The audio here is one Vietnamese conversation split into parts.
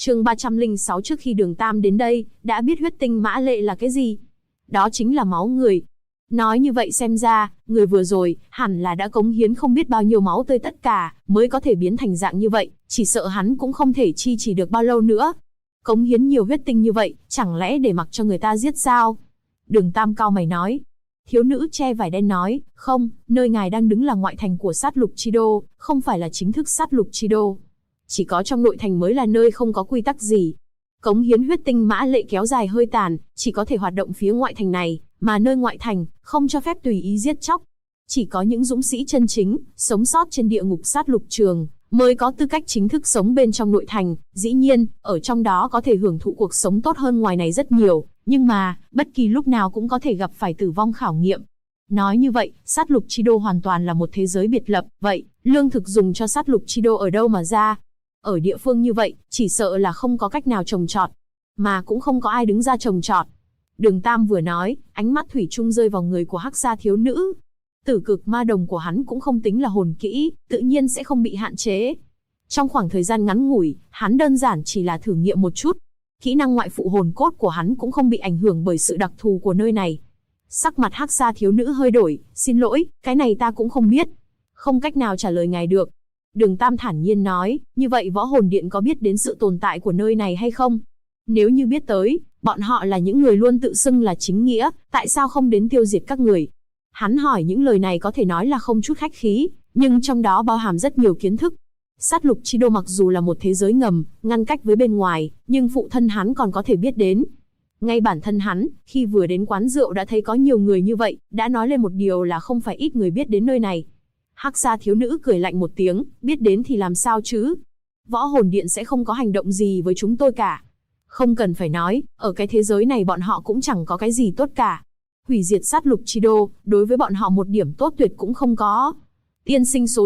Chương 306 trước khi Đường Tam đến đây, đã biết huyết tinh mã lệ là cái gì? Đó chính là máu người. Nói như vậy xem ra, người vừa rồi, hẳn là đã cống hiến không biết bao nhiêu máu tươi tất cả, mới có thể biến thành dạng như vậy, chỉ sợ hắn cũng không thể chi trì được bao lâu nữa. Cống hiến nhiều huyết tinh như vậy, chẳng lẽ để mặc cho người ta giết sao? Đường Tam cau mày nói. Thiếu nữ che vải đen nói, không, nơi ngài đang đứng là ngoại thành của sát lục chi đô, không phải là chính thức sát lục chi đô. Chỉ có trong nội thành mới là nơi không có quy tắc gì. Cống hiến huyết tinh mã lệ kéo dài hơi tàn, chỉ có thể hoạt động phía ngoại thành này, mà nơi ngoại thành, không cho phép tùy ý giết chóc. Chỉ có những dũng sĩ chân chính, sống sót trên địa ngục sát lục trường, mới có tư cách chính thức sống bên trong nội thành. Dĩ nhiên, ở trong đó có thể hưởng thụ cuộc sống tốt hơn ngoài này rất nhiều, nhưng mà, bất kỳ lúc nào cũng có thể gặp phải tử vong khảo nghiệm. Nói như vậy, sát lục chi đô hoàn toàn là một thế giới biệt lập, vậy, lương thực dùng cho sát lục chi đô ở đâu mà ra? Ở địa phương như vậy, chỉ sợ là không có cách nào trồng trọt, mà cũng không có ai đứng ra trồng trọt. Đường Tam vừa nói, ánh mắt thủy chung rơi vào người của Hắc Sa thiếu nữ. Tử cực ma đồng của hắn cũng không tính là hồn kỹ, tự nhiên sẽ không bị hạn chế. Trong khoảng thời gian ngắn ngủi, hắn đơn giản chỉ là thử nghiệm một chút. Kỹ năng ngoại phụ hồn cốt của hắn cũng không bị ảnh hưởng bởi sự đặc thù của nơi này. Sắc mặt Hắc Sa thiếu nữ hơi đổi, xin lỗi, cái này ta cũng không biết. Không cách nào trả lời ngài được. Đường Tam thản nhiên nói, như vậy võ hồn điện có biết đến sự tồn tại của nơi này hay không? Nếu như biết tới, bọn họ là những người luôn tự xưng là chính nghĩa, tại sao không đến tiêu diệt các người? Hắn hỏi những lời này có thể nói là không chút khách khí, nhưng trong đó bao hàm rất nhiều kiến thức. Sát lục chi đô mặc dù là một thế giới ngầm, ngăn cách với bên ngoài, nhưng phụ thân hắn còn có thể biết đến. Ngay bản thân hắn, khi vừa đến quán rượu đã thấy có nhiều người như vậy, đã nói lên một điều là không phải ít người biết đến nơi này. Hắc Sa thiếu nữ cười lạnh một tiếng, biết đến thì làm sao chứ? Võ hồn điện sẽ không có hành động gì với chúng tôi cả. Không cần phải nói, ở cái thế giới này bọn họ cũng chẳng có cái gì tốt cả. Hủy diệt sát lục chi đô, đối với bọn họ một điểm tốt tuyệt cũng không có. Tiên sinh số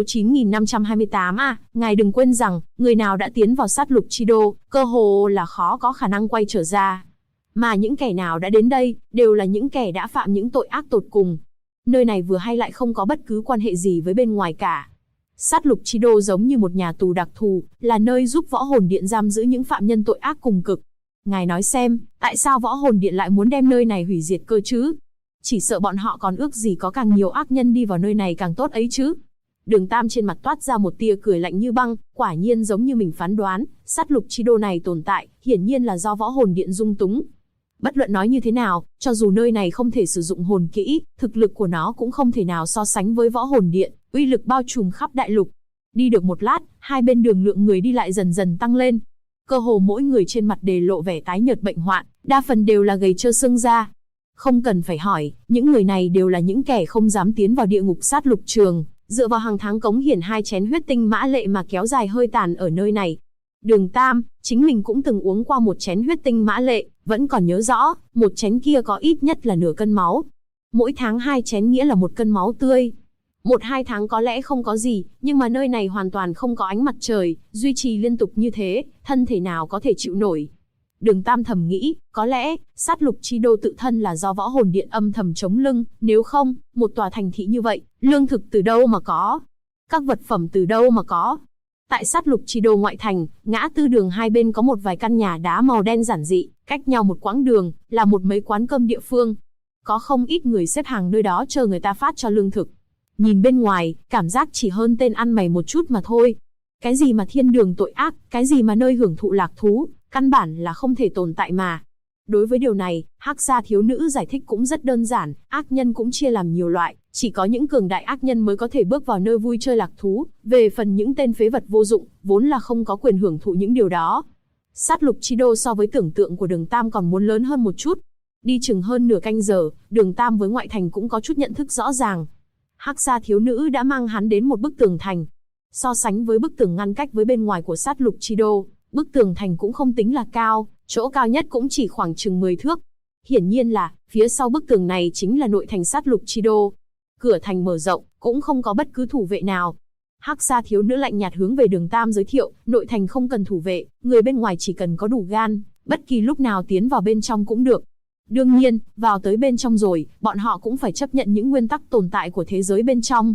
9528 ngài đừng quên rằng, người nào đã tiến vào sát lục chi đô, cơ hồ là khó có khả năng quay trở ra. Mà những kẻ nào đã đến đây, đều là những kẻ đã phạm những tội ác tột cùng. Nơi này vừa hay lại không có bất cứ quan hệ gì với bên ngoài cả. Sát lục chi đô giống như một nhà tù đặc thù, là nơi giúp võ hồn điện giam giữ những phạm nhân tội ác cùng cực. Ngài nói xem, tại sao võ hồn điện lại muốn đem nơi này hủy diệt cơ chứ? Chỉ sợ bọn họ còn ước gì có càng nhiều ác nhân đi vào nơi này càng tốt ấy chứ. Đường Tam trên mặt toát ra một tia cười lạnh như băng, quả nhiên giống như mình phán đoán, sát lục chi đô này tồn tại, hiển nhiên là do võ hồn điện dung túng. Bất luận nói như thế nào, cho dù nơi này không thể sử dụng hồn kỹ, thực lực của nó cũng không thể nào so sánh với võ hồn điện, uy lực bao trùm khắp đại lục. Đi được một lát, hai bên đường lượng người đi lại dần dần tăng lên. Cơ hồ mỗi người trên mặt đều lộ vẻ tái nhợt bệnh hoạn, đa phần đều là gầy trơ xương ra. Không cần phải hỏi, những người này đều là những kẻ không dám tiến vào địa ngục sát lục trường, dựa vào hàng tháng cống hiến 2 chén huyết tinh mã lệ mà kéo dài hơi tàn ở nơi này. Đường Tam, chính mình cũng từng uống qua một chén huyết tinh mã lệ, vẫn còn nhớ rõ, một chén kia có ít nhất là nửa cân máu. Mỗi tháng 2 chén nghĩa là 1 cân máu tươi. 1-2 tháng có lẽ không có gì, nhưng mà nơi này hoàn toàn không có ánh mặt trời, duy trì liên tục như thế, thân thể nào có thể chịu nổi. Đường Tam thầm nghĩ, có lẽ, sát lục chi đô tự thân là do võ hồn điện âm thầm chống lưng, nếu không, một tòa thành thị như vậy, lương thực từ đâu mà có? Các vật phẩm từ đâu mà có? Tại sát lục chi đô ngoại thành, ngã tư đường hai bên có một vài căn nhà đá màu đen giản dị, cách nhau một quãng đường, là một mấy quán cơm địa phương. Có không ít người xếp hàng nơi đó chờ người ta phát cho lương thực. Nhìn bên ngoài, cảm giác chỉ hơn tên ăn mày một chút mà thôi. Cái gì mà thiên đường tội ác, cái gì mà nơi hưởng thụ lạc thú, căn bản là không thể tồn tại mà. Đối với điều này, Hắc Sa thiếu nữ giải thích cũng rất đơn giản, ác nhân cũng chia làm nhiều loại, chỉ có những cường đại ác nhân mới có thể bước vào nơi vui chơi lạc thú, về phần những tên phế vật vô dụng, vốn là không có quyền hưởng thụ những điều đó. Sát lục chi đô so với tưởng tượng của Đường Tam còn muốn lớn hơn một chút. Đi chừng hơn nửa canh giờ, Đường Tam với ngoại thành cũng có chút nhận thức rõ ràng. Hắc Sa thiếu nữ đã mang hắn đến một bức tường thành. So sánh với bức tường ngăn cách với bên ngoài của sát lục chi đô, bức tường thành cũng không tính là cao, chỗ cao nhất cũng chỉ khoảng chừng 10 thước. Hiển nhiên là, phía sau bức tường này chính là nội thành sát lục chi đô. Cửa thành mở rộng, cũng không có bất cứ thủ vệ nào. Hắc Sa thiếu nữ lạnh nhạt hướng về Đường Tam giới thiệu, nội thành không cần thủ vệ, người bên ngoài chỉ cần có đủ gan, bất kỳ lúc nào tiến vào bên trong cũng được. Đương nhiên, vào tới bên trong rồi, bọn họ cũng phải chấp nhận những nguyên tắc tồn tại của thế giới bên trong.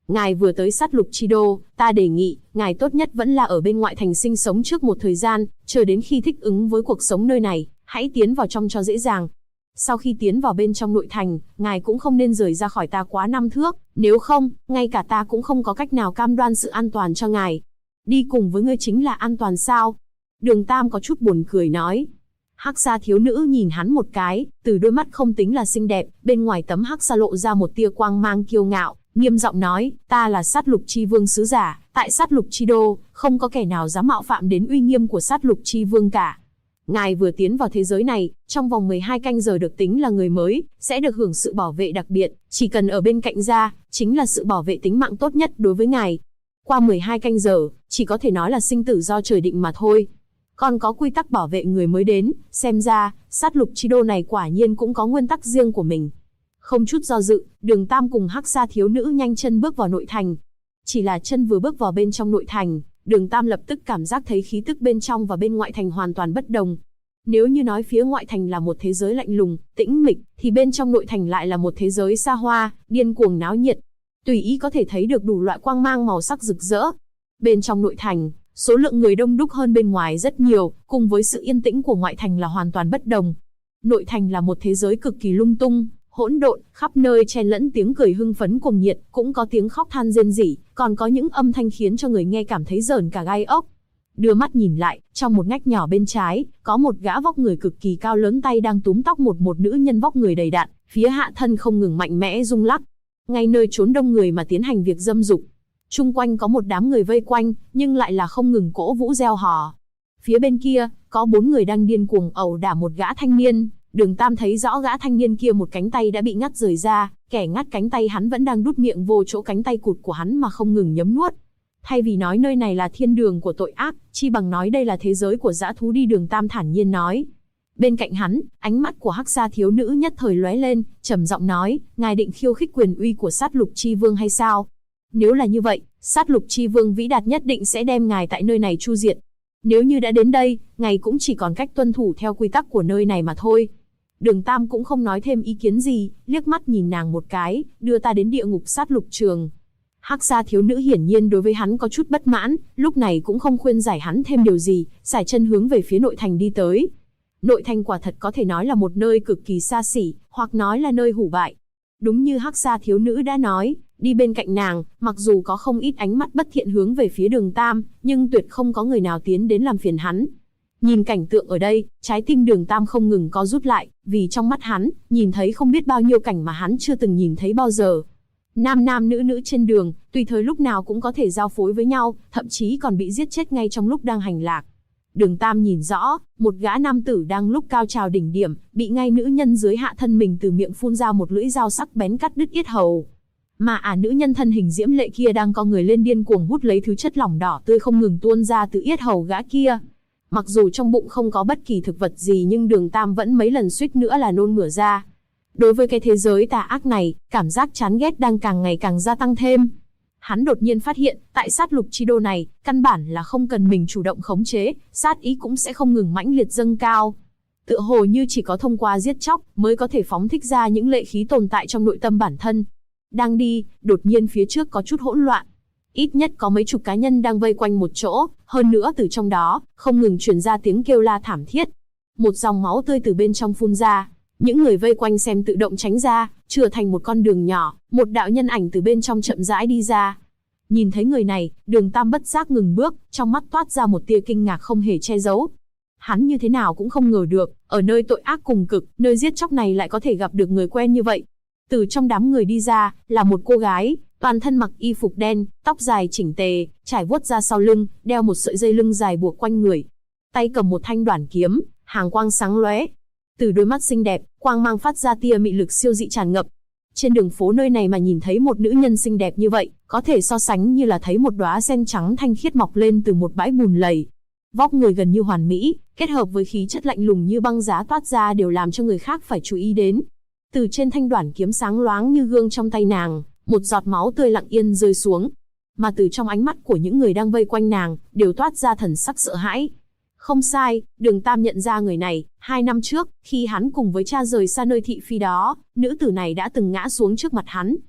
Ngài vừa tới sát lục chi đô, ta đề nghị, ngài tốt nhất vẫn là ở bên ngoại thành sinh sống trước một thời gian, chờ đến khi thích ứng với cuộc sống nơi này, hãy tiến vào trong cho dễ dàng. Sau khi tiến vào bên trong nội thành, ngài cũng không nên rời ra khỏi ta quá 5 thước, nếu không, ngay cả ta cũng không có cách nào cam đoan sự an toàn cho ngài. Đi cùng với ngươi chính là an toàn sao? Đường Tam có chút buồn cười nói. Hắc Sa thiếu nữ nhìn hắn một cái, từ đôi mắt không tính là xinh đẹp, bên ngoài tấm hắc sa lộ ra một tia quang mang kiêu ngạo, nghiêm giọng nói, ta là sát lục chi vương sứ giả, tại sát lục chi đô, không có kẻ nào dám mạo phạm đến uy nghiêm của sát lục chi vương cả. Ngài vừa tiến vào thế giới này, trong vòng 12 canh giờ được tính là người mới, sẽ được hưởng sự bảo vệ đặc biệt, chỉ cần ở bên cạnh ra, chính là sự bảo vệ tính mạng tốt nhất đối với ngài. Qua 12 canh giờ, chỉ có thể nói là sinh tử do trời định mà thôi. Còn có quy tắc bảo vệ người mới đến, xem ra, sát lục chi đô này quả nhiên cũng có nguyên tắc riêng của mình. Không chút do dự, Đường Tam cùng Hắc Sa thiếu nữ nhanh chân bước vào nội thành. Chỉ là chân vừa bước vào bên trong nội thành, Đường Tam lập tức cảm giác thấy khí tức bên trong và bên ngoại thành hoàn toàn bất đồng. Nếu như nói phía ngoại thành là một thế giới lạnh lùng, tĩnh mịch, thì bên trong nội thành lại là một thế giới xa hoa, điên cuồng náo nhiệt. Tùy ý có thể thấy được đủ loại quang mang màu sắc rực rỡ. Bên trong nội thành, số lượng người đông đúc hơn bên ngoài rất nhiều, cùng với sự yên tĩnh của ngoại thành là hoàn toàn bất đồng. Nội thành là một thế giới cực kỳ lung tung, hỗn độn, khắp nơi chen lẫn tiếng cười hưng phấn cuồng nhiệt, cũng có tiếng khóc than rên rỉ, còn có những âm thanh khiến cho người nghe cảm thấy rợn cả gai ốc. Đưa mắt nhìn lại, trong một ngách nhỏ bên trái, có một gã vóc người cực kỳ cao lớn tay đang túm tóc một nữ nhân vóc người đầy đặn, phía hạ thân không ngừng mạnh mẽ rung lắc. Ngay nơi trốn đông người mà tiến hành việc dâm dục. Chung quanh có một đám người vây quanh, nhưng lại là không ngừng cỗ vũ reo hò. Phía bên kia, có 4 người đang điên cuồng ẩu đả một gã thanh niên. Đường Tam thấy rõ gã thanh niên kia một cánh tay đã bị ngắt rời ra, kẻ ngắt cánh tay hắn vẫn đang đút miệng vô chỗ cánh tay cụt của hắn mà không ngừng nhấm nuốt. Thay vì nói nơi này là thiên đường của tội ác, chi bằng nói đây là thế giới của dã thú đi, Đường Tam thản nhiên nói. Bên cạnh hắn, ánh mắt của Hắc Sa thiếu nữ nhất thời lóe lên, trầm giọng nói, ngài định khiêu khích quyền uy của sát lục chi vương hay sao? Nếu là như vậy, sát lục chi vương vĩ đạt nhất định sẽ đem ngài tại nơi này chu diệt. Nếu như đã đến đây, ngài cũng chỉ còn cách tuân thủ theo quy tắc của nơi này mà thôi. Đường Tam cũng không nói thêm ý kiến gì, liếc mắt nhìn nàng một cái, đưa ta đến địa ngục sát lục trường. Hắc Sa thiếu nữ hiển nhiên đối với hắn có chút bất mãn, lúc này cũng không khuyên giải hắn thêm điều gì, sải chân hướng về phía nội thành đi tới. Nội thành quả thật có thể nói là một nơi cực kỳ xa xỉ, hoặc nói là nơi hủ bại. Đúng như Hắc Sa thiếu nữ đã nói, đi bên cạnh nàng, mặc dù có không ít ánh mắt bất thiện hướng về phía Đường Tam, nhưng tuyệt không có người nào tiến đến làm phiền hắn. Nhìn cảnh tượng ở đây, trái tim Đường Tam không ngừng co rút lại, vì trong mắt hắn, nhìn thấy không biết bao nhiêu cảnh mà hắn chưa từng nhìn thấy bao giờ. Nam nam nữ nữ trên đường, tùy thời lúc nào cũng có thể giao phối với nhau, thậm chí còn bị giết chết ngay trong lúc đang hành lạc. Đường Tam nhìn rõ, một gã nam tử đang lúc cao trào đỉnh điểm, bị ngay nữ nhân dưới hạ thân mình từ miệng phun ra một lưỡi dao sắc bén cắt đứt yết hầu. Mà nữ nhân thân hình diễm lệ kia đang co người lên điên cuồng hút lấy thứ chất lỏng đỏ tươi không ngừng tuôn ra từ yết hầu gã kia. Mặc dù trong bụng không có bất kỳ thực vật gì nhưng Đường Tam vẫn mấy lần suýt nữa là nôn mửa ra. Đối với cái thế giới tà ác này, cảm giác chán ghét đang càng ngày càng gia tăng thêm. Hắn đột nhiên phát hiện, tại sát lục chi đô này, căn bản là không cần mình chủ động khống chế, sát ý cũng sẽ không ngừng mãnh liệt dâng cao. Tựa hồ như chỉ có thông qua giết chóc mới có thể phóng thích ra những lệ khí tồn tại trong nội tâm bản thân. Đang đi, đột nhiên phía trước có chút hỗn loạn. Ít nhất có mấy chục cá nhân đang vây quanh một chỗ, hơn nữa từ trong đó, không ngừng truyền ra tiếng kêu la thảm thiết. Một dòng máu tươi từ bên trong phun ra. Những người vây quanh xem tự động tránh ra, chừa thành một con đường nhỏ, một đạo nhân ảnh từ bên trong chậm rãi đi ra. Nhìn thấy người này, Đường Tam bất giác ngừng bước, trong mắt toát ra một tia kinh ngạc không hề che giấu. Hắn như thế nào cũng không ngờ được, ở nơi tội ác cùng cực, nơi giết chóc này lại có thể gặp được người quen như vậy. Từ trong đám người đi ra, là một cô gái, toàn thân mặc y phục đen, tóc dài chỉnh tề, trải vuốt ra sau lưng, đeo một sợi dây lưng dài buộc quanh người. Tay cầm một thanh đoản kiếm, hàn quang sáng lóe. Từ đôi mắt xinh đẹp, quang mang phát ra tia mị lực siêu dị tràn ngập. Trên đường phố nơi này mà nhìn thấy một nữ nhân xinh đẹp như vậy, có thể so sánh như là thấy một đóa sen trắng thanh khiết mọc lên từ một bãi bùn lầy. Vóc người gần như hoàn mỹ, kết hợp với khí chất lạnh lùng như băng giá toát ra đều làm cho người khác phải chú ý đến. Từ trên thanh đoản kiếm sáng loáng như gương trong tay nàng, một giọt máu tươi lặng yên rơi xuống. Mà từ trong ánh mắt của những người đang vây quanh nàng, đều toát ra thần sắc sợ hãi. Không sai, Đường Tam nhận ra người này, 2 năm trước, khi hắn cùng với cha rời xa nơi thị phi đó, nữ tử này đã từng ngã xuống trước mặt hắn.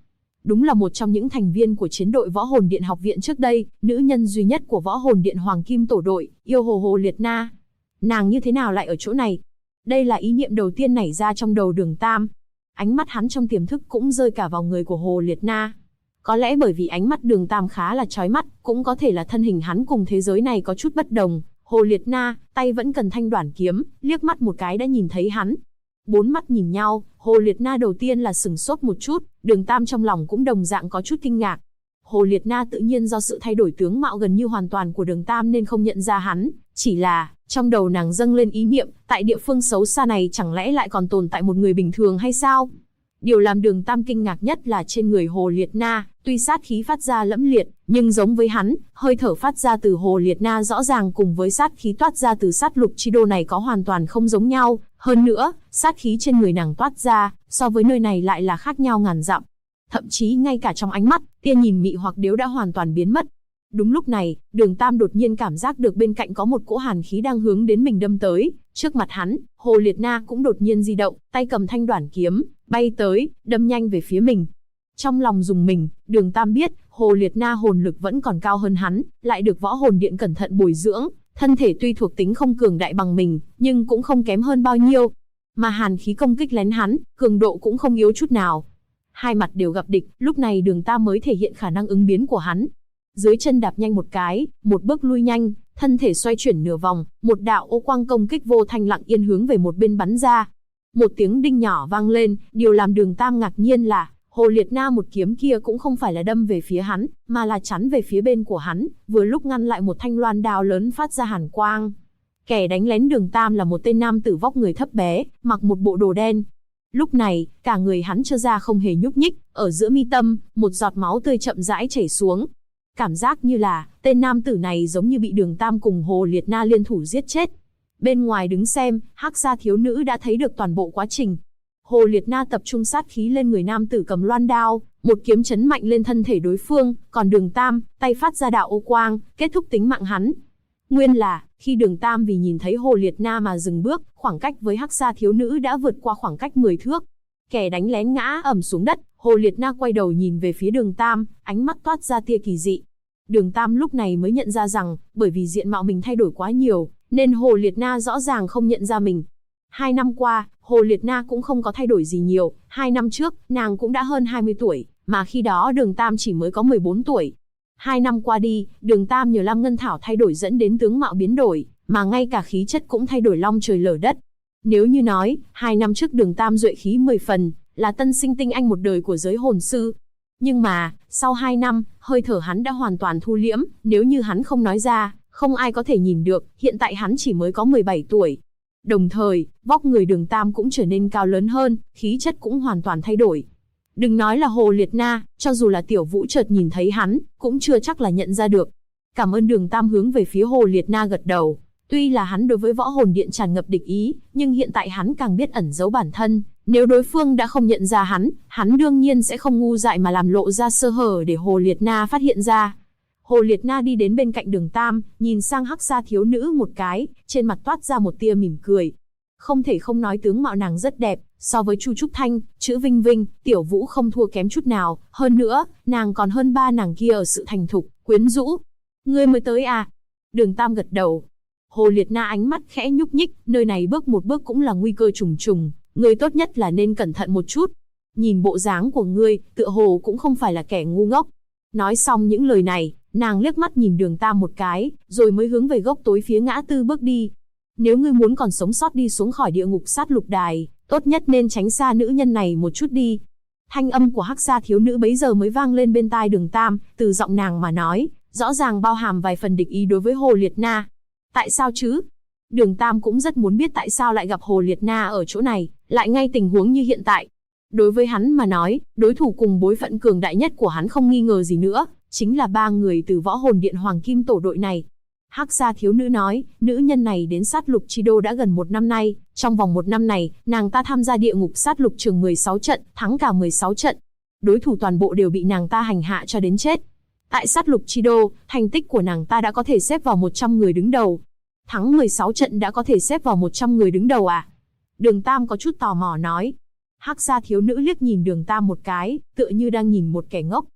Đúng là một trong những thành viên của chiến đội Võ Hồn Điện học viện trước đây, nữ nhân duy nhất của Võ Hồn Điện Hoàng Kim tổ đội, yêu Hồ Liệt Na. Nàng như thế nào lại ở chỗ này? Đây là ý niệm đầu tiên nảy ra trong đầu Đường Tam. Ánh mắt hắn trong tiềm thức cũng rơi cả vào người của Hồ Liệt Na. Có lẽ bởi vì ánh mắt Đường Tam khá là chói mắt, cũng có thể là thân hình hắn cùng thế giới này có chút bất đồng. Hồ Liệt Na, tay vẫn cần thanh đoản kiếm, liếc mắt một cái đã nhìn thấy hắn. Bốn mắt nhìn nhau, Hồ Liệt Na đầu tiên là sửng sốt một chút, Đường Tam trong lòng cũng đồng dạng có chút kinh ngạc. Hồ Liệt Na tự nhiên do sự thay đổi tướng mạo gần như hoàn toàn của Đường Tam nên không nhận ra hắn, chỉ là, trong đầu nàng dâng lên ý niệm, tại địa phương xấu xa này chẳng lẽ lại còn tồn tại một người bình thường hay sao? Điều làm Đường Tam kinh ngạc nhất là trên người Hồ Liệt Na, tuy sát khí phát ra lẫm liệt, nhưng giống với hắn, hơi thở phát ra từ Hồ Liệt Na rõ ràng cùng với sát khí toát ra từ sát lục chi đô này có hoàn toàn không giống nhau. Hơn nữa, sát khí trên người nàng toát ra, so với nơi này lại là khác nhau ngàn dặm. Thậm chí ngay cả trong ánh mắt, tia nhìn mị hoặc điếu đã hoàn toàn biến mất. Đúng lúc này, Đường Tam đột nhiên cảm giác được bên cạnh có một cỗ hàn khí đang hướng đến mình đâm tới. Trước mặt hắn, Hồ Liệt Na cũng đột nhiên di động, tay cầm thanh đoản kiếm, bay tới, đâm nhanh về phía mình. Trong lòng rùng mình, Đường Tam biết, Hồ Liệt Na hồn lực vẫn còn cao hơn hắn, lại được Võ Hồn Điện cẩn thận bồi dưỡng, thân thể tuy thuộc tính không cường đại bằng mình, nhưng cũng không kém hơn bao nhiêu. Mà hàn khí công kích lén hắn, cường độ cũng không yếu chút nào. Hai mặt đều gặp địch, lúc này Đường Tam mới thể hiện khả năng ứng biến của hắn. Dưới chân đạp nhanh một cái, một bước lui nhanh, thân thể xoay chuyển nửa vòng, một đạo ô quang công kích vô thanh lặng yên hướng về một bên bắn ra. Một tiếng đinh nhỏ vang lên, điều làm Đường Tam ngạc nhiên là, Hồ Liệt Na một kiếm kia cũng không phải là đâm về phía hắn, mà là chắn về phía bên của hắn, vừa lúc ngăn lại một thanh loan đao lớn phát ra hàn quang. Kẻ đánh lén Đường Tam là một tên nam tử vóc người thấp bé, mặc một bộ đồ đen. Lúc này, cả người hắn trơ ra không hề nhúc nhích, ở giữa mi tâm, một giọt máu tươi chậm rãi chảy xuống. Cảm giác như là, tên nam tử này giống như bị Đường Tam cùng Hồ Liệt Na liên thủ giết chết. Bên ngoài đứng xem, Hắc Sa thiếu nữ đã thấy được toàn bộ quá trình. Hồ Liệt Na tập trung sát khí lên người nam tử cầm loan đao, một kiếm chấn mạnh lên thân thể đối phương, còn Đường Tam, tay phát ra đạo ô quang, kết thúc tính mạng hắn. Nguyên là, khi Đường Tam vì nhìn thấy Hồ Liệt Na mà dừng bước, khoảng cách với Hắc Sa thiếu nữ đã vượt qua khoảng cách 10 thước. Kẻ đánh lén ngã ầm xuống đất, Hồ Liệt Na quay đầu nhìn về phía Đường Tam, ánh mắt toát ra tia kỳ dị. Đường Tam lúc này mới nhận ra rằng, bởi vì diện mạo mình thay đổi quá nhiều, nên Hồ Liệt Na rõ ràng không nhận ra mình. 2 năm qua, Hồ Liệt Na cũng không có thay đổi gì nhiều, 2 năm trước, nàng cũng đã hơn 20 tuổi, mà khi đó Đường Tam chỉ mới có 14 tuổi. 2 năm qua đi, Đường Tam nhờ Lam Ngân Thảo thay đổi dẫn đến tướng mạo biến đổi, mà ngay cả khí chất cũng thay đổi long trời lở đất. Nếu như nói, 2 năm trước Đường Tam duệ khí 10 phần, là tân sinh tinh anh một đời của giới hồn sư. Nhưng mà, sau 2 năm, hơi thở hắn đã hoàn toàn thu liễm, nếu như hắn không nói ra, không ai có thể nhìn được, hiện tại hắn chỉ mới có 17 tuổi. Đồng thời, vóc người Đường Tam cũng trở nên cao lớn hơn, khí chất cũng hoàn toàn thay đổi. Đừng nói là Hồ Liệt Na, cho dù là Tiểu Vũ chợt nhìn thấy hắn, cũng chưa chắc là nhận ra được. Cảm ơn. Đường Tam hướng về phía Hồ Liệt Na gật đầu. Tuy là hắn đối với Võ Hồn Điện tràn ngập địch ý, nhưng hiện tại hắn càng biết ẩn giấu bản thân. Nếu đối phương đã không nhận ra hắn đương nhiên sẽ không ngu dại mà làm lộ ra sơ hở để Hồ Liệt Na phát hiện ra. Hồ Liệt Na đi đến bên cạnh Đường Tam, nhìn sang Hắc Sa thiếu nữ một cái, trên mặt toát ra một tia mỉm cười. Không thể không nói tướng mạo nàng rất đẹp, so với Chu Trúc Thanh, Chữ Vinh Vinh, Tiểu Vũ không thua kém chút nào, hơn nữa, nàng còn hơn ba nàng kia ở sự thành thục, quyến rũ. Ngươi mới tới à? Đường Tam gật đầu. Hồ Liệt Na ánh mắt khẽ nhúc nhích, nơi này bước một bước cũng là nguy cơ trùng trùng, ngươi tốt nhất là nên cẩn thận một chút. Nhìn bộ dáng của ngươi, tựa hồ cũng không phải là kẻ ngu ngốc. Nói xong những lời này, nàng liếc mắt nhìn Đường Tam một cái, rồi mới hướng về góc tối phía ngã tư bước đi. Nếu ngươi muốn còn sống sót đi xuống khỏi địa ngục sát lục đài, tốt nhất nên tránh xa nữ nhân này một chút đi. Thanh âm của Hắc Sa thiếu nữ bấy giờ mới vang lên bên tai Đường Tam, từ giọng nàng mà nói, rõ ràng bao hàm vài phần địch ý đối với Hồ Liệt Na. Tại sao chứ? Đường Tam cũng rất muốn biết tại sao lại gặp Hồ Liệt Na ở chỗ này, lại ngay tình huống như hiện tại. Đối với hắn mà nói, đối thủ cùng bối phận cường đại nhất của hắn không nghi ngờ gì nữa, chính là 3 người từ Võ Hồn Điện Hoàng Kim tổ đội này. Hắc Sa thiếu nữ nói, nữ nhân này đến sát lục chi đô đã gần 1 năm nay, trong vòng 1 năm này, nàng ta tham gia địa ngục sát lục trường 16 trận, thắng cả 16 trận. Đối thủ toàn bộ đều bị nàng ta hành hạ cho đến chết. Tại sát lục chi đô, thành tích của nàng ta đã có thể xếp vào 100 người đứng đầu. Thắng 16 trận đã có thể xếp vào 100 người đứng đầu à? Đường Tam có chút tò mò nói. Hắc gia thiếu nữ liếc nhìn Đường Tam một cái, tựa như đang nhìn một kẻ ngốc.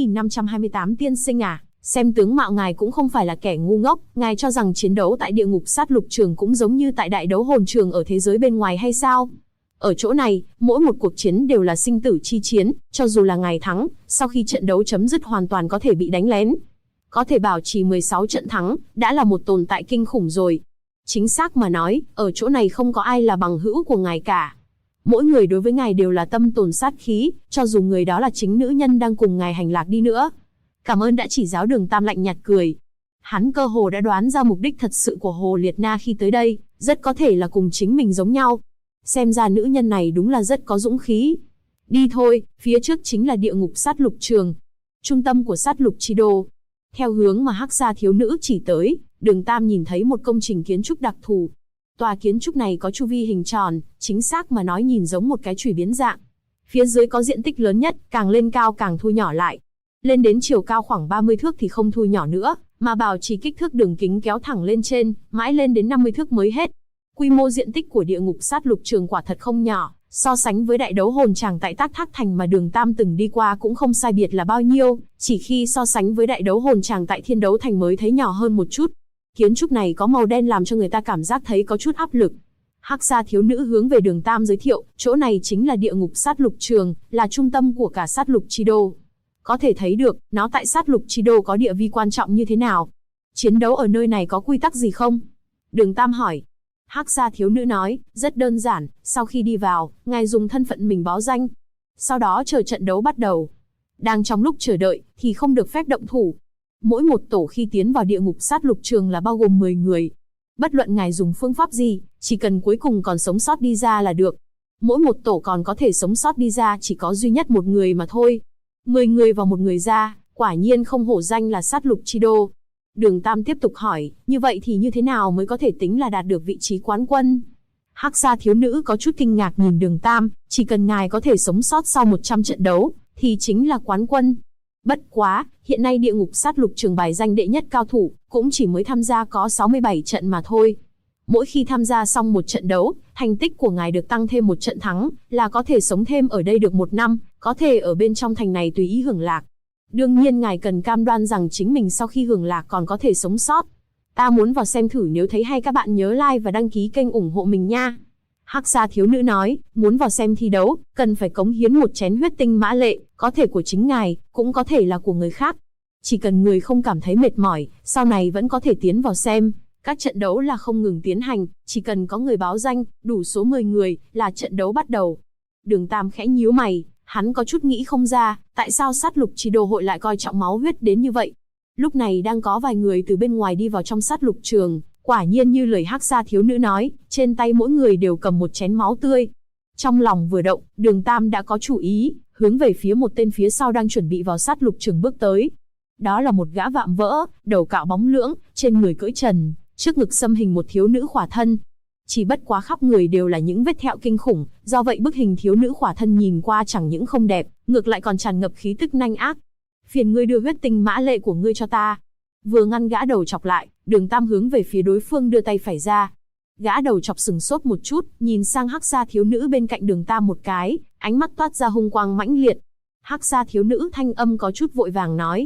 9528 tiên sinh à, xem tướng mạo ngài cũng không phải là kẻ ngu ngốc, ngài cho rằng chiến đấu tại địa ngục sát lục trường cũng giống như tại đại đấu hồn trường ở thế giới bên ngoài hay sao? Ở chỗ này, mỗi một cuộc chiến đều là sinh tử chi chiến, cho dù là ngài thắng, sau khi trận đấu chấm dứt hoàn toàn có thể bị đánh lén. Có thể bảo trì 16 trận thắng, đã là một tồn tại kinh khủng rồi. Chính xác mà nói, ở chỗ này không có ai là bằng hữu của ngài cả. Mỗi người đối với ngài đều là tâm tồn sát khí, cho dù người đó là chính nữ nhân đang cùng ngài hành lạc đi nữa. Cảm ơn đã chỉ giáo. Đường Tam lạnh nhạt cười. Hắn cơ hồ đã đoán ra mục đích thật sự của Hồ Liệt Na khi tới đây, rất có thể là cùng chính mình giống nhau. Xem ra nữ nhân này đúng là rất có dũng khí. Đi thôi, phía trước chính là địa ngục sát lục trường, trung tâm của sát lục chi đô. Theo hướng mà Hắc gia thiếu nữ chỉ tới, Đường Tam nhìn thấy một công trình kiến trúc đặc thù. Tòa kiến trúc này có chu vi hình tròn, chính xác mà nói nhìn giống một cái chùy biến dạng. Phía dưới có diện tích lớn nhất, càng lên cao càng thu nhỏ lại. Lên đến chiều cao khoảng 30 thước thì không thu nhỏ nữa, mà bảo trì kích thước đường kính kéo thẳng lên trên, mãi lên đến 50 thước mới hết. Quy mô diện tích của địa ngục sát lục trường quả thật không nhỏ, so sánh với đại đấu hồn tràng tại Tác Thác Thành mà Đường Tam từng đi qua cũng không sai biệt là bao nhiêu, chỉ khi so sánh với đại đấu hồn tràng tại Thiên Đấu Thành mới thấy nhỏ hơn một chút. Kiến trúc này có màu đen làm cho người ta cảm giác thấy có chút áp lực. Hắc gia thiếu nữ hướng về Đường Tam giới thiệu, chỗ này chính là địa ngục sát lục trường, là trung tâm của cả sát lục chi đô. Có thể thấy được, nó tại sát lục chi đô có địa vi quan trọng như thế nào. Chiến đấu ở nơi này có quy tắc gì không? Đường Tam hỏi. Hắc gia thiếu nữ nói, rất đơn giản, sau khi đi vào, ngài dùng thân phận mình báo danh. Sau đó chờ trận đấu bắt đầu. Đang trong lúc chờ đợi, thì không được phép động thủ. Mỗi một tổ khi tiến vào địa ngục sát lục trường là bao gồm 10 người. Bất luận ngài dùng phương pháp gì, chỉ cần cuối cùng còn sống sót đi ra là được. Mỗi một tổ còn có thể sống sót đi ra chỉ có duy nhất một người mà thôi. 10 người vào một người ra, quả nhiên không hổ danh là sát lục chi đô. Đường Tam tiếp tục hỏi, như vậy thì như thế nào mới có thể tính là đạt được vị trí quán quân? Hắc gia thiếu nữ có chút kinh ngạc nhìn Đường Tam, chỉ cần ngài có thể sống sót sau 100 trận đấu, thì chính là quán quân. Bất quá, hiện nay địa ngục sát lục trường bài danh đệ nhất cao thủ, cũng chỉ mới tham gia có 67 trận mà thôi. Mỗi khi tham gia xong một trận đấu, thành tích của ngài được tăng thêm một trận thắng, là có thể sống thêm ở đây được 1 năm, có thể ở bên trong thành này tùy ý hưởng lạc. Đương nhiên ngài cần cam đoan rằng chính mình sau khi hưởng lạc còn có thể sống sót. Ta muốn vào xem thử, nếu thấy hay các bạn nhớ like và đăng ký kênh ủng hộ mình nha. Hắc gia thiếu nữ nói, muốn vào xem thi đấu, cần phải cống hiến một chén huyết tinh mã lệ, có thể của chính ngài, cũng có thể là của người khác. Chỉ cần người không cảm thấy mệt mỏi, sau này vẫn có thể tiến vào xem. Các trận đấu là không ngừng tiến hành, chỉ cần có người báo danh, đủ số 10 người, là trận đấu bắt đầu. Đường Tam khẽ nhíu mày, hắn có chút nghĩ không ra, tại sao sát lục chi đô hội lại coi trọng máu huyết đến như vậy. Lúc này đang có vài người từ bên ngoài đi vào trong sát lục trường, quả nhiên như lời Hắc gia thiếu nữ nói, trên tay mỗi người đều cầm một chén máu tươi. Trong lòng vừa động, Đường Tam đã có chủ ý, hướng về phía một tên phía sau đang chuẩn bị vào sát lục trường bước tới. Đó là một gã vạm vỡ, đầu cạo bóng lưỡng, trên người cưỡi trần, trước ngực xâm hình một thiếu nữ khỏa thân. Chỉ bất quá khắp người đều là những vết thẹo kinh khủng, do vậy bức hình thiếu nữ khỏa thân nhìn qua chẳng những không đẹp, ngược lại còn tràn ngập khí tức nanh ác. Phiền ngươi đưa huyết tinh mã lệ của ngươi cho ta. Vừa ngăn gã đầu chọc lại, Đường Tam hướng về phía đối phương đưa tay phải ra. Gã đầu chọc sừng sốt một chút, nhìn sang Hắc gia thiếu nữ bên cạnh Đường Tam một cái, ánh mắt toát ra hung quang mãnh liệt. Hắc gia thiếu nữ thanh âm có chút vội vàng nói,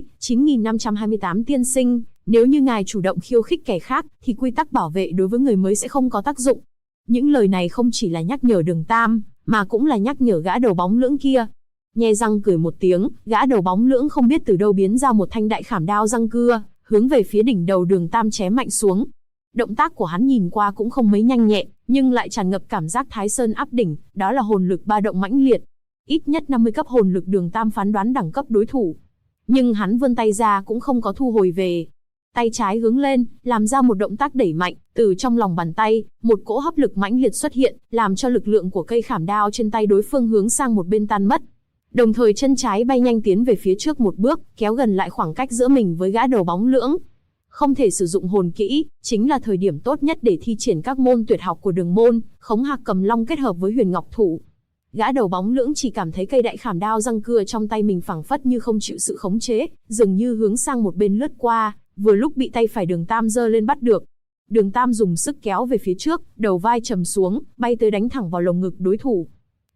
9528 tiên sinh, nếu như ngài chủ động khiêu khích kẻ khác, thì quy tắc bảo vệ đối với người mới sẽ không có tác dụng. Những lời này không chỉ là nhắc nhở Đường Tam, mà cũng là nhắc nhở gã đầu bóng lưỡng kia. Nhe răng cười một tiếng, gã đầu bóng lưỡng không biết từ đâu biến ra một thanh đại khảm đao răng cưa, hướng về phía đỉnh đầu Đường Tam chém mạnh xuống. Động tác của hắn nhìn qua cũng không mấy nhanh nhẹn, nhưng lại tràn ngập cảm giác Thái Sơn áp đỉnh, đó là hồn lực ba động mãnh liệt. Ít nhất 50 cấp hồn lực Đường Tam phán đoán đẳng cấp đối thủ. Nhưng hắn vươn tay ra cũng không có thu hồi về. Tay trái hướng lên, làm ra một động tác đẩy mạnh, từ trong lòng bàn tay, một cỗ hấp lực mãnh liệt xuất hiện, làm cho lực lượng của cây khảm đao trên tay đối phương hướng sang một bên tan mất. Đồng thời chân trái bay nhanh tiến về phía trước một bước, kéo gần lại khoảng cách giữa mình với gã đầu bóng lưỡng. Không thể sử dụng hồn kỹ, chính là thời điểm tốt nhất để thi triển các môn tuyệt học của Đường môn, Khống Hạc Cầm Long kết hợp với Huyền Ngọc Thủ. Gã đầu bóng lưỡng chỉ cảm thấy cây đại khảm đao răng cưa trong tay mình phảng phất như không chịu sự khống chế, dường như hướng sang một bên lướt qua, vừa lúc bị tay phải Đường Tam giơ lên bắt được. Đường Tam dùng sức kéo về phía trước, đầu vai trầm xuống, bay tới đánh thẳng vào lồng ngực đối thủ.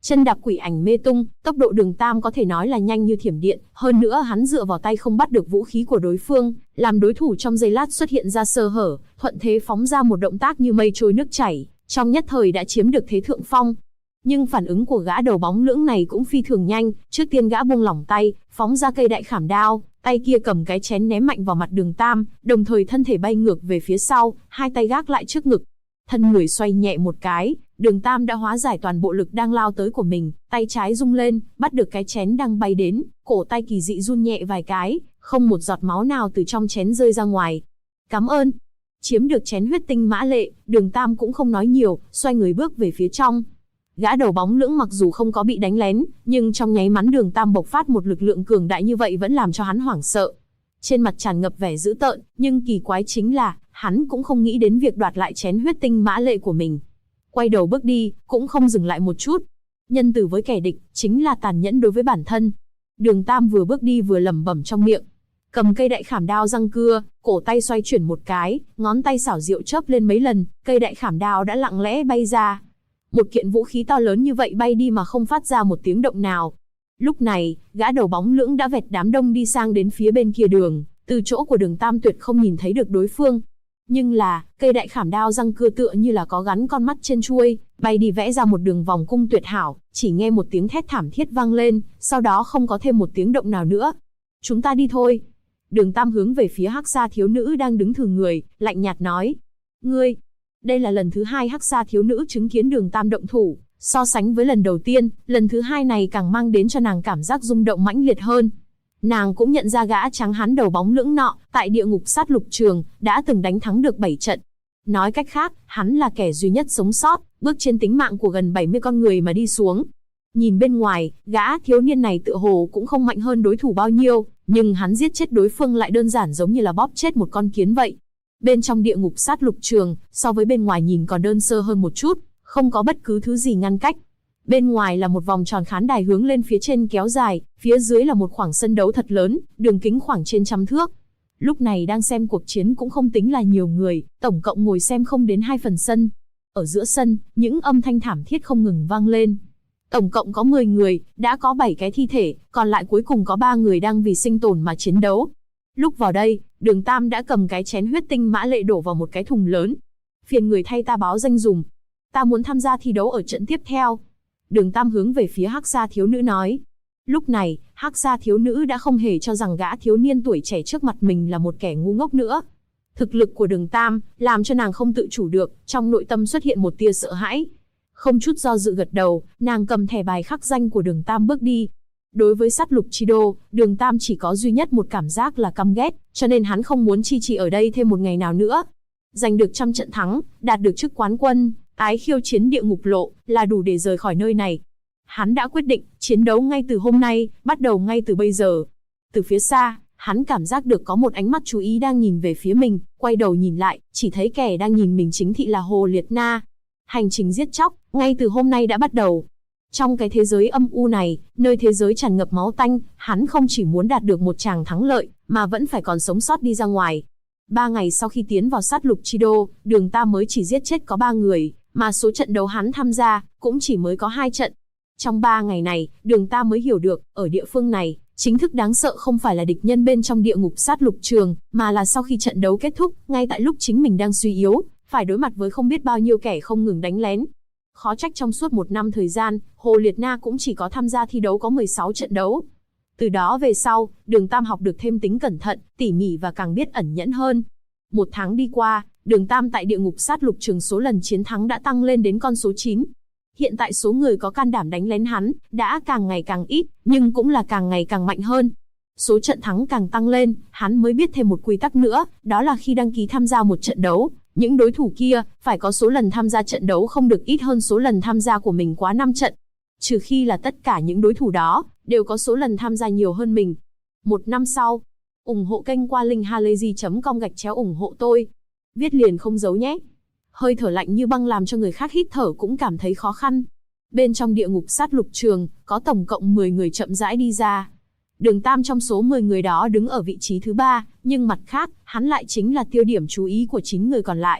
Chân đạp quỷ ảnh mê tung, tốc độ Đường Tam có thể nói là nhanh như thiểm điện, hơn nữa hắn dựa vào tay không bắt được vũ khí của đối phương, làm đối thủ trong giây lát xuất hiện ra sơ hở, thuận thế phóng ra một động tác như mây trôi nước chảy, trong nhất thời đã chiếm được thế thượng phong. Nhưng phản ứng của gã đầu bóng lưỡng này cũng phi thường nhanh, trước tiên gã buông lỏng tay, phóng ra cây đại khảm đao, tay kia cầm cái chén ném mạnh vào mặt Đường Tam, đồng thời thân thể bay ngược về phía sau, hai tay gác lại trước ngực. Thân người xoay nhẹ một cái, Đường Tam đã hóa giải toàn bộ lực đang lao tới của mình, tay trái rung lên, bắt được cái chén đang bay đến, cổ tay kỳ dị run nhẹ vài cái, không một giọt máu nào từ trong chén rơi ra ngoài. Cảm ơn. Chiếm được chén huyết tinh mã lệ, Đường Tam cũng không nói nhiều, xoay người bước về phía trong. Gã đầu bóng lưỡng mặc dù không có bị đánh lén, nhưng trong nháy mắt Đường Tam bộc phát một lực lượng cường đại như vậy vẫn làm cho hắn hoảng sợ. Trên mặt tràn ngập vẻ dữ tợn, nhưng kỳ quái chính là, hắn cũng không nghĩ đến việc đoạt lại chén huyết tinh mã lệ của mình. Quay đầu bước đi, cũng không dừng lại một chút. Nhân từ với kẻ địch, chính là tàn nhẫn đối với bản thân. Đường Tam vừa bước đi vừa lẩm bẩm trong miệng. Cầm cây đại khảm đao răng cưa, cổ tay xoay chuyển một cái, ngón tay xảo diệu chớp lên mấy lần, cây đại khảm đao đã lặng lẽ bay ra. Một kiện vũ khí to lớn như vậy bay đi mà không phát ra một tiếng động nào. Lúc này, gã đầu bóng lưỡng đã vẹt đám đông đi sang đến phía bên kia đường, từ chỗ của Đường Tam tuyệt không nhìn thấy được đối phương. Nhưng là, cây đại khảm đao răng cưa tựa như là có gắn con mắt trên chuôi, bay đi vẽ ra một đường vòng cung tuyệt hảo, chỉ nghe một tiếng thét thảm thiết vang lên, sau đó không có thêm một tiếng động nào nữa. Chúng ta đi thôi. Đường Tam hướng về phía Hắc Sa thiếu nữ đang đứng thừ người, lạnh nhạt nói. Ngươi, đây là lần thứ hai Hắc Sa thiếu nữ chứng kiến Đường Tam động thủ, so sánh với lần đầu tiên, lần thứ hai này càng mang đến cho nàng cảm giác rung động mãnh liệt hơn. Nàng cũng nhận ra gã trắng hán đầu bóng lưỡng nọ, tại địa ngục sát lục trường, đã từng đánh thắng được 7 trận. Nói cách khác, hắn là kẻ duy nhất sống sót, bước trên tính mạng của gần 70 con người mà đi xuống. Nhìn bên ngoài, gã thiếu niên này tựa hồ cũng không mạnh hơn đối thủ bao nhiêu, nhưng hắn giết chết đối phương lại đơn giản giống như là bóp chết một con kiến vậy. Bên trong địa ngục sát lục trường, so với bên ngoài nhìn còn đơn sơ hơn một chút, không có bất cứ thứ gì ngăn cách. Bên ngoài là một vòng tròn khán đài hướng lên phía trên kéo dài, phía dưới là một khoảng sân đấu thật lớn, đường kính khoảng trên 100 thước. Lúc này đang xem cuộc chiến cũng không tính là nhiều người, tổng cộng ngồi xem không đến 2 phần sân. Ở giữa sân, những âm thanh thảm thiết không ngừng vang lên. Tổng cộng có 10 người, đã có 7 cái thi thể, còn lại cuối cùng có 3 người đang vì sinh tồn mà chiến đấu. Lúc vào đây, Đường Tam đã cầm cái chén huyết tinh mã lệ đổ vào một cái thùng lớn. Phiền người thay ta báo danh dùm. Ta muốn tham gia thi đấu ở trận tiếp theo. Đường Tam hướng về phía Hắc Sa thiếu nữ nói. Lúc này, Hắc Sa thiếu nữ đã không hề cho rằng gã thiếu niên tuổi trẻ trước mặt mình là một kẻ ngu ngốc nữa. Thực lực của Đường Tam làm cho nàng không tự chủ được, trong nội tâm xuất hiện một tia sợ hãi. Không chút do dự gật đầu, nàng cầm thẻ bài khắc danh của Đường Tam bước đi. Đối với sát lục chi đô, Đường Tam chỉ có duy nhất một cảm giác là căm ghét, cho nên hắn không muốn chi trì ở đây thêm một ngày nào nữa. Giành được 100 trận thắng, đạt được chức quán quân, tái khiêu chiến địa ngục lộ, là đủ để rời khỏi nơi này. Hắn đã quyết định, chiến đấu ngay từ hôm nay, bắt đầu ngay từ bây giờ. Từ phía xa, hắn cảm giác được có một ánh mắt chú ý đang nhìn về phía mình, quay đầu nhìn lại, chỉ thấy kẻ đang nhìn mình chính thị là Hồ Liệt Na. Hành trình giết chóc, ngay từ hôm nay đã bắt đầu. Trong cái thế giới âm u này, nơi thế giới tràn ngập máu tanh, hắn không chỉ muốn đạt được một tràng thắng lợi, mà vẫn phải còn sống sót đi ra ngoài. 3 ngày sau khi tiến vào sát lục chi đô, Đường Tam mới chỉ giết chết có 3 người, mà số trận đấu hắn tham gia, cũng chỉ mới có 2 trận. Trong 3 ngày này, Đường Tam mới hiểu được, ở địa phương này, chính thức đáng sợ không phải là địch nhân bên trong địa ngục sát lục trường, mà là sau khi trận đấu kết thúc, ngay tại lúc chính mình đang suy yếu, phải đối mặt với không biết bao nhiêu kẻ không ngừng đánh lén. Khó trách trong suốt 1 năm thời gian, Hồ Liệt Na cũng chỉ có tham gia thi đấu có 16 trận đấu. Từ đó về sau, Đường Tam học được thêm tính cẩn thận, tỉ mỉ và càng biết ẩn nhẫn hơn. 1 tháng đi qua, Đường Tam tại địa ngục sát lục trường số lần chiến thắng đã tăng lên đến con số 9. Hiện tại số người có can đảm đánh lén hắn, đã càng ngày càng ít, nhưng cũng là càng ngày càng mạnh hơn. Số trận thắng càng tăng lên, hắn mới biết thêm một quy tắc nữa, đó là khi đăng ký tham gia một trận đấu, những đối thủ kia phải có số lần tham gia trận đấu không được ít hơn số lần tham gia của mình quá 5 trận. Trừ khi là tất cả những đối thủ đó đều có số lần tham gia nhiều hơn mình. 1 năm sau, ủng hộ kênh qua link halayzi.com/ủng hộ tôi. Viết liền không giấu nhé. Hơi thở lạnh như băng làm cho người khác hít thở cũng cảm thấy khó khăn. Bên trong địa ngục sát lục trường, có tổng cộng 10 người chậm rãi đi ra. Đường Tam trong số 10 người đó đứng ở vị trí thứ 3, nhưng mặt khác, hắn lại chính là tiêu điểm chú ý của 9 người còn lại.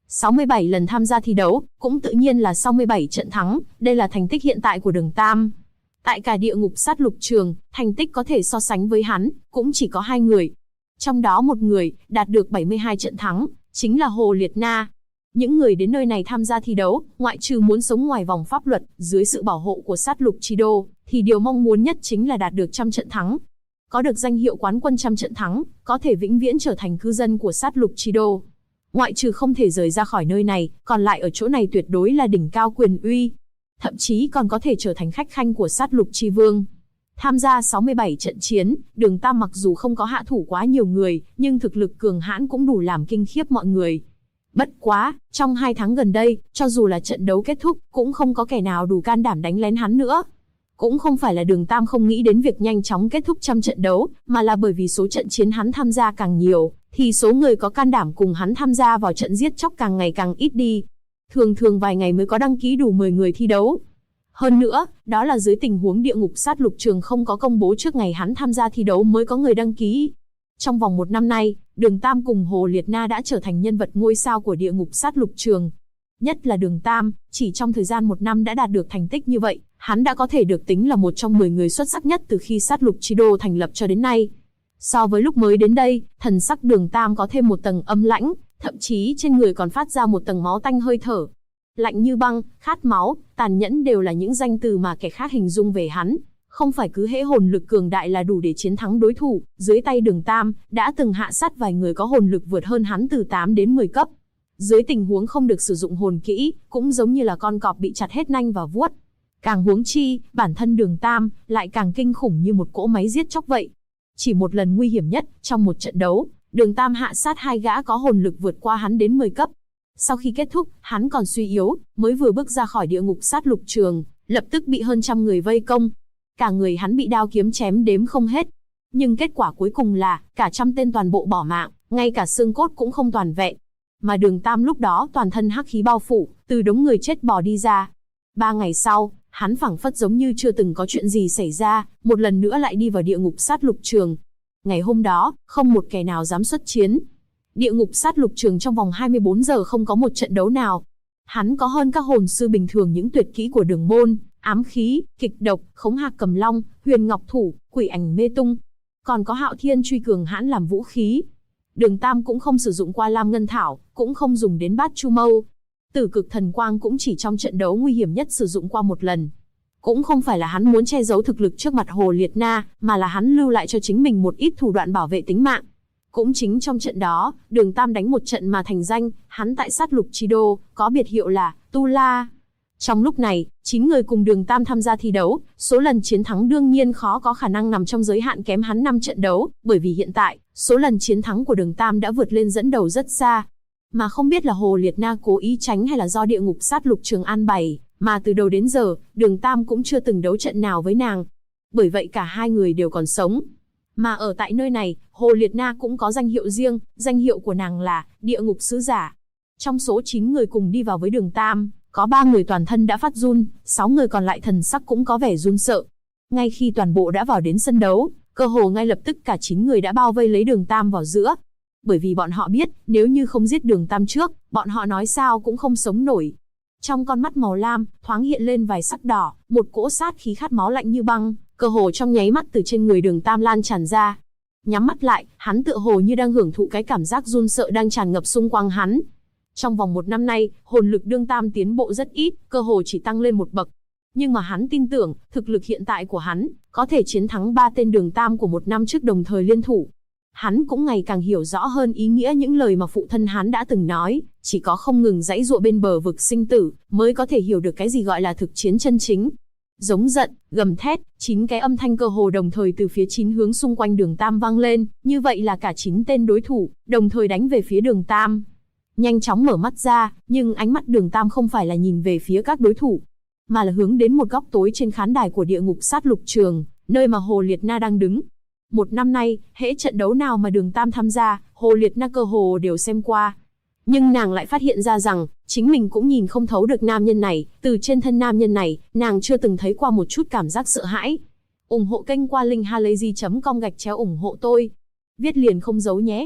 67 lần tham gia thi đấu, cũng tự nhiên là 67 trận thắng, đây là thành tích hiện tại của Đường Tam. Tại cả địa ngục sát lục trường, thành tích có thể so sánh với hắn, cũng chỉ có 2 người. Trong đó một người, đạt được 72 trận thắng, chính là Hồ Liệt Na. Những người đến nơi này tham gia thi đấu, ngoại trừ muốn sống ngoài vòng pháp luật, dưới sự bảo hộ của sát lục chi đô, thì điều mong muốn nhất chính là đạt được trăm trận thắng. Có được danh hiệu quán quân trăm trận thắng, có thể vĩnh viễn trở thành cư dân của sát lục chi đô. Ngoại trừ không thể rời ra khỏi nơi này, còn lại ở chỗ này tuyệt đối là đỉnh cao quyền uy. Thậm chí còn có thể trở thành khách khanh của sát lục chi vương. Tham gia 67 trận chiến, Đường Tam mặc dù không có hạ thủ quá nhiều người, nhưng thực lực cường hãn cũng đủ làm kinh khiếp mọi người. Bất quá, trong 2 tháng gần đây, cho dù là trận đấu kết thúc, cũng không có kẻ nào đủ can đảm đánh lén hắn nữa. Cũng không phải là Đường Tam không nghĩ đến việc nhanh chóng kết thúc trăm trận đấu, mà là bởi vì số trận chiến hắn tham gia càng nhiều, thì số người có can đảm cùng hắn tham gia vào trận giết chóc càng ngày càng ít đi. Thường thường vài ngày mới có đăng ký đủ 10 người thi đấu. Hơn nữa, đó là dưới tình huống địa ngục sát lục trường không có công bố trước ngày hắn tham gia thi đấu mới có người đăng ký. Trong vòng 1 năm nay, Đường Tam cùng Hồ Liệt Na đã trở thành nhân vật ngôi sao của địa ngục sát lục trường. Nhất là Đường Tam, chỉ trong thời gian 1 năm đã đạt được thành tích như vậy, hắn đã có thể được tính là một trong 10 người xuất sắc nhất từ khi sát lục chi đô thành lập cho đến nay. So với lúc mới đến đây, thần sắc Đường Tam có thêm một tầng âm lãnh, thậm chí trên người còn phát ra một tầng máu tanh hơi thở. Lạnh như băng, khát máu, tàn nhẫn đều là những danh từ mà kẻ khác hình dung về hắn. Không phải cứ hễ hồn lực cường đại là đủ để chiến thắng đối thủ, dưới tay Đường Tam, đã từng hạ sát vài người có hồn lực vượt hơn hắn từ 8 đến 10 cấp. Dưới tình huống không được sử dụng hồn kỹ, cũng giống như là con cọp bị chặt hết nanh và vuốt. Càng huống chi, bản thân Đường Tam, lại càng kinh khủng như một cỗ máy giết chóc vậy. Chỉ một lần nguy hiểm nhất, trong một trận đấu, Đường Tam hạ sát 2 gã có hồn lực vượt qua hắn đến 10 cấp. Sau khi kết thúc, hắn còn suy yếu, mới vừa bước ra khỏi địa ngục sát lục trường, lập tức bị hơn trăm người vây công. Cả người hắn bị đao kiếm chém đếm không hết. Nhưng kết quả cuối cùng là, cả trăm tên toàn bộ bỏ mạng, ngay cả xương cốt cũng không toàn vẹn. Mà Đường Tam lúc đó toàn thân hắc khí bao phủ, từ đống người chết bò đi ra. 3 ngày sau, hắn phảng phất giống như chưa từng có chuyện gì xảy ra, một lần nữa lại đi vào địa ngục sát lục trường. Ngày hôm đó, không một kẻ nào dám xuất chiến. Địa ngục sát lục trường trong vòng 24 giờ không có một trận đấu nào. Hắn có hơn các hồn sư bình thường những tuyệt kỹ của Đường môn, ám khí, kịch độc, khống hạc cầm long, huyền ngọc thủ, quỷ ảnh mê tung. Còn có hạo thiên truy cường hãn làm vũ khí. Đường Tam cũng không sử dụng qua lam ngân thảo, cũng không dùng đến bát chu mâu. Tử cực thần quang cũng chỉ trong trận đấu nguy hiểm nhất sử dụng qua một lần. Cũng không phải là hắn muốn che giấu thực lực trước mặt Hồ Liệt Na, mà là hắn lưu lại cho chính mình một ít thủ đoạn bảo vệ tính mạng. Cũng chính trong trận đó, Đường Tam đánh một trận mà thành danh, hắn tại sát lục chi đô, có biệt hiệu là Tu La. Trong lúc này, 9 người cùng Đường Tam tham gia thi đấu, số lần chiến thắng đương nhiên khó có khả năng nằm trong giới hạn kém hắn 5 trận đấu, bởi vì hiện tại, số lần chiến thắng của Đường Tam đã vượt lên dẫn đầu rất xa. Mà không biết là Hồ Liệt Na cố ý tránh hay là do địa ngục sát lục trường an bày, mà từ đầu đến giờ, Đường Tam cũng chưa từng đấu trận nào với nàng. Bởi vậy cả 2 người đều còn sống. Mà ở tại nơi này, Hồ Liệt Na cũng có danh hiệu riêng, danh hiệu của nàng là địa ngục sứ giả. Trong số 9 người cùng đi vào với Đường Tam, có 3 người toàn thân đã phát run, 6 người còn lại thần sắc cũng có vẻ run sợ. Ngay khi toàn bộ đã vào đến sân đấu, cơ hồ ngay lập tức cả 9 người đã bao vây lấy Đường Tam vào giữa. Bởi vì bọn họ biết, nếu như không giết Đường Tam trước, bọn họ nói sao cũng không sống nổi. Trong con mắt màu lam, thoáng hiện lên vài sắc đỏ, một cỗ sát khí khát máu lạnh như băng, cơ hồ trong nháy mắt từ trên người Đường Tam lan tràn ra. Nhắm mắt lại, hắn tựa hồ như đang hưởng thụ cái cảm giác run sợ đang tràn ngập xung quanh hắn. Trong vòng 1 năm nay, hồn lực Đường Tam tiến bộ rất ít, cơ hồ chỉ tăng lên một bậc. Nhưng mà hắn tin tưởng, thực lực hiện tại của hắn, có thể chiến thắng 3 tên Đường Tam của 1 năm trước đồng thời liên thủ. Hắn cũng ngày càng hiểu rõ hơn ý nghĩa những lời mà phụ thân hắn đã từng nói, chỉ có không ngừng giãy giụa bên bờ vực sinh tử, mới có thể hiểu được cái gì gọi là thực chiến chân chính. Giống giận, gầm thét, 9 cái âm thanh cơ hồ đồng thời từ phía 9 hướng xung quanh Đường Tam vang lên, như vậy là cả 9 tên đối thủ, đồng thời đánh về phía Đường Tam. Nhanh chóng mở mắt ra, nhưng ánh mắt Đường Tam không phải là nhìn về phía các đối thủ, mà là hướng đến một góc tối trên khán đài của địa ngục sát lục trường, nơi mà Hồ Liệt Na đang đứng. 1 năm nay, hễ trận đấu nào mà Đường Tam tham gia, Hồ Liệt Na cơ hồ đều xem qua. Nhưng nàng lại phát hiện ra rằng, chính mình cũng nhìn không thấu được nam nhân này, từ trên thân nam nhân này, nàng chưa từng thấy qua một chút cảm giác sợ hãi. Ủng hộ kênh qua linkhalazy.com/ủng hộ tôi. Viết liền không giấu nhé.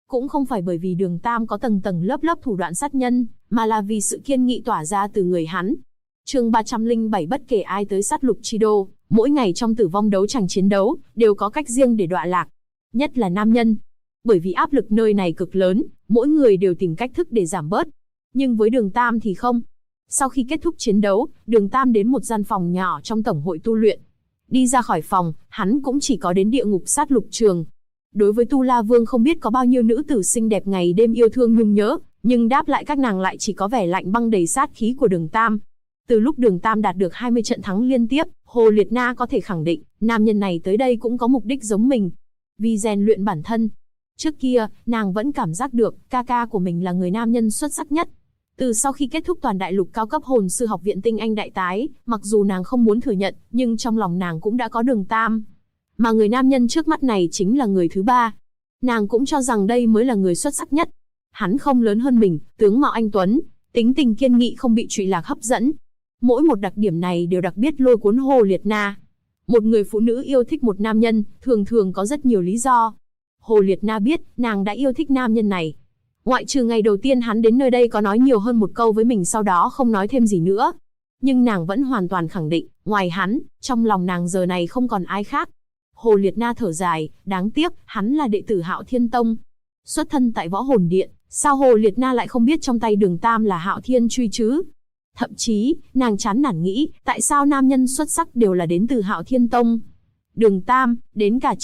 Cũng không phải bởi vì Đường Tam có tầng tầng lớp lớp thủ đoạn sát nhân, mà là vì sự kiên nghị tỏa ra từ người hắn. Chương 307 bất kể ai tới sát lục chi đô, mỗi ngày trong tử vong đấu chẳng chiến đấu, đều có cách riêng để đọa lạc. Nhất là nam nhân. Bởi vì áp lực nơi này cực lớn, mỗi người đều tìm cách thức để giảm bớt. Nhưng với Đường Tam thì không. Sau khi kết thúc chiến đấu, Đường Tam đến một gian phòng nhỏ trong tổng hội tu luyện. Đi ra khỏi phòng, hắn cũng chỉ có đến địa ngục sát lục trường. Đối với Tu La Vương không biết có bao nhiêu nữ tử xinh đẹp ngày đêm yêu thương nhung nhớ, nhưng đáp lại các nàng lại chỉ có vẻ lạnh băng đầy sát khí của Đường Tam. Từ lúc Đường Tam đạt được 20 trận thắng liên tiếp, Hồ Liệt Na có thể khẳng định, nam nhân này tới đây cũng có mục đích giống mình. Vì rèn luyện bản thân. Trước kia, nàng vẫn cảm giác được, ca ca của mình là người nam nhân xuất sắc nhất. Từ sau khi kết thúc toàn đại lục cao cấp hồn sư học viện tinh anh đại tái, mặc dù nàng không muốn thừa nhận, nhưng trong lòng nàng cũng đã có Đường Tam. Mà người nam nhân trước mắt này chính là người thứ ba. Nàng cũng cho rằng đây mới là người xuất sắc nhất. Hắn không lớn hơn mình, tướng mạo anh tuấn, tính tình kiên nghị không bị trụy lạc hấp dẫn. Mỗi một đặc điểm này đều đặc biệt lôi cuốn Hồ Liệt Na. Một người phụ nữ yêu thích một nam nhân, thường thường có rất nhiều lý do. Hồ Liệt Na biết, nàng đã yêu thích nam nhân này. Ngoại trừ ngày đầu tiên hắn đến nơi đây có nói nhiều hơn một câu với mình, sau đó không nói thêm gì nữa. Nhưng nàng vẫn hoàn toàn khẳng định, ngoài hắn, trong lòng nàng giờ này không còn ai khác. Hồ Liệt Na thở dài, đáng tiếc, hắn là đệ tử Hạo Thiên Tông. Xuất thân tại Võ Hồn Điện, sao Hồ Liệt Na lại không biết trong tay Đường Tam là Hạo Thiên Truy chứ? Thậm chí, nàng chán nản nghĩ, tại sao nam nhân xuất sắc đều là đến từ Hạo Thiên Tông? Đường Tam, đến cả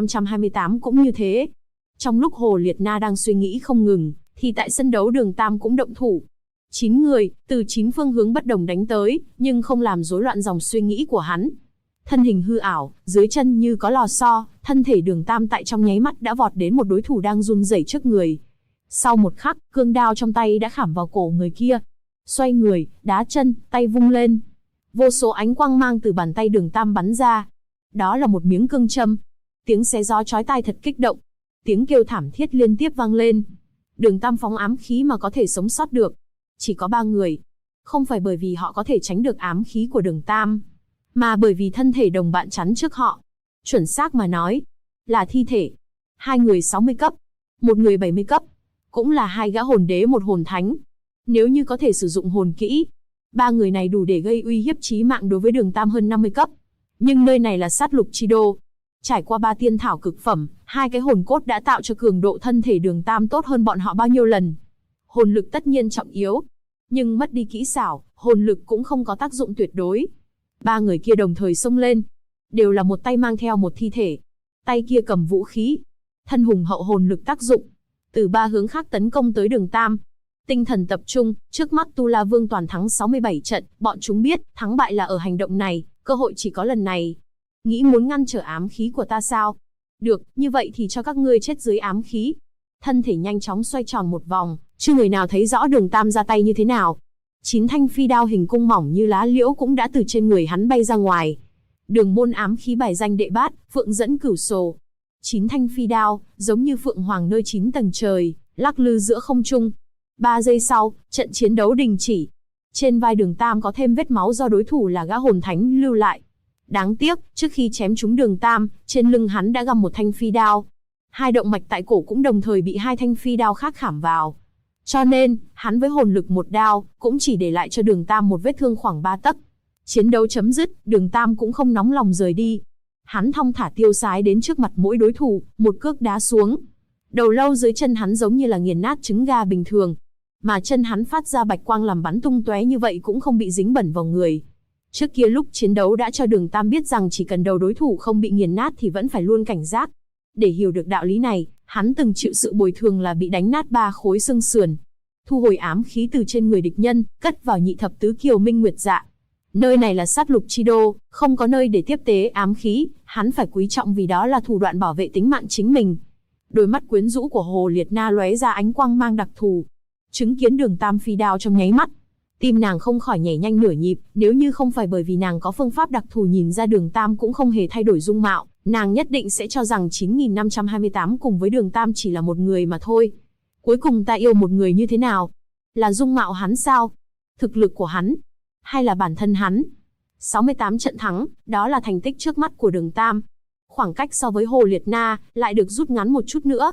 9528 cũng như thế. Trong lúc Hồ Liệt Na đang suy nghĩ không ngừng, thì tại sân đấu Đường Tam cũng động thủ. 9 người, từ 9 phương hướng bất đồng đánh tới, nhưng không làm rối loạn dòng suy nghĩ của hắn. Thân hình hư ảo, dưới chân như có lò xo, thân thể Đường Tam tại trong nháy mắt đã vọt đến một đối thủ đang run rẩy trước người. Sau một khắc, cương đao trong tay đã khảm vào cổ người kia. Xoay người, đá chân, tay vung lên. Vô số ánh quang mang từ bàn tay Đường Tam bắn ra. Đó là một miếng cương châm. Tiếng xé gió chói tai thật kích động. Tiếng kêu thảm thiết liên tiếp vang lên. Đường Tam phóng ám khí mà có thể sống sót được. Chỉ có 3 người. Không phải bởi vì họ có thể tránh được ám khí của Đường Tam, mà bởi vì thân thể đồng bạn chắn trước họ. Chuẩn xác mà nói, là thi thể. 2 người 60 cấp, một người 70 cấp. Cũng là 2 gã hồn đế một hồn thánh. Nếu như có thể sử dụng hồn kỹ, 3 người này đủ để gây uy hiếp chí mạng đối với Đường Tam hơn 50 cấp. Nhưng nơi này là sát lục chi đô. Trải qua 3 tiên thảo cực phẩm, 2 cái hồn cốt đã tạo cho cường độ thân thể Đường Tam tốt hơn bọn họ bao nhiêu lần. Hồn lực tất nhiên trọng yếu, nhưng mất đi kỹ xảo, hồn lực cũng không có tác dụng tuyệt đối. 3 người kia đồng thời xông lên, đều là một tay mang theo một thi thể, tay kia cầm vũ khí, thân hùng hậu hồn lực tác dụng, từ 3 hướng khác tấn công tới Đường Tam. Tinh thần tập trung, trước mắt Tu La Vương toàn thắng 67 trận, bọn chúng biết, thắng bại là ở hành động này, cơ hội chỉ có lần này. Nghĩ muốn ngăn trở ám khí của ta sao? Được, như vậy thì cho các ngươi chết dưới ám khí. Thân thể nhanh chóng xoay tròn một vòng, chưa người nào thấy rõ Đường Tam ra tay như thế nào. 9 thanh phi đao hình cung mỏng như lá liễu cũng đã từ trên người hắn bay ra ngoài. Đường môn ám khí bài danh đệ bát, phượng dẫn cửu sồ. 9 thanh phi đao, giống như phượng hoàng nơi 9 tầng trời, lắc lư giữa không trung. 3 giây sau, trận chiến đấu đình chỉ. Trên vai Đường Tam có thêm vết máu do đối thủ là gã hồn thánh lưu lại. Đáng tiếc, trước khi chém trúng Đường Tam, trên lưng hắn đã găm một thanh phi đao. 2 động mạch tại cổ cũng đồng thời bị 2 thanh phi đao khác khảm vào. Cho nên, hắn với hồn lực một đao, cũng chỉ để lại cho Đường Tam một vết thương khoảng 3 tấc. Chiến đấu chấm dứt, Đường Tam cũng không nóng lòng rời đi. Hắn thong thả tiêu sái đến trước mặt mỗi đối thủ, một cước đá xuống. Đầu lâu dưới chân hắn giống như là nghiền nát trứng gà bình thường. Mà chân hắn phát ra bạch quang làm bắn tung tóe như vậy cũng không bị dính bẩn vào người. Trước kia lúc chiến đấu đã cho Đường Tam biết rằng chỉ cần đầu đối thủ không bị nghiền nát thì vẫn phải luôn cảnh giác. Để hiểu được đạo lý này, hắn từng chịu sự bồi thường là bị đánh nát 3 khối xương sườn. Thu hồi ám khí từ trên người địch nhân, cất vào nhị thập tứ kiều minh nguyệt dạ. Nơi này là sát lục chi đô, không có nơi để tiếp tế ám khí, hắn phải quý trọng vì đó là thủ đoạn bảo vệ tính mạng chính mình. Đôi mắt quyến rũ của Hồ Liệt Na lóe ra ánh quang mang đặc thù. Chứng kiến Đường Tam phi đao trong nháy mắt, tim nàng không khỏi nhảy nhanh nửa nhịp, nếu như không phải bởi vì nàng có phương pháp đặc thù nhìn ra Đường Tam cũng không hề thay đổi dung mạo, nàng nhất định sẽ cho rằng 9528 cùng với Đường Tam chỉ là một người mà thôi. Cuối cùng ta yêu một người như thế nào? Là dung mạo hắn sao? Thực lực của hắn? Hay là bản thân hắn? 68 trận thắng, đó là thành tích trước mắt của Đường Tam. Khoảng cách so với Hồ Liệt Na lại được rút ngắn một chút nữa.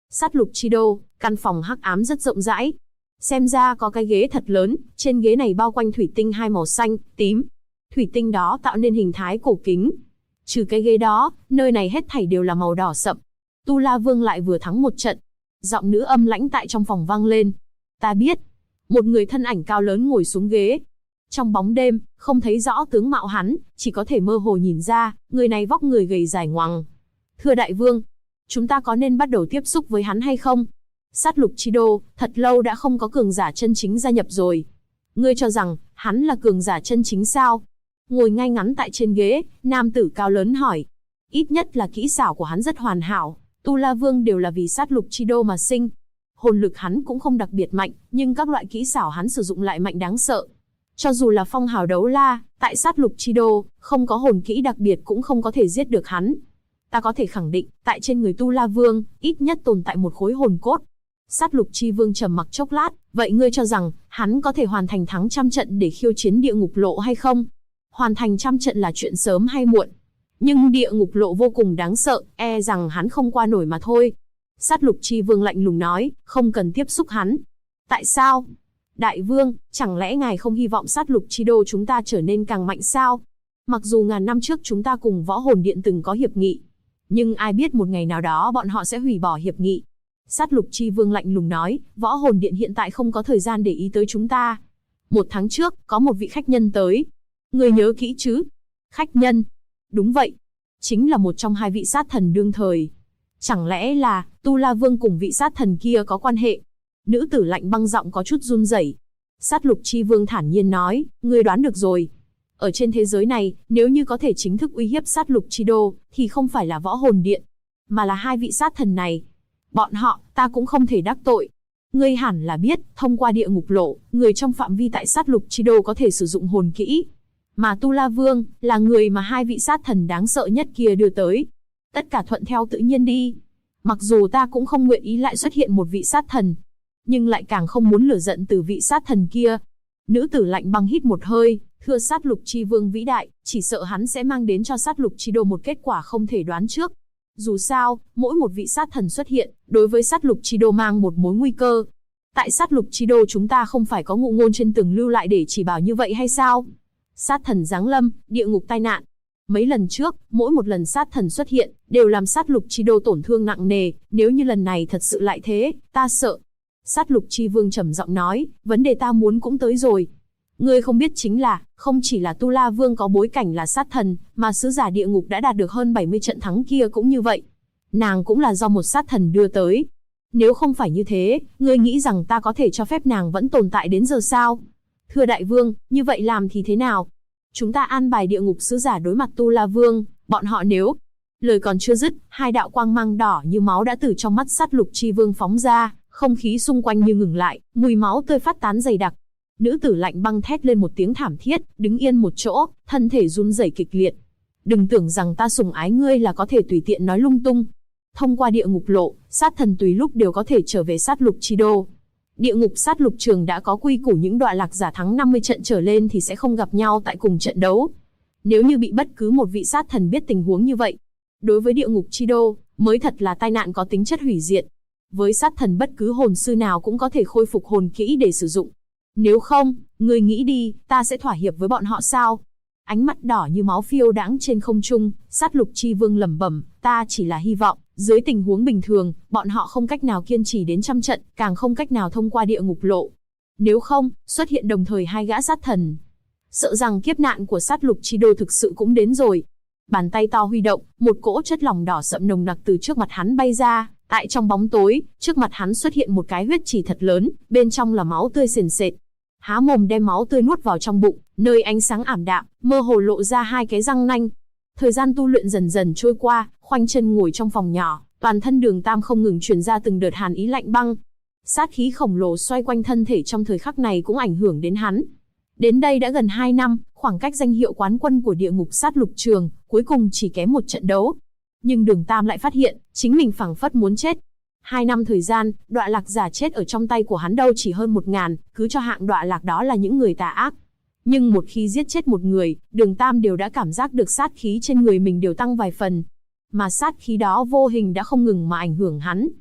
Sát lục chi đô, căn phòng hắc ám rất rộng rãi. Xem ra có cái ghế thật lớn, trên ghế này bao quanh thủy tinh hai màu xanh, tím. Thủy tinh đó tạo nên hình thái cổ kính. Trừ cái ghế đó, nơi này hết thảy đều là màu đỏ sậm. Tu La Vương lại vừa thắng một trận. Giọng nữ âm lãnh tại trong phòng vang lên. Ta biết. Một người thân ảnh cao lớn ngồi xuống ghế. Trong bóng đêm, không thấy rõ tướng mạo hắn, chỉ có thể mơ hồ nhìn ra, người này vóc người gầy dài ngoằng. Thưa đại vương, chúng ta có nên bắt đầu tiếp xúc với hắn hay không? Sát lục chi đô, thật lâu đã không có cường giả chân chính gia nhập rồi. Ngươi cho rằng, hắn là cường giả chân chính sao? Ngồi ngay ngắn tại trên ghế, nam tử cao lớn hỏi. Ít nhất là kỹ xảo của hắn rất hoàn hảo, Tu La Vương đều là vì sát lục chi đô mà sinh. Hồn lực hắn cũng không đặc biệt mạnh, nhưng các loại kỹ xảo hắn sử dụng lại mạnh đáng sợ. Cho dù là phong hào đấu la, tại sát lục chi đô, không có hồn kỹ đặc biệt cũng không có thể giết được hắn. Ta có thể khẳng định, tại trên người Tu La Vương, ít nhất tồn tại một khối hồn cốt. Sát lục chi vương trầm mặc chốc lát, vậy ngươi cho rằng, hắn có thể hoàn thành thắng trăm trận để khiêu chiến địa ngục lộ hay không? Hoàn thành trăm trận là chuyện sớm hay muộn. Nhưng địa ngục lộ vô cùng đáng sợ, e rằng hắn không qua nổi mà thôi. Sát lục chi vương lạnh lùng nói, không cần tiếp xúc hắn. Tại sao? Đại vương, chẳng lẽ ngài không hy vọng sát lục chi đô chúng ta trở nên càng mạnh sao? Mặc dù ngàn năm trước chúng ta cùng võ hồn điện từng có hiệp nghị, nhưng ai biết một ngày nào đó bọn họ sẽ hủy bỏ hiệp nghị. Sát lục chi vương lạnh lùng nói, võ hồn điện hiện tại không có thời gian để ý tới chúng ta. 1 tháng trước, có một vị khách nhân tới. Người nhớ kỹ chứ? Khách nhân? Đúng vậy. Chính là một trong 2 vị sát thần đương thời. Chẳng lẽ là, Tu La Vương cùng vị sát thần kia có quan hệ? Nữ tử lạnh băng giọng có chút run rẩy. Sát lục chi vương thản nhiên nói, ngươi đoán được rồi. Ở trên thế giới này, nếu như có thể chính thức uy hiếp sát lục chi đô, thì không phải là võ hồn điện, mà là 2 vị sát thần này. Bọn họ, ta cũng không thể đắc tội. Ngươi hẳn là biết, thông qua địa ngục lộ, người trong phạm vi tại sát lục chi đô có thể sử dụng hồn kỹ. Mà Tu La Vương, là người mà 2 vị sát thần đáng sợ nhất kia đưa tới. Tất cả thuận theo tự nhiên đi. Mặc dù ta cũng không nguyện ý lại xuất hiện một vị sát thần, nhưng lại càng không muốn lửa giận từ vị sát thần kia. Nữ tử lạnh băng hít một hơi, thưa sát lục chi vương vĩ đại, chỉ sợ hắn sẽ mang đến cho sát lục chi đô một kết quả không thể đoán trước. Dù sao, mỗi một vị sát thần xuất hiện, đối với sát lục chi đô mang một mối nguy cơ. Tại sát lục chi đô chúng ta không phải có ngụ ngôn trên tường lưu lại để chỉ bảo như vậy hay sao? Sát thần giáng lâm, địa ngục tai nạn. Mấy lần trước, mỗi một lần sát thần xuất hiện, đều làm sát lục chi đô tổn thương nặng nề, nếu như lần này thật sự lại thế, ta sợ. Sát lục chi vương trầm giọng nói, vấn đề ta muốn cũng tới rồi. Ngươi không biết chính là, không chỉ là Tu La Vương có bối cảnh là sát thần, mà sứ giả địa ngục đã đạt được hơn 70 trận thắng kia cũng như vậy. Nàng cũng là do một sát thần đưa tới. Nếu không phải như thế, ngươi nghĩ rằng ta có thể cho phép nàng vẫn tồn tại đến giờ sao? Thưa đại vương, như vậy làm thì thế nào? Chúng ta an bài địa ngục sứ giả đối mặt Tu La Vương, bọn họ nếu... Lời còn chưa dứt, 2 đạo quang mang đỏ như máu đã từ trong mắt sát lục chi vương phóng ra, không khí xung quanh như ngừng lại, mùi máu tươi phát tán dày đặc. Nữ tử lạnh băng thét lên một tiếng thảm thiết, đứng yên một chỗ, thân thể run rẩy kịch liệt. Đừng tưởng rằng ta sủng ái ngươi là có thể tùy tiện nói lung tung. Thông qua địa ngục lộ, sát thần tùy lúc đều có thể trở về sát lục chi đô. Địa ngục sát lục trường đã có quy củ những đọa lạc giả thắng 50 trận trở lên thì sẽ không gặp nhau tại cùng trận đấu. Nếu như bị bất cứ một vị sát thần biết tình huống như vậy, đối với địa ngục chi đô, mới thật là tai nạn có tính chất hủy diệt. Với sát thần bất cứ hồn sư nào cũng có thể khôi phục hồn kỹ để sử dụng. Nếu không, ngươi nghĩ đi, ta sẽ thỏa hiệp với bọn họ sao? Ánh mắt đỏ như máu phiêu đãng trên không trung, sát lục chi vương lẩm bẩm, ta chỉ là hy vọng, dưới tình huống bình thường, bọn họ không cách nào kiên trì đến 100 trận, càng không cách nào thông qua địa ngục lộ. Nếu không, xuất hiện đồng thời 2 gã sát thần. Sợ rằng kiếp nạn của sát lục chi đô thực sự cũng đến rồi. Bàn tay to huy động, một cỗ chất lỏng đỏ sậm nồng nặc từ trước mặt hắn bay ra. Tại trong bóng tối, trước mặt hắn xuất hiện một cái huyết chỉ thật lớn, bên trong là máu tươi sền sệt. Há mồm đem máu tươi nuốt vào trong bụng, nơi ánh sáng ảm đạm, mơ hồ lộ ra 2 cái răng nanh. Thời gian tu luyện dần dần trôi qua, khoanh chân ngồi trong phòng nhỏ, toàn thân Đường Tam không ngừng truyền ra từng đợt hàn ý lạnh băng. Sát khí khổng lồ xoay quanh thân thể trong thời khắc này cũng ảnh hưởng đến hắn. Đến đây đã gần 2 năm, khoảng cách danh hiệu quán quân của địa ngục sát lục trường, cuối cùng chỉ kém một trận đấu. Nhưng Đường Tam lại phát hiện, chính mình phảng phất muốn chết. 2 năm thời gian, đọa lạc giả chết ở trong tay của hắn đâu chỉ hơn 1000, cứ cho hạng đọa lạc đó là những người tà ác. Nhưng một khi giết chết một người, Đường Tam đều đã cảm giác được sát khí trên người mình đều tăng vài phần. Mà sát khí đó vô hình đã không ngừng mà ảnh hưởng hắn.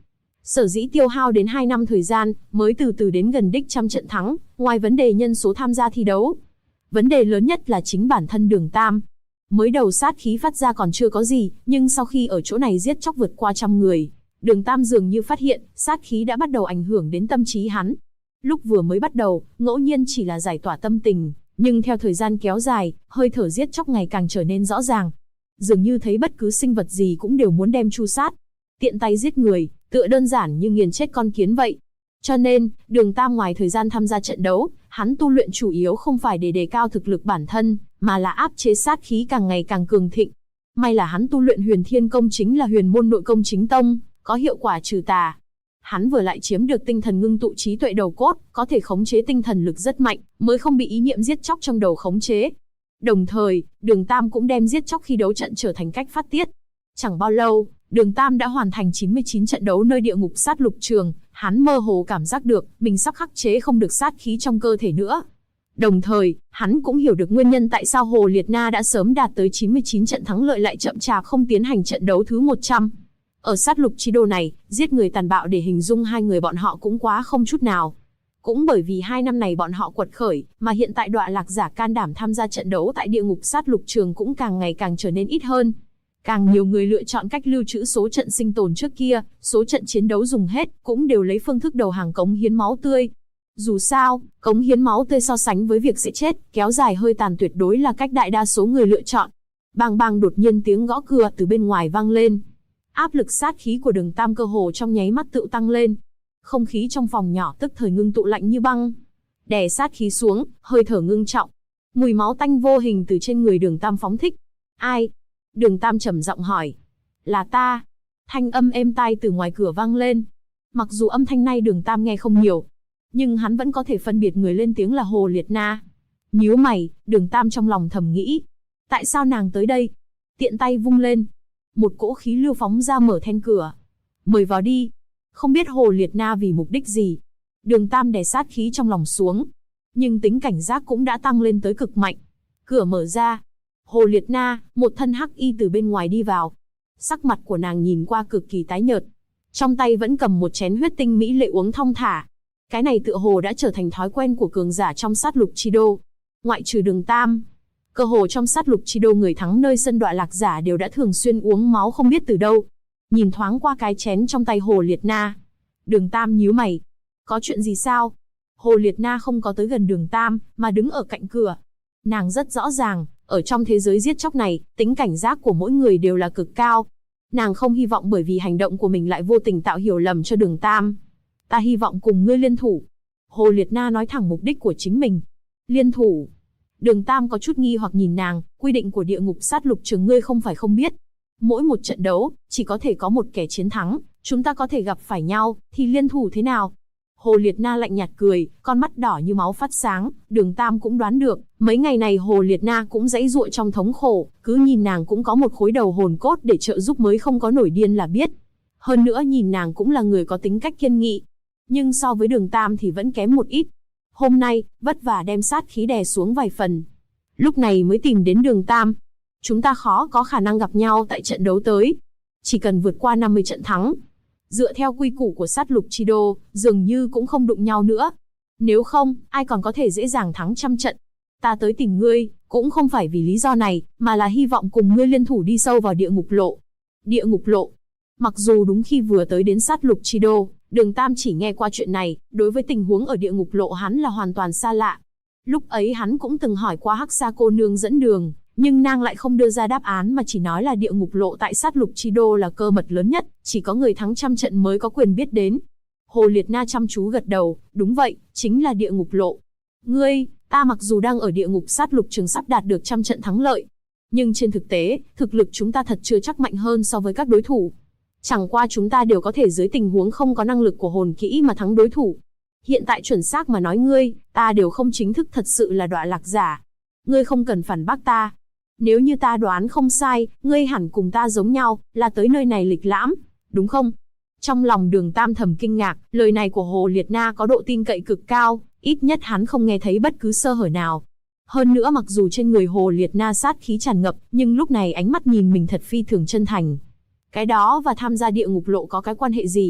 Sở dĩ tiêu hao đến 2 năm thời gian, mới từ từ đến gần đích trăm trận thắng, ngoài vấn đề nhân số tham gia thi đấu. Vấn đề lớn nhất là chính bản thân Đường Tam. Mới đầu sát khí phát ra còn chưa có gì, nhưng sau khi ở chỗ này giết chóc vượt qua 100 người, Đường Tam dường như phát hiện, sát khí đã bắt đầu ảnh hưởng đến tâm trí hắn. Lúc vừa mới bắt đầu, ngẫu nhiên chỉ là giải tỏa tâm tình, nhưng theo thời gian kéo dài, hơi thở giết chóc ngày càng trở nên rõ ràng. Dường như thấy bất cứ sinh vật gì cũng đều muốn đem tru sát. Tiện tay giết người, tựa đơn giản như nghiền chết con kiến vậy. Cho nên, Đường Tam ngoài thời gian tham gia trận đấu, hắn tu luyện chủ yếu không phải để đề cao thực lực bản thân, mà là áp chế sát khí càng ngày càng cường thịnh. May là hắn tu luyện Huyền Thiên Công chính là huyền môn nội công chính tông, có hiệu quả trừ tà. Hắn vừa lại chiếm được tinh thần ngưng tụ trí tuệ đầu cốt, có thể khống chế tinh thần lực rất mạnh, mới không bị ý niệm giết chóc trong đầu khống chế. Đồng thời, Đường Tam cũng đem giết chóc khi đấu trận trở thành cách phát tiết. Chẳng bao lâu, Đường Tam đã hoàn thành 99 trận đấu nơi địa ngục sát lục trường, hắn mơ hồ cảm giác được mình sắp khắc chế không được sát khí trong cơ thể nữa. Đồng thời, hắn cũng hiểu được nguyên nhân tại sao Hồ Liệt Na đã sớm đạt tới 99 trận thắng lợi lại chậm chạp không tiến hành trận đấu thứ 100. Ở sát lục chi đô này, giết người tàn bạo để hình dung hai người bọn họ cũng quá không chút nào. Cũng bởi vì 2 năm này bọn họ quật khởi, mà hiện tại đọa lạc giả can đảm tham gia trận đấu tại địa ngục sát lục trường cũng càng ngày càng trở nên ít hơn. Càng nhiều người lựa chọn cách lưu trữ số trận sinh tồn trước kia, số trận chiến đấu dùng hết, cũng đều lấy phương thức đầu hàng cống hiến máu tươi. Dù sao, cống hiến máu tươi so sánh với việc sẽ chết, kéo dài hơi tàn tuyệt đối là cách đại đa số người lựa chọn. Bang bang đột nhiên tiếng gõ cửa từ bên ngoài vang lên. Áp lực sát khí của Đường Tam cơ hồ trong nháy mắt tự tăng lên. Không khí trong phòng nhỏ tức thời ngưng tụ lạnh như băng. Đè sát khí xuống, hơi thở ngưng trọng. Mùi máu tanh vô hình từ trên người Đường Tam phóng thích. Ai? Đường Tam trầm giọng hỏi. Là ta. Thanh âm êm tai từ ngoài cửa vang lên. Mặc dù âm thanh này Đường Tam nghe không nhiều, nhưng hắn vẫn có thể phân biệt người lên tiếng là Hồ Liệt Na. Nhíu mày, Đường Tam trong lòng thầm nghĩ. Tại sao nàng tới đây? Tiện tay vung lên. Một cỗ khí lưu phóng ra mở then cửa. Mời vào đi. Không biết Hồ Liệt Na vì mục đích gì. Đường Tam đè sát khí trong lòng xuống. Nhưng tính cảnh giác cũng đã tăng lên tới cực mạnh. Cửa mở ra. Hồ Liệt Na, một thân hắc y từ bên ngoài đi vào. Sắc mặt của nàng nhìn qua cực kỳ tái nhợt. Trong tay vẫn cầm một chén huyết tinh mỹ lệ uống thong thả. Cái này tựa hồ đã trở thành thói quen của cường giả trong sát lục chi đô. Ngoại trừ Đường Tam, cơ hồ trong sát lục chi đô người thắng nơi sân đọa lạc giả đều đã thường xuyên uống máu không biết từ đâu. Nhìn thoáng qua cái chén trong tay Hồ Liệt Na, Đường Tam nhíu mày. Có chuyện gì sao? Hồ Liệt Na không có tới gần Đường Tam, mà đứng ở cạnh cửa. Nàng rất rõ ràng, ở trong thế giới giết chóc này, tính cảnh giác của mỗi người đều là cực cao. Nàng không hy vọng bởi vì hành động của mình lại vô tình tạo hiểu lầm cho Đường Tam. Ta hy vọng cùng ngươi liên thủ. Hồ Liệt Na nói thẳng mục đích của chính mình. Liên thủ? Đường Tam có chút nghi hoặc nhìn nàng, quy định của địa ngục sát lục trường ngươi không phải không biết. Mỗi một trận đấu, chỉ có thể có một kẻ chiến thắng, chúng ta có thể gặp phải nhau, thì liên thủ thế nào? Hồ Liệt Na lạnh nhạt cười, con mắt đỏ như máu phát sáng, Đường Tam cũng đoán được, mấy ngày này Hồ Liệt Na cũng giãy giụa trong thống khổ, cứ nhìn nàng cũng có một khối đầu hồn cốt để trợ giúp mới không có nổi điên là biết. Hơn nữa nhìn nàng cũng là người có tính cách kiên nghị. Nhưng so với Đường Tam thì vẫn kém một ít. Hôm nay, vất vả đem sát khí đè xuống vài phần. Lúc này mới tìm đến Đường Tam. Chúng ta khó có khả năng gặp nhau tại trận đấu tới. Chỉ cần vượt qua 50 trận thắng. Dựa theo quy củ của sát lục chi đô, dường như cũng không đụng nhau nữa. Nếu không, ai còn có thể dễ dàng thắng 100 trận. Ta tới tìm ngươi, cũng không phải vì lý do này, mà là hy vọng cùng ngươi liên thủ đi sâu vào địa ngục lộ. Địa ngục lộ. Mặc dù đúng khi vừa tới đến sát lục chi đô, Đường Tam chỉ nghe qua chuyện này, đối với tình huống ở địa ngục lộ hắn là hoàn toàn xa lạ. Lúc ấy hắn cũng từng hỏi qua Hắc Sa cô nương dẫn đường, nhưng nàng lại không đưa ra đáp án mà chỉ nói là địa ngục lộ tại sát lục chi đô là cơ mật lớn nhất, chỉ có người thắng 100 trận mới có quyền biết đến. Hồ Liệt Na chăm chú gật đầu, đúng vậy, chính là địa ngục lộ. Ngươi, ta mặc dù đang ở địa ngục sát lục trường sắp đạt được 100 trận thắng lợi, nhưng trên thực tế, thực lực chúng ta thật chưa chắc mạnh hơn so với các đối thủ. Chẳng qua chúng ta đều có thể dưới tình huống không có năng lực của hồn kỹ mà thắng đối thủ. Hiện tại chuẩn xác mà nói ngươi, ta đều không chính thức thật sự là đọa lạc giả. Ngươi không cần phản bác ta. Nếu như ta đoán không sai, ngươi hẳn cùng ta giống nhau, là tới nơi này lịch lãm, đúng không? Trong lòng Đường Tam thầm kinh ngạc, lời này của Hồ Liệt Na có độ tin cậy cực cao, ít nhất hắn không nghe thấy bất cứ sơ hở nào. Hơn nữa mặc dù trên người Hồ Liệt Na sát khí tràn ngập, nhưng lúc này ánh mắt nhìn mình thật phi thường chân thành. Cái đó và tham gia địa ngục lộ có cái quan hệ gì?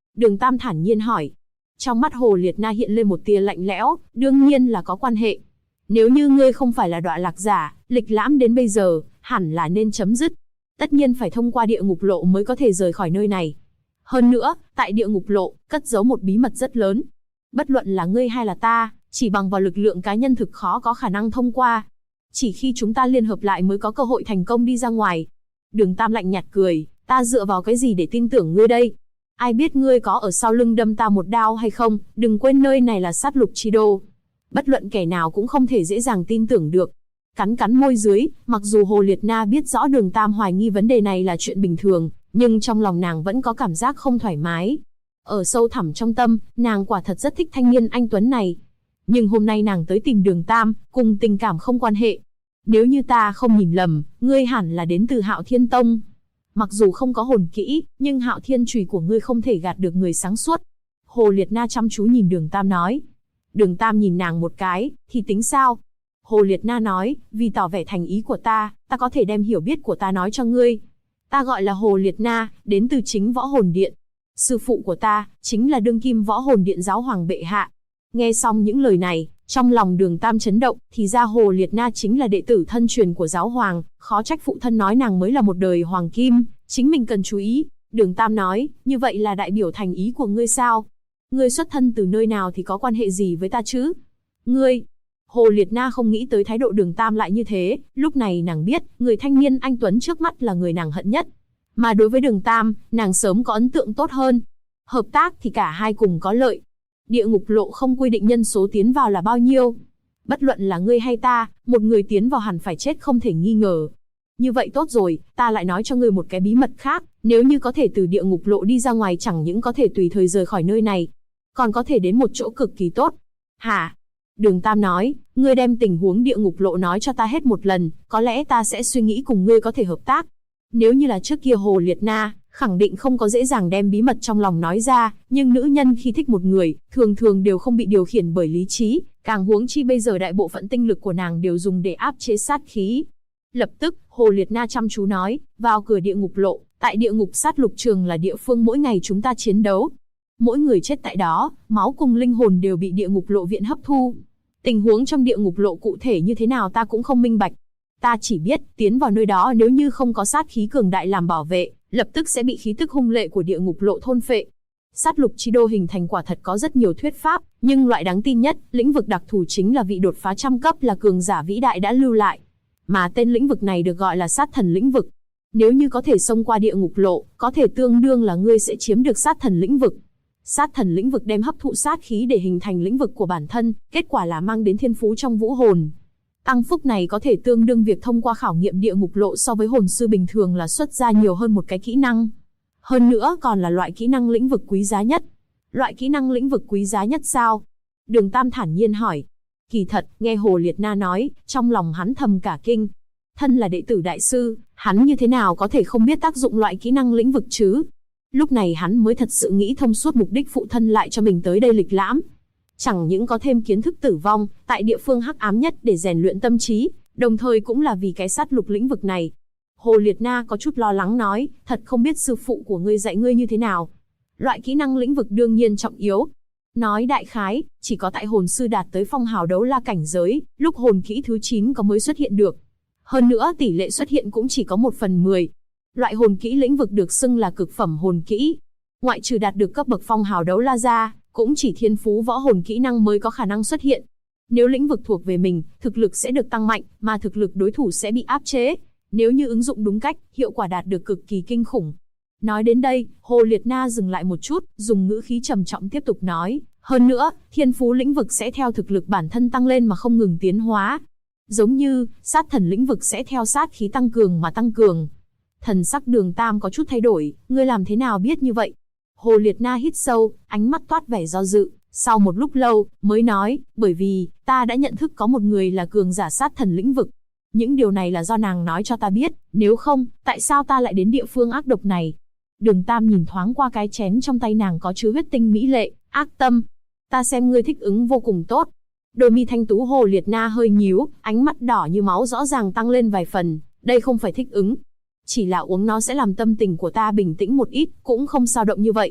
Đường Tam thản nhiên hỏi. Trong mắt Hồ Liệt Na hiện lên một tia lạnh lẽo, đương nhiên là có quan hệ. Nếu như ngươi không phải là đọa lạc giả, lịch lãm đến bây giờ, hẳn là nên chấm dứt. Tất nhiên phải thông qua địa ngục lộ mới có thể rời khỏi nơi này. Hơn nữa, tại địa ngục lộ, cất giấu một bí mật rất lớn. Bất luận là ngươi hay là ta, chỉ bằng vào lực lượng cá nhân thực khó có khả năng thông qua. Chỉ khi chúng ta liên hợp lại mới có cơ hội thành công đi ra ngoài. Đường Tam lạnh nhạt cười, ta dựa vào cái gì để tin tưởng ngươi đây? Ai biết ngươi có ở sau lưng đâm ta một đao hay không, đừng quên nơi này là sát lục chi đô. Bất luận kẻ nào cũng không thể dễ dàng tin tưởng được. Cắn cắn môi dưới, mặc dù Hồ Liệt Na biết rõ Đường Tam hoài nghi vấn đề này là chuyện bình thường, nhưng trong lòng nàng vẫn có cảm giác không thoải mái. Ở sâu thẳm trong tâm, nàng quả thật rất thích thanh niên anh tuấn này. Nhưng hôm nay nàng tới tìm Đường Tam, cùng tình cảm không quan hệ. Nếu như ta không nhìn lầm, ngươi hẳn là đến từ Hạo Thiên Tông. Mặc dù không có hồn kỹ, nhưng Hạo Thiên chùy của ngươi không thể gạt được người sáng suốt. Hồ Liệt Na chăm chú nhìn Đường Tam nói. Đường Tam nhìn nàng một cái, thì tính sao? Hồ Liệt Na nói, vì tỏ vẻ thành ý của ta có thể đem hiểu biết của ta nói cho ngươi. Ta gọi là Hồ Liệt Na, đến từ chính Võ Hồn Điện. Sư phụ của ta, chính là đương kim Võ Hồn Điện giáo hoàng bệ hạ. Nghe xong những lời này, trong lòng Đường Tam chấn động, thì ra Hồ Liệt Na chính là đệ tử thân truyền của giáo hoàng, khó trách phụ thân nói nàng mới là một đời hoàng kim, chính mình cần chú ý. Đường Tam nói, như vậy là đại biểu thành ý của ngươi sao? Ngươi xuất thân từ nơi nào thì có quan hệ gì với ta chứ? Ngươi... Hồ Liệt Na không nghĩ tới thái độ Đường Tam lại như thế, lúc này nàng biết, người thanh niên anh tuấn trước mắt là người nàng hận nhất. Mà đối với Đường Tam, nàng sớm có ấn tượng tốt hơn. Hợp tác thì cả hai cùng có lợi. Địa ngục lộ không quy định nhân số tiến vào là bao nhiêu. Bất luận là ngươi hay ta, một người tiến vào hẳn phải chết không thể nghi ngờ. Như vậy tốt rồi, ta lại nói cho ngươi một cái bí mật khác, nếu như có thể từ địa ngục lộ đi ra ngoài chẳng những có thể tùy thời rời khỏi nơi này, còn có thể đến một chỗ cực kỳ tốt. Hả? Đường Tam nói, ngươi đem tình huống địa ngục lộ nói cho ta hết một lần, có lẽ ta sẽ suy nghĩ cùng ngươi có thể hợp tác. Nếu như là trước kia Hồ Liệt Na, khẳng định không có dễ dàng đem bí mật trong lòng nói ra, nhưng nữ nhân khi thích một người, thường thường đều không bị điều khiển bởi lý trí, càng huống chi bây giờ đại bộ phận tinh lực của nàng đều dùng để áp chế sát khí. Lập tức, Hồ Liệt Na chăm chú nói, vào cửa địa ngục lộ, tại địa ngục sát lục trường là địa phương mỗi ngày chúng ta chiến đấu. Mỗi người chết tại đó, máu cùng linh hồn đều bị địa ngục lộ viện hấp thu. Tình huống trong địa ngục lộ cụ thể như thế nào ta cũng không minh bạch. Ta chỉ biết, tiến vào nơi đó nếu như không có sát khí cường đại làm bảo vệ, lập tức sẽ bị khí tức hung lệ của địa ngục lộ thôn phệ. Sát lục chi đô hình thành quả thật có rất nhiều thuyết pháp, nhưng loại đáng tin nhất, lĩnh vực đặc thù chính là vị đột phá trăm cấp là cường giả vĩ đại đã lưu lại. Mà tên lĩnh vực này được gọi là sát thần lĩnh vực. Nếu như có thể xông qua địa ngục lộ, có thể tương đương là ngươi sẽ chiếm được sát thần lĩnh vực. Sát thần lĩnh vực đem hấp thụ sát khí để hình thành lĩnh vực của bản thân, kết quả là mang đến thiên phú trong vũ hồn. Tăng phúc này có thể tương đương việc thông qua khảo nghiệm địa ngục lộ so với hồn sư bình thường là xuất ra nhiều hơn một cái kỹ năng. Hơn nữa còn là loại kỹ năng lĩnh vực quý giá nhất. Loại kỹ năng lĩnh vực quý giá nhất sao? Đường Tam thản nhiên hỏi. Kỳ thật, nghe Hồ Liệt Na nói, trong lòng hắn thầm cả kinh. Thân là đệ tử đại sư, hắn như thế nào có thể không biết tác dụng loại kỹ năng lĩnh vực chứ? Lúc này hắn mới thật sự nghĩ thông suốt mục đích phụ thân lại cho mình tới đây lịch lãm. Chẳng những có thêm kiến thức tử vong, tại địa phương hắc ám nhất để rèn luyện tâm trí, đồng thời cũng là vì cái sát lục lĩnh vực này. Hồ Liệt Na có chút lo lắng nói, thật không biết sư phụ của ngươi dạy ngươi như thế nào. Loại kỹ năng lĩnh vực đương nhiên trọng yếu. Nói đại khái, chỉ có tại hồn sư đạt tới phong hào đấu la cảnh giới, lúc hồn kỹ thứ 9 có mới xuất hiện được. Hơn nữa tỷ lệ xuất hiện cũng chỉ có 1/10. Loại hồn kỹ lĩnh vực được xưng là cực phẩm hồn kỹ. Ngoại trừ đạt được cấp bậc phong hào đấu la ra, cũng chỉ thiên phú võ hồn kỹ năng mới có khả năng xuất hiện. Nếu lĩnh vực thuộc về mình, thực lực sẽ được tăng mạnh, mà thực lực đối thủ sẽ bị áp chế. Nếu như ứng dụng đúng cách, hiệu quả đạt được cực kỳ kinh khủng. Nói đến đây, Hồ Liệt Na dừng lại một chút, dùng ngữ khí trầm trọng tiếp tục nói. Hơn nữa, thiên phú lĩnh vực sẽ theo thực lực bản thân tăng lên mà không ngừng tiến hóa. Giống như, sát thần lĩnh vực sẽ theo sát khí tăng cường mà tăng cường. Thần sắc Đường Tam có chút thay đổi, ngươi làm thế nào biết như vậy? Hồ Liệt Na hít sâu, ánh mắt toát vẻ do dự, sau một lúc lâu, mới nói, bởi vì, ta đã nhận thức có một người là cường giả sát thần lĩnh vực. Những điều này là do nàng nói cho ta biết, nếu không, tại sao ta lại đến địa phương ác độc này? Đường Tam nhìn thoáng qua cái chén trong tay nàng có chứa huyết tinh mỹ lệ, ác tâm. Ta xem ngươi thích ứng vô cùng tốt. Đôi mi thanh tú Hồ Liệt Na hơi nhíu, ánh mắt đỏ như máu rõ ràng tăng lên vài phần, đây không phải thích ứng. Chỉ là uống nó sẽ làm tâm tình của ta bình tĩnh một ít, cũng không dao động như vậy.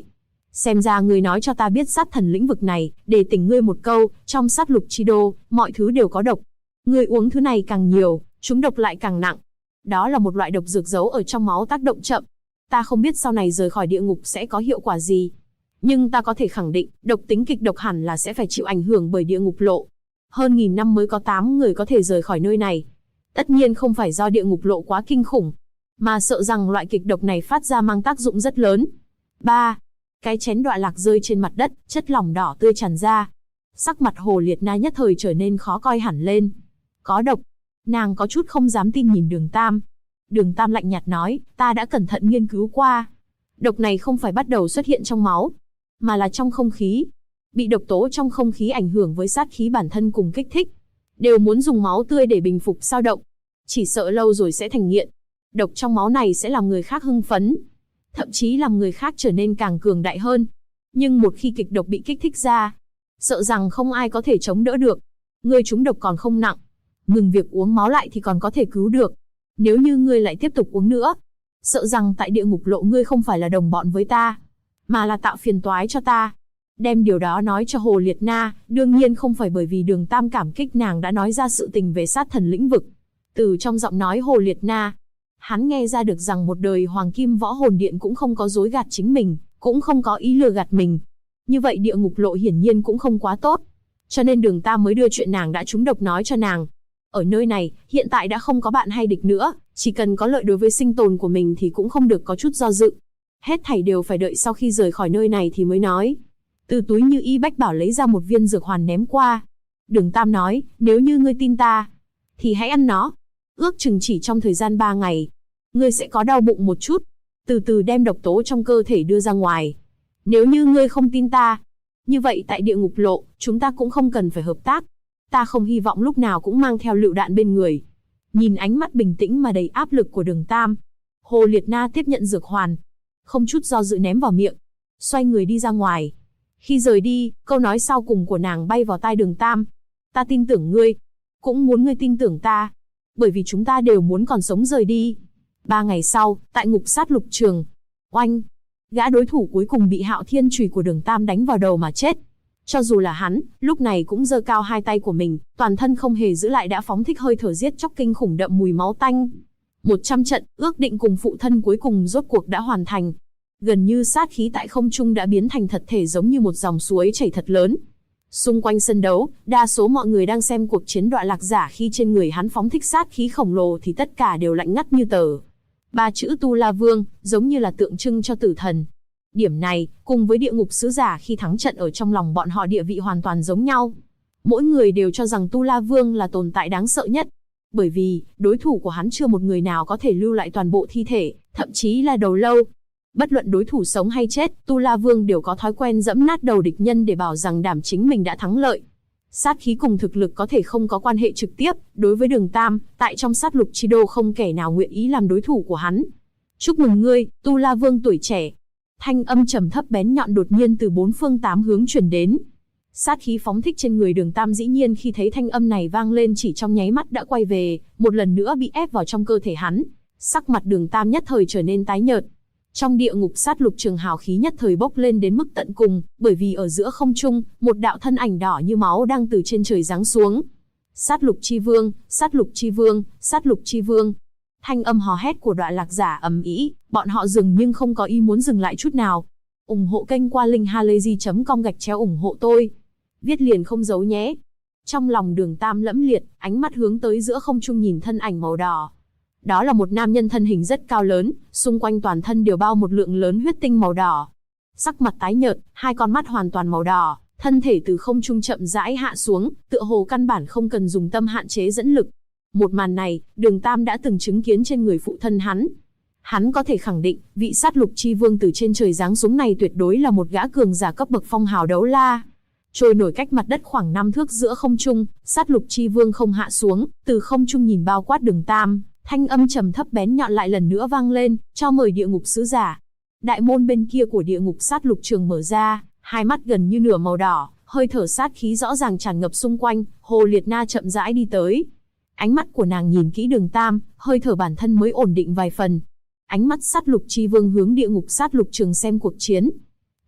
Xem ra ngươi nói cho ta biết sát thần lĩnh vực này, để tỉnh ngươi một câu, trong sát lục chi đô, mọi thứ đều có độc. Ngươi uống thứ này càng nhiều, chúng độc lại càng nặng. Đó là một loại độc dược giấu ở trong máu tác động chậm. Ta không biết sau này rời khỏi địa ngục sẽ có hiệu quả gì. Nhưng ta có thể khẳng định, độc tính kịch độc hẳn là sẽ phải chịu ảnh hưởng bởi địa ngục lộ. Hơn 1000 năm mới có 8 người có thể rời khỏi nơi này. Tất nhiên không phải do địa ngục lộ quá kinh khủng, mà sợ rằng loại kịch độc này phát ra mang tác dụng rất lớn. 3. Cái chén đọa lạc rơi trên mặt đất, chất lỏng đỏ tươi tràn ra. Sắc mặt Hồ Liệt Na nhất thời trở nên khó coi hẳn lên. Có độc. Nàng có chút không dám tin nhìn Đường Tam. Đường Tam lạnh nhạt nói, ta đã cẩn thận nghiên cứu qua. Độc này không phải bắt đầu xuất hiện trong máu, mà là trong không khí. Bị độc tố trong không khí ảnh hưởng với sát khí bản thân cùng kích thích. Đều muốn dùng máu tươi để bình phục dao động. Chỉ sợ lâu rồi sẽ thành nghiện. Độc trong máu này sẽ làm người khác hưng phấn, thậm chí làm người khác trở nên càng cường đại hơn. Nhưng một khi kịch độc bị kích thích ra, sợ rằng không ai có thể chống đỡ được. Ngươi trúng độc còn không nặng, ngừng việc uống máu lại thì còn có thể cứu được. Nếu như ngươi lại tiếp tục uống nữa, sợ rằng tại địa ngục lộ ngươi không phải là đồng bọn với ta, mà là tạo phiền toái cho ta. Đem điều đó nói cho Hồ Liệt Na, đương nhiên không phải bởi vì Đường Tam cảm kích nàng đã nói ra sự tình về sát thần lĩnh vực. Từ trong giọng nói Hồ Liệt Na, hắn nghe ra được rằng một đời Hoàng Kim Võ Hồn Điện cũng không có dối gạt chính mình, cũng không có ý lừa gạt mình. Như vậy địa ngục lộ hiển nhiên cũng không quá tốt. Cho nên Đường Tam mới đưa chuyện nàng đã trúng độc nói cho nàng. Ở nơi này, hiện tại đã không có bạn hay địch nữa, chỉ cần có lợi đối với sinh tồn của mình thì cũng không được có chút do dự. Hết thảy đều phải đợi sau khi rời khỏi nơi này thì mới nói. Từ túi Như Y Bách Bảo lấy ra một viên dược hoàn ném qua. Đường Tam nói, nếu như ngươi tin ta, thì hãy ăn nó. Ước chừng chỉ trong thời gian 3 ngày, ngươi sẽ có đau bụng một chút, từ từ đem độc tố trong cơ thể đưa ra ngoài. Nếu như ngươi không tin ta, như vậy tại địa ngục lộ, chúng ta cũng không cần phải hợp tác. Ta không hy vọng lúc nào cũng mang theo lựu đạn bên người. Nhìn ánh mắt bình tĩnh mà đầy áp lực của Đường Tam, Hồ Liệt Na tiếp nhận dược hoàn, không chút do dự ném vào miệng, xoay người đi ra ngoài. Khi rời đi, câu nói sau cùng của nàng bay vào tai Đường Tam. Ta tin tưởng ngươi, cũng muốn ngươi tin tưởng ta, bởi vì chúng ta đều muốn còn sống rời đi. 3 ngày sau, tại ngục sát lục trường, oanh, gã đối thủ cuối cùng bị Hạo Thiên chùy của Đường Tam đánh vào đầu mà chết. Cho dù là hắn, lúc này cũng giơ cao hai tay của mình, toàn thân không hề giữ lại đã phóng thích hơi thở giết chóc kinh khủng đậm mùi máu tanh. 100 trận, ước định cùng phụ thân cuối cùng rốt cuộc đã hoàn thành. Gần như sát khí tại không trung đã biến thành thật thể giống như một dòng suối chảy thật lớn. Xung quanh sân đấu, đa số mọi người đang xem cuộc chiến Đọa Lạc Giả khi trên người hắn phóng thích sát khí khổng lồ thì tất cả đều lạnh ngắt như tờ. 3 chữ Tu La Vương, giống như là tượng trưng cho tử thần. Điểm này, cùng với địa ngục sứ giả khi thắng trận ở trong lòng bọn họ địa vị hoàn toàn giống nhau. Mỗi người đều cho rằng Tu La Vương là tồn tại đáng sợ nhất. Bởi vì, đối thủ của hắn chưa một người nào có thể lưu lại toàn bộ thi thể, thậm chí là đầu lâu. Bất luận đối thủ sống hay chết, Tu La Vương đều có thói quen dẫm nát đầu địch nhân để bảo rằng đảm chính mình đã thắng lợi. Sát khí cùng thực lực có thể không có quan hệ trực tiếp, đối với Đường Tam, tại trong sát lục chi đô không kẻ nào nguyện ý làm đối thủ của hắn. Chúc mừng ngươi, Tu La Vương tuổi trẻ. Thanh âm trầm thấp bén nhọn đột nhiên từ 4 phương 8 hướng truyền đến. Sát khí phóng thích trên người Đường Tam dĩ nhiên khi thấy thanh âm này vang lên chỉ trong nháy mắt đã quay về, một lần nữa bị ép vào trong cơ thể hắn. Sắc mặt Đường Tam nhất thời trở nên tái nhợt. Trong địa ngục sát lục trường hào khí nhất thời bốc lên đến mức tận cùng, bởi vì ở giữa không trung, một đạo thân ảnh đỏ như máu đang từ trên trời giáng xuống. Sát lục chi vương, sát lục chi vương, sát lục chi vương. Thanh âm hò hét của Đọa Lạc Giả ầm ĩ, bọn họ dừng nhưng không có ý muốn dừng lại chút nào. Ủng hộ kênh qua linkhalazy.com/ủng hộ tôi. Viết liền không giấu nhé. Trong lòng Đường Tam lẫm liệt, ánh mắt hướng tới giữa không trung nhìn thân ảnh màu đỏ. Đó là một nam nhân thân hình rất cao lớn, xung quanh toàn thân đều bao một lượng lớn huyết tinh màu đỏ. Sắc mặt tái nhợt, hai con mắt hoàn toàn màu đỏ, thân thể từ không trung chậm rãi hạ xuống, tựa hồ căn bản không cần dùng tâm hạn chế dẫn lực. Một màn này, Đường Tam đã từng chứng kiến trên người phụ thân hắn. Hắn có thể khẳng định, vị sát lục chi vương từ trên trời giáng xuống này tuyệt đối là một gã cường giả cấp bậc phong hào đấu la. Trôi nổi cách mặt đất khoảng 5 thước giữa không trung, sát lục chi vương không hạ xuống, từ không trung nhìn bao quát Đường Tam. Thanh âm trầm thấp bén nhọn lại lần nữa vang lên, cho mời địa ngục sứ giả. Đại môn bên kia của địa ngục sát lục trường mở ra, hai mắt gần như nửa màu đỏ, hơi thở sát khí rõ ràng tràn ngập xung quanh, Hồ Liệt Na chậm rãi đi tới. Ánh mắt của nàng nhìn kỹ Đường Tam, hơi thở bản thân mới ổn định vài phần. Ánh mắt sát lục chi vương hướng địa ngục sát lục trường xem cuộc chiến.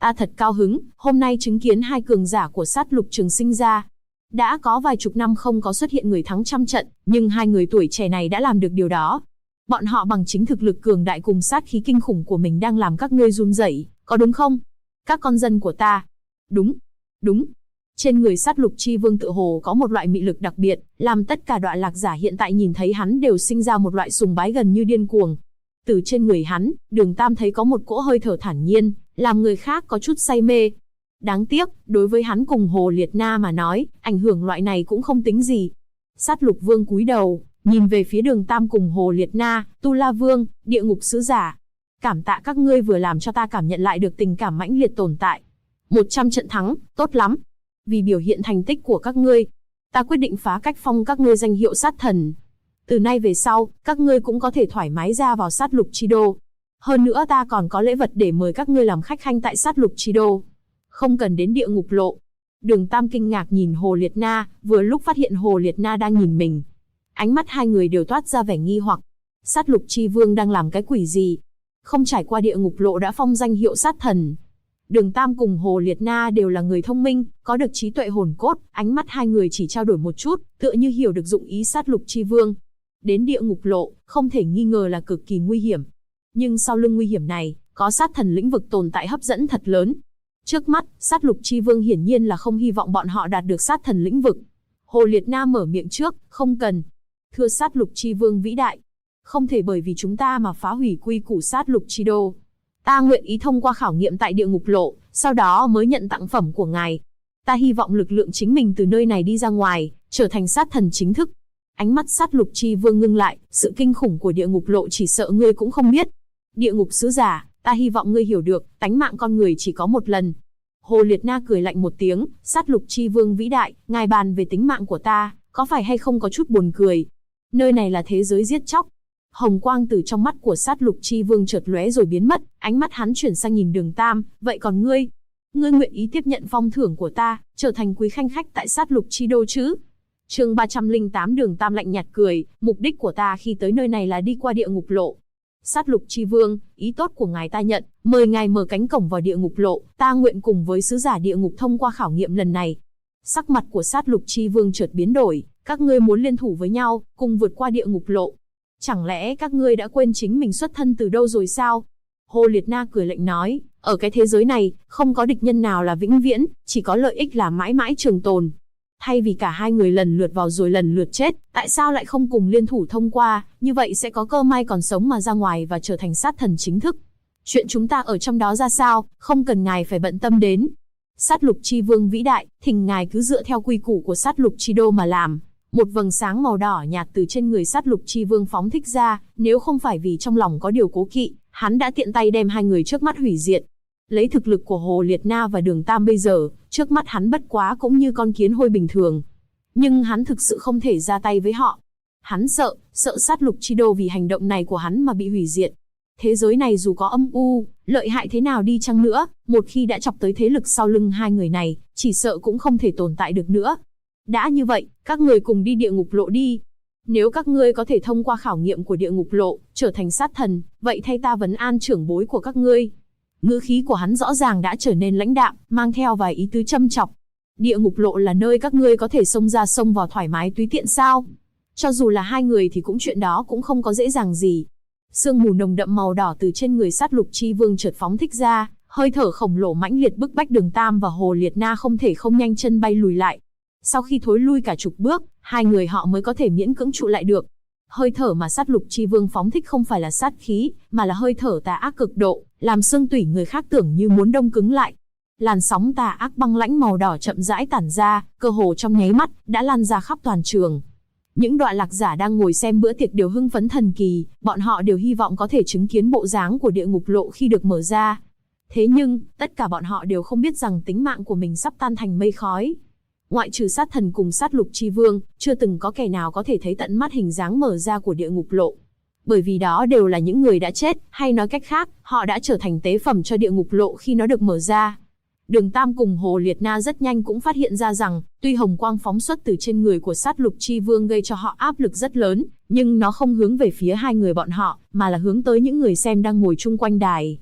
Ta thật cao hứng, hôm nay chứng kiến hai cường giả của sát lục trường sinh ra. Đã có vài chục năm không có xuất hiện người thắng trăm trận, nhưng hai người tuổi trẻ này đã làm được điều đó. Bọn họ bằng chính thực lực cường đại cùng sát khí kinh khủng của mình đang làm các ngươi run rẩy, có đúng không? Các con dân của ta. Đúng, đúng. Trên người sát lục chi vương tự hồ có một loại mị lực đặc biệt, làm tất cả đoạn lạc giả hiện tại nhìn thấy hắn đều sinh ra một loại sùng bái gần như điên cuồng. Từ trên người hắn, Đường Tam thấy có một cỗ hơi thở thản nhiên, làm người khác có chút say mê. Đáng tiếc, đối với hắn cùng Hồ Liệt Na mà nói, ảnh hưởng loại này cũng không tính gì. Sát lục vương cúi đầu, nhìn về phía Đường Tam cùng Hồ Liệt Na, Tu La Vương, địa ngục sứ giả. Cảm tạ các ngươi vừa làm cho ta cảm nhận lại được tình cảm mãnh liệt tồn tại. 100 trận thắng, tốt lắm. Vì biểu hiện thành tích của các ngươi, ta quyết định phá cách phong các ngươi danh hiệu sát thần. Từ nay về sau, các ngươi cũng có thể thoải mái ra vào sát lục chi đô. Hơn nữa ta còn có lễ vật để mời các ngươi làm khách khanh tại sát lục chi đô. Không cần đến địa ngục lộ. Đường Tam kinh ngạc nhìn Hồ Liệt Na, vừa lúc phát hiện Hồ Liệt Na đang nhìn mình. Ánh mắt hai người đều toát ra vẻ nghi hoặc. Sát lục chi vương đang làm cái quỷ gì? Không trải qua địa ngục lộ đã phong danh hiệu sát thần. Đường Tam cùng Hồ Liệt Na đều là người thông minh, có được trí tuệ hồn cốt, ánh mắt hai người chỉ trao đổi một chút, tựa như hiểu được dụng ý sát lục chi vương. Đến địa ngục lộ, không thể nghi ngờ là cực kỳ nguy hiểm. Nhưng sau lưng nguy hiểm này, có sát thần lĩnh vực tồn tại hấp dẫn thật lớn. Trước mắt, sát lục chi vương hiển nhiên là không hy vọng bọn họ đạt được sát thần lĩnh vực. Hồ Liệt Na mở miệng trước, không cần. Thưa sát lục chi vương vĩ đại, không thể bởi vì chúng ta mà phá hủy quy củ sát lục chi đô. Ta nguyện ý thông qua khảo nghiệm tại địa ngục lộ, sau đó mới nhận tặng phẩm của ngài. Ta hy vọng lực lượng chính mình từ nơi này đi ra ngoài, trở thành sát thần chính thức. Ánh mắt sát lục chi vương ngưng lại, sự kinh khủng của địa ngục lộ chỉ sợ ngươi cũng không biết. Địa ngục sứ giả, ta hy vọng ngươi hiểu được, tánh mạng con người chỉ có một lần. Hồ Liệt Na cười lạnh một tiếng, sát lục chi vương vĩ đại, ngài bàn về tính mạng của ta, có phải hay không có chút buồn cười. Nơi này là thế giới giết chóc. Hồng quang từ trong mắt của sát lục chi vương chợt lóe rồi biến mất, ánh mắt hắn chuyển sang nhìn Đường Tam, vậy còn ngươi? Ngươi nguyện ý tiếp nhận phong thưởng của ta, trở thành quý khanh khách tại sát lục chi đô chứ? Chương 308 Đường Tam lạnh nhạt cười, mục đích của ta khi tới nơi này là đi qua địa ngục lộ. Sát lục chi vương, ý tốt của ngài ta nhận, mời ngài mở cánh cổng vào địa ngục lộ, ta nguyện cùng với sứ giả địa ngục thông qua khảo nghiệm lần này. Sắc mặt của sát lục chi vương chợt biến đổi, các ngươi muốn liên thủ với nhau, cùng vượt qua địa ngục lộ. Chẳng lẽ các ngươi đã quên chính mình xuất thân từ đâu rồi sao? Hồ Liệt Na cười lạnh nói, ở cái thế giới này, không có địch nhân nào là vĩnh viễn, chỉ có lợi ích là mãi mãi trường tồn. Thay vì cả hai người lần lượt vào rồi lần lượt chết, tại sao lại không cùng liên thủ thông qua, như vậy sẽ có cơ may còn sống mà ra ngoài và trở thành sát thần chính thức. Chuyện chúng ta ở trong đó ra sao, không cần ngài phải bận tâm đến. Sát lục chi vương vĩ đại, thỉnh ngài cứ dựa theo quy củ của sát lục chi đô mà làm. Một vầng sáng màu đỏ nhạt từ trên người sát lục chi vương phóng thích ra, nếu không phải vì trong lòng có điều cố kỵ, hắn đã tiện tay đem hai người trước mắt hủy diệt. Lấy thực lực của Hồ Liệt Na và Đường Tam bây giờ, trước mắt hắn bất quá cũng như con kiến hôi bình thường. Nhưng hắn thực sự không thể ra tay với họ. Hắn sợ sát lục chi đô vì hành động này của hắn mà bị hủy diệt. Thế giới này dù có âm u, lợi hại thế nào đi chăng nữa, một khi đã chọc tới thế lực sau lưng hai người này, chỉ sợ cũng không thể tồn tại được nữa. Đã như vậy, các người cùng đi địa ngục lộ đi. Nếu các ngươi có thể thông qua khảo nghiệm của địa ngục lộ, trở thành sát thần, vậy thay ta vấn an trưởng bối của các ngươi. Ngữ khí của hắn rõ ràng đã trở nên lãnh đạm, mang theo vài ý tứ châm chọc. Địa ngục lộ là nơi các ngươi có thể xông ra xông vào thoải mái tùy tiện sao? Cho dù là hai người thì cũng chuyện đó cũng không có dễ dàng gì. Sương mù nồng đậm màu đỏ từ trên người sát lục chi vương chợt phóng thích ra, hơi thở khổng lồ mãnh liệt bức bách Đường Tam và Hồ Liệt Na không thể không nhanh chân bay lùi lại. Sau khi thối lui cả chục bước, hai người họ mới có thể miễn cưỡng trụ lại được. Hơi thở mà sát lục chi vương phóng thích không phải là sát khí, mà là hơi thở tà ác cực độ, làm xương tủy người khác tưởng như muốn đông cứng lại. Làn sóng tà ác băng lãnh màu đỏ chậm rãi tản ra, cơ hồ trong nháy mắt đã lan ra khắp toàn trường. Những đoạn lạc giả đang ngồi xem bữa tiệc đều hưng phấn thần kỳ, bọn họ đều hy vọng có thể chứng kiến bộ dáng của địa ngục lộ khi được mở ra. Thế nhưng, tất cả bọn họ đều không biết rằng tính mạng của mình sắp tan thành mây khói. Ngoại trừ sát thần cùng sát lục chi vương, chưa từng có kẻ nào có thể thấy tận mắt hình dáng mở ra của địa ngục lộ. Bởi vì đó đều là những người đã chết, hay nói cách khác, họ đã trở thành tế phẩm cho địa ngục lộ khi nó được mở ra. Đường Tam cùng Hồ Liệt Na rất nhanh cũng phát hiện ra rằng, tuy hồng quang phóng xuất từ trên người của sát lục chi vương gây cho họ áp lực rất lớn, nhưng nó không hướng về phía hai người bọn họ, mà là hướng tới những người xem đang ngồi chung quanh đài.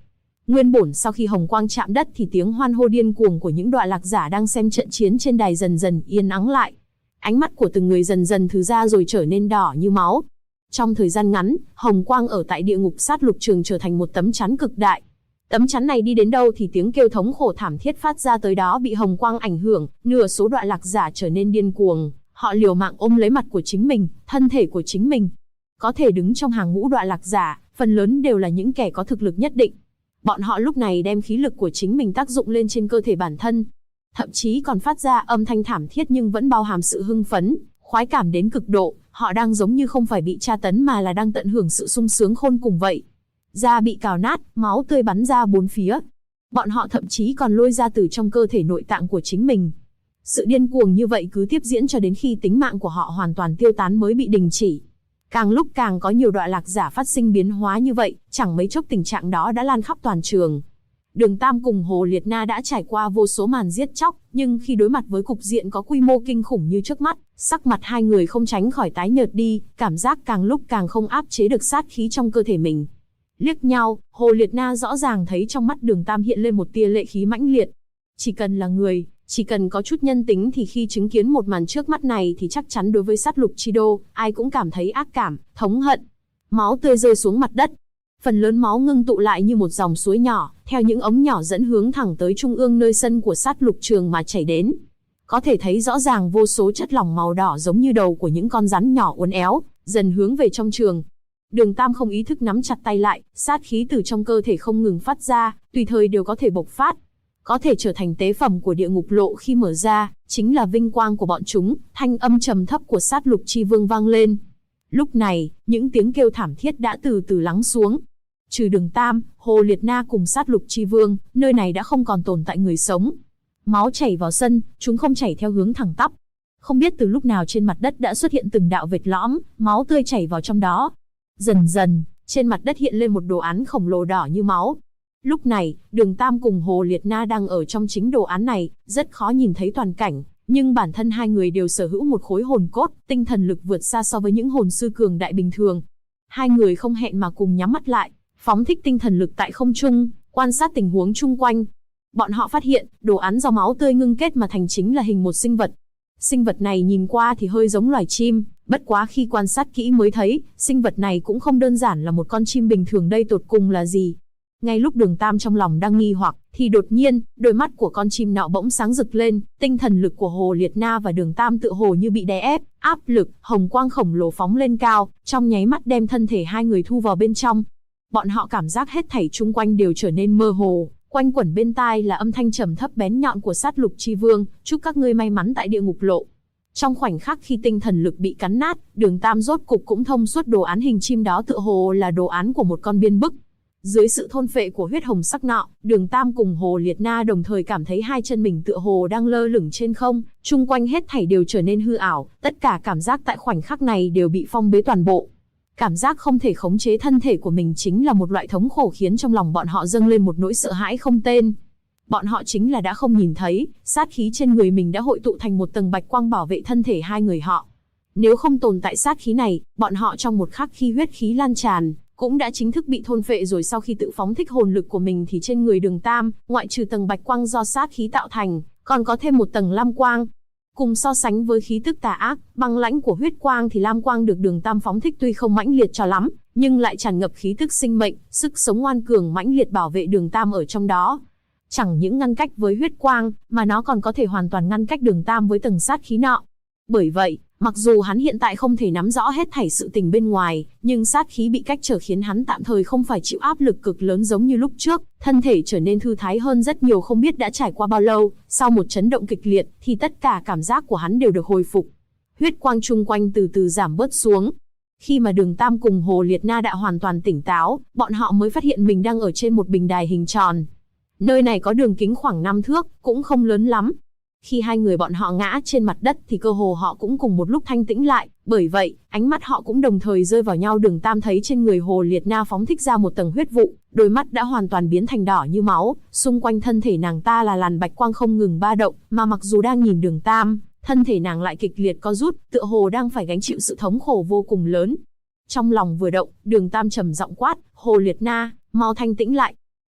Nguyên bổn sau khi hồng quang chạm đất thì tiếng hoan hô điên cuồng của những đọa lạc giả đang xem trận chiến trên đài dần dần yên ắng lại. Ánh mắt của từng người dần dần thứ ra rồi trở nên đỏ như máu. Trong thời gian ngắn, hồng quang ở tại địa ngục sát lục trường trở thành một tấm chắn cực đại. Tấm chắn này đi đến đâu thì tiếng kêu thống khổ thảm thiết phát ra tới đó bị hồng quang ảnh hưởng, nửa số đọa lạc giả trở nên điên cuồng, họ liều mạng ôm lấy mặt của chính mình, thân thể của chính mình. Có thể đứng trong hàng ngũ đọa lạc giả, phần lớn đều là những kẻ có thực lực nhất định. Bọn họ lúc này đem khí lực của chính mình tác dụng lên trên cơ thể bản thân, thậm chí còn phát ra âm thanh thảm thiết nhưng vẫn bao hàm sự hưng phấn, khoái cảm đến cực độ, họ đang giống như không phải bị tra tấn mà là đang tận hưởng sự sung sướng khôn cùng vậy. Da bị cào nát, máu tươi bắn ra bốn phía. Bọn họ thậm chí còn lôi ra từ trong cơ thể nội tạng của chính mình. Sự điên cuồng như vậy cứ tiếp diễn cho đến khi tính mạng của họ hoàn toàn tiêu tán mới bị đình chỉ. Càng lúc càng có nhiều đọa lạc giả phát sinh biến hóa như vậy, chẳng mấy chốc tình trạng đó đã lan khắp toàn trường. Đường Tam cùng Hồ Liệt Na đã trải qua vô số màn giết chóc, nhưng khi đối mặt với cục diện có quy mô kinh khủng như trước mắt, sắc mặt hai người không tránh khỏi tái nhợt đi, cảm giác càng lúc càng không áp chế được sát khí trong cơ thể mình. Liếc nhau, Hồ Liệt Na rõ ràng thấy trong mắt Đường Tam hiện lên một tia lệ khí mãnh liệt. Chỉ cần là người, chỉ cần có chút nhân tính thì khi chứng kiến một màn trước mắt này thì chắc chắn đối với sát lục chi đô, ai cũng cảm thấy ác cảm, thống hận. Máu tươi rơi xuống mặt đất. Phần lớn máu ngưng tụ lại như một dòng suối nhỏ, theo những ống nhỏ dẫn hướng thẳng tới trung ương nơi sân của sát lục trường mà chảy đến. Có thể thấy rõ ràng vô số chất lỏng màu đỏ giống như đầu của những con rắn nhỏ uốn éo, dần hướng về trong trường. Đường Tam không ý thức nắm chặt tay lại, sát khí từ trong cơ thể không ngừng phát ra, tùy thời đều có thể bộc phát. Có thể trở thành tế phẩm của địa ngục lộ khi mở ra, chính là vinh quang của bọn chúng, thanh âm trầm thấp của sát lục chi vương vang lên. Lúc này, những tiếng kêu thảm thiết đã từ từ lắng xuống. Trừ Đường Tam, Hồ Liệt Na cùng sát lục chi vương, nơi này đã không còn tồn tại người sống. Máu chảy vào sân, chúng không chảy theo hướng thẳng tắp. Không biết từ lúc nào trên mặt đất đã xuất hiện từng đạo vệt lõm, máu tươi chảy vào trong đó. Dần dần, trên mặt đất hiện lên một đồ án khổng lồ đỏ như máu. Lúc này, Đường Tam cùng Hồ Liệt Na đang ở trong chính đồ án này, rất khó nhìn thấy toàn cảnh, nhưng bản thân hai người đều sở hữu một khối hồn cốt, tinh thần lực vượt xa so với những hồn sư cường đại bình thường. Hai người không hẹn mà cùng nhắm mắt lại, phóng thích tinh thần lực tại không trung, quan sát tình huống chung quanh. Bọn họ phát hiện, đồ án do máu tươi ngưng kết mà thành chính là hình một sinh vật. Sinh vật này nhìn qua thì hơi giống loài chim, bất quá khi quan sát kỹ mới thấy, sinh vật này cũng không đơn giản là một con chim bình thường, đây tột cùng là gì. Ngay lúc Đường Tam trong lòng đang nghi hoặc, thì đột nhiên, đôi mắt của con chim nọ bỗng sáng rực lên, tinh thần lực của Hồ Liệt Na và Đường Tam tựa hồ như bị đè ép, áp lực, hồng quang khổng lồ phóng lên cao, trong nháy mắt đem thân thể hai người thu vào bên trong. Bọn họ cảm giác hết thảy chung quanh đều trở nên mơ hồ, quanh quẩn bên tai là âm thanh trầm thấp bén nhọn của sát lục chi vương, chúc các ngươi may mắn tại địa ngục lộ. Trong khoảnh khắc khi tinh thần lực bị cắn nát, Đường Tam rốt cục cũng thông suốt đồ án hình chim đó tựa hồ là đồ án của một con biên bức. Dưới sự thôn phệ của huyết hồng sắc nọ, Đường Tam cùng Hồ Liệt Na đồng thời cảm thấy hai chân mình tựa hồ đang lơ lửng trên không, chung quanh hết thảy đều trở nên hư ảo, tất cả cảm giác tại khoảnh khắc này đều bị phong bế toàn bộ. Cảm giác không thể khống chế thân thể của mình chính là một loại thống khổ khiến trong lòng bọn họ dâng lên một nỗi sợ hãi không tên. Bọn họ chính là đã không nhìn thấy, sát khí trên người mình đã hội tụ thành một tầng bạch quang bảo vệ thân thể hai người họ. Nếu không tồn tại sát khí này, bọn họ trong một khắc khi huyết khí lan tràn, cũng đã chính thức bị thôn phệ rồi. Sau khi tự phóng thích hồn lực của mình thì trên người Đường Tam, ngoại trừ tầng bạch quang do sát khí tạo thành, còn có thêm một tầng lam quang. Cùng so sánh với khí tức tà ác, băng lãnh của huyết quang thì lam quang được Đường Tam phóng thích tuy không mãnh liệt cho lắm, nhưng lại tràn ngập khí tức sinh mệnh, sức sống ngoan cường mãnh liệt bảo vệ Đường Tam ở trong đó. Chẳng những ngăn cách với huyết quang, mà nó còn có thể hoàn toàn ngăn cách Đường Tam với tầng sát khí nọ. Bởi vậy, mặc dù hắn hiện tại không thể nắm rõ hết thảy sự tình bên ngoài, nhưng sát khí bị cách trở khiến hắn tạm thời không phải chịu áp lực cực lớn giống như lúc trước, thân thể trở nên thư thái hơn rất nhiều. Không biết đã trải qua bao lâu, sau một chấn động kịch liệt, thì tất cả cảm giác của hắn đều được hồi phục. Huyết quang chung quanh từ từ giảm bớt xuống. Khi mà Đường Tam cùng Hồ Liệt Na đã hoàn toàn tỉnh táo, bọn họ mới phát hiện mình đang ở trên một bình đài hình tròn. Nơi này có đường kính khoảng 5 thước, cũng không lớn lắm. Khi hai người bọn họ ngã trên mặt đất thì cơ hồ họ cũng cùng một lúc thanh tĩnh lại, bởi vậy, ánh mắt họ cũng đồng thời rơi vào nhau. Đường Tam thấy trên người Hồ Liệt Na phóng thích ra một tầng huyết vụ, đôi mắt đã hoàn toàn biến thành đỏ như máu, xung quanh thân thể nàng ta là làn bạch quang không ngừng ba động, mà mặc dù đang nhìn Đường Tam, thân thể nàng lại kịch liệt co rút, tựa hồ đang phải gánh chịu sự thống khổ vô cùng lớn. Trong lòng vừa động, Đường Tam trầm giọng quát, Hồ Liệt Na, mau thanh tĩnh lại.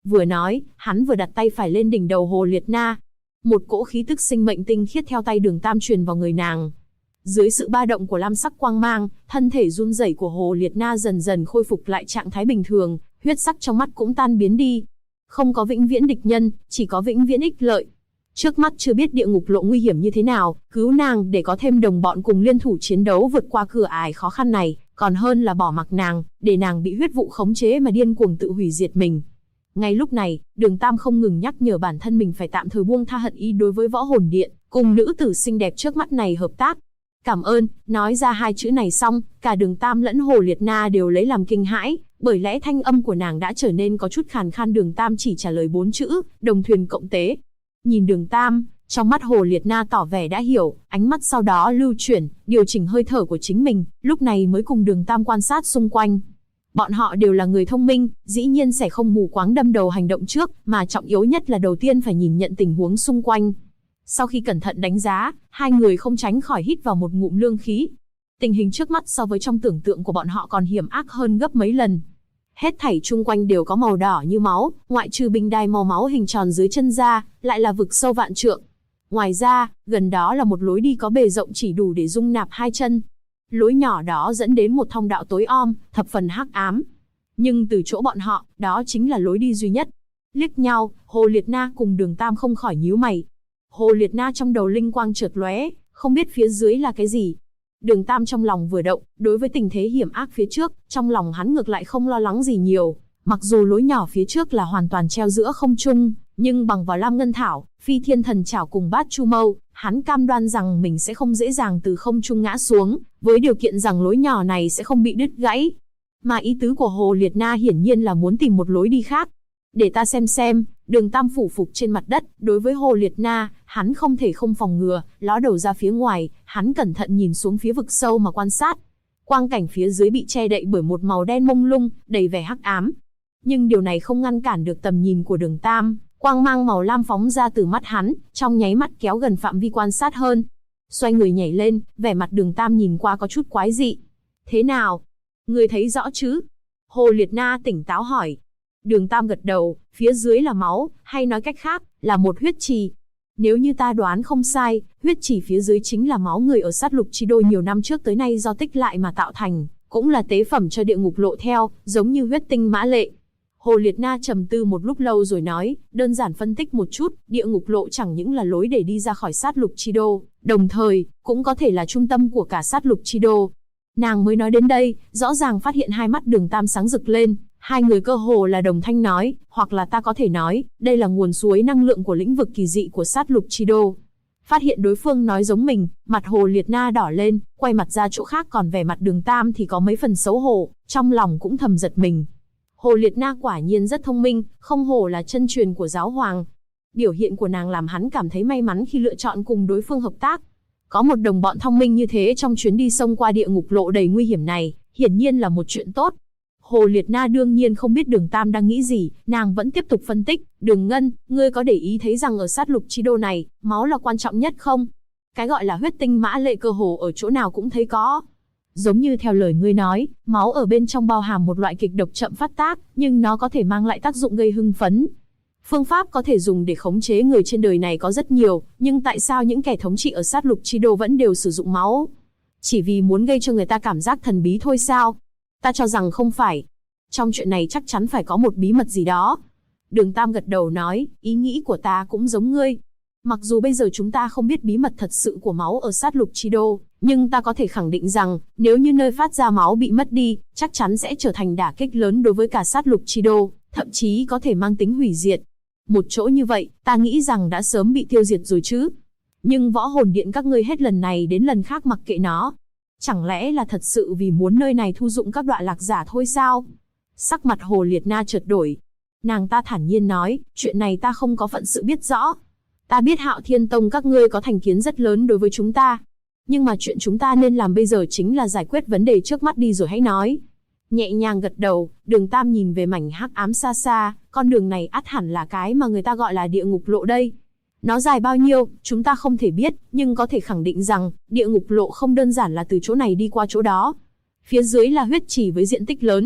Vừa nói, hắn vừa đặt tay phải lên đỉnh đầu Hồ Liệt Na. Một cỗ khí tức sinh mệnh tinh khiết theo tay Đường Tam truyền vào người nàng. Dưới sự ba động của lam sắc quang mang, thân thể run rẩy của Hồ Liệt Na dần dần khôi phục lại trạng thái bình thường, huyết sắc trong mắt cũng tan biến đi. Không có vĩnh viễn địch nhân, chỉ có vĩnh viễn ích lợi. Trước mắt chưa biết địa ngục lộ nguy hiểm như thế nào, cứu nàng để có thêm đồng bọn cùng liên thủ chiến đấu vượt qua cửa ải khó khăn này, còn hơn là bỏ mặc nàng, để nàng bị huyết vụ khống chế mà điên cuồng tự hủy diệt mình. Ngay lúc này, Đường Tam không ngừng nhắc nhở bản thân mình phải tạm thời buông tha hận ý đối với Võ Hồn Điện, cùng nữ tử xinh đẹp trước mắt này hợp tác. Cảm ơn, nói ra hai chữ này xong, cả Đường Tam lẫn Hồ Liệt Na đều lấy làm kinh hãi, bởi lẽ thanh âm của nàng đã trở nên có chút khàn khan. Đường Tam chỉ trả lời 4 chữ, đồng thuyền cộng tế. Nhìn Đường Tam, trong mắt Hồ Liệt Na tỏ vẻ đã hiểu, ánh mắt sau đó lưu chuyển, điều chỉnh hơi thở của chính mình, lúc này mới cùng Đường Tam quan sát xung quanh. Bọn họ đều là người thông minh, dĩ nhiên sẽ không mù quáng đâm đầu hành động trước, mà trọng yếu nhất là đầu tiên phải nhìn nhận tình huống xung quanh. Sau khi cẩn thận đánh giá, hai người không tránh khỏi hít vào một ngụm lương khí. Tình hình trước mắt so với trong tưởng tượng của bọn họ còn hiểm ác hơn gấp mấy lần. Hết thảy chung quanh đều có màu đỏ như máu, ngoại trừ bình đài màu máu hình tròn dưới chân ra, lại là vực sâu vạn trượng. Ngoài ra, gần đó là một lối đi có bề rộng chỉ đủ để dung nạp hai chân. Lối nhỏ đó dẫn đến một thông đạo tối om, thập phần hắc ám. Nhưng từ chỗ bọn họ, đó chính là lối đi duy nhất. Liếc nhau, Hồ Liệt Na cùng Đường Tam không khỏi nhíu mày. Hồ Liệt Na trong đầu linh quang chợt lóe, không biết phía dưới là cái gì. Đường Tam trong lòng vừa động, đối với tình thế hiểm ác phía trước, trong lòng hắn ngược lại không lo lắng gì nhiều. Mặc dù lối nhỏ phía trước là hoàn toàn treo giữa không trung, nhưng bằng vào Lam Ngân Thảo, Phi Thiên Thần Chảo cùng Bát Chu Mâu, hắn cam đoan rằng mình sẽ không dễ dàng từ không trung ngã xuống, với điều kiện rằng lối nhỏ này sẽ không bị đứt gãy. Mà ý tứ của Hồ Liệt Na hiển nhiên là muốn tìm một lối đi khác. Để ta xem, Đường Tam phủ phục trên mặt đất, đối với Hồ Liệt Na, hắn không thể không phòng ngừa, ló đầu ra phía ngoài, hắn cẩn thận nhìn xuống phía vực sâu mà quan sát. Quang cảnh phía dưới bị che đậy bởi một màu đen mông lung, đầy vẻ hắc ám. Nhưng điều này không ngăn cản được tầm nhìn của Đường Tam, quang mang màu lam phóng ra từ mắt hắn, trong nháy mắt kéo gần phạm vi quan sát hơn. Xoay người nhảy lên, vẻ mặt Đường Tam nhìn qua có chút quái dị. Thế nào? Ngươi thấy rõ chứ? Hồ Liệt Na tỉnh táo hỏi. Đường Tam gật đầu, phía dưới là máu, hay nói cách khác, là một huyết trì. Nếu như ta đoán không sai, huyết trì phía dưới chính là máu người ở sát lục chi đô nhiều năm trước tới nay do tích lại mà tạo thành, cũng là tế phẩm cho địa ngục lộ theo, giống như huyết tinh mã lệ. Hồ Liệt Na trầm tư một lúc lâu rồi nói, đơn giản phân tích một chút, địa ngục lộ chẳng những là lối để đi ra khỏi sát lục chi đô, đồng thời, cũng có thể là trung tâm của cả sát lục chi đô. Nàng mới nói đến đây, rõ ràng phát hiện hai mắt Đường Tam sáng rực lên, hai người cơ hồ là đồng thanh nói, hoặc là ta có thể nói, đây là nguồn suối năng lượng của lĩnh vực kỳ dị của sát lục chi đô. Phát hiện đối phương nói giống mình, mặt Hồ Liệt Na đỏ lên, quay mặt ra chỗ khác, còn vẻ mặt Đường Tam thì có mấy phần xấu hổ, trong lòng cũng thầm giật mình. Hồ Liệt Na quả nhiên rất thông minh, không hổ là chân truyền của giáo hoàng. Biểu hiện của nàng làm hắn cảm thấy may mắn khi lựa chọn cùng đối phương hợp tác. Có một đồng bọn thông minh như thế trong chuyến đi xông qua địa ngục lộ đầy nguy hiểm này, hiển nhiên là một chuyện tốt. Hồ Liệt Na đương nhiên không biết Đường Tam đang nghĩ gì, nàng vẫn tiếp tục phân tích, Đường Ngân, ngươi có để ý thấy rằng ở sát lục chi đô này, máu là quan trọng nhất không? Cái gọi là huyết tinh mã lệ cơ hồ ở chỗ nào cũng thấy có. Giống như theo lời ngươi nói, máu ở bên trong bao hàm một loại kịch độc chậm phát tác, nhưng nó có thể mang lại tác dụng gây hưng phấn. Phương pháp có thể dùng để khống chế người trên đời này có rất nhiều, nhưng tại sao những kẻ thống trị ở sát lục chi đô vẫn đều sử dụng máu? Chỉ vì muốn gây cho người ta cảm giác thần bí thôi sao? Ta cho rằng không phải. Trong chuyện này chắc chắn phải có một bí mật gì đó. Đường Tam gật đầu nói, ý nghĩ của ta cũng giống ngươi. Mặc dù bây giờ chúng ta không biết bí mật thật sự của máu ở sát lục chi đô, nhưng ta có thể khẳng định rằng, nếu như nơi phát ra máu bị mất đi, chắc chắn sẽ trở thành đả kích lớn đối với cả sát lục chi đô, thậm chí có thể mang tính hủy diệt. Một chỗ như vậy, ta nghĩ rằng đã sớm bị tiêu diệt rồi chứ. Nhưng Võ Hồn Điện các ngươi hết lần này đến lần khác mặc kệ nó. Chẳng lẽ là thật sự vì muốn nơi này thu dụng các đoạn lạc giả thôi sao? Sắc mặt Hồ Liệt Na chợt đổi. Nàng ta thản nhiên nói, chuyện này ta không có phận sự biết rõ. Ta biết Hạo Thiên Tông các ngươi có thành kiến rất lớn đối với chúng ta. Nhưng mà chuyện chúng ta nên làm bây giờ chính là giải quyết vấn đề trước mắt đi rồi hãy nói. Nhẹ nhàng gật đầu, Đường Tam nhìn về mảnh hắc ám xa xa, con đường này ắt hẳn là cái mà người ta gọi là địa ngục lộ đây. Nó dài bao nhiêu, chúng ta không thể biết, nhưng có thể khẳng định rằng, địa ngục lộ không đơn giản là từ chỗ này đi qua chỗ đó. Phía dưới là huyết trì với diện tích lớn.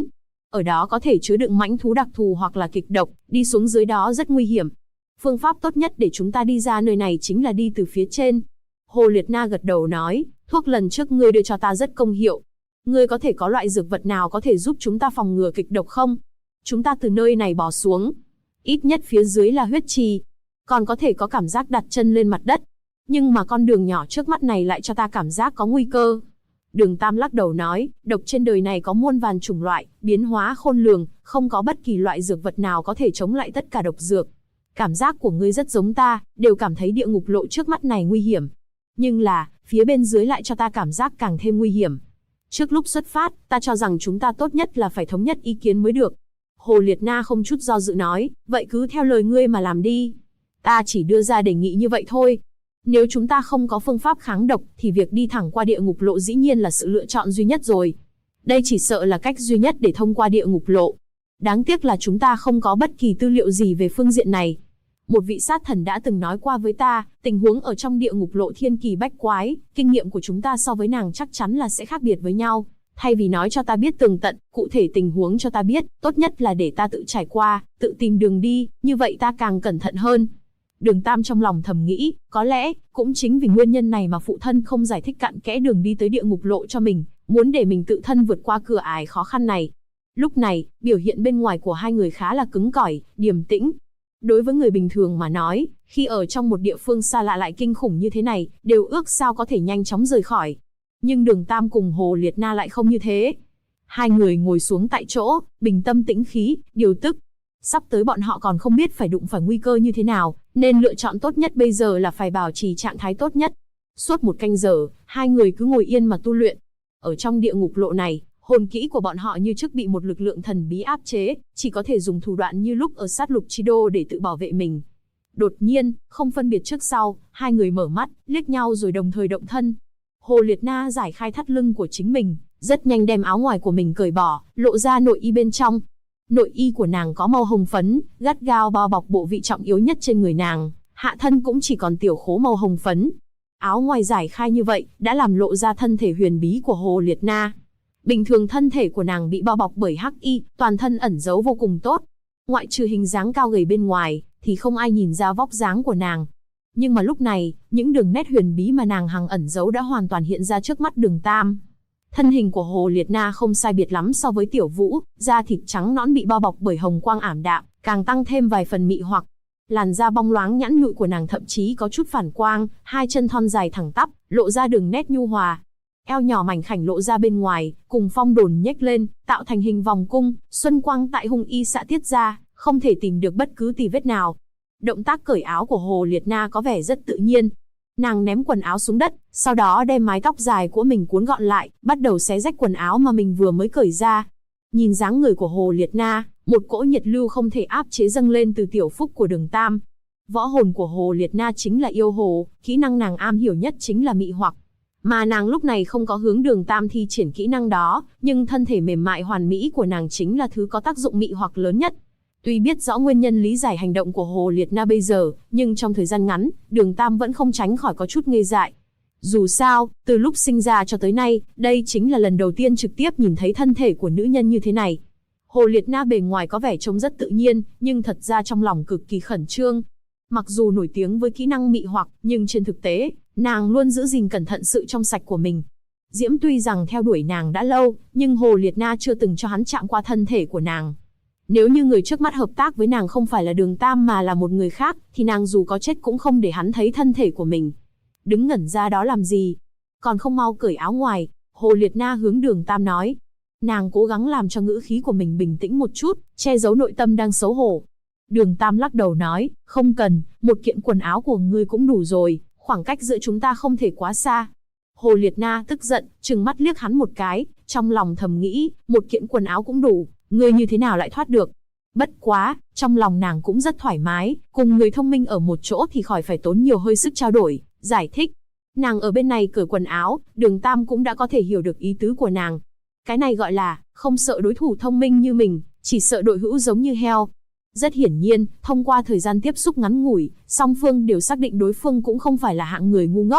Ở đó có thể chứa đựng mãnh thú đặc thù hoặc là kịch độc, đi xuống dưới đó rất nguy hiểm. Phương pháp tốt nhất để chúng ta đi ra nơi này chính là đi từ phía trên. Hồ Liệt Na gật đầu nói, thuốc lần trước ngươi đưa cho ta rất công hiệu. Ngươi có thể có loại dược vật nào có thể giúp chúng ta phòng ngừa kịch độc không? Chúng ta từ nơi này bò xuống. Ít nhất phía dưới là huyết trì. Còn có thể có cảm giác đặt chân lên mặt đất. Nhưng mà con đường nhỏ trước mắt này lại cho ta cảm giác có nguy cơ. Đường Tam lắc đầu nói, độc trên đời này có muôn vàn chủng loại, biến hóa khôn lường, không có bất kỳ loại dược vật nào có thể chống lại tất cả độc dược. Cảm giác của ngươi rất giống ta, đều cảm thấy địa ngục lộ trước mắt này nguy hiểm. Nhưng là, phía bên dưới lại cho ta cảm giác càng thêm nguy hiểm. Trước lúc xuất phát, ta cho rằng chúng ta tốt nhất là phải thống nhất ý kiến mới được. Hồ Liệt Na không chút do dự nói, vậy cứ theo lời ngươi mà làm đi. Ta chỉ đưa ra đề nghị như vậy thôi. Nếu chúng ta không có phương pháp kháng độc, thì việc đi thẳng qua địa ngục lộ dĩ nhiên là sự lựa chọn duy nhất rồi. Đây chỉ sợ là cách duy nhất để thông qua địa ngục lộ. Đáng tiếc là chúng ta không có bất kỳ tư liệu gì về phương diện này. Một vị sát thần đã từng nói qua với ta, tình huống ở trong địa ngục lộ thiên kỳ bách quái, kinh nghiệm của chúng ta so với nàng chắc chắn là sẽ khác biệt với nhau. Thay vì nói cho ta biết tường tận, cụ thể tình huống cho ta biết, tốt nhất là để ta tự trải qua, tự tìm đường đi, như vậy ta càng cẩn thận hơn. Đường Tam trong lòng thầm nghĩ, có lẽ, cũng chính vì nguyên nhân này mà phụ thân không giải thích cặn kẽ đường đi tới địa ngục lộ cho mình, muốn để mình tự thân vượt qua cửa ải khó khăn này. Lúc này, biểu hiện bên ngoài của hai người khá là cứng cỏi, điềm tĩnh. Đối với người bình thường mà nói, khi ở trong một địa phương xa lạ lại kinh khủng như thế này, đều ước sao có thể nhanh chóng rời khỏi. Nhưng Đường Tam cùng Hồ Liệt Na lại không như thế. Hai người ngồi xuống tại chỗ, bình tâm tĩnh khí, điều tức. Sắp tới bọn họ còn không biết phải đụng phải nguy cơ như thế nào, nên lựa chọn tốt nhất bây giờ là phải bảo trì trạng thái tốt nhất. Suốt 1 canh giờ, hai người cứ ngồi yên mà tu luyện. Ở trong địa ngục lộ này, hồn kỹ của bọn họ như trước bị một lực lượng thần bí áp chế, chỉ có thể dùng thủ đoạn như lúc ở sát lục chi đô để tự bảo vệ mình. Đột nhiên, không phân biệt trước sau, hai người mở mắt, liếc nhau rồi đồng thời động thân. Hồ Liệt Na giải khai thắt lưng của chính mình, rất nhanh đem áo ngoài của mình cởi bỏ, lộ ra nội y bên trong. Nội y của nàng có màu hồng phấn, gắt gao bao bọc bộ vị trọng yếu nhất trên người nàng, hạ thân cũng chỉ còn tiểu khố màu hồng phấn. Áo ngoài giải khai như vậy, đã làm lộ ra thân thể huyền bí của Hồ Liệt Na. Bình thường thân thể của nàng bị bao bọc bởi hắc y, toàn thân ẩn giấu vô cùng tốt. Ngoại trừ hình dáng cao gầy bên ngoài, thì không ai nhìn ra vóc dáng của nàng. Nhưng mà lúc này, những đường nét huyền bí mà nàng hằng ẩn giấu đã hoàn toàn hiện ra trước mắt Đường Tam. Thân hình của Hồ Liệt Na không sai biệt lắm so với Tiểu Vũ, da thịt trắng nõn bị bao bọc bởi hồng quang ảm đạm, càng tăng thêm vài phần mị hoặc. Làn da bóng loáng nhẵn nhụi của nàng thậm chí có chút phản quang, hai chân thon dài thẳng tắp, lộ ra đường nét nhu hòa. Eo nhỏ mảnh khảnh lộ ra bên ngoài, cùng phong đồn nhếch lên, tạo thành hình vòng cung, xuân quang tại hung y xạ tiết ra, không thể tìm được bất cứ tì vết nào. Động tác cởi áo của Hồ Liệt Na có vẻ rất tự nhiên. Nàng ném quần áo xuống đất, sau đó đem mái tóc dài của mình cuốn gọn lại, bắt đầu xé rách quần áo mà mình vừa mới cởi ra. Nhìn dáng người của Hồ Liệt Na, một cỗ nhiệt lưu không thể áp chế dâng lên từ tiểu phúc của Đường Tam. Võ hồn của Hồ Liệt Na chính là yêu hồ, kỹ năng nàng am hiểu nhất chính là mị hoặc. Mà nàng lúc này không có hướng Đường Tam thi triển kỹ năng đó, nhưng thân thể mềm mại hoàn mỹ của nàng chính là thứ có tác dụng mị hoặc lớn nhất. Tuy biết rõ nguyên nhân lý giải hành động của Hồ Liệt Na bây giờ, nhưng trong thời gian ngắn, Đường Tam vẫn không tránh khỏi có chút ngây dại. Dù sao, từ lúc sinh ra cho tới nay, đây chính là lần đầu tiên trực tiếp nhìn thấy thân thể của nữ nhân như thế này. Hồ Liệt Na bề ngoài có vẻ trông rất tự nhiên, nhưng thật ra trong lòng cực kỳ khẩn trương. Mặc dù nổi tiếng với kỹ năng mị hoặc, nhưng trên thực tế, nàng luôn giữ gìn cẩn thận sự trong sạch của mình. Diễm tuy rằng theo đuổi nàng đã lâu, nhưng Hồ Liệt Na chưa từng cho hắn chạm qua thân thể của nàng. Nếu như người trước mắt hợp tác với nàng không phải là Đường Tam mà là một người khác, thì nàng dù có chết cũng không để hắn thấy thân thể của mình. Đứng ngẩn ra đó làm gì? Còn không mau cởi áo ngoài, Hồ Liệt Na hướng Đường Tam nói. Nàng cố gắng làm cho ngữ khí của mình bình tĩnh một chút, che giấu nội tâm đang xấu hổ. Đường Tam lắc đầu nói, không cần, một kiện quần áo của ngươi cũng đủ rồi, khoảng cách giữa chúng ta không thể quá xa. Hồ Liệt Na tức giận, trừng mắt liếc hắn một cái, trong lòng thầm nghĩ, một kiện quần áo cũng đủ, ngươi như thế nào lại thoát được? Bất quá, trong lòng nàng cũng rất thoải mái, cùng người thông minh ở một chỗ thì khỏi phải tốn nhiều hơi sức trao đổi, giải thích. Nàng ở bên này cởi quần áo, Đường Tam cũng đã có thể hiểu được ý tứ của nàng. Cái này gọi là, không sợ đối thủ thông minh như mình, chỉ sợ đội hữu giống như heo. Rất hiển nhiên, thông qua thời gian tiếp xúc ngắn ngủi, song phương đều xác định đối phương cũng không phải là hạng người ngu ngốc.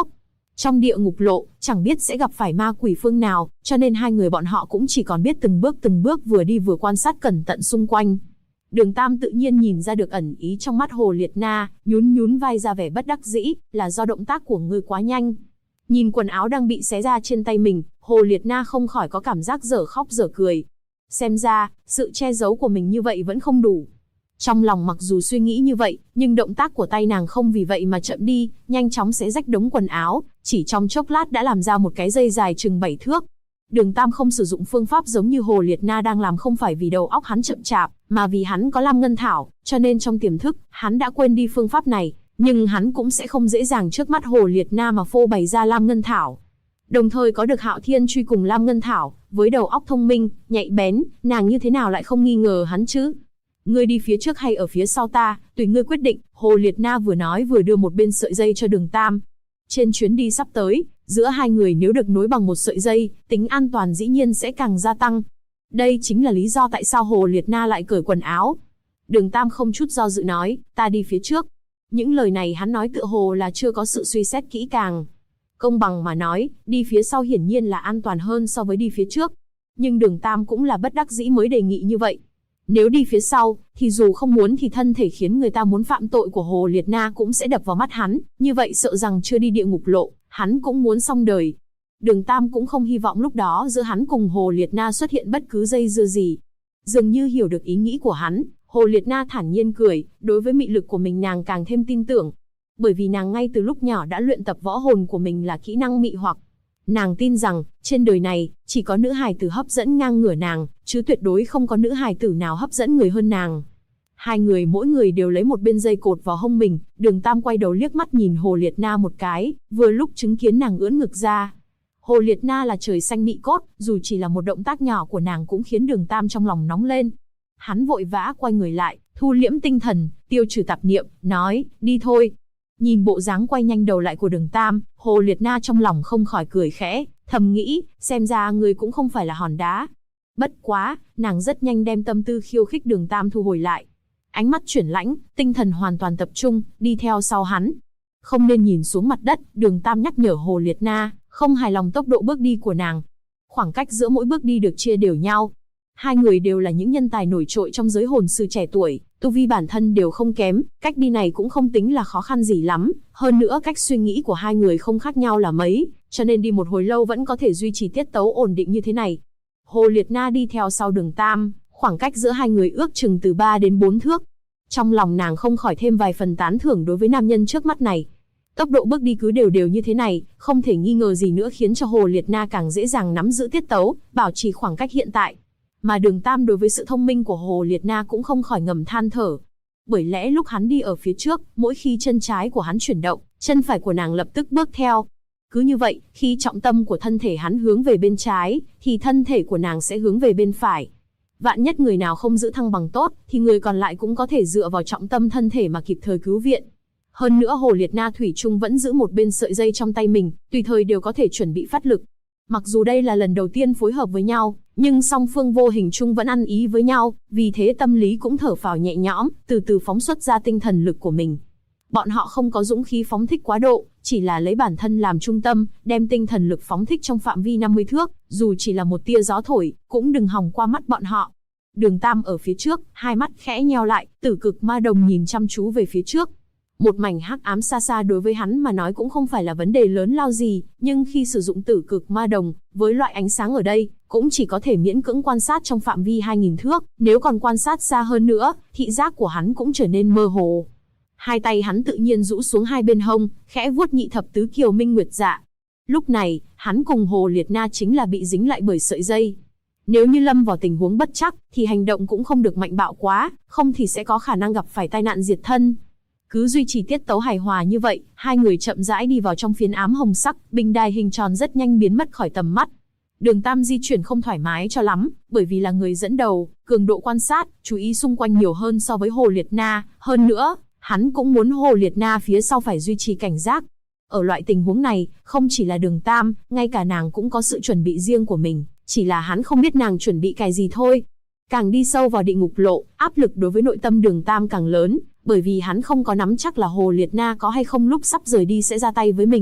Trong địa ngục lộ, chẳng biết sẽ gặp phải ma quỷ phương nào, cho nên hai người bọn họ cũng chỉ còn biết từng bước vừa đi vừa quan sát cẩn thận xung quanh. Đường Tam tự nhiên nhìn ra được ẩn ý trong mắt Hồ Liệt Na, nhún vai ra vẻ bất đắc dĩ, là do động tác của ngươi quá nhanh. Nhìn quần áo đang bị xé ra trên tay mình, Hồ Liệt Na không khỏi có cảm giác dở khóc dở cười. Xem ra, sự che giấu của mình như vậy vẫn không đủ. Trong lòng mặc dù suy nghĩ như vậy, nhưng động tác của tay nàng không vì vậy mà chậm đi, nhanh chóng xé rách đống quần áo, chỉ trong chốc lát đã làm ra một cái dây dài chừng 7 thước. Đường Tam không sử dụng phương pháp giống như Hồ Liệt Na đang làm không phải vì đầu óc hắn chậm chạp, mà vì hắn có Lam Ngân Thảo, cho nên trong tiềm thức, hắn đã quên đi phương pháp này, nhưng hắn cũng sẽ không dễ dàng trước mắt Hồ Liệt Na mà phô bày ra Lam Ngân Thảo. Đồng thời có được Hạo Thiên truy cùng Lam Ngân Thảo, với đầu óc thông minh, nhạy bén, nàng như thế nào lại không nghi ngờ hắn chứ? Ngươi đi phía trước hay ở phía sau ta, tùy ngươi quyết định, Hồ Liệt Na vừa nói vừa đưa một bên sợi dây cho Đường Tam. Trên chuyến đi sắp tới, giữa hai người nếu được nối bằng một sợi dây, tính an toàn dĩ nhiên sẽ càng gia tăng. Đây chính là lý do tại sao Hồ Liệt Na lại cởi quần áo. Đường Tam không chút do dự nói, ta đi phía trước. Những lời này hắn nói tựa hồ là chưa có sự suy xét kỹ càng. Công bằng mà nói, đi phía sau hiển nhiên là an toàn hơn so với đi phía trước. Nhưng Đường Tam cũng là bất đắc dĩ mới đề nghị như vậy. Nếu đi phía sau, thì dù không muốn thì thân thể khiến người ta muốn phạm tội của Hồ Liệt Na cũng sẽ đập vào mắt hắn, như vậy sợ rằng chưa đi địa ngục lộ, hắn cũng muốn xong đời. Đường Tam cũng không hy vọng lúc đó giữa hắn cùng Hồ Liệt Na xuất hiện bất cứ dây dưa gì. Dường như hiểu được ý nghĩ của hắn, Hồ Liệt Na thản nhiên cười, đối với mị lực của mình nàng càng thêm tin tưởng. Bởi vì nàng ngay từ lúc nhỏ đã luyện tập võ hồn của mình là kỹ năng mị hoặc. Nàng tin rằng, trên đời này, chỉ có nữ hài tử hấp dẫn ngang ngửa nàng, chứ tuyệt đối không có nữ hài tử nào hấp dẫn người hơn nàng. Hai người mỗi người đều lấy một bên dây cột vào hông mình, Đường Tam quay đầu liếc mắt nhìn Hồ Liệt Na một cái, vừa lúc chứng kiến nàng ưỡn ngực ra. Hồ Liệt Na là trời xanh mị cốt, dù chỉ là một động tác nhỏ của nàng cũng khiến Đường Tam trong lòng nóng lên. Hắn vội vã quay người lại, thu liễm tinh thần, tiêu trừ tạp niệm, nói, đi thôi. Nhìn bộ dáng quay nhanh đầu lại của Đường Tam, Hồ Liệt Na trong lòng không khỏi cười khẽ, thầm nghĩ, xem ra người cũng không phải là hòn đá. Bất quá, nàng rất nhanh đem tâm tư khiêu khích Đường Tam thu hồi lại. Ánh mắt chuyển lãnh, tinh thần hoàn toàn tập trung, đi theo sau hắn. Không nên nhìn xuống mặt đất, Đường Tam nhắc nhở Hồ Liệt Na, không hài lòng tốc độ bước đi của nàng. Khoảng cách giữa mỗi bước đi được chia đều nhau. Hai người đều là những nhân tài nổi trội trong giới hồn sư trẻ tuổi, tu vi bản thân đều không kém, cách đi này cũng không tính là khó khăn gì lắm, hơn nữa cách suy nghĩ của hai người không khác nhau là mấy, cho nên đi một hồi lâu vẫn có thể duy trì tiết tấu ổn định như thế này. Hồ Liệt Na đi theo sau Đường Tam, khoảng cách giữa hai người ước chừng từ 3 đến 4 thước. Trong lòng nàng không khỏi thêm vài phần tán thưởng đối với nam nhân trước mắt này. Tốc độ bước đi cứ đều như thế này, không thể nghi ngờ gì nữa khiến cho Hồ Liệt Na càng dễ dàng nắm giữ tiết tấu, bảo trì khoảng cách hiện tại. Mà Đường Tam đối với sự thông minh của Hồ Liệt Na cũng không khỏi ngầm than thở. Bởi lẽ lúc hắn đi ở phía trước, mỗi khi chân trái của hắn chuyển động, chân phải của nàng lập tức bước theo. Cứ như vậy, khi trọng tâm của thân thể hắn hướng về bên trái, thì thân thể của nàng sẽ hướng về bên phải. Vạn nhất người nào không giữ thăng bằng tốt, thì người còn lại cũng có thể dựa vào trọng tâm thân thể mà kịp thời cứu viện. Hơn nữa Hồ Liệt Na thủy chung vẫn giữ một bên sợi dây trong tay mình, tùy thời đều có thể chuẩn bị phát lực. Mặc dù đây là lần đầu tiên phối hợp với nhau, nhưng song phương vô hình chung vẫn ăn ý với nhau, vì thế tâm lý cũng thở phào nhẹ nhõm, từ từ phóng xuất ra tinh thần lực của mình. Bọn họ không có dũng khí phóng thích quá độ, chỉ là lấy bản thân làm trung tâm, đem tinh thần lực phóng thích trong phạm vi 50 thước, dù chỉ là một tia gió thổi, cũng đừng hòng qua mắt bọn họ. Đường Tam ở phía trước, hai mắt khẽ nheo lại, Tử Cực Ma Đồng nhìn chăm chú về phía trước. Một mảnh hắc ám xa xa đối với hắn mà nói cũng không phải là vấn đề lớn lao gì, nhưng khi sử dụng Tử Cực Ma Đồng, với loại ánh sáng ở đây, cũng chỉ có thể miễn cưỡng quan sát trong phạm vi 2000 thước, nếu còn quan sát xa hơn nữa, thị giác của hắn cũng trở nên mơ hồ. Hai tay hắn tự nhiên rũ xuống hai bên hông, khẽ vuốt nhị thập tứ kiều minh nguyệt dạ. Lúc này, hắn cùng Hồ Liệt Na chính là bị dính lại bởi sợi dây. Nếu như lâm vào tình huống bất chắc, thì hành động cũng không được mạnh bạo quá, không thì sẽ có khả năng gặp phải tai nạn diệt thân. Cứ duy trì tiết tấu hài hòa như vậy, hai người chậm rãi đi vào trong phiến ám hồng sắc, bình đài hình tròn rất nhanh biến mất khỏi tầm mắt. Đường Tam di chuyển không thoải mái cho lắm, bởi vì là người dẫn đầu, cường độ quan sát, chú ý xung quanh nhiều hơn so với Hồ Liệt Na, hơn nữa, hắn cũng muốn Hồ Liệt Na phía sau phải duy trì cảnh giác. Ở loại tình huống này, không chỉ là Đường Tam, ngay cả nàng cũng có sự chuẩn bị riêng của mình, chỉ là hắn không biết nàng chuẩn bị cái gì thôi. Càng đi sâu vào địa ngục lộ, áp lực đối với nội tâm Đường Tam càng lớn, bởi vì hắn không có nắm chắc là Hồ Liệt Na có hay không lúc sắp rời đi sẽ ra tay với mình.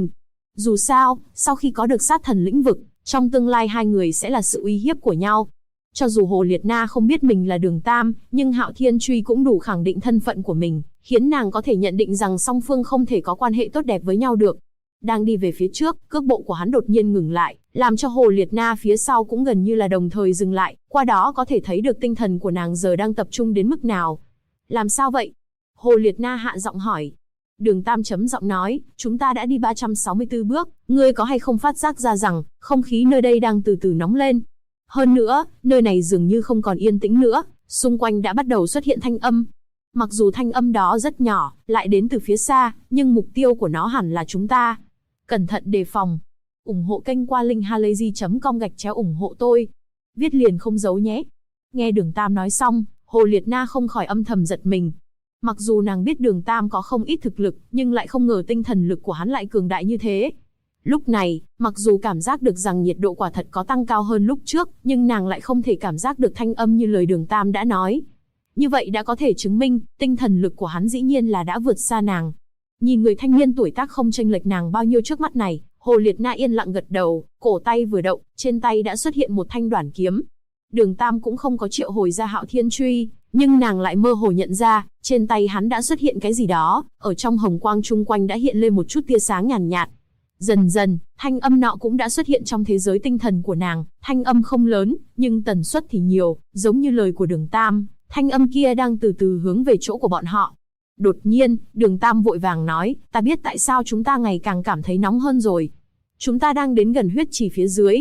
Dù sao, sau khi có được sát thần lĩnh vực, trong tương lai hai người sẽ là sự uy hiếp của nhau. Cho dù Hồ Liệt Na không biết mình là Đường Tam, nhưng Hạo Thiên Truy cũng đủ khẳng định thân phận của mình, khiến nàng có thể nhận định rằng song phương không thể có quan hệ tốt đẹp với nhau được. Đang đi về phía trước, cước bộ của hắn đột nhiên ngừng lại, làm cho Hồ Liệt Na phía sau cũng gần như là đồng thời dừng lại, qua đó có thể thấy được tinh thần của nàng giờ đang tập trung đến mức nào. Làm sao vậy? Hồ Liệt Na hạ giọng hỏi. Đường Tam chấm giọng nói, chúng ta đã đi 364 bước, ngươi có hay không phát giác ra rằng, không khí nơi đây đang từ từ nóng lên. Hơn nữa, nơi này dường như không còn yên tĩnh nữa, xung quanh đã bắt đầu xuất hiện thanh âm. Mặc dù thanh âm đó rất nhỏ, lại đến từ phía xa, nhưng mục tiêu của nó hẳn là chúng ta. Cẩn thận đề phòng. Ủng hộ kênh qua linkhalazy.com/ủng hộ tôi. Viết liền không giấu nhé. Nghe Đường Tam nói xong, Hồ Liệt Na không khỏi âm thầm giật mình. Mặc dù nàng biết Đường Tam có không ít thực lực, nhưng lại không ngờ tinh thần lực của hắn lại cường đại như thế. Lúc này, mặc dù cảm giác được rằng nhiệt độ quả thật có tăng cao hơn lúc trước, nhưng nàng lại không thể cảm giác được thanh âm như lời Đường Tam đã nói. Như vậy đã có thể chứng minh, tinh thần lực của hắn dĩ nhiên là đã vượt xa nàng. Nhìn người thanh niên tuổi tác không chênh lệch nàng bao nhiêu trước mắt này, Hồ Liệt Na yên lặng gật đầu, cổ tay vừa động, trên tay đã xuất hiện một thanh đoản kiếm. Đường Tam cũng không có triệu hồi ra Hạo Thiên Truy, nhưng nàng lại mơ hồ nhận ra, trên tay hắn đã xuất hiện cái gì đó, ở trong hồng quang chung quanh đã hiện lên một chút tia sáng nhàn nhạt. Dần dần, thanh âm nọ cũng đã xuất hiện trong thế giới tinh thần của nàng, thanh âm không lớn, nhưng tần suất thì nhiều, giống như lời của Đường Tam, thanh âm kia đang từ từ hướng về chỗ của bọn họ. Đột nhiên, Đường Tam vội vàng nói, ta biết tại sao chúng ta ngày càng cảm thấy nóng hơn rồi. Chúng ta đang đến gần huyết trì phía dưới.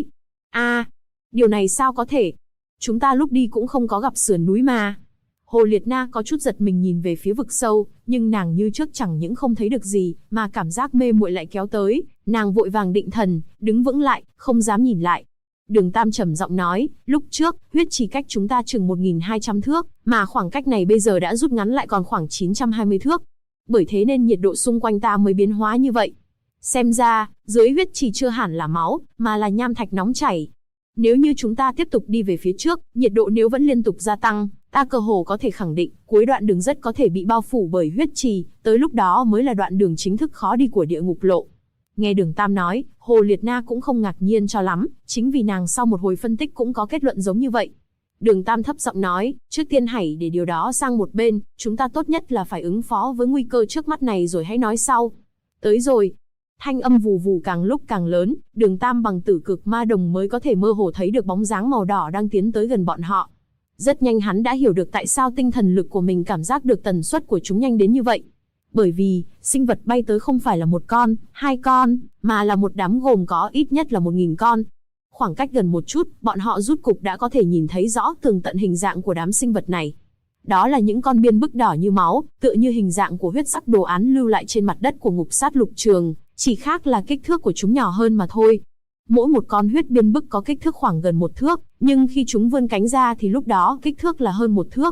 Điều này sao có thể? Chúng ta lúc đi cũng không có gặp sườn núi mà. Hồ Liệt Na có chút giật mình nhìn về phía vực sâu, nhưng nàng như trước chẳng những không thấy được gì, mà cảm giác mê muội lại kéo tới, nàng vội vàng định thần, đứng vững lại, không dám nhìn lại. Đường Tam trầm giọng nói, lúc trước, huyết trì cách chúng ta chừng 1.200 thước, mà khoảng cách này bây giờ đã rút ngắn lại còn khoảng 920 thước. Bởi thế nên nhiệt độ xung quanh ta mới biến hóa như vậy. Xem ra, dưới huyết trì chưa hẳn là máu, mà là nham thạch nóng chảy. Nếu như chúng ta tiếp tục đi về phía trước, nhiệt độ nếu vẫn liên tục gia tăng, ta cơ hồ có thể khẳng định, cuối đoạn đường rất có thể bị bao phủ bởi huyết trì, tới lúc đó mới là đoạn đường chính thức khó đi của địa ngục lộ. Nghe Đường Tam nói, Hồ Liệt Na cũng không ngạc nhiên cho lắm, chính vì nàng sau một hồi phân tích cũng có kết luận giống như vậy. Đường Tam thấp giọng nói, trước tiên hãy để điều đó sang một bên, chúng ta tốt nhất là phải ứng phó với nguy cơ trước mắt này rồi hãy nói sau. Tới rồi. Thanh âm vù vù càng lúc càng lớn, Đường Tam bằng tử cực ma đồng mới có thể mơ hồ thấy được bóng dáng màu đỏ đang tiến tới gần bọn họ. Rất nhanh hắn đã hiểu được tại sao tinh thần lực của mình cảm giác được tần suất của chúng nhanh đến như vậy. Bởi vì, sinh vật bay tới không phải là một con, hai con, mà là một đám gồm có ít nhất là 1.000 con. Khoảng cách gần một chút, bọn họ rút cục đã có thể nhìn thấy rõ tường tận hình dạng của đám sinh vật này. Đó là những con biên bức đỏ như máu, tựa như hình dạng của huyết sắc đồ án lưu lại trên mặt đất của ngục sát lục trường, chỉ khác là kích thước của chúng nhỏ hơn mà thôi. Mỗi một con huyết biên bức có kích thước khoảng gần 1 thước, nhưng khi chúng vươn cánh ra thì lúc đó kích thước là hơn 1 thước.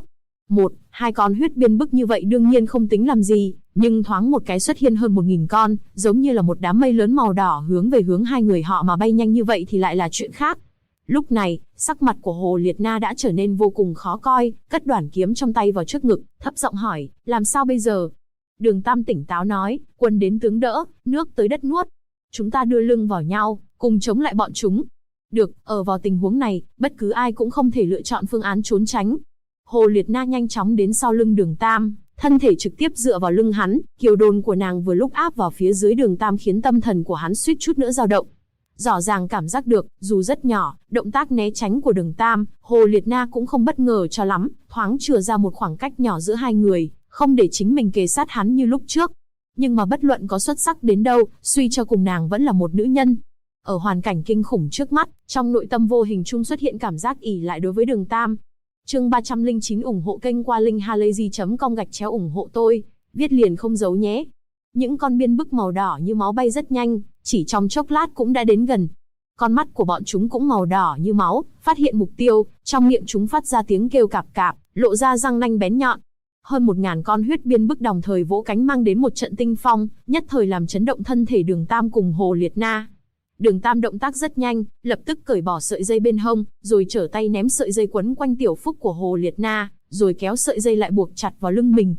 Hai con huyết biên bức như vậy đương nhiên không tính làm gì, nhưng thoáng một cái xuất hiện hơn 1.000 con, giống như là một đám mây lớn màu đỏ hướng về hướng hai người họ mà bay nhanh như vậy thì lại là chuyện khác. Lúc này, sắc mặt của Hồ Liệt Na đã trở nên vô cùng khó coi, cất đoản kiếm trong tay vào trước ngực, thấp giọng hỏi, làm sao bây giờ? Đường Tam tỉnh táo nói, quân đến tướng đỡ, nước tới đất nuốt. Chúng ta đưa lưng vào nhau, cùng chống lại bọn chúng. Được, ở vào tình huống này, bất cứ ai cũng không thể lựa chọn phương án trốn tránh. Hồ Liệt Na nhanh chóng đến sau lưng Đường Tam, thân thể trực tiếp dựa vào lưng hắn, kiều đồn của nàng vừa lúc áp vào phía dưới Đường Tam khiến tâm thần của hắn suýt chút nữa dao động. Rõ ràng cảm giác được, dù rất nhỏ, động tác né tránh của Đường Tam, Hồ Liệt Na cũng không bất ngờ cho lắm, thoáng chừa ra một khoảng cách nhỏ giữa hai người, không để chính mình kề sát hắn như lúc trước. Nhưng mà bất luận có xuất sắc đến đâu, suy cho cùng nàng vẫn là một nữ nhân. Ở hoàn cảnh kinh khủng trước mắt, trong nội tâm vô hình chung xuất hiện cảm giác ỷ lại đối với Đường Tam. Chương 309 ủng hộ kênh qua linkhalazy.com/ủng hộ tôi, viết liền không giấu nhé. Những con biên bức màu đỏ như máu bay rất nhanh, chỉ trong chốc lát cũng đã đến gần. Con mắt của bọn chúng cũng màu đỏ như máu, phát hiện mục tiêu, trong miệng chúng phát ra tiếng kêu cạp cạp, lộ ra răng nanh bén nhọn. Hơn 1.000 con huyết biên bức đồng thời vỗ cánh mang đến một trận tinh phong, nhất thời làm chấn động thân thể Đường Tam cùng Hồ Liệt Na. Đường Tam động tác rất nhanh, lập tức cởi bỏ sợi dây bên hông, rồi trở tay ném sợi dây quấn quanh tiểu phúc của Hồ Liệt Na, rồi kéo sợi dây lại buộc chặt vào lưng mình.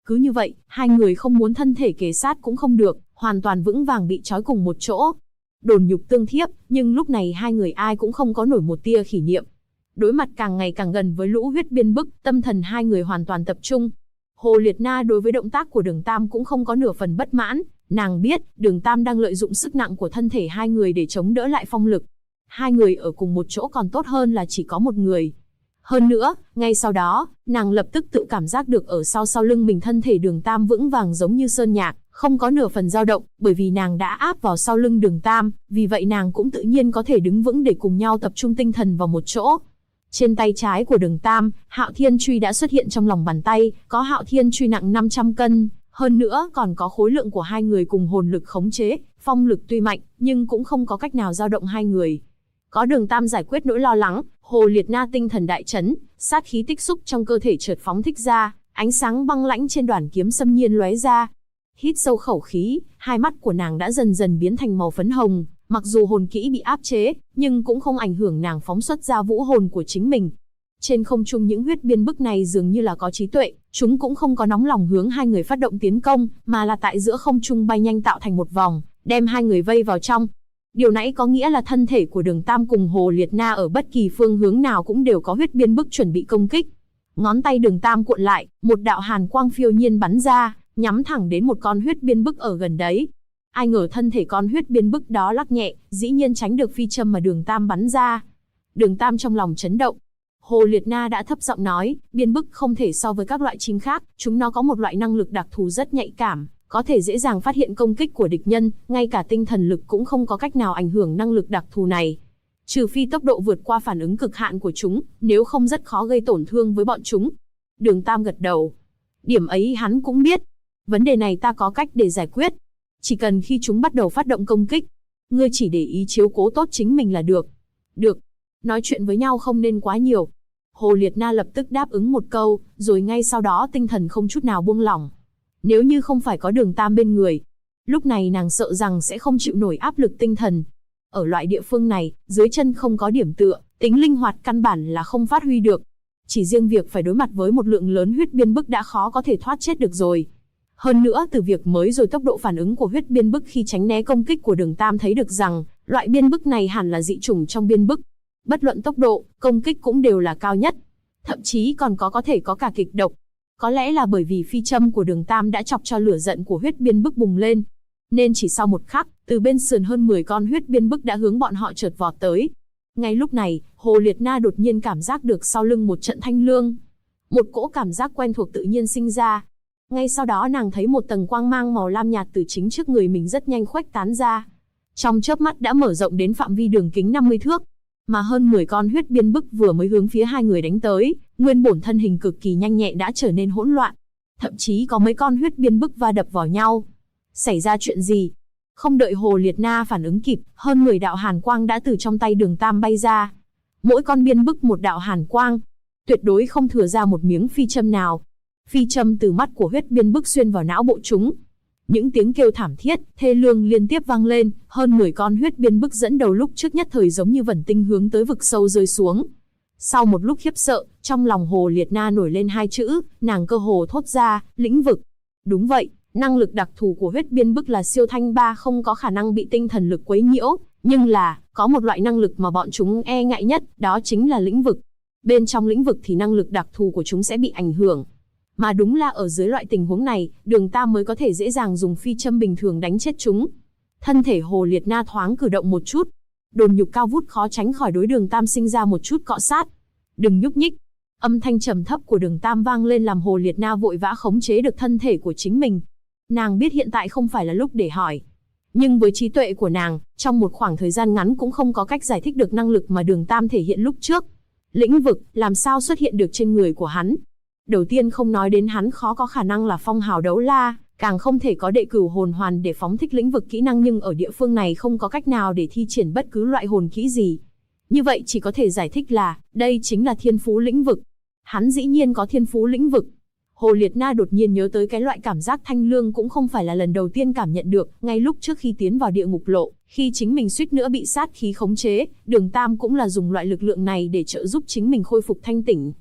Cứ như vậy, hai người không muốn thân thể kề sát cũng không được, hoàn toàn vững vàng bị trói cùng một chỗ. Đồn nhục tương thiếp, nhưng lúc này hai người ai cũng không có nổi một tia khỉ niệm. Đối mặt càng ngày càng gần với lũ huyết biên bức, tâm thần hai người hoàn toàn tập trung. Hồ Liệt Na đối với động tác của Đường Tam cũng không có nửa phần bất mãn, nàng biết, Đường Tam đang lợi dụng sức nặng của thân thể hai người để chống đỡ lại phong lực. Hai người ở cùng một chỗ còn tốt hơn là chỉ có một người. Hơn nữa, ngay sau đó, nàng lập tức tự cảm giác được ở sau lưng mình thân thể Đường Tam vững vàng giống như sơn nhạc, không có nửa phần dao động, bởi vì nàng đã áp vào sau lưng Đường Tam, vì vậy nàng cũng tự nhiên có thể đứng vững để cùng nhau tập trung tinh thần vào một chỗ. Trên tay trái của Đường Tam, Hạo Thiên Truy đã xuất hiện trong lòng bàn tay, có Hạo Thiên Truy nặng 500 cân, hơn nữa còn có khối lượng của hai người cùng hồn lực khống chế, phong lực tuy mạnh, nhưng cũng không có cách nào dao động hai người. Có Đường Tam giải quyết nỗi lo lắng, Hồ Liệt Na tinh thần đại chấn, sát khí tích xúc trong cơ thể chợt phóng thích ra, ánh sáng băng lãnh trên đoàn kiếm xâm nhiên lóe ra. Hít sâu khẩu khí, hai mắt của nàng đã dần dần biến thành màu phấn hồng, mặc dù hồn kỹ bị áp chế, nhưng cũng không ảnh hưởng nàng phóng xuất ra vũ hồn của chính mình. Trên không trung những huyết biên bức này dường như là có trí tuệ, chúng cũng không có nóng lòng hướng hai người phát động tiến công, mà là tại giữa không trung bay nhanh tạo thành một vòng, đem hai người vây vào trong. Điều nãy có nghĩa là thân thể của Đường Tam cùng Hồ Liệt Na ở bất kỳ phương hướng nào cũng đều có huyết biên bức chuẩn bị công kích. Ngón tay Đường Tam cuộn lại, một đạo hàn quang phiêu nhiên bắn ra, nhắm thẳng đến một con huyết biên bức ở gần đấy. Ai ngờ thân thể con huyết biên bức đó lắc nhẹ, dĩ nhiên tránh được phi châm mà Đường Tam bắn ra. Đường Tam trong lòng chấn động. Hồ Liệt Na đã thấp giọng nói, biên bức không thể so với các loại chim khác, chúng nó có một loại năng lực đặc thù rất nhạy cảm, có thể dễ dàng phát hiện công kích của địch nhân, ngay cả tinh thần lực cũng không có cách nào ảnh hưởng năng lực đặc thù này. Trừ phi tốc độ vượt qua phản ứng cực hạn của chúng, nếu không rất khó gây tổn thương với bọn chúng. Đường Tam gật đầu. Điểm ấy hắn cũng biết. Vấn đề này ta có cách để giải quyết. Chỉ cần khi chúng bắt đầu phát động công kích, ngươi chỉ để ý chiếu cố tốt chính mình là được. Được. Nói chuyện với nhau không nên quá nhiều. Hồ Liệt Na lập tức đáp ứng một câu, rồi ngay sau đó tinh thần không chút nào buông lỏng. Nếu như không phải có Đường Tam bên người, lúc này nàng sợ rằng sẽ không chịu nổi áp lực tinh thần. Ở loại địa phương này, dưới chân không có điểm tựa, tính linh hoạt căn bản là không phát huy được. Chỉ riêng việc phải đối mặt với một lượng lớn huyết biên bức đã khó có thể thoát chết được rồi. Hơn nữa từ việc mới rồi tốc độ phản ứng của huyết biên bức khi tránh né công kích của Đường Tam thấy được rằng, loại biên bức này hẳn là dị chủng trong biên bức. Bất luận tốc độ, công kích cũng đều là cao nhất. Thậm chí còn có thể có cả kịch độc. Có lẽ là bởi vì phi châm của Đường Tam đã chọc cho lửa giận của huyết biên bức bùng lên. Nên chỉ sau một khắc, từ bên sườn hơn 10 con huyết biên bức đã hướng bọn họ chợt vọt tới. Ngay lúc này, Hồ Liệt Na đột nhiên cảm giác được sau lưng một trận thanh lương. Một cỗ cảm giác quen thuộc tự nhiên sinh ra. Ngay sau đó nàng thấy một tầng quang mang màu lam nhạt từ chính trước người mình rất nhanh khuếch tán ra. Trong chớp mắt đã mở rộng đến phạm vi đường kính 50 thước. Mà hơn 10 con huyết biên bức vừa mới hướng phía hai người đánh tới, nguyên bổn thân hình cực kỳ nhanh nhẹn đã trở nên hỗn loạn. Thậm chí có mấy con huyết biên bức va đập vào nhau. Xảy ra chuyện gì? Không đợi Hồ Liệt Na phản ứng kịp, hơn 10 đạo hàn quang đã từ trong tay Đường Tam bay ra. Mỗi con biên bức một đạo hàn quang, tuyệt đối không thừa ra một miếng phi châm nào. Phi châm từ mắt của huyết biên bức xuyên vào não bộ chúng. Những tiếng kêu thảm thiết, thê lương liên tiếp vang lên, hơn 10 con huyết biên bức dẫn đầu lúc trước nhất thời giống như vẩn tinh hướng tới vực sâu rơi xuống. Sau một lúc khiếp sợ, trong lòng Hồ Liệt Na nổi lên hai chữ, nàng cơ hồ thốt ra, lĩnh vực. Đúng vậy, năng lực đặc thù của huyết biên bức là siêu thanh ba không có khả năng bị tinh thần lực quấy nhiễu, nhưng là, có một loại năng lực mà bọn chúng e ngại nhất, đó chính là lĩnh vực. Bên trong lĩnh vực thì năng lực đặc thù của chúng sẽ bị ảnh hưởng. Mà đúng là ở dưới loại tình huống này, Đường Tam mới có thể dễ dàng dùng phi châm bình thường đánh chết chúng. Thân thể Hồ Liệt Na thoáng cử động một chút. Đồn nhục cao vút khó tránh khỏi đối Đường Tam sinh ra một chút cọ sát. Đừng nhúc nhích. Âm thanh trầm thấp của Đường Tam vang lên làm Hồ Liệt Na vội vã khống chế được thân thể của chính mình. Nàng biết hiện tại không phải là lúc để hỏi. Nhưng với trí tuệ của nàng, trong một khoảng thời gian ngắn cũng không có cách giải thích được năng lực mà Đường Tam thể hiện lúc trước. Lĩnh vực, làm sao xuất hiện được trên người của hắn? Đầu tiên không nói đến hắn khó có khả năng là phong hào đấu la, càng không thể có đệ cửu hồn hoàn để phóng thích lĩnh vực kỹ năng, nhưng ở địa phương này không có cách nào để thi triển bất cứ loại hồn kỹ gì. Như vậy chỉ có thể giải thích là, đây chính là thiên phú lĩnh vực. Hắn dĩ nhiên có thiên phú lĩnh vực. Hồ Liệt Na đột nhiên nhớ tới cái loại cảm giác thanh lương cũng không phải là lần đầu tiên cảm nhận được, ngay lúc trước khi tiến vào địa ngục lộ, khi chính mình suýt nữa bị sát khí khống chế, Đường Tam cũng là dùng loại lực lượng này để trợ giúp chính mình khôi phục thanh tỉnh.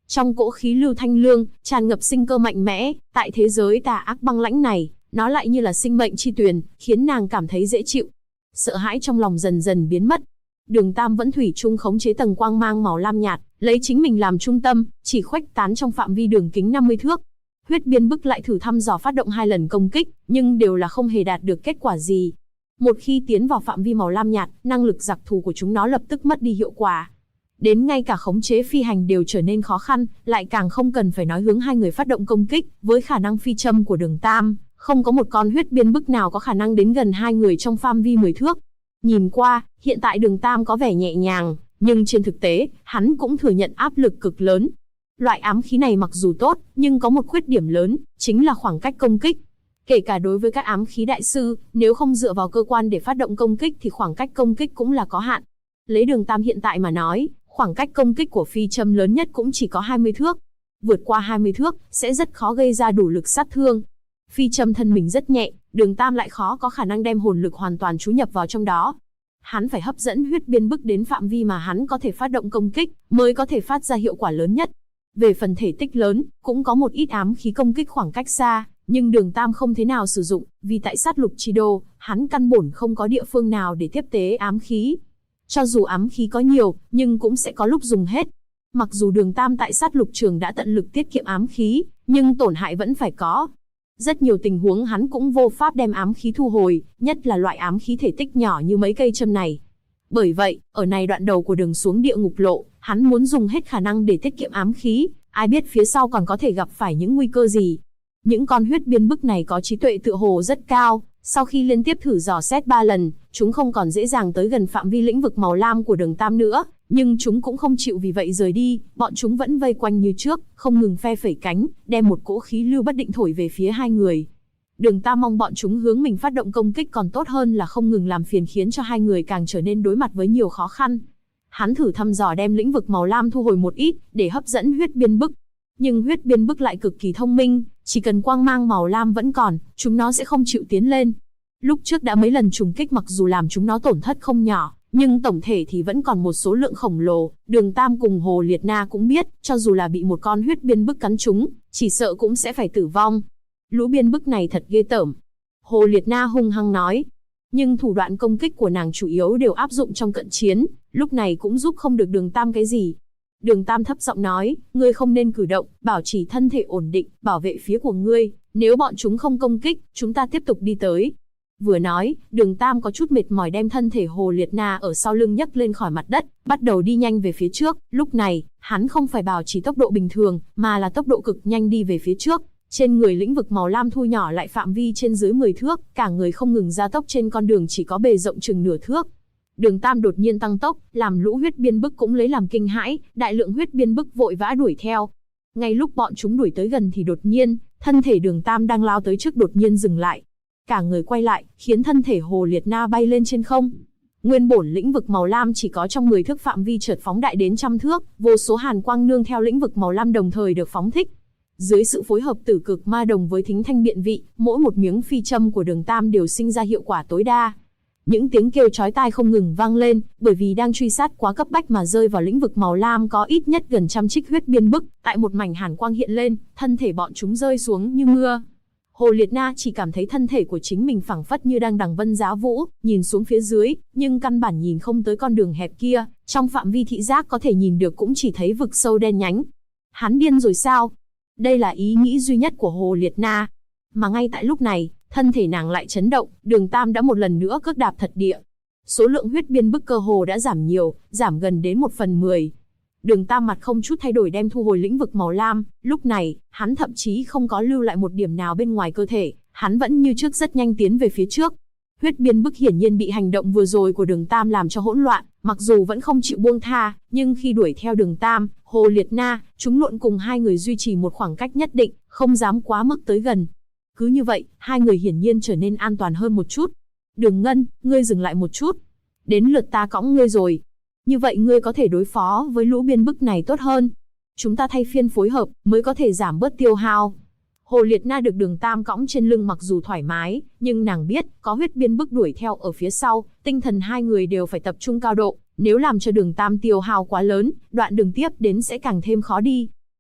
Trong cỗ khí lưu thanh lương, tràn ngập sinh cơ mạnh mẽ, tại thế giới tà ác băng lãnh này, nó lại như là sinh mệnh chi tuyền, khiến nàng cảm thấy dễ chịu. Sợ hãi trong lòng dần dần biến mất. Đường Tam vẫn thủy chung khống chế tầng quang mang màu lam nhạt, lấy chính mình làm trung tâm, chỉ khuếch tán trong phạm vi đường kính 50 thước. Huyết biên bức lại thử thăm dò phát động 2 lần công kích, nhưng đều là không hề đạt được kết quả gì. Một khi tiến vào phạm vi màu lam nhạt, năng lực đặc thù của chúng nó lập tức mất đi hiệu quả. Đến ngay cả khống chế phi hành đều trở nên khó khăn, lại càng không cần phải nói hướng hai người phát động công kích, với khả năng phi châm của Đường Tam, không có một con huyết biên bức nào có khả năng đến gần hai người trong phạm vi 10 thước. Nhìn qua, hiện tại Đường Tam có vẻ nhẹ nhàng, nhưng trên thực tế, hắn cũng thừa nhận áp lực cực lớn. Loại ám khí này mặc dù tốt, nhưng có một khuyết điểm lớn, chính là khoảng cách công kích. Kể cả đối với các ám khí đại sư, nếu không dựa vào cơ quan để phát động công kích thì khoảng cách công kích cũng là có hạn. Lấy Đường Tam hiện tại mà nói, khoảng cách công kích của phi châm lớn nhất cũng chỉ có 20 thước. Vượt qua 20 thước, sẽ rất khó gây ra đủ lực sát thương. Phi châm thân mình rất nhẹ, Đường Tam lại khó có khả năng đem hồn lực hoàn toàn chú nhập vào trong đó. Hắn phải hấp dẫn huyết biên bức đến phạm vi mà hắn có thể phát động công kích, mới có thể phát ra hiệu quả lớn nhất. Về phần thể tích lớn, cũng có một ít ám khí công kích khoảng cách xa, nhưng Đường Tam không thế nào sử dụng, vì tại sát lục chi đô, hắn căn bản không có địa phương nào để tiếp tế ám khí. Cho dù ám khí có nhiều, nhưng cũng sẽ có lúc dùng hết. Mặc dù Đường Tam tại sát lục trường đã tận lực tiết kiệm ám khí, nhưng tổn hại vẫn phải có. Rất nhiều tình huống hắn cũng vô pháp đem ám khí thu hồi, nhất là loại ám khí thể tích nhỏ như mấy cây châm này. Bởi vậy, ở này đoạn đầu của đường xuống địa ngục lộ, hắn muốn dùng hết khả năng để tiết kiệm ám khí, ai biết phía sau còn có thể gặp phải những nguy cơ gì. Những con huyết biên bức này có trí tuệ tựa hồ rất cao, sau khi liên tiếp thử dò xét 3 lần, chúng không còn dễ dàng tới gần phạm vi lĩnh vực màu lam của Đường Tam nữa, nhưng chúng cũng không chịu vì vậy rời đi, bọn chúng vẫn vây quanh như trước, không ngừng phe phẩy cánh, đem một cỗ khí lưu bất định thổi về phía hai người. Đường Tam mong bọn chúng hướng mình phát động công kích còn tốt hơn là không ngừng làm phiền, khiến cho hai người càng trở nên đối mặt với nhiều khó khăn. Hắn thử thăm dò đem lĩnh vực màu lam thu hồi một ít, để hấp dẫn huyết biên bức. Nhưng huyết biên bức lại cực kỳ thông minh, chỉ cần quang mang màu lam vẫn còn, chúng nó sẽ không chịu tiến lên. Lúc trước đã mấy lần trùng kích mặc dù làm chúng nó tổn thất không nhỏ, nhưng tổng thể thì vẫn còn một số lượng khổng lồ. Đường Tam cùng Hồ Liệt Na cũng biết, cho dù là bị một con huyết biên bức cắn trúng, chỉ sợ cũng sẽ phải tử vong. Lũ biên bức này thật ghê tởm. Hồ Liệt Na hung hăng nói. Nhưng thủ đoạn công kích của nàng chủ yếu đều áp dụng trong cận chiến, lúc này cũng giúp không được Đường Tam cái gì. Đường Tam thấp giọng nói, ngươi không nên cử động, bảo trì thân thể ổn định, bảo vệ phía của ngươi, nếu bọn chúng không công kích, chúng ta tiếp tục đi tới. Vừa nói, Đường Tam có chút mệt mỏi đem thân thể Hồ Liệt Na ở sau lưng nhấc lên khỏi mặt đất, bắt đầu đi nhanh về phía trước. Lúc này, hắn không phải bảo trì tốc độ bình thường, mà là tốc độ cực nhanh đi về phía trước. Trên người lĩnh vực màu lam thu nhỏ lại phạm vi trên dưới 10 thước, cả người không ngừng gia tốc trên con đường chỉ có bề rộng chừng nửa thước. Đường Tam đột nhiên tăng tốc, làm lũ huyết biên bức cũng lấy làm kinh hãi, đại lượng huyết biên bức vội vã đuổi theo. Ngay lúc bọn chúng đuổi tới gần thì đột nhiên, thân thể Đường Tam đang lao tới trước đột nhiên dừng lại. Cả người quay lại, khiến thân thể Hồ Liệt Na bay lên trên không. Nguyên bổn lĩnh vực màu lam chỉ có trong 10 thước phạm vi chợt phóng đại đến trăm thước, vô số hàn quang nương theo lĩnh vực màu lam đồng thời được phóng thích. Dưới sự phối hợp tử cực ma đồng với thính thanh biện vị, mỗi một miếng phi châm của Đường Tam đều sinh ra hiệu quả tối đa. Những tiếng kêu chói tai không ngừng vang lên, bởi vì đang truy sát quá cấp bách mà rơi vào lĩnh vực màu lam có ít nhất gần trăm trích huyết biên bức, tại một mảnh hàn quang hiện lên, thân thể bọn chúng rơi xuống như mưa. Hồ Liệt Na chỉ cảm thấy thân thể của chính mình phẳng phất như đang đằng vân giá vũ, nhìn xuống phía dưới, nhưng căn bản nhìn không tới con đường hẹp kia, trong phạm vi thị giác có thể nhìn được cũng chỉ thấy vực sâu đen nhánh. Hắn điên rồi sao? Đây là ý nghĩ duy nhất của Hồ Liệt Na. Mà ngay tại lúc này, thân thể nàng lại chấn động, Đường Tam đã một lần nữa cước đạp thật địa. Số lượng huyết biên bức cơ hồ đã giảm nhiều, giảm gần đến 1/10. Đường Tam mặt không chút thay đổi đem thu hồi lĩnh vực màu lam, lúc này, hắn thậm chí không có lưu lại một điểm nào bên ngoài cơ thể, hắn vẫn như trước rất nhanh tiến về phía trước. Huyết biên bức hiển nhiên bị hành động vừa rồi của Đường Tam làm cho hỗn loạn, mặc dù vẫn không chịu buông tha, nhưng khi đuổi theo Đường Tam, Hồ Liệt Na, chúng luận cùng hai người duy trì một khoảng cách nhất định, không dám quá mức tới gần. Cứ như vậy, hai người hiển nhiên trở nên an toàn hơn một chút. Đường Ngân, ngươi dừng lại một chút. Đến lượt ta cõng ngươi rồi. Như vậy ngươi có thể đối phó với lũ biên bức này tốt hơn. Chúng ta thay phiên phối hợp, mới có thể giảm bớt tiêu hao. Hồ Liệt Na được Đường Tam cõng trên lưng mặc dù thoải mái, nhưng nàng biết, có huyết biên bức đuổi theo ở phía sau, tinh thần hai người đều phải tập trung cao độ. Nếu làm cho Đường Tam tiêu hao quá lớn, đoạn đường tiếp đến sẽ càng thêm khó đi.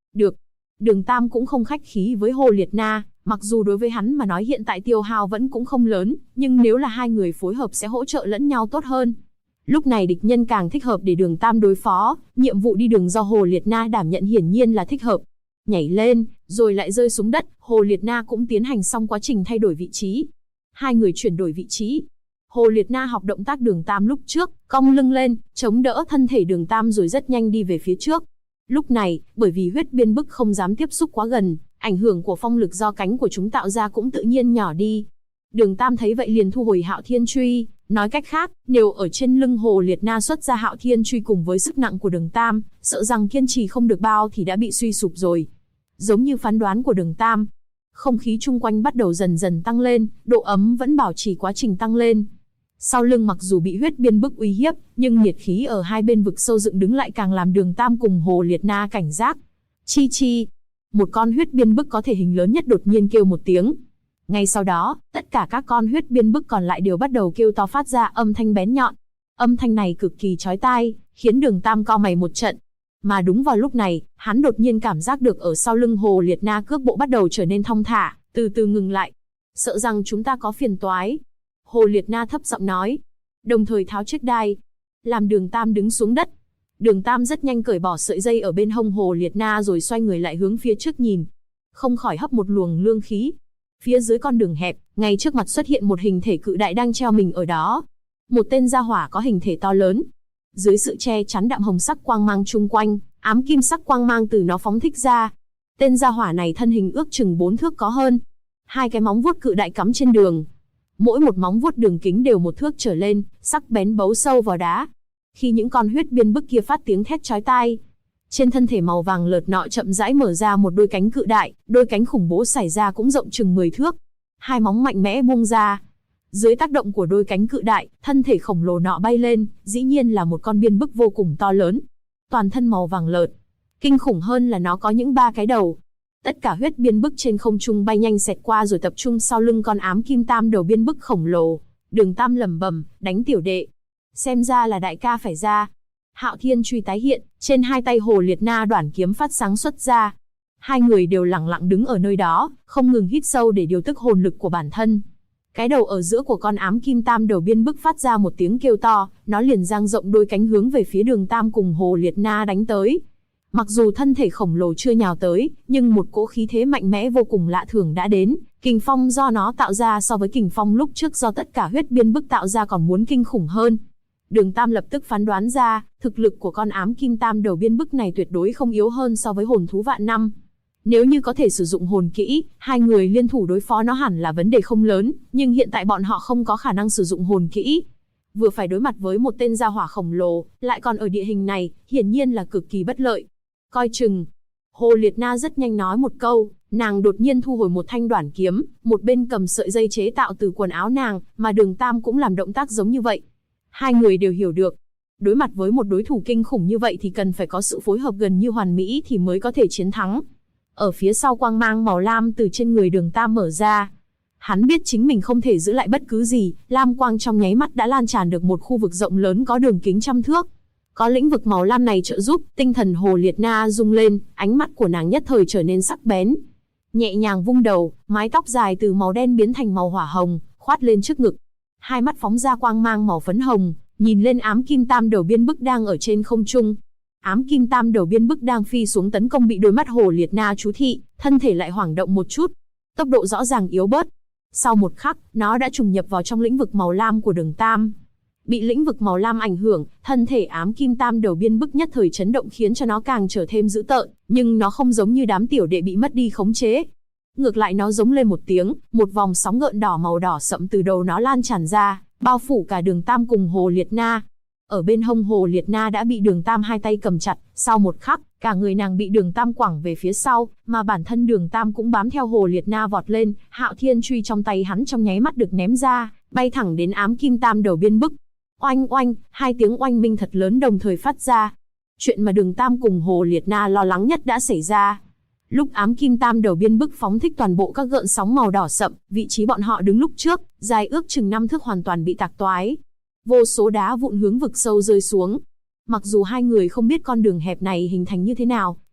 Được. Đường Tam cũng không khách khí với Hồ Liệt Na, mặc dù đối với hắn mà nói hiện tại tiêu hao vẫn cũng không lớn, nhưng nếu là hai người phối hợp sẽ hỗ trợ lẫn nhau tốt hơn. Lúc này địch nhân càng thích hợp để Đường Tam đối phó, nhiệm vụ đi đường do Hồ Liệt Na đảm nhận hiển nhiên là thích hợp. Nhảy lên, rồi lại rơi xuống đất, Hồ Liệt Na cũng tiến hành xong quá trình thay đổi vị trí. Hai người chuyển đổi vị trí. Hồ Liệt Na học động tác Đường Tam lúc trước, cong lưng lên, chống đỡ thân thể Đường Tam rồi rất nhanh đi về phía trước. Lúc này, bởi vì huyết biên bức không dám tiếp xúc quá gần, ảnh hưởng của phong lực do cánh của chúng tạo ra cũng tự nhiên nhỏ đi. Đường Tam thấy vậy liền thu hồi Hạo Thiên Truy, nói cách khác, nếu ở trên lưng Hồ Liệt Na xuất ra Hạo Thiên Truy cùng với sức nặng của Đường Tam, sợ rằng kiên trì không được bao thì đã bị suy sụp rồi. Giống như phán đoán của Đường Tam, không khí chung quanh bắt đầu dần dần tăng lên, độ ấm vẫn bảo trì quá trình tăng lên. Sau lưng mặc dù bị huyết biên bức uy hiếp, nhưng nhiệt khí ở hai bên vực sâu dựng đứng lại càng làm Đường Tam cùng Hồ Liệt Na cảnh giác. Chi chi, một con huyết biên bức có thể hình lớn nhất đột nhiên kêu một tiếng. Ngay sau đó, tất cả các con huyết biên bức còn lại đều bắt đầu kêu to phát ra âm thanh bén nhọn. Âm thanh này cực kỳ chói tai, khiến Đường Tam cau mày một trận. Mà đúng vào lúc này, hắn đột nhiên cảm giác được ở sau lưng Hồ Liệt Na cước bộ bắt đầu trở nên thong thả, từ từ ngừng lại. Sợ rằng chúng ta có phiền toái. Hồ Liệt Na thấp giọng nói, đồng thời tháo chiếc đai, làm Đường Tam đứng xuống đất. Đường Tam rất nhanh cởi bỏ sợi dây ở bên hông Hồ Liệt Na rồi xoay người lại hướng phía trước nhìn. Không khỏi hấp một luồng lương khí. Phía dưới con đường hẹp, ngay trước mặt xuất hiện một hình thể cự đại đang treo mình ở đó. Một tên gia hỏa có hình thể to lớn. Dưới sự che chắn đạm hồng sắc quang mang chung quanh, ám kim sắc quang mang từ nó phóng thích ra. Tên gia hỏa này thân hình ước chừng 4 thước có hơn. Hai cái móng vuốt cự đại cắm trên đường. Mỗi một móng vuốt đường kính đều 1 thước trở lên, sắc bén bấu sâu vào đá. Khi những con huyết biên bức kia phát tiếng thét chói tai, trên thân thể màu vàng lợt nọ chậm rãi mở ra một đôi cánh cự đại, đôi cánh khủng bố xảy ra cũng rộng chừng 10 thước. Hai móng mạnh mẽ buông ra. Dưới tác động của đôi cánh cự đại, thân thể khổng lồ nọ bay lên, dĩ nhiên là một con biên bức vô cùng to lớn. Toàn thân màu vàng lợt. Kinh khủng hơn là nó có những 3 cái đầu. Tất cả huyết biên bức trên không trung bay nhanh xẹt qua rồi tập trung sau lưng con ám kim tam đầu biên bức khổng lồ. Đường Tam lẩm bẩm, đánh tiểu đệ. Xem ra là đại ca phải ra. Hạo Thiên Truy tái hiện, trên hai tay Hồ Liệt Na đoản kiếm phát sáng xuất ra. Hai người đều lặng lặng đứng ở nơi đó, không ngừng hít sâu để điều tức hồn lực của bản thân. Cái đầu ở giữa của con ám kim tam đầu biên bức phát ra một tiếng kêu to, nó liền dang rộng đôi cánh hướng về phía Đường Tam cùng Hồ Liệt Na đánh tới. Mặc dù thân thể khổng lồ chưa nhào tới, nhưng một cỗ khí thế mạnh mẽ vô cùng lạ thường đã đến. Kình phong do nó tạo ra so với kình phong lúc trước do tất cả huyết biên bức tạo ra còn muốn kinh khủng hơn. Đường Tam lập tức phán đoán ra, thực lực của con ám kim tam đầu biên bức này tuyệt đối không yếu hơn so với hồn thú vạn năm. Nếu như có thể sử dụng hồn kỹ, hai người liên thủ đối phó nó hẳn là vấn đề không lớn, nhưng hiện tại bọn họ không có khả năng sử dụng hồn kỹ. Vừa phải đối mặt với một tên gia hỏa khổng lồ, lại còn ở địa hình này, hiển nhiên là cực kỳ bất lợi. Coi chừng. Hồ Liệt Na rất nhanh nói một câu, nàng đột nhiên thu hồi một thanh đoản kiếm, một bên cầm sợi dây chế tạo từ quần áo nàng, mà Đường Tam cũng làm động tác giống như vậy. Hai người đều hiểu được, đối mặt với một đối thủ kinh khủng như vậy thì cần phải có sự phối hợp gần như hoàn mỹ thì mới có thể chiến thắng. Ở phía sau quang mang màu lam từ trên người Đường Tam mở ra. Hắn biết chính mình không thể giữ lại bất cứ gì, lam quang trong nháy mắt đã lan tràn được một khu vực rộng lớn có đường kính 100 thước. Có lĩnh vực màu lam này trợ giúp, tinh thần Hồ Liệt Na rung lên, ánh mắt của nàng nhất thời trở nên sắc bén. Nhẹ nhàng vung đầu, mái tóc dài từ màu đen biến thành màu hỏa hồng, khoát lên trước ngực. Hai mắt phóng ra quang mang màu phấn hồng, nhìn lên ám kim tam đầu biên bức đang ở trên không trung. Ám kim tam đầu biên bức đang phi xuống tấn công bị đôi mắt Hồ Liệt Na chú thị, thân thể lại hoảng động một chút. Tốc độ rõ ràng yếu bớt. Sau một khắc, nó đã trùng nhập vào trong lĩnh vực màu lam của Đường Tam. Bị lĩnh vực màu lam ảnh hưởng, thân thể ám kim tam đầu biên bức nhất thời chấn động khiến cho nó càng trở thêm dữ tợn, nhưng nó không giống như đám tiểu đệ bị mất đi khống chế. Ngược lại nó giống lên một tiếng, một vòng sóng gợn đỏ màu đỏ sẫm từ đầu nó lan tràn ra, bao phủ cả Đường Tam cùng Hồ Liệt Na. Ở bên hông Hồ Liệt Na đã bị Đường Tam hai tay cầm chặt, sau một khắc, cả người nàng bị Đường Tam quẳng về phía sau, mà bản thân Đường Tam cũng bám theo Hồ Liệt Na vọt lên, Hạo Thiên Truy trong tay hắn trong nháy mắt được ném ra, bay thẳng đến ám kim tam đầu biên bức. Oanh oanh, hai tiếng oanh minh thật lớn đồng thời phát ra. Chuyện mà Đường Tam cùng Hồ Liệt Na lo lắng nhất đã xảy ra. Lúc ám kim tam đầu biên bức phóng thích toàn bộ các gợn sóng màu đỏ sậm, vị trí bọn họ đứng lúc trước, dài ước chừng 5 thước hoàn toàn bị tạc toái. Vô số đá vụn hướng vực sâu rơi xuống. Mặc dù hai người không biết con đường hẹp này hình thành như thế nào,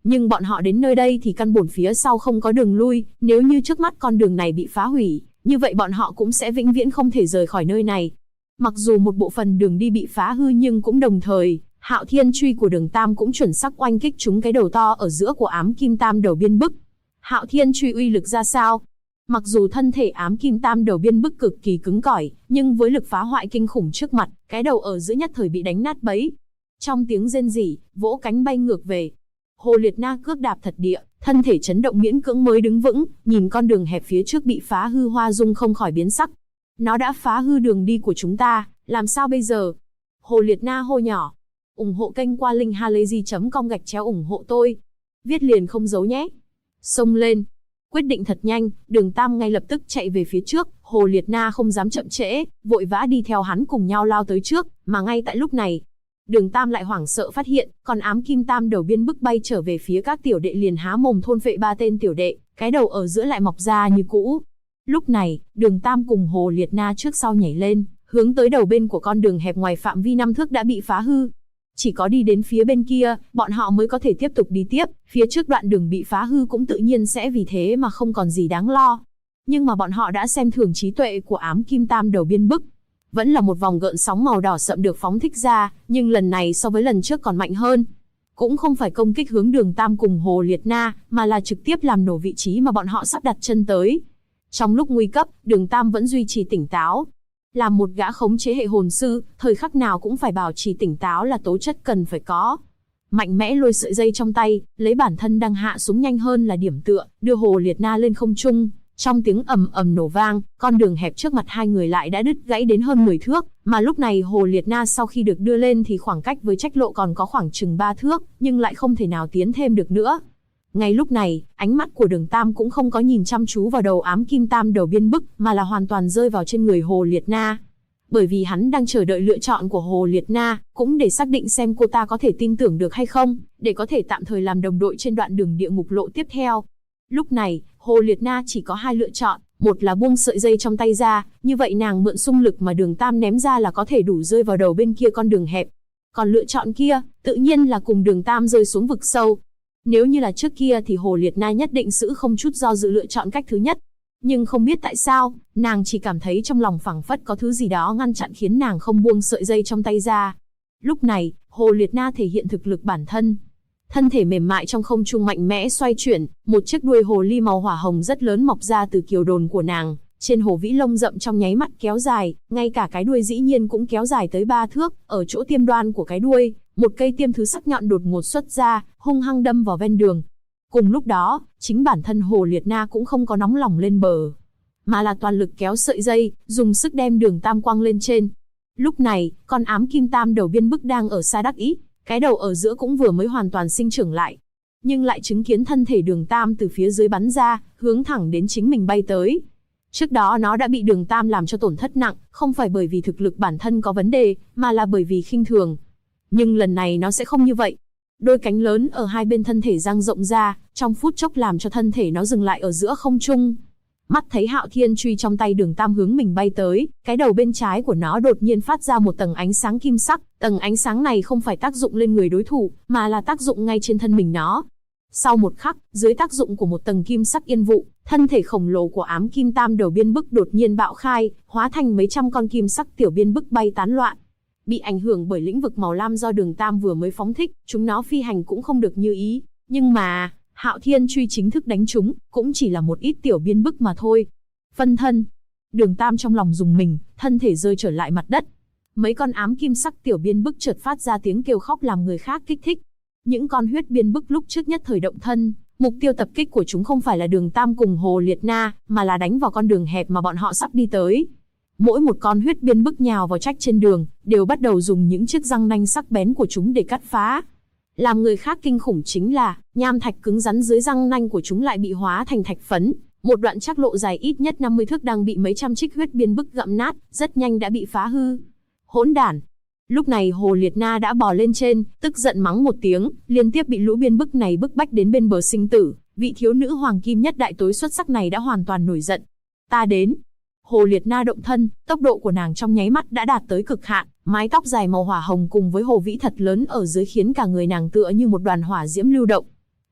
Nhưng bọn họ đến nơi đây thì căn bản phía sau không có đường lui, nếu như trước mắt con đường này bị phá hủy, như vậy bọn họ cũng sẽ vĩnh viễn không thể rời khỏi nơi này. Mặc dù một bộ phận đường đi bị phá hư nhưng cũng đồng thời, Hạo Thiên truy của Đường Tam cũng chuẩn xác oanh kích trúng cái đầu to ở giữa của ám kim tam đầu biên bức. Hạo Thiên truy uy lực ra sao? Mặc dù thân thể ám kim tam đầu biên bức cực kỳ cứng cỏi, nhưng với lực phá hoại kinh khủng trước mặt, cái đầu ở giữa nhất thời bị đánh nát bấy. Trong tiếng rên rỉ, vỗ cánh bay ngược về. Hồ Liệt Na cước đạp thật địa, thân thể chấn động miễn cưỡng mới đứng vững, nhìn con đường hẹp phía trước bị phá hư, Hoa Dung không khỏi biến sắc. Nó đã phá hư đường đi của chúng ta, làm sao bây giờ? Hồ Liệt Na hô nhỏ. Ủng hộ kênh qua link halayzi.com/ủng hộ tôi. Viết liền không giấu nhé. Xông lên. Quyết định thật nhanh, Đường Tam ngay lập tức chạy về phía trước, Hồ Liệt Na không dám chậm trễ, vội vã đi theo hắn cùng nhau lao tới trước, mà ngay tại lúc này, Đường Tam lại hoảng sợ phát hiện, còn ám kim tam đầu biên bức bay trở về phía các tiểu đệ liền há mồm thôn phệ 3 tên tiểu đệ, cái đầu ở giữa lại mọc ra như cũ. Lúc này, Đường Tam cùng Hồ Liệt Na trước sau nhảy lên, hướng tới đầu bên của con đường hẹp ngoài phạm vi 5 thước đã bị phá hư. Chỉ có đi đến phía bên kia, bọn họ mới có thể tiếp tục đi tiếp, phía trước đoạn đường bị phá hư cũng tự nhiên sẽ vì thế mà không còn gì đáng lo. Nhưng mà bọn họ đã xem thường trí tuệ của ám kim tam đầu biên bức. Vẫn là một vòng gợn sóng màu đỏ sậm được phóng thích ra, nhưng lần này so với lần trước còn mạnh hơn. Cũng không phải công kích hướng Đường Tam cùng Hồ Liệt Na, mà là trực tiếp làm nổ vị trí mà bọn họ sắp đặt chân tới. Trong lúc nguy cấp, Đường Tam vẫn duy trì tỉnh táo. Làm một gã khống chế hệ hồn sư, thời khắc nào cũng phải bảo trì tỉnh táo là tố chất cần phải có. Mạnh mẽ lôi sợi dây trong tay, lấy bản thân đang hạ xuống nhanh hơn là điểm tựa, đưa Hồ Liệt Na lên không trung. Trong tiếng ầm ầm nổ vang, con đường hẹp trước mặt hai người lại đã đứt gãy đến hơn 10 thước, mà lúc này Hồ Liệt Na sau khi được đưa lên thì khoảng cách với Trách Lộ còn có khoảng chừng 3 thước, nhưng lại không thể nào tiến thêm được nữa. Ngay lúc này, ánh mắt của Đường Tam cũng không có nhìn chăm chú vào đầu ám kim tam đầu biên bức, mà là hoàn toàn rơi vào trên người Hồ Liệt Na. Bởi vì hắn đang chờ đợi lựa chọn của Hồ Liệt Na, cũng để xác định xem cô ta có thể tin tưởng được hay không, để có thể tạm thời làm đồng đội trên đoạn đường địa ngục lộ tiếp theo. Lúc này, Hồ Liệt Na chỉ có hai lựa chọn, một là buông sợi dây trong tay ra, như vậy nàng mượn xung lực mà Đường Tam ném ra là có thể đủ rơi vào đầu bên kia con đường hẹp. Còn lựa chọn kia, tự nhiên là cùng Đường Tam rơi xuống vực sâu. Nếu như là trước kia thì Hồ Liệt Na nhất định giữ không chút do dự lựa chọn cách thứ nhất. Nhưng không biết tại sao, nàng chỉ cảm thấy trong lòng phảng phất có thứ gì đó ngăn chặn khiến nàng không buông sợi dây trong tay ra. Lúc này, Hồ Liệt Na thể hiện thực lực bản thân. Thân thể mềm mại trong không trung mạnh mẽ xoay chuyển, một chiếc đuôi hồ ly màu hỏa hồng rất lớn mọc ra từ kiều đồn của nàng. Trên hồ vĩ lông rậm trong nháy mắt kéo dài, ngay cả cái đuôi dĩ nhiên cũng kéo dài tới 3 thước, ở chỗ tiêm đoan của cái đuôi, một cây tiêm thứ sắc nhọn đột ngột xuất ra, hung hăng đâm vào ven đường. Cùng lúc đó, chính bản thân Hồ Liệt Na cũng không có nóng lòng lên bờ, mà là toàn lực kéo sợi dây, dùng sức đem Đường Tam quăng lên trên. Lúc này, con ám kim tam đầu biên bức đang ở xa đắc ý, cái đầu ở giữa cũng vừa mới hoàn toàn sinh trưởng lại, nhưng lại chứng kiến thân thể Đường Tam từ phía dưới bắn ra, hướng thẳng đến chính mình bay tới. Trước đó nó đã bị Đường Tam làm cho tổn thất nặng, không phải bởi vì thực lực bản thân có vấn đề, mà là bởi vì khinh thường. Nhưng lần này nó sẽ không như vậy. Đôi cánh lớn ở hai bên thân thể dang rộng ra, trong phút chốc làm cho thân thể nó dừng lại ở giữa không trung. Mắt thấy Hạo Thiên truy trong tay Đường Tam hướng mình bay tới, cái đầu bên trái của nó đột nhiên phát ra một tầng ánh sáng kim sắc. Tầng ánh sáng này không phải tác dụng lên người đối thủ, mà là tác dụng ngay trên thân mình nó. Sau một khắc, dưới tác dụng của một tầng kim sắc yên vụ, thân thể khổng lồ của ám kim tam đầu biên bức đột nhiên bạo khai, hóa thành mấy trăm con kim sắc tiểu biên bức bay tán loạn. Bị ảnh hưởng bởi lĩnh vực màu lam do Đường Tam vừa mới phóng thích, chúng nó phi hành cũng không được như ý. Nhưng mà, Hạo Thiên truy chính thức đánh chúng, cũng chỉ là một ít tiểu biên bức mà thôi. Phân thân. Đường Tam trong lòng rùng mình, thân thể rơi trở lại mặt đất. Mấy con ám kim sắc tiểu biên bức chợt phát ra tiếng kêu khóc làm người khác kích thích. Những con huyết biên bức lúc trước nhất thời động thân, mục tiêu tập kích của chúng không phải là Đường Tam cùng Hồ Liệt Na, mà là đánh vào con đường hẹp mà bọn họ sắp đi tới. Mỗi một con huyết biên bức nhào vào Trách trên đường, đều bắt đầu dùng những chiếc răng nanh sắc bén của chúng để cắt phá. Làm người khác kinh khủng chính là, nham thạch cứng rắn dưới răng nanh của chúng lại bị hóa thành thạch phấn. Một đoạn Trắc Lộ dài ít nhất 50 thước đang bị mấy trăm trích huyết biên bức gặm nát, rất nhanh đã bị phá hư. Hỗn đản! Lúc này Hồ Liệt Na đã bò lên trên, tức giận mắng một tiếng, liên tiếp bị lũ biên bức này bức bách đến bên bờ sinh tử. Vị thiếu nữ hoàng kim nhất đại tối xuất sắc này đã hoàn toàn nổi giận. Ta đến! Hồ Liệt Na động thân, tốc độ của nàng trong nháy mắt đã đạt tới cực hạn, mái tóc dài màu hỏa hồng cùng với hồ vĩ thật lớn ở dưới khiến cả người nàng tựa như một đoàn hỏa diễm lưu động.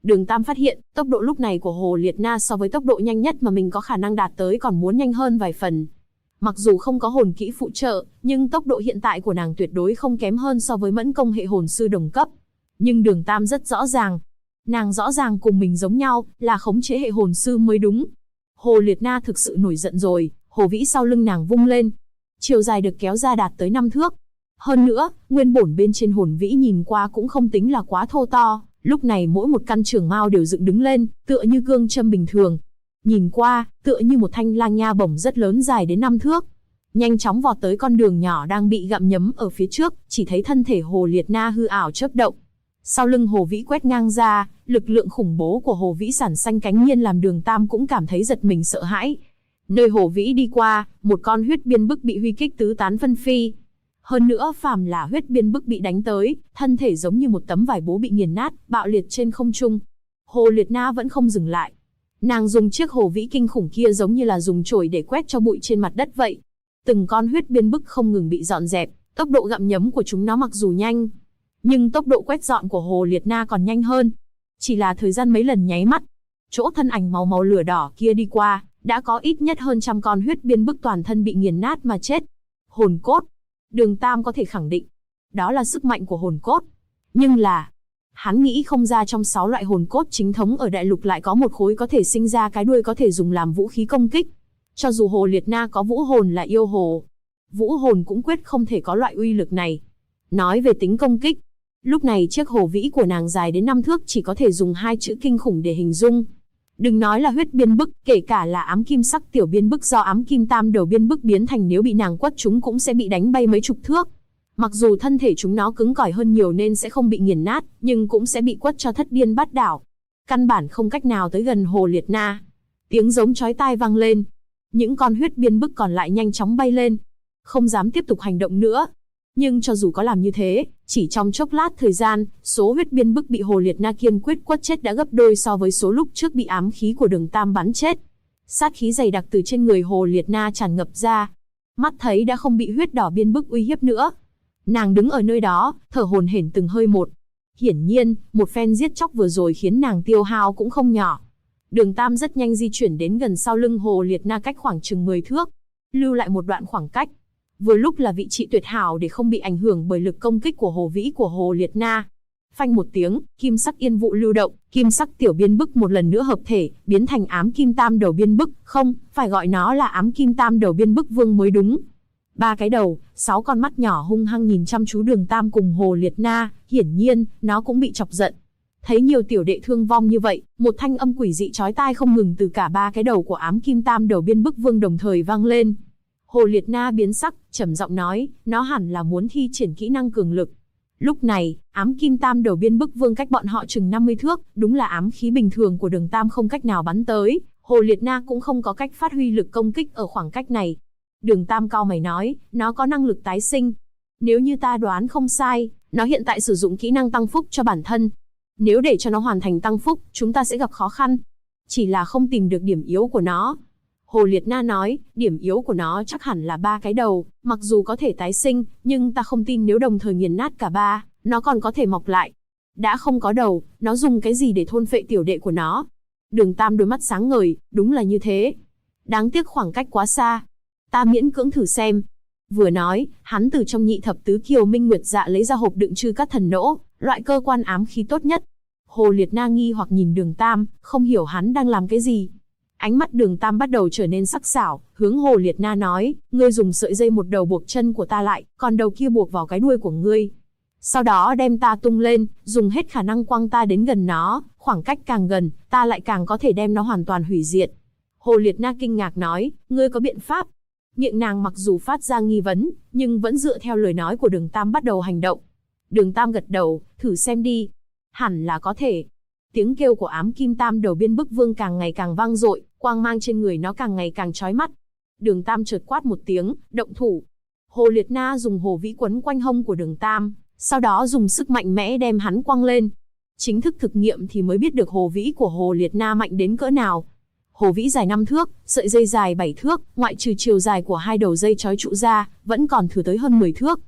Đường Tam phát hiện, tốc độ lúc này của Hồ Liệt Na so với tốc độ nhanh nhất mà mình có khả năng đạt tới còn muốn nhanh hơn vài phần. Mặc dù không có hồn kỹ phụ trợ, nhưng tốc độ hiện tại của nàng tuyệt đối không kém hơn so với mẫn công hệ hồn sư đồng cấp. Nhưng Đường Tam rất rõ ràng, nàng rõ ràng cùng mình giống nhau, là khống chế hệ hồn sư mới đúng. Hồ Liệt Na thực sự nổi giận rồi, Hồ Vĩ sau lưng nàng vung lên. Chiều dài được kéo ra đạt tới 5 thước. Hơn nữa, nguyên bổn bên trên hồn vĩ nhìn qua cũng không tính là quá thô to, lúc này mỗi một căn trường mao đều dựng đứng lên, tựa như cương châm bình thường. Nhìn qua, tựa như một thanh lang nha bổng rất lớn dài đến 5 thước. Nhanh chóng vọt tới con đường nhỏ đang bị gặm nhấm ở phía trước, chỉ thấy thân thể Hồ Liệt Na hư ảo chớp động. Sau lưng Hồ Vĩ quét ngang ra, lực lượng khủng bố của Hồ Vĩ sản xanh cánh nhiên làm Đường Tam cũng cảm thấy giật mình sợ hãi. Nơi Hồ Vĩ đi qua, một con huyết biên bức bị huy kích tứ tán phân phi. Hơn nữa phàm là huyết biên bức bị đánh tới, thân thể giống như một tấm vải bố bị nghiền nát, bạo liệt trên không trung. Hồ Liệt Na vẫn không dừng lại. Nàng dùng chiếc Hồ Vĩ kinh khủng kia giống như là dùng chổi để quét cho bụi trên mặt đất vậy. Từng con huyết biên bức không ngừng bị dọn dẹp, tốc độ gặm nhấm của chúng nó mặc dù nhanh, nhưng tốc độ quét dọn của Hồ Liệt Na còn nhanh hơn. Chỉ là thời gian mấy lần nháy mắt, chỗ thân ảnh màu lửa đỏ kia đi qua, đã có ít nhất hơn 100 con huyết biên bức toàn thân bị nghiền nát mà chết. Hồn cốt. Đường Tam có thể khẳng định, đó là sức mạnh của hồn cốt. Nhưng là, hắn nghĩ không ra trong 6 loại hồn cốt chính thống ở đại lục lại có một khối có thể sinh ra cái đuôi có thể dùng làm vũ khí công kích. Cho dù Hồ Liệt Na có vũ hồn là yêu hồ, vũ hồn cũng quyết không thể có loại uy lực này. Nói về tính công kích, lúc này chiếc Hồ Vĩ của nàng dài đến 5 thước chỉ có thể dùng 2 chữ kinh khủng để hình dung. Đừng nói là huyết biên bức, kể cả là ám kim sắc tiểu biên bức do ám kim tam đầu biên bức biến thành nếu bị nàng quất chúng cũng sẽ bị đánh bay mấy chục thước. Mặc dù thân thể chúng nó cứng cỏi hơn nhiều nên sẽ không bị nghiền nát, nhưng cũng sẽ bị quất cho thất điên bát đảo. Căn bản không cách nào tới gần Hồ Liệt Na. Tiếng giống chói tai vang lên. Những con huyết biên bức còn lại nhanh chóng bay lên, không dám tiếp tục hành động nữa. Nhưng cho dù có làm như thế, chỉ trong chốc lát thời gian, số huyết biên bức bị Hồ Liệt Na kiên quyết quất chết đã gấp đôi so với số lúc trước bị ám khí của Đường Tam bắn chết. Sát khí dày đặc từ trên người Hồ Liệt Na tràn ngập ra. Mắt thấy đã không bị huyết đỏ biên bức uy hiếp nữa. Nàng đứng ở nơi đó, thở hổn hển từng hơi một. Hiển nhiên, một phen giết chóc vừa rồi khiến nàng tiêu hao cũng không nhỏ. Đường Tam rất nhanh di chuyển đến gần sau lưng Hồ Liệt Na cách khoảng chừng 10 thước, lưu lại một đoạn khoảng cách. Vừa lúc là vị trí tuyệt hảo để không bị ảnh hưởng bởi lực công kích của Hồ Vĩ của Hồ Liệt Na. Phanh một tiếng, kim sắc yên vụ lưu động, kim sắc tiểu biên bức một lần nữa hợp thể, biến thành ám kim tam đầu biên bức, không, phải gọi nó là ám kim tam đầu biên bức vương mới đúng. 3 cái đầu, 6 con mắt nhỏ hung hăng nhìn chăm chú Đường Tam cùng Hồ Liệt Na, hiển nhiên, nó cũng bị chọc giận. Thấy nhiều tiểu đệ thương vong như vậy, một thanh âm quỷ dị chói tai không ngừng từ cả 3 cái đầu của ám kim tam đầu biên bức vương đồng thời vang lên. Hồ Liệt Na biến sắc, trầm giọng nói, nó hẳn là muốn thi triển kỹ năng cường lực. Lúc này, ám kim tam đầu biên bức vương cách bọn họ chừng 50 thước, đúng là ám khí bình thường của Đường Tam không cách nào bắn tới, Hồ Liệt Na cũng không có cách phát huy lực công kích ở khoảng cách này. Đường Tam cau mày nói, nó có năng lực tái sinh. Nếu như ta đoán không sai, nó hiện tại sử dụng kỹ năng tăng phúc cho bản thân. Nếu để cho nó hoàn thành tăng phúc, chúng ta sẽ gặp khó khăn. Chỉ là không tìm được điểm yếu của nó. Hồ Liệt Na nói, điểm yếu của nó chắc hẳn là 3 cái đầu, mặc dù có thể tái sinh, nhưng ta không tin nếu đồng thời nghiền nát cả 3, nó còn có thể mọc lại. Đã không có đầu, nó dùng cái gì để thôn phệ tiểu đệ của nó? Đường Tam đôi mắt sáng ngời, đúng là như thế. Đáng tiếc khoảng cách quá xa. Ta miễn cưỡng thử xem. Vừa nói, hắn từ trong nhị thập tứ kiều minh nguyệt dạ lấy ra hộp đựng chư cát thần nỗ, loại cơ quan ám khí tốt nhất. Hồ Liệt Na nghi hoặc nhìn Đường Tam, không hiểu hắn đang làm cái gì. Ánh mắt Đường Tam bắt đầu trở nên sắc sảo, hướng Hồ Liệt Na nói, ngươi dùng sợi dây một đầu buộc chân của ta lại, còn đầu kia buộc vào cái đuôi của ngươi. Sau đó đem ta tung lên, dùng hết khả năng quăng ta đến gần nó, khoảng cách càng gần, ta lại càng có thể đem nó hoàn toàn hủy diệt. Hồ Liệt Na kinh ngạc nói, ngươi có biện pháp? Miệng nàng mặc dù phát ra nghi vấn, nhưng vẫn dựa theo lời nói của Đường Tam bắt đầu hành động. Đường Tam gật đầu, thử xem đi. Hẳn là có thể. Tiếng kêu của ám kim tam đầu biên bức vương càng ngày càng vang dội, quang mang trên người nó càng ngày càng chói mắt. Đường Tam chợt quát một tiếng, động thủ. Hồ Liệt Na dùng Hồ Vĩ quấn quanh hông của Đường Tam, sau đó dùng sức mạnh mẽ đem hắn quăng lên. Chính thức thực nghiệm thì mới biết được Hồ Vĩ của Hồ Liệt Na mạnh đến cỡ nào. Hồ Vĩ dài 5 thước, sợi dây dài 7 thước, ngoại trừ chiều dài của 2 đầu dây trói trụ ra, vẫn còn thừa tới hơn 10 thước.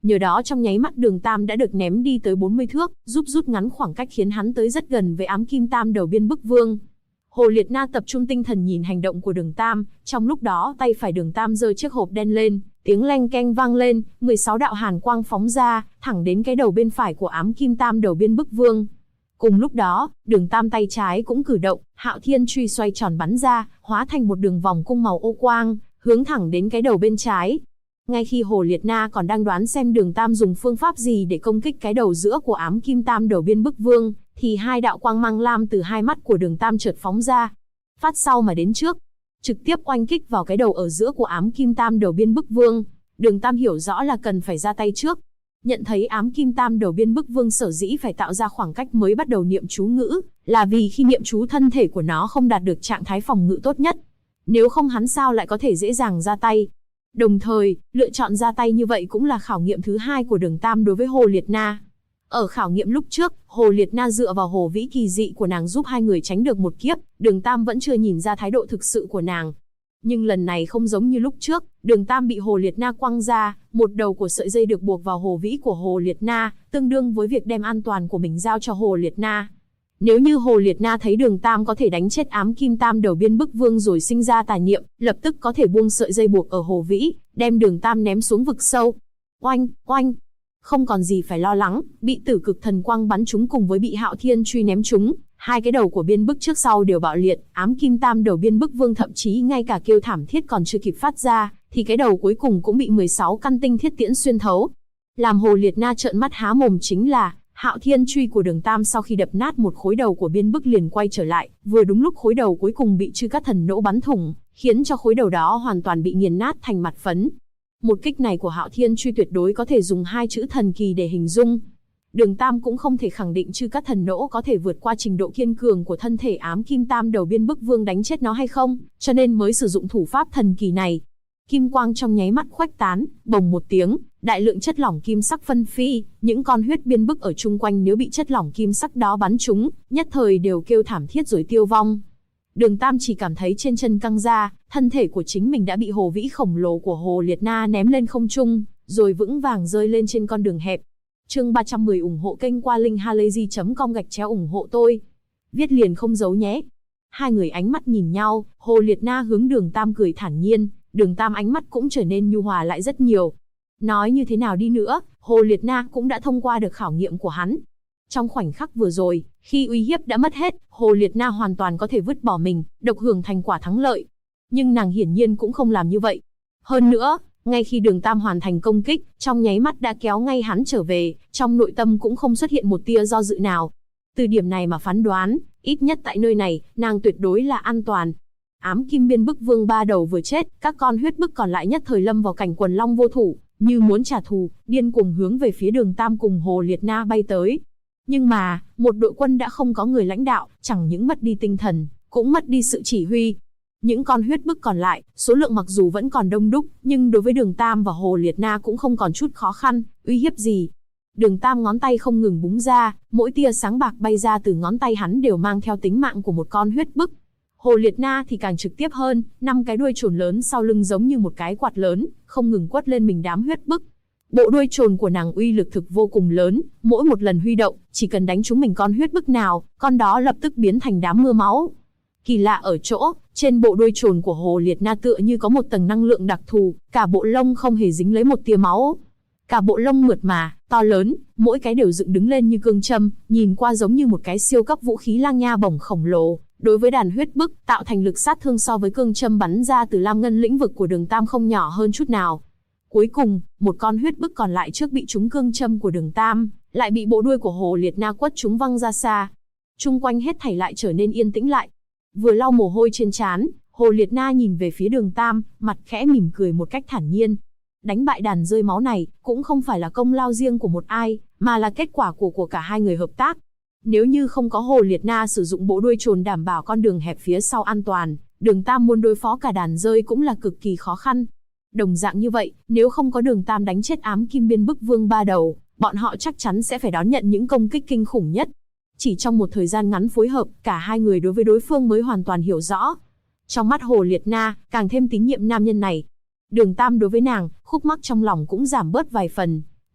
Nhờ đó trong nháy mắt Đường Tam đã được ném đi tới 40 thước, giúp rút ngắn khoảng cách khiến hắn tới rất gần với ám kim tam đầu biên bức vương. Hồ Liệt Na tập trung tinh thần nhìn hành động của Đường Tam, trong lúc đó tay phải Đường Tam giơ chiếc hộp đen lên, tiếng leng keng vang lên, 16 đạo hàn quang phóng ra, thẳng đến cái đầu bên phải của ám kim tam đầu biên bức vương. Cùng lúc đó, Đường Tam tay trái cũng cử động, Hạo Thiên truy xoay tròn bắn ra, hóa thành một đường vòng cung màu ô quang, hướng thẳng đến cái đầu bên trái. Ngay khi Hồ Liệt Na còn đang đoán xem Đường Tam dùng phương pháp gì để công kích cái đầu giữa của ám kim tam đầu biên bức vương, thì hai đạo quang mang lam từ hai mắt của Đường Tam chợt phóng ra, phát sau mà đến trước, trực tiếp oanh kích vào cái đầu ở giữa của ám kim tam đầu biên bức vương. Đường Tam hiểu rõ là cần phải ra tay trước. Nhận thấy ám kim tam đầu biên bức vương sở dĩ phải tạo ra khoảng cách mới bắt đầu niệm chú ngữ, là vì khi niệm chú thân thể của nó không đạt được trạng thái phòng ngự tốt nhất. Nếu không hắn sao lại có thể dễ dàng ra tay. Đồng thời, lựa chọn ra tay như vậy cũng là khảo nghiệm thứ hai của Đường Tam đối với Hồ Liệt Na. Ở khảo nghiệm lúc trước, Hồ Liệt Na dựa vào hồ vĩ kỳ dị của nàng giúp hai người tránh được một kiếp, Đường Tam vẫn chưa nhìn ra thái độ thực sự của nàng. Nhưng lần này không giống như lúc trước, Đường Tam bị Hồ Liệt Na quăng ra, một đầu của sợi dây được buộc vào hồ vĩ của Hồ Liệt Na, tương đương với việc đem an toàn của mình giao cho Hồ Liệt Na. Nếu như Hồ Liệt Na thấy Đường Tam có thể đánh chết ám kim tam đầu biên bức vương rồi sinh ra tà niệm, lập tức có thể buông sợi dây buộc ở hồ vĩ, đem Đường Tam ném xuống vực sâu. Oanh, oanh! Không còn gì phải lo lắng, bị tử cực thần quang bắn trúng cùng với bị Hạo Thiên truy ném trúng, hai cái đầu của biên bức trước sau đều bạo liệt, ám kim tam đầu biên bức vương thậm chí ngay cả kêu thảm thiết còn chưa kịp phát ra, thì cái đầu cuối cùng cũng bị 16 căn tinh thiết tiễn xuyên thấu. Làm Hồ Liệt Na trợn mắt há mồm chính là, Hạo Thiên truy của Đường Tam sau khi đập nát một khối đầu của biên bức liền quay trở lại, vừa đúng lúc khối đầu cuối cùng bị Chư Cát Thần nỗ bắn thủng, khiến cho khối đầu đó hoàn toàn bị nghiền nát thành mặt phấn. Một kích này của Hạo Thiên truy tuyệt đối có thể dùng hai chữ thần kỳ để hình dung. Đường Tam cũng không thể khẳng định Chư Cát Thần nỗ có thể vượt qua trình độ kiên cường của thân thể ám kim tam đầu biên bức vương đánh chết nó hay không, cho nên mới sử dụng thủ pháp thần kỳ này. Kim quang trong nháy mắt khuếch tán, bồng một tiếng, đại lượng chất lỏng kim sắc phân phi, những con huyết biên bức ở chung quanh nếu bị chất lỏng kim sắc đó bắn trúng, nhất thời đều kêu thảm thiết rồi tiêu vong. Đường Tam chỉ cảm thấy trên chân căng ra, thân thể của chính mình đã bị hồ vĩ khổng lồ của Hồ Liệt Na ném lên không trung, rồi vững vàng rơi lên trên con đường hẹp. Chương 310 ủng hộ kênh qua linkhalazy.com ủng hộ tôi. Viết liền không giấu nhé. Hai người ánh mắt nhìn nhau, Hồ Liệt Na hướng Đường Tam cười thản nhiên, Đường Tam ánh mắt cũng trở nên nhu hòa lại rất nhiều. Nói như thế nào đi nữa, Hồ Liệt Na cũng đã thông qua được khảo nghiệm của hắn. Trong khoảnh khắc vừa rồi, khi uy hiếp đã mất hết, Hồ Liệt Na hoàn toàn có thể vứt bỏ mình, độc hưởng thành quả thắng lợi. Nhưng nàng hiển nhiên cũng không làm như vậy. Hơn nữa, ngay khi Đường Tam hoàn thành công kích, trong nháy mắt đã kéo ngay hắn trở về, trong nội tâm cũng không xuất hiện một tia do dự nào. Từ điểm này mà phán đoán, ít nhất tại nơi này, nàng tuyệt đối là an toàn. Ám kim biên bức vương ba đầu vừa chết, các con huyết bức còn lại nhất thời lâm vào cảnh quần long vô thủ, như muốn trả thù, điên cuồng hướng về phía Đường Tam cùng Hồ Liệt Na bay tới. Nhưng mà, một đội quân đã không có người lãnh đạo, chẳng những mất đi tinh thần, cũng mất đi sự chỉ huy. Những con huyết bức còn lại, số lượng mặc dù vẫn còn đông đúc, nhưng đối với Đường Tam và Hồ Liệt Na cũng không còn chút khó khăn, uy hiếp gì. Đường Tam ngón tay không ngừng búng ra, mỗi tia sáng bạc bay ra từ ngón tay hắn đều mang theo tính mạng của một con huyết bức. Hồ Liệt Na thì càng trực tiếp hơn, 5 cái đuôi chồn lớn sau lưng giống như một cái quạt lớn, không ngừng quất lên mình đám huyết bức. Bộ đuôi chồn của nàng uy lực thực vô cùng lớn, mỗi một lần huy động, chỉ cần đánh trúng mình con huyết bức nào, con đó lập tức biến thành đám mưa máu. Kỳ lạ ở chỗ, trên bộ đuôi chồn của Hồ Liệt Na tựa như có một tầng năng lượng đặc thù, cả bộ lông không hề dính lấy một tia máu. Cả bộ lông mượt mà, to lớn, mỗi cái đều dựng đứng lên như cương châm, nhìn qua giống như một cái siêu cấp vũ khí lang nha bổng khổng lồ. Đối với đàn huyết bức, tạo thành lực sát thương so với cương châm bắn ra từ lam ngân lĩnh vực của Đường Tam không nhỏ hơn chút nào. Cuối cùng, một con huyết bức còn lại trước bị trúng cương châm của Đường Tam, lại bị bộ đuôi của Hồ Liệt Na quất trúng văng ra xa. Chung quanh hết thảy lại trở nên yên tĩnh lại. Vừa lau mồ hôi trên trán, Hồ Liệt Na nhìn về phía Đường Tam, mặt khẽ mỉm cười một cách thản nhiên. Đánh bại đàn rơi máu này, cũng không phải là công lao riêng của một ai, mà là kết quả của cả hai người hợp tác. Nếu như không có Hồ Liệt Na sử dụng bộ đuôi chồn đảm bảo con đường hẹp phía sau an toàn, Đường Tam muốn đối phó cả đàn rơi cũng là cực kỳ khó khăn. Đồng dạng như vậy, nếu không có Đường Tam đánh chết ám kim biên bức vương ba đầu, bọn họ chắc chắn sẽ phải đón nhận những công kích kinh khủng nhất. Chỉ trong một thời gian ngắn phối hợp, cả hai người đối với đối phương mới hoàn toàn hiểu rõ. Trong mắt Hồ Liệt Na, càng thêm tín nhiệm nam nhân này. Đường Tam đối với nàng, khúc mắc trong lòng cũng giảm bớt vài phần.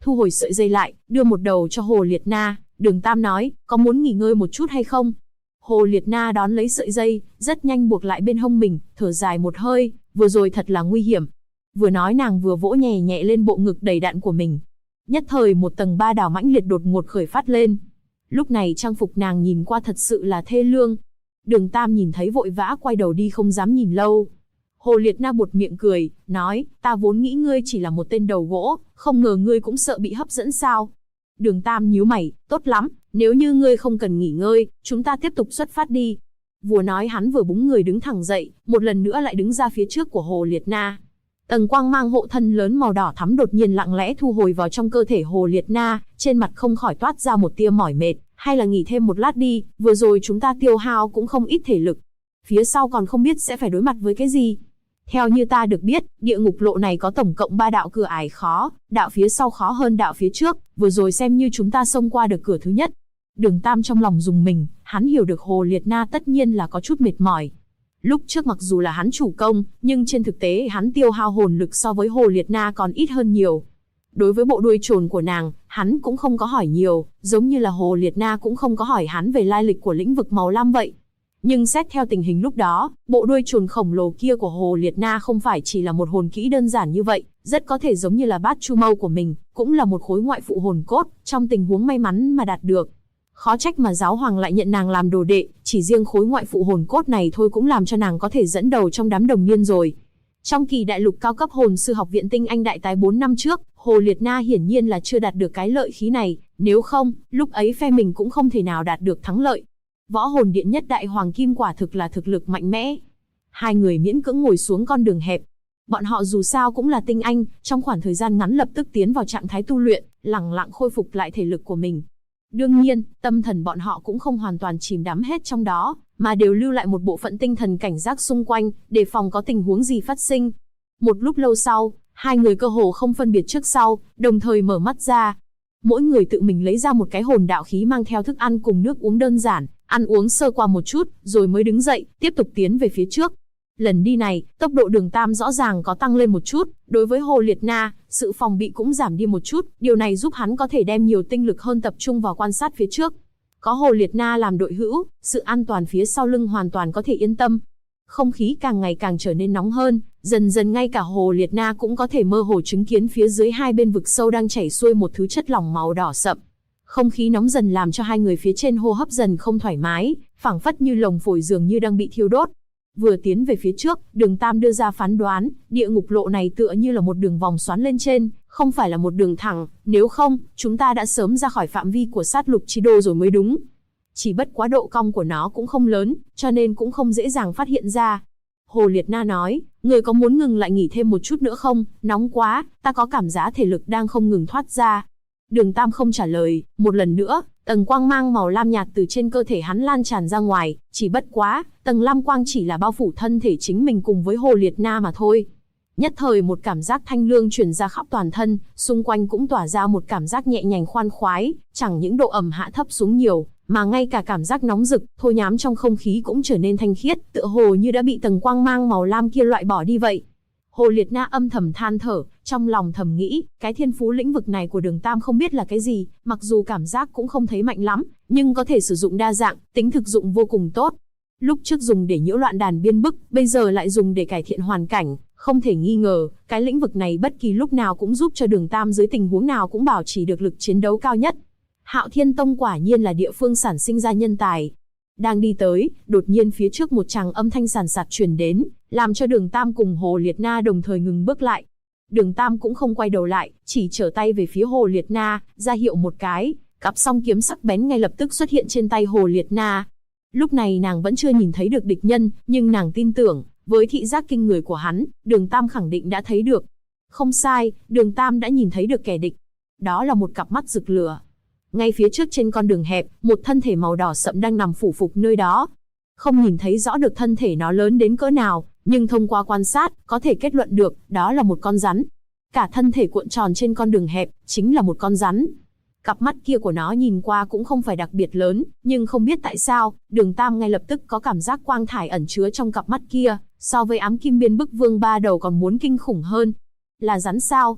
thu hồi sợi dây lại, đưa một đầu cho Hồ Liệt Na. Đường Tam nói, có muốn nghỉ ngơi một chút hay không? Hồ Liệt Na đón lấy sợi dây, rất nhanh buộc lại bên hông mình, thở dài một hơi, vừa rồi thật là nguy hiểm. Vừa nói nàng vừa vỗ nhẹ nhẹ lên bộ ngực đầy đặn của mình. Nhất thời một tầng ba đảo mãnh liệt đột ngột khởi phát lên. Lúc này trang phục nàng nhìn qua thật sự là thê lương. Đường Tam nhìn thấy vội vã quay đầu đi không dám nhìn lâu. Hồ Liệt Na buột miệng cười, nói, ta vốn nghĩ ngươi chỉ là một tên đầu gỗ, không ngờ ngươi cũng sợ bị hấp dẫn sao. Đường Tam nhíu mày, tốt lắm, nếu như ngươi không cần nghỉ ngơi, chúng ta tiếp tục xuất phát đi. Vừa nói hắn vừa búng người đứng thẳng dậy, một lần nữa lại đứng ra phía trước của Hồ Liệt Na. Tầng quang mang hộ thân lớn màu đỏ thắm đột nhiên lặng lẽ thu hồi vào trong cơ thể Hồ Liệt Na, trên mặt không khỏi toát ra một tia mỏi mệt, hay là nghỉ thêm một lát đi, vừa rồi chúng ta tiêu hao cũng không ít thể lực. Phía sau còn không biết sẽ phải đối mặt với cái gì. Theo như ta được biết, địa ngục lộ này có tổng cộng 3 đạo cửa ải khó, đạo phía sau khó hơn đạo phía trước, vừa rồi xem như chúng ta xông qua được cửa thứ nhất. Đường Tam trong lòng rùng mình, hắn hiểu được Hồ Liệt Na tất nhiên là có chút mệt mỏi. Lúc trước mặc dù là hắn chủ công, nhưng trên thực tế hắn tiêu hao hồn lực so với Hồ Liệt Na còn ít hơn nhiều. Đối với bộ đuôi trồn của nàng, hắn cũng không có hỏi nhiều, giống như là Hồ Liệt Na cũng không có hỏi hắn về lai lịch của lĩnh vực màu lam vậy. Nhưng xét theo tình hình lúc đó, bộ đuôi trồn khổng lồ kia của Hồ Liệt Na không phải chỉ là một hồn kỹ đơn giản như vậy, rất có thể giống như là bát chu mâu của mình, cũng là một khối ngoại phụ hồn cốt, trong tình huống may mắn mà đạt được. Khó trách mà giáo hoàng lại nhận nàng làm đồ đệ, chỉ riêng khối ngoại phụ hồn cốt này thôi cũng làm cho nàng có thể dẫn đầu trong đám đồng niên rồi. Trong kỳ đại lục cao cấp hồn sư học viện tinh anh đại tái 4 năm trước, Hồ Liệt Na hiển nhiên là chưa đạt được cái lợi khí này, nếu không, lúc ấy phe mình cũng không thể nào đạt được thắng lợi. Võ hồn điện nhất đại hoàng kim quả thực là thực lực mạnh mẽ. Hai người miễn cưỡng ngồi xuống con đường hẹp. Bọn họ dù sao cũng là tinh anh, trong khoảng thời gian ngắn lập tức tiến vào trạng thái tu luyện, lẳng lặng khôi phục lại thể lực của mình. Đương nhiên, tâm thần bọn họ cũng không hoàn toàn chìm đắm hết trong đó, mà đều lưu lại một bộ phận tinh thần cảnh giác xung quanh, đề phòng có tình huống gì phát sinh. Một lúc lâu sau, hai người cơ hồ không phân biệt trước sau, đồng thời mở mắt ra. Mỗi người tự mình lấy ra một cái hồn đạo khí mang theo thức ăn cùng nước uống đơn giản, ăn uống sơ qua một chút, rồi mới đứng dậy, tiếp tục tiến về phía trước. Lần đi này, tốc độ Đường Tam rõ ràng có tăng lên một chút, đối với Hồ Liệt Na, sự phòng bị cũng giảm đi một chút, điều này giúp hắn có thể đem nhiều tinh lực hơn tập trung vào quan sát phía trước. Có Hồ Liệt Na làm đội hữu, sự an toàn phía sau lưng hoàn toàn có thể yên tâm. Không khí càng ngày càng trở nên nóng hơn, dần dần ngay cả Hồ Liệt Na cũng có thể mơ hồ chứng kiến phía dưới hai bên vực sâu đang chảy xuôi một thứ chất lỏng màu đỏ sậm. Không khí nóng dần làm cho hai người phía trên hô hấp dần không thoải mái, phảng phất như lồng phổi dường như đang bị thiêu đốt. Vừa tiến về phía trước, Đường Tam đưa ra phán đoán, địa ngục lộ này tựa như là một đường vòng xoắn lên trên, không phải là một đường thẳng, nếu không, chúng ta đã sớm ra khỏi phạm vi của sát lục chi đô rồi mới đúng. Chỉ bất quá độ cong của nó cũng không lớn, cho nên cũng không dễ dàng phát hiện ra. Hồ Liệt Na nói, người có muốn ngừng lại nghỉ thêm một chút nữa không, nóng quá, ta có cảm giác thể lực đang không ngừng thoát ra. Đường Tam không trả lời, một lần nữa, tầng quang mang màu lam nhạt từ trên cơ thể hắn lan tràn ra ngoài, chỉ bất quá, tầng lam quang chỉ là bao phủ thân thể chính mình cùng với Hồ Liệt Na mà thôi. Nhất thời một cảm giác thanh lương truyền ra khắp toàn thân, xung quanh cũng tỏa ra một cảm giác nhẹ nhàng khoan khoái, chẳng những độ ẩm hạ thấp xuống nhiều, mà ngay cả cảm giác nóng rực, thô nhám trong không khí cũng trở nên thanh khiết, tựa hồ như đã bị tầng quang mang màu lam kia loại bỏ đi vậy. Hồ Liệt Na âm thầm than thở, trong lòng thầm nghĩ, cái thiên phú lĩnh vực này của Đường Tam không biết là cái gì, mặc dù cảm giác cũng không thấy mạnh lắm, nhưng có thể sử dụng đa dạng, tính thực dụng vô cùng tốt. Lúc trước dùng để nhiễu loạn đàn biên bức, bây giờ lại dùng để cải thiện hoàn cảnh, không thể nghi ngờ, cái lĩnh vực này bất kỳ lúc nào cũng giúp cho Đường Tam dưới tình huống nào cũng bảo trì được lực chiến đấu cao nhất. Hạo Thiên Tông quả nhiên là địa phương sản sinh ra nhân tài. Đang đi tới, đột nhiên phía trước một tràng âm thanh sàn sạt truyền đến, làm cho Đường Tam cùng Hồ Liệt Na đồng thời ngừng bước lại. Đường Tam cũng không quay đầu lại, chỉ trở tay về phía Hồ Liệt Na, ra hiệu một cái, cặp song kiếm sắc bén ngay lập tức xuất hiện trên tay Hồ Liệt Na. Lúc này nàng vẫn chưa nhìn thấy được địch nhân, nhưng nàng tin tưởng, với thị giác kinh người của hắn, Đường Tam khẳng định đã thấy được. Không sai, Đường Tam đã nhìn thấy được kẻ địch. Đó là một cặp mắt rực lửa. Ngay phía trước trên con đường hẹp, một thân thể màu đỏ sậm đang nằm phủ phục nơi đó. Không nhìn thấy rõ được thân thể nó lớn đến cỡ nào, nhưng thông qua quan sát, có thể kết luận được, đó là một con rắn. Cả thân thể cuộn tròn trên con đường hẹp, chính là một con rắn. Cặp mắt kia của nó nhìn qua cũng không phải đặc biệt lớn, nhưng không biết tại sao, Đường Tam ngay lập tức có cảm giác quang thải ẩn chứa trong cặp mắt kia, so với ám kim biên bức vương ba đầu còn muốn kinh khủng hơn. Là rắn sao?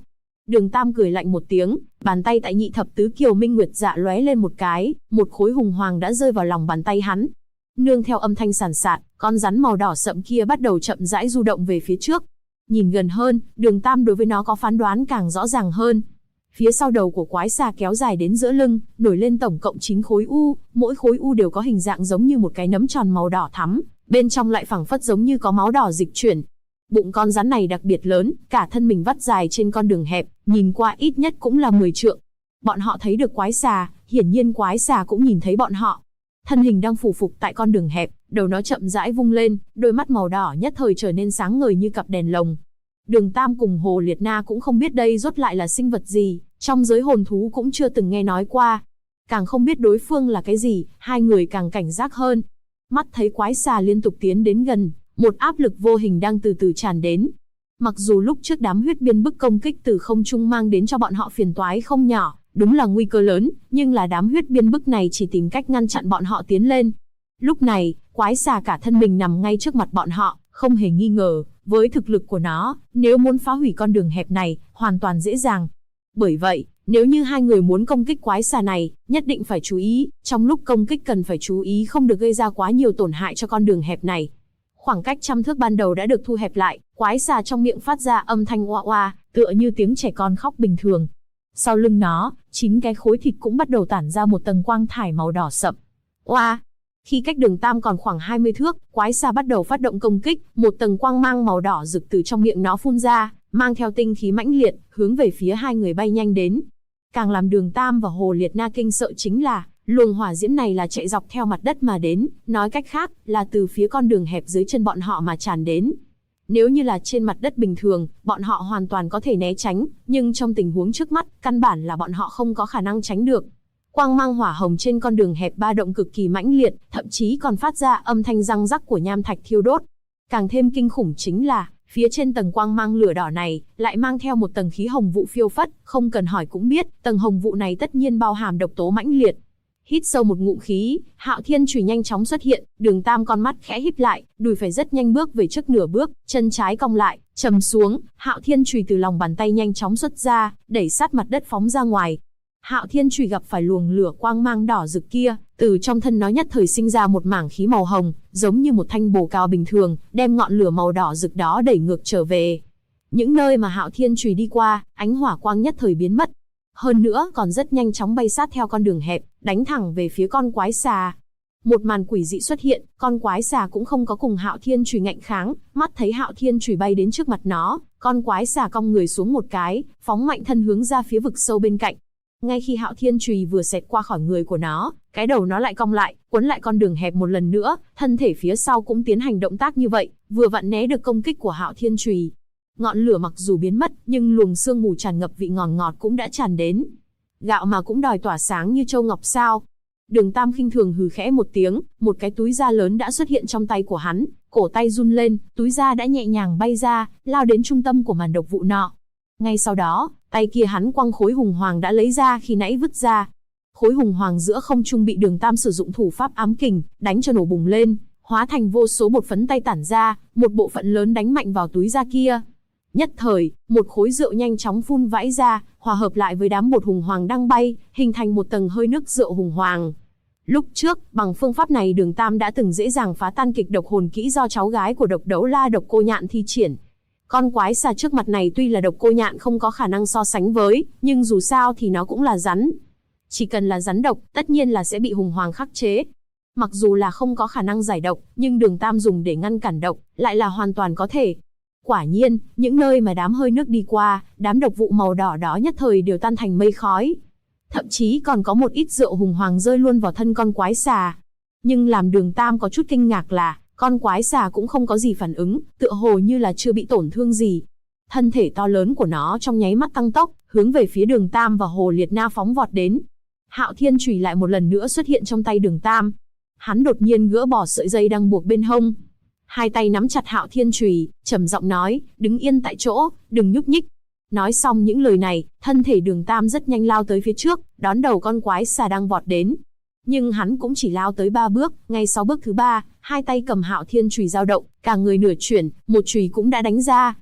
Đường Tam cười lạnh một tiếng, bàn tay tại nhị thập tứ kiều minh nguyệt dạ lóe lên một cái, một khối hùng hoàng đã rơi vào lòng bàn tay hắn. Nương theo âm thanh sàn sạt, con rắn màu đỏ sậm kia bắt đầu chậm rãi du động về phía trước. Nhìn gần hơn, Đường Tam đối với nó có phán đoán càng rõ ràng hơn. Phía sau đầu của quái xà kéo dài đến giữa lưng, nổi lên tổng cộng 9 khối u, mỗi khối u đều có hình dạng giống như một cái nấm tròn màu đỏ thắm, bên trong lại phảng phất giống như có máu đỏ dịch chuyển. Bụng con rắn này đặc biệt lớn, cả thân mình vắt dài trên con đường hẹp, nhìn qua ít nhất cũng là 10 trượng. Bọn họ thấy được quái xà, hiển nhiên quái xà cũng nhìn thấy bọn họ. Thân hình đang phủ phục tại con đường hẹp, đầu nó chậm rãi vung lên, đôi mắt màu đỏ nhất thời trở nên sáng ngời như cặp đèn lồng. Đường Tam cùng Hồ Liệt Na cũng không biết đây rốt lại là sinh vật gì, trong giới hồn thú cũng chưa từng nghe nói qua. Càng không biết đối phương là cái gì, hai người càng cảnh giác hơn. Mắt thấy quái xà liên tục tiến đến gần, một áp lực vô hình đang từ từ tràn đến. Mặc dù lúc trước đám huyết biên bức công kích từ không trung mang đến cho bọn họ phiền toái không nhỏ, đúng là nguy cơ lớn, nhưng là đám huyết biên bức này chỉ tìm cách ngăn chặn bọn họ tiến lên. Lúc này, quái xà cả thân mình nằm ngay trước mặt bọn họ, không hề nghi ngờ, với thực lực của nó, nếu muốn phá hủy con đường hẹp này, hoàn toàn dễ dàng. Bởi vậy, nếu như hai người muốn công kích quái xà này, nhất định phải chú ý, trong lúc công kích cần phải chú ý không được gây ra quá nhiều tổn hại cho con đường hẹp này. Khoảng cách trăm thước ban đầu đã được thu hẹp lại, quái xà trong miệng phát ra âm thanh oa oa, tựa như tiếng trẻ con khóc bình thường. Sau lưng nó, 9 cái khối thịt cũng bắt đầu tản ra một tầng quang thải màu đỏ sậm. Oa! Khi cách Đường Tam còn khoảng 20 thước, quái xà bắt đầu phát động công kích, một tầng quang mang màu đỏ rực từ trong miệng nó phun ra, mang theo tinh khí mãnh liệt, hướng về phía hai người bay nhanh đến. Càng làm Đường Tam và Hồ Liệt Na kinh sợ chính là, luồng hỏa diễm này là chạy dọc theo mặt đất mà đến, nói cách khác, là từ phía con đường hẹp dưới chân bọn họ mà tràn đến. Nếu như là trên mặt đất bình thường, bọn họ hoàn toàn có thể né tránh, nhưng trong tình huống trước mắt, căn bản là bọn họ không có khả năng tránh được. Quang mang hỏa hồng trên con đường hẹp ba động cực kỳ mãnh liệt, thậm chí còn phát ra âm thanh răng rắc của nham thạch thiêu đốt. Càng thêm kinh khủng chính là, phía trên tầng quang mang lửa đỏ này, lại mang theo một tầng khí hồng vụ phiêu phất, không cần hỏi cũng biết, tầng hồng vụ này tất nhiên bao hàm độc tố mãnh liệt. Hít sâu một ngụm khí, Hạo Thiên Chùy nhanh chóng xuất hiện, Đường Tam con mắt khẽ híp lại, đùi phải rất nhanh bước về trước nửa bước, chân trái cong lại, trầm xuống, Hạo Thiên Chùy từ lòng bàn tay nhanh chóng xuất ra, đẩy sát mặt đất phóng ra ngoài. Hạo Thiên Chùy gặp phải luồng lửa quang mang đỏ rực kia, từ trong thân nó nhất thời sinh ra một mảng khí màu hồng, giống như một thanh bổ cao bình thường, đem ngọn lửa màu đỏ rực đó đẩy ngược trở về. Những nơi mà Hạo Thiên Chùy đi qua, ánh hỏa quang nhất thời biến mất. Hơn nữa còn rất nhanh chóng bay sát theo con đường hẹp, đánh thẳng về phía con quái xà. Một màn quỷ dị xuất hiện, con quái xà cũng không có cùng Hạo Thiên Chùy ngạnh kháng, mắt thấy Hạo Thiên Chùy bay đến trước mặt nó, con quái xà cong người xuống một cái, phóng mạnh thân hướng ra phía vực sâu bên cạnh. Ngay khi Hạo Thiên Chùy vừa xẹt qua khỏi người của nó, cái đầu nó lại cong lại, quấn lại con đường hẹp một lần nữa, thân thể phía sau cũng tiến hành động tác như vậy, vừa vặn né được công kích của Hạo Thiên Chùy. Ngọn lửa mặc dù biến mất, nhưng luồng sương mù tràn ngập vị ngọt ngọt cũng đã tràn đến. Gạo mà cũng đòi tỏa sáng như châu ngọc sao. Đường Tam khinh thường hừ khẽ một tiếng, một cái túi da lớn đã xuất hiện trong tay của hắn, cổ tay run lên, túi da đã nhẹ nhàng bay ra, lao đến trung tâm của màn độc vụ nọ. Ngay sau đó, tay kia hắn quăng khối hùng hoàng đã lấy ra khi nãy vứt ra. Khối hùng hoàng giữa không trung bị Đường Tam sử dụng thủ pháp ám kình, đánh cho nổ bùng lên, hóa thành vô số bột phấn tay tản ra, một bộ phận lớn đánh mạnh vào túi da kia. Nhất thời, một khối rượu nhanh chóng phun vãi ra, hòa hợp lại với đám bột hùng hoàng đang bay, hình thành một tầng hơi nước rượu hùng hoàng. Lúc trước, bằng phương pháp này Đường Tam đã từng dễ dàng phá tan kịch độc hồn kỹ do cháu gái của Độc Đấu La Độc Cô Nhạn thi triển. Con quái xà trước mặt này tuy là Độc Cô Nhạn không có khả năng so sánh với, nhưng dù sao thì nó cũng là rắn. Chỉ cần là rắn độc, tất nhiên là sẽ bị hùng hoàng khắc chế. Mặc dù là không có khả năng giải độc, nhưng Đường Tam dùng để ngăn cản độc, lại là hoàn toàn có thể. Quả nhiên, những nơi mà đám hơi nước đi qua, đám độc vụ màu đỏ đó nhất thời đều tan thành mây khói. Thậm chí còn có một ít rượu hùng hoàng rơi luôn vào thân con quái xà. Nhưng làm Đường Tam có chút kinh ngạc là, con quái xà cũng không có gì phản ứng, tựa hồ như là chưa bị tổn thương gì. Thân thể to lớn của nó trong nháy mắt tăng tốc, hướng về phía Đường Tam và Hồ Liệt Na phóng vọt đến. Hạo Thiên Chùy lại một lần nữa xuất hiện trong tay Đường Tam. Hắn đột nhiên gỡ bỏ sợi dây đang buộc bên hông. Hai tay nắm chặt Hạo Thiên Chùy, trầm giọng nói, đứng yên tại chỗ, đừng nhúc nhích. Nói xong những lời này, thân thể Đường Tam rất nhanh lao tới phía trước, đón đầu con quái xà đang vọt đến. Nhưng hắn cũng chỉ lao tới 3 bước, ngay sau bước thứ 3, hai tay cầm Hạo Thiên Chùy dao động, cả người nửa chuyển, một chùy cũng đã đánh ra.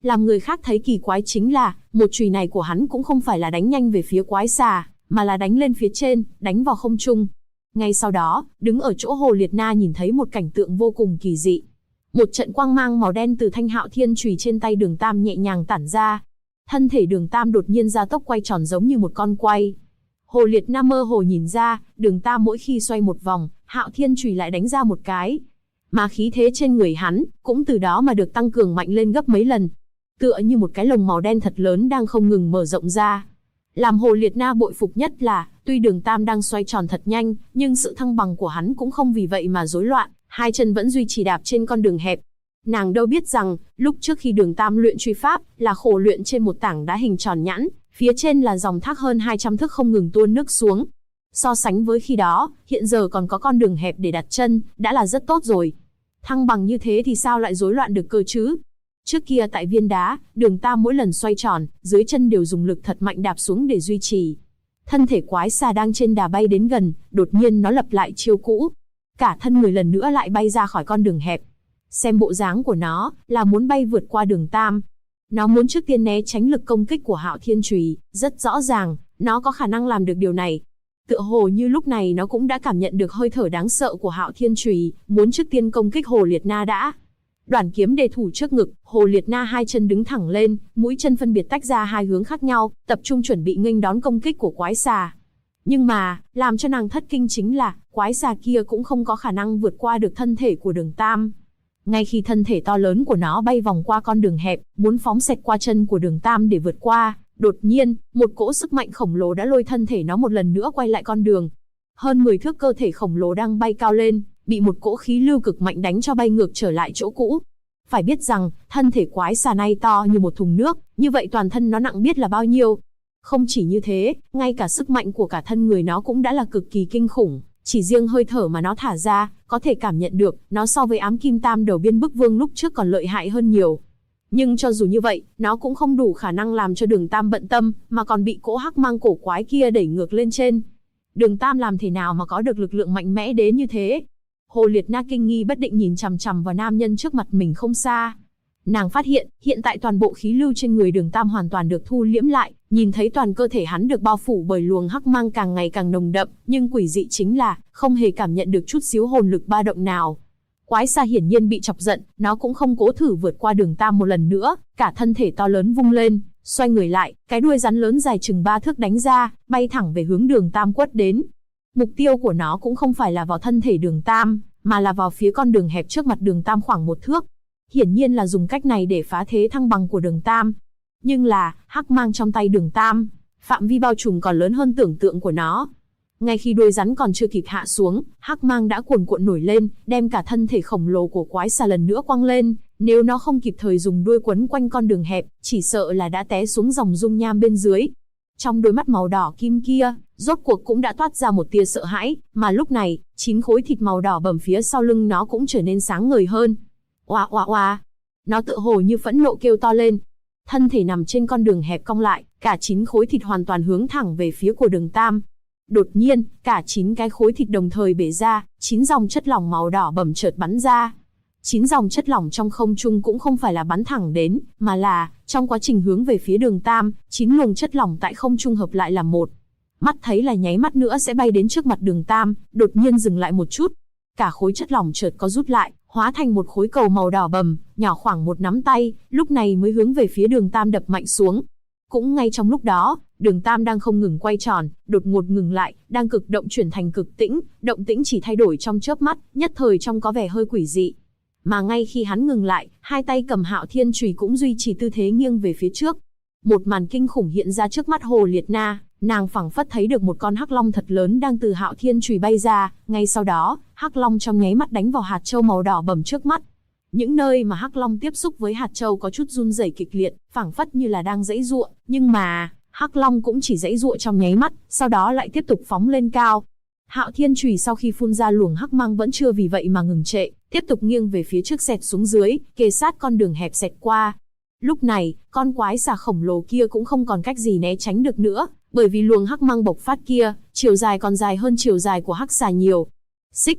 Làm người khác thấy kỳ quái chính là, một chùy này của hắn cũng không phải là đánh nhanh về phía quái xà, mà là đánh lên phía trên, đánh vào không trung. Ngay sau đó, đứng ở chỗ Hồ Liệt Na nhìn thấy một cảnh tượng vô cùng kỳ dị. Một trận quang mang màu đen từ thanh Hạo Thiên chùy trên tay Đường Tam nhẹ nhàng tản ra. Thân thể Đường Tam đột nhiên gia tốc quay tròn giống như một con quay. Hồ Liệt Na mơ hồ nhìn ra, Đường Tam mỗi khi xoay một vòng, Hạo Thiên chùy lại đánh ra một cái. Mà khí thế trên người hắn, cũng từ đó mà được tăng cường mạnh lên gấp mấy lần. Tựa như một cái lồng màu đen thật lớn đang không ngừng mở rộng ra. Làm Hồ Liệt Na bội phục nhất là, tuy Đường Tam đang xoay tròn thật nhanh, nhưng sự thăng bằng của hắn cũng không vì vậy mà rối loạn, hai chân vẫn duy trì đạp trên con đường hẹp. Nàng đâu biết rằng, lúc trước khi Đường Tam luyện truy pháp, là khổ luyện trên một tảng đá hình tròn nhẵn, phía trên là dòng thác hơn 200 thước không ngừng tuôn nước xuống. So sánh với khi đó, hiện giờ còn có con đường hẹp để đặt chân, đã là rất tốt rồi. Thăng bằng như thế thì sao lại rối loạn được cơ chứ? Trước kia tại viên đá, Đường Tam mỗi lần xoay tròn, dưới chân đều dùng lực thật mạnh đạp xuống để duy trì. Thân thể quái xà đang trên đà bay đến gần, đột nhiên nó lập lại chiêu cũ. Cả thân người lần nữa lại bay ra khỏi con đường hẹp. Xem bộ dáng của nó, là muốn bay vượt qua Đường Tam. Nó muốn trước tiên né tránh lực công kích của Hạo Thiên chùy, rất rõ ràng, nó có khả năng làm được điều này. Tựa hồ như lúc này nó cũng đã cảm nhận được hơi thở đáng sợ của Hạo Thiên chùy, muốn trước tiên công kích Hồ Liệt Na đã. Đoản kiếm đề thủ trước ngực, Hồ Liệt Na hai chân đứng thẳng lên, mũi chân phân biệt tách ra hai hướng khác nhau, tập trung chuẩn bị nghênh đón công kích của quái xà. Nhưng mà, làm cho nàng thất kinh chính là, quái xà kia cũng không có khả năng vượt qua được thân thể của Đường Tam. Ngay khi thân thể to lớn của nó bay vòng qua con đường hẹp, muốn phóng xẹt qua chân của Đường Tam để vượt qua, đột nhiên, một cỗ sức mạnh khổng lồ đã lôi thân thể nó một lần nữa quay lại con đường. Hơn 10 thước cơ thể khổng lồ đang bay cao lên, bị một cỗ khí lưu cực mạnh đánh cho bay ngược trở lại chỗ cũ. Phải biết rằng, thân thể quái xà này to như một thùng nước, như vậy toàn thân nó nặng biết là bao nhiêu. Không chỉ như thế, ngay cả sức mạnh của cả thân người nó cũng đã là cực kỳ kinh khủng. Chỉ riêng hơi thở mà nó thả ra, có thể cảm nhận được, nó so với ám kim tam đầu biên bức vương lúc trước còn lợi hại hơn nhiều. Nhưng cho dù như vậy, nó cũng không đủ khả năng làm cho Đường Tam bận tâm, mà còn bị cỗ hắc mang cổ quái kia đẩy ngược lên trên. Đường Tam làm thế nào mà có được lực lượng mạnh mẽ đến như thế? Hồ Liệt Na kinh nghi bất định nhìn chằm chằm vào nam nhân trước mặt mình không xa. Nàng phát hiện, hiện tại toàn bộ khí lưu trên người Đường Tam hoàn toàn được thu liễm lại, nhìn thấy toàn cơ thể hắn được bao phủ bởi luồng hắc mang càng ngày càng nồng đậm, nhưng quỷ dị chính là, không hề cảm nhận được chút xíu hồn lực ba động nào. Quái xà hiển nhiên bị chọc giận, nó cũng không cố thử vượt qua Đường Tam một lần nữa, cả thân thể to lớn vung lên, xoay người lại, cái đuôi rắn lớn dài chừng 3 thước đánh ra, bay thẳng về hướng Đường Tam quất đến. Mục tiêu của nó cũng không phải là vào thân thể Đường Tam, mà là vào phía con đường hẹp trước mặt Đường Tam khoảng 1 thước. Hiển nhiên là dùng cách này để phá thế thăng bằng của Đường Tam. Nhưng là, hắc mang trong tay Đường Tam, phạm vi bao trùm còn lớn hơn tưởng tượng của nó. Ngay khi đuôi rắn còn chưa kịp hạ xuống, hắc mang đã cuồn cuộn nổi lên, đem cả thân thể khổng lồ của quái xà lần nữa quăng lên. Nếu nó không kịp thời dùng đuôi quấn quanh con đường hẹp, chỉ sợ là đã té xuống dòng dung nham bên dưới. Trong đôi mắt màu đỏ kim kia, rốt cuộc cũng đã toát ra một tia sợ hãi, mà lúc này, 9 khối thịt màu đỏ bầm phía sau lưng nó cũng trở nên sáng ngời hơn. Oa oa oa, nó tựa hồ như phẫn nộ kêu to lên. Thân thể nằm trên con đường hẹp cong lại, cả 9 khối thịt hoàn toàn hướng thẳng về phía của Đường Tam. Đột nhiên, cả 9 cái khối thịt đồng thời bể ra, 9 dòng chất lỏng màu đỏ bầm chợt bắn ra. 9 dòng chất lỏng trong không trung cũng không phải là bắn thẳng đến, mà là, trong quá trình hướng về phía Đường Tam, 9 luồng chất lỏng tại không trung hợp lại làm một. Mắt thấy là nháy mắt nữa sẽ bay đến trước mặt Đường Tam, đột nhiên dừng lại một chút. Cả khối chất lỏng chợt có rút lại, hóa thành một khối cầu màu đỏ bầm, nhỏ khoảng một nắm tay, lúc này mới hướng về phía Đường Tam đập mạnh xuống. Cũng ngay trong lúc đó, Đường Tam đang không ngừng quay tròn, đột ngột ngừng lại, đang cực động chuyển thành cực tĩnh, động tĩnh chỉ thay đổi trong chớp mắt, nhất thời trông có vẻ hơi quỷ dị. Mà ngay khi hắn ngừng lại, hai tay cầm Hạo Thiên chùy cũng duy trì tư thế nghiêng về phía trước. Một màn kinh khủng hiện ra trước mắt Hồ Liệt Na, nàng phảng phất thấy được một con hắc long thật lớn đang từ Hạo Thiên chùy bay ra, ngay sau đó, hắc long trong nháy mắt đánh vào hạt châu màu đỏ bầm trước mắt. Những nơi mà hắc long tiếp xúc với hạt châu có chút run rẩy kịch liệt, phảng phất như là đang giãy giụa, nhưng mà, hắc long cũng chỉ giãy giụa trong nháy mắt, sau đó lại tiếp tục phóng lên cao. Hạo Thiên chùy sau khi phun ra luồng hắc mang vẫn chưa vì vậy mà ngừng trệ, tiếp tục nghiêng về phía trước xẹt xuống dưới, kề sát con đường hẹp xẹt qua. Lúc này, con quái xà khổng lồ kia cũng không còn cách gì né tránh được nữa, bởi vì luồng hắc mang bộc phát kia, chiều dài còn dài hơn chiều dài của hắc xà nhiều. Xích,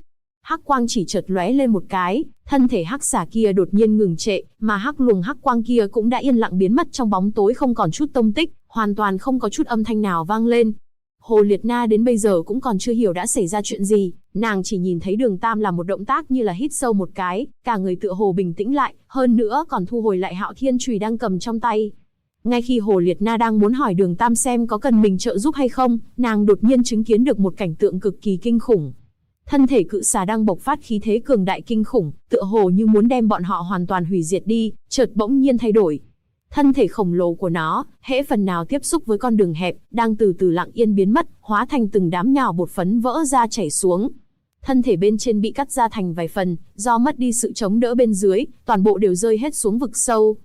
Hắc quang chỉ chợt lóe lên một cái, thân thể hắc xà kia đột nhiên ngừng trệ, mà hắc luồng hắc quang kia cũng đã yên lặng biến mất trong bóng tối, không còn chút tông tích, hoàn toàn không có chút âm thanh nào vang lên. Hồ Liệt Na đến bây giờ cũng còn chưa hiểu đã xảy ra chuyện gì, nàng chỉ nhìn thấy Đường Tam làm một động tác như là hít sâu một cái, cả người tựa hồ bình tĩnh lại, hơn nữa còn thu hồi lại Hạo Thiên chùy đang cầm trong tay. Ngay khi Hồ Liệt Na đang muốn hỏi Đường Tam xem có cần mình trợ giúp hay không, nàng đột nhiên chứng kiến được một cảnh tượng cực kỳ kinh khủng. Thân thể cự xà đang bộc phát khí thế cường đại kinh khủng, tựa hồ như muốn đem bọn họ hoàn toàn hủy diệt đi, chợt bỗng nhiên thay đổi. Thân thể khổng lồ của nó, hễ phần nào tiếp xúc với con đường hẹp, đang từ từ lặng yên biến mất, hóa thành từng đám nhỏ bột phấn vỡ ra chảy xuống. Thân thể bên trên bị cắt ra thành vài phần, do mất đi sự chống đỡ bên dưới, toàn bộ đều rơi hết xuống vực sâu.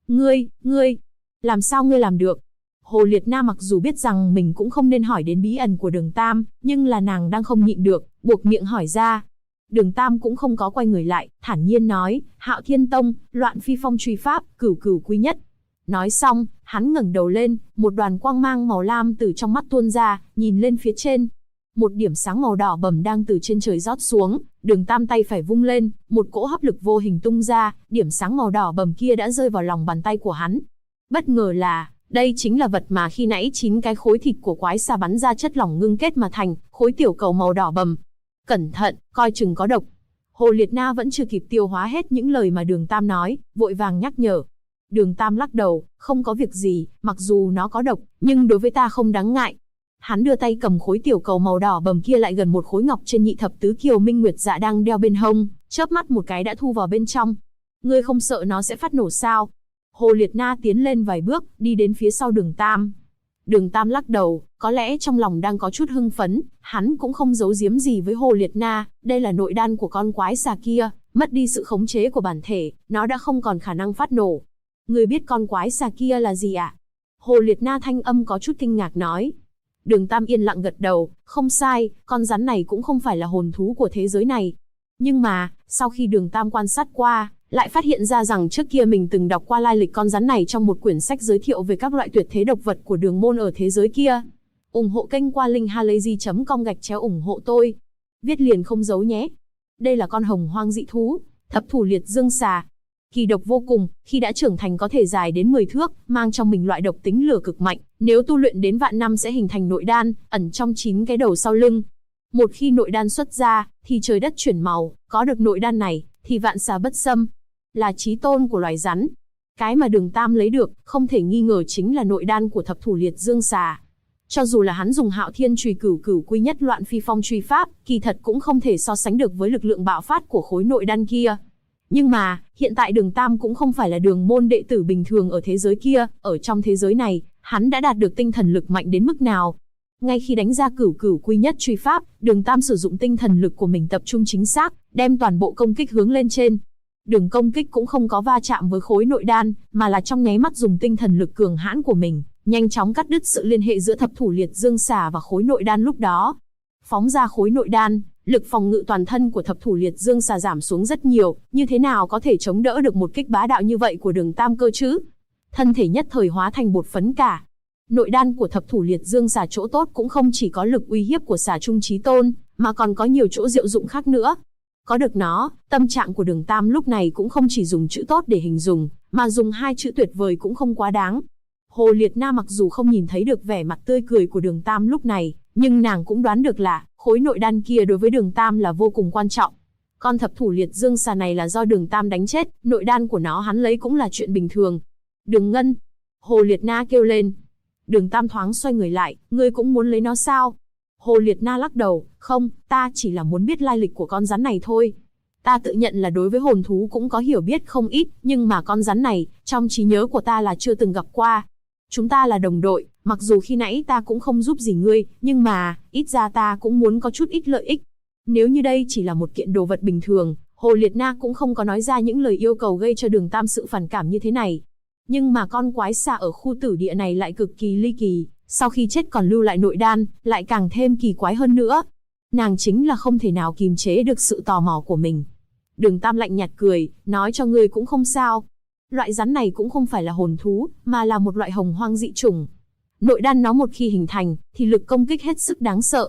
Ngươi, làm sao ngươi làm được? Hồ Liệt Na mặc dù biết rằng mình cũng không nên hỏi đến bí ẩn của Đường Tam, nhưng là nàng đang không nhịn được, buộc miệng hỏi ra. Đường Tam cũng không có quay người lại, thản nhiên nói, Hạo Thiên Tông, loạn phi phong truy pháp, cửu cửu quý nhất. Nói xong, hắn ngẩng đầu lên, một đoàn quang mang màu lam từ trong mắt tuôn ra, nhìn lên phía trên. Một điểm sáng màu đỏ bầm đang từ trên trời rót xuống, Đường Tam tay phải vung lên, một cỗ hấp lực vô hình tung ra, điểm sáng màu đỏ bầm kia đã rơi vào lòng bàn tay của hắn. Bất ngờ là, đây chính là vật mà khi nãy 9 cái khối thịt của quái xà bắn ra chất lỏng ngưng kết mà thành, khối tiểu cầu màu đỏ bầm. Cẩn thận, coi chừng có độc. Hồ Liệt Na vẫn chưa kịp tiêu hóa hết những lời mà Đường Tam nói, vội vàng nhắc nhở. Đường Tam lắc đầu, không có việc gì, mặc dù nó có độc, nhưng đối với ta không đáng ngại. Hắn đưa tay cầm khối tiểu cầu màu đỏ bầm kia lại gần một khối ngọc trên nhị thập tứ kiều minh nguyệt dạ đang đeo bên hông, chớp mắt một cái đã thu vào bên trong. Ngươi không sợ nó sẽ phát nổ sao? Hồ Liệt Na tiến lên vài bước, đi đến phía sau Đường Tam. Đường Tam lắc đầu, có lẽ trong lòng đang có chút hưng phấn, hắn cũng không giấu giếm gì với Hồ Liệt Na, đây là nội đan của con quái xà kia, mất đi sự khống chế của bản thể, nó đã không còn khả năng phát nổ. Ngươi biết con quái xà kia là gì ạ? Hồ Liệt Na thanh âm có chút kinh ngạc nói. Đường Tam yên lặng gật đầu, không sai, con rắn này cũng không phải là hồn thú của thế giới này. Nhưng mà, sau khi Đường Tam quan sát qua, lại phát hiện ra rằng trước kia mình từng đọc qua lai lịch con rắn này trong một quyển sách giới thiệu về các loại tuyệt thế độc vật của Đường môn ở thế giới kia. Ủng hộ kênh qua linkhalazy.com/ủng hộ tôi. Viết liền không giấu nhé. Đây là con hồng hoang dị thú, thập thủ liệt dương xà. Kỳ độc vô cùng, khi đã trưởng thành có thể dài đến 10 thước, mang trong mình loại độc tính lửa cực mạnh, nếu tu luyện đến vạn năm sẽ hình thành nội đan, ẩn trong 9 cái đầu sau lưng. Một khi nội đan xuất ra, thì trời đất chuyển màu, có được nội đan này, thì vạn xà bất xâm, là chí tôn của loài rắn. Cái mà Đường Tam lấy được, không thể nghi ngờ chính là nội đan của thập thủ liệt dương xà. Cho dù là hắn dùng Hạo Thiên chùy cửu cửu quy nhất loạn phi phong truy pháp, kỳ thật cũng không thể so sánh được với lực lượng bạo phát của khối nội đan kia. Nhưng mà, hiện tại Đường Tam cũng không phải là Đường môn đệ tử bình thường ở thế giới kia, ở trong thế giới này, hắn đã đạt được tinh thần lực mạnh đến mức nào. Ngay khi đánh ra cửu cửu quy nhất truy pháp, Đường Tam sử dụng tinh thần lực của mình tập trung chính xác, đem toàn bộ công kích hướng lên trên. Đường công kích cũng không có va chạm với khối nội đan, mà là trong nháy mắt dùng tinh thần lực cường hãn của mình, nhanh chóng cắt đứt sự liên hệ giữa thập thủ liệt dương xà và khối nội đan lúc đó. Phóng ra khối nội đan, lực phòng ngự toàn thân của thập thủ liệt dương xà giảm xuống rất nhiều, như thế nào có thể chống đỡ được một kích bá đạo như vậy của Đường Tam cơ chứ? Thân thể nhất thời hóa thành bột phấn cả. Nội đan của thập thủ liệt dương xà chỗ tốt cũng không chỉ có lực uy hiếp của xà trung chí tôn, mà còn có nhiều chỗ diệu dụng khác nữa. Có được nó, tâm trạng của Đường Tam lúc này cũng không chỉ dùng chữ tốt để hình dung, mà dùng 2 chữ tuyệt vời cũng không quá đáng. Hồ Liệt Na mặc dù không nhìn thấy được vẻ mặt tươi cười của Đường Tam lúc này, nhưng nàng cũng đoán được là, khối nội đan kia đối với Đường Tam là vô cùng quan trọng. Con thập thủ liệt dương xà này là do Đường Tam đánh chết, nội đan của nó hắn lấy cũng là chuyện bình thường. Đường Ngân, Hồ Liệt Na kêu lên. Đường Tam thoáng xoay người lại, ngươi cũng muốn lấy nó sao? Hồ Liệt Na lắc đầu, không, ta chỉ là muốn biết lai lịch của con rắn này thôi. Ta tự nhận là đối với hồn thú cũng có hiểu biết không ít, nhưng mà con rắn này, trong trí nhớ của ta là chưa từng gặp qua. Chúng ta là đồng đội, mặc dù khi nãy ta cũng không giúp gì ngươi, nhưng mà, ít ra ta cũng muốn có chút ít lợi ích. Nếu như đây chỉ là một kiện đồ vật bình thường, Hồ Liệt Na cũng không có nói ra những lời yêu cầu gây cho Đường Tam sự phản cảm như thế này. Nhưng mà con quái xà ở khu tử địa này lại cực kỳ ly kỳ, sau khi chết còn lưu lại nội đan, lại càng thêm kỳ quái hơn nữa. Nàng chính là không thể nào kìm chế được sự tò mò của mình. Đường Tam lạnh nhạt cười, nói cho ngươi cũng không sao. Loại rắn này cũng không phải là hồn thú, mà là một loại hồng hoang dị chủng. Nội đan nó một khi hình thành, thì lực công kích hết sức đáng sợ.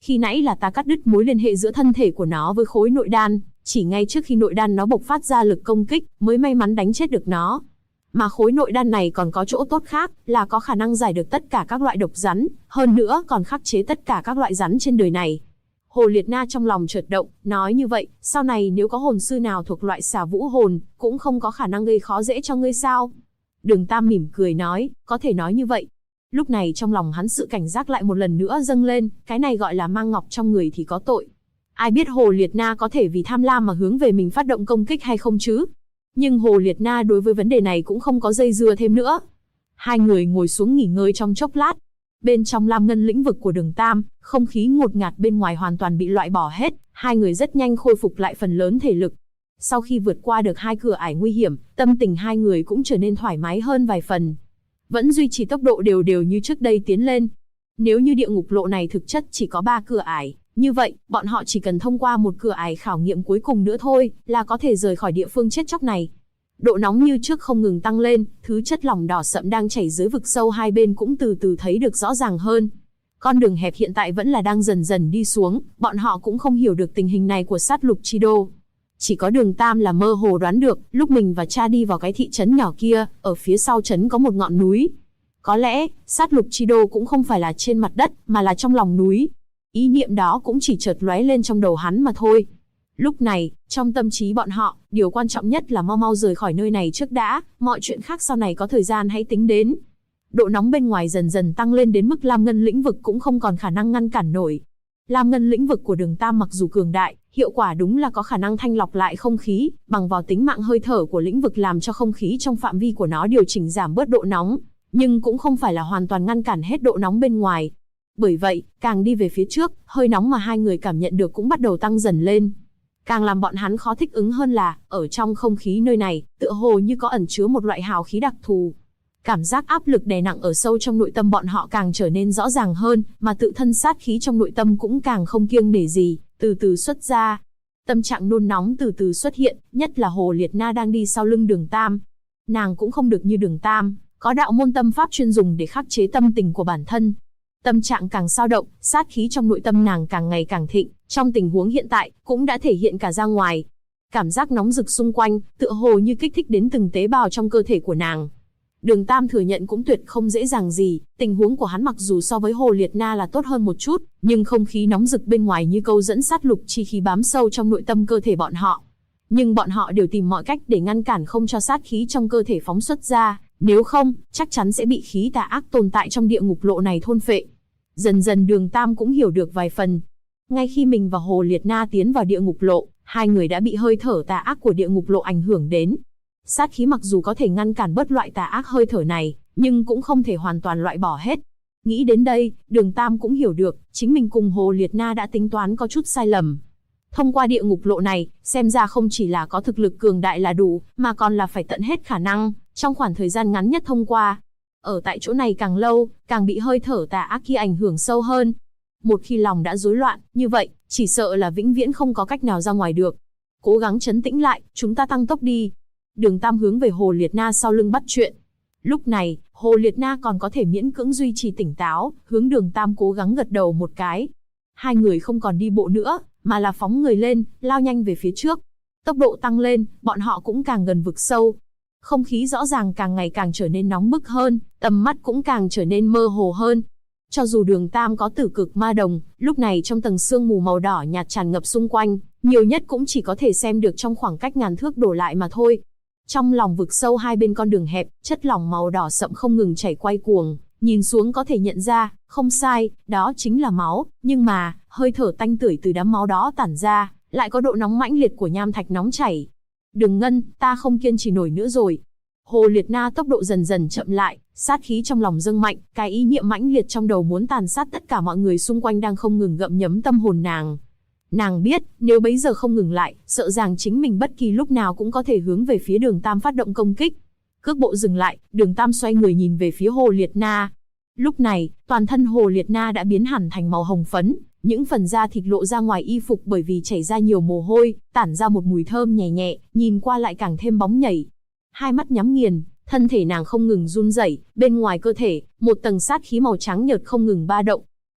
Khi nãy là ta cắt đứt mối liên hệ giữa thân thể của nó với khối nội đan, chỉ ngay trước khi nội đan nó bộc phát ra lực công kích, mới may mắn đánh chết được nó. Mà khối nội đan này còn có chỗ tốt khác, là có khả năng giải được tất cả các loại độc rắn, hơn nữa còn khắc chế tất cả các loại rắn trên đời này. Hồ Liệt Na trong lòng chợt động, nói như vậy, sau này nếu có hồn sư nào thuộc loại xà vũ hồn, cũng không có khả năng gây khó dễ cho ngươi sao? Đường Tam mỉm cười nói, có thể nói như vậy. Lúc này trong lòng hắn sự cảnh giác lại một lần nữa dâng lên, cái này gọi là mang ngọc trong người thì có tội. Ai biết Hồ Liệt Na có thể vì tham lam mà hướng về mình phát động công kích hay không chứ? Nhưng Hồ Liệt Na đối với vấn đề này cũng không có dây dưa thêm nữa. Hai người ngồi xuống nghỉ ngơi trong chốc lát. Bên trong lam ngân lĩnh vực của Đường Tam, không khí ngột ngạt bên ngoài hoàn toàn bị loại bỏ hết, hai người rất nhanh khôi phục lại phần lớn thể lực. Sau khi vượt qua được hai cửa ải nguy hiểm, tâm tình hai người cũng trở nên thoải mái hơn vài phần. Vẫn duy trì tốc độ đều đều như trước đây tiến lên. Nếu như địa ngục lộ này thực chất chỉ có 3 cửa ải, như vậy, bọn họ chỉ cần thông qua một cửa ải khảo nghiệm cuối cùng nữa thôi, là có thể rời khỏi địa phương chết chóc này. Độ nóng như trước không ngừng tăng lên, thứ chất lỏng đỏ sậm đang chảy dưới vực sâu hai bên cũng từ từ thấy được rõ ràng hơn. Con đường hẹp hiện tại vẫn là đang dần dần đi xuống, bọn họ cũng không hiểu được tình hình này của sát lục chi đô. Chỉ có Đường Tam là mơ hồ đoán được, lúc mình và cha đi vào cái thị trấn nhỏ kia, ở phía sau trấn có một ngọn núi. Có lẽ, sát lục chi đô cũng không phải là trên mặt đất, mà là trong lòng núi. Ý niệm đó cũng chỉ chợt lóe lên trong đầu hắn mà thôi. Lúc này, trong tâm trí bọn họ, điều quan trọng nhất là mau mau rời khỏi nơi này trước đã, mọi chuyện khác sau này có thời gian hãy tính đến. Độ nóng bên ngoài dần dần tăng lên đến mức lam ngân lĩnh vực cũng không còn khả năng ngăn cản nổi. Lam ngân lĩnh vực của Đường Tam mặc dù cường đại, hiệu quả đúng là có khả năng thanh lọc lại không khí, bằng vào tính mạng hơi thở của lĩnh vực làm cho không khí trong phạm vi của nó điều chỉnh giảm bớt độ nóng, nhưng cũng không phải là hoàn toàn ngăn cản hết độ nóng bên ngoài. Bởi vậy, càng đi về phía trước, hơi nóng mà hai người cảm nhận được cũng bắt đầu tăng dần lên. Càng làm bọn hắn khó thích ứng hơn là, ở trong không khí nơi này, tựa hồ như có ẩn chứa một loại hào khí đặc thù. Cảm giác áp lực đè nặng ở sâu trong nội tâm bọn họ càng trở nên rõ ràng hơn, mà tự thân sát khí trong nội tâm cũng càng không kiêng nể gì, từ từ xuất ra. Tâm trạng nôn nóng từ từ xuất hiện, nhất là Hồ Liệt Na đang đi sau lưng Đường Tam. Nàng cũng không được như Đường Tam, có đạo môn tâm pháp chuyên dùng để khắc chế tâm tình của bản thân. Tâm trạng càng dao động, sát khí trong nội tâm nàng càng ngày càng thịnh, trong tình huống hiện tại, cũng đã thể hiện cả ra ngoài. Cảm giác nóng rực xung quanh, tựa hồ như kích thích đến từng tế bào trong cơ thể của nàng. Đường Tam thừa nhận cũng tuyệt không dễ dàng gì, tình huống của hắn mặc dù so với Hồ Liệt Na là tốt hơn một chút, nhưng không khí nóng rực bên ngoài như câu dẫn sát lục chi khí bám sâu trong nội tâm cơ thể bọn họ. Nhưng bọn họ đều tìm mọi cách để ngăn cản không cho sát khí trong cơ thể phóng xuất ra, nếu không, chắc chắn sẽ bị khí tà ác tồn tại trong địa ngục lộ này thôn phệ. Dần dần Đường Tam cũng hiểu được vài phần. Ngay khi mình và Hồ Liệt Na tiến vào địa ngục lộ, hai người đã bị hơi thở tà ác của địa ngục lộ ảnh hưởng đến. Sát khí mặc dù có thể ngăn cản bớt loại tà ác hơi thở này, nhưng cũng không thể hoàn toàn loại bỏ hết. Nghĩ đến đây, Đường Tam cũng hiểu được, chính mình cùng Hồ Liệt Na đã tính toán có chút sai lầm. Thông qua địa ngục lộ này, xem ra không chỉ là có thực lực cường đại là đủ, mà còn là phải tận hết khả năng, trong khoảng thời gian ngắn nhất thông qua. Ở tại chỗ này càng lâu, càng bị hơi thở tà ác kia ảnh hưởng sâu hơn. Một khi lòng đã rối loạn, như vậy, chỉ sợ là vĩnh viễn không có cách nào ra ngoài được. Cố gắng trấn tĩnh lại, chúng ta tăng tốc đi. Đường Tam hướng về Hồ Liệt Na sau lưng bắt chuyện. Lúc này, Hồ Liệt Na còn có thể miễn cưỡng duy trì tỉnh táo, hướng Đường Tam cố gắng gật đầu một cái. Hai người không còn đi bộ nữa, mà là phóng người lên, lao nhanh về phía trước. Tốc độ tăng lên, bọn họ cũng càng gần vực sâu. Không khí rõ ràng càng ngày càng trở nên nóng bức hơn, tầm mắt cũng càng trở nên mơ hồ hơn. Cho dù Đường Tam có tử cực ma đồng, lúc này trong tầng sương mù màu đỏ nhạt tràn ngập xung quanh, nhiều nhất cũng chỉ có thể xem được trong khoảng cách ngàn thước đổ lại mà thôi. Trong lòng vực sâu hai bên con đường hẹp, chất lỏng màu đỏ sậm không ngừng chảy quay cuồng, nhìn xuống có thể nhận ra, không sai, đó chính là máu, nhưng mà, hơi thở tanh tưởi từ đám máu đó tản ra, lại có độ nóng mãnh liệt của nham thạch nóng chảy. Đường Ngân, ta không kiên trì nổi nữa rồi. Hồ Liệt Na tốc độ dần dần chậm lại, sát khí trong lòng dâng mạnh, cái ý niệm mãnh liệt trong đầu muốn tàn sát tất cả mọi người xung quanh đang không ngừng gặm nhấm tâm hồn nàng. Nàng biết, nếu bấy giờ không ngừng lại, sợ rằng chính mình bất kỳ lúc nào cũng có thể hướng về phía Đường Tam phát động công kích. Cước bộ dừng lại, Đường Tam xoay người nhìn về phía Hồ Liệt Na. Lúc này, toàn thân Hồ Liệt Na đã biến hẳn thành màu hồng phấn, những phần da thịt lộ ra ngoài y phục bởi vì chảy ra nhiều mồ hôi, tản ra một mùi thơm nhẹ nhẹ, nhìn qua lại càng thêm bóng nhảy. Hai mắt nhắm nghiền, thân thể nàng không ngừng run rẩy, bên ngoài cơ thể, một tầng sát khí màu trắng nhợt không ngừng ba động.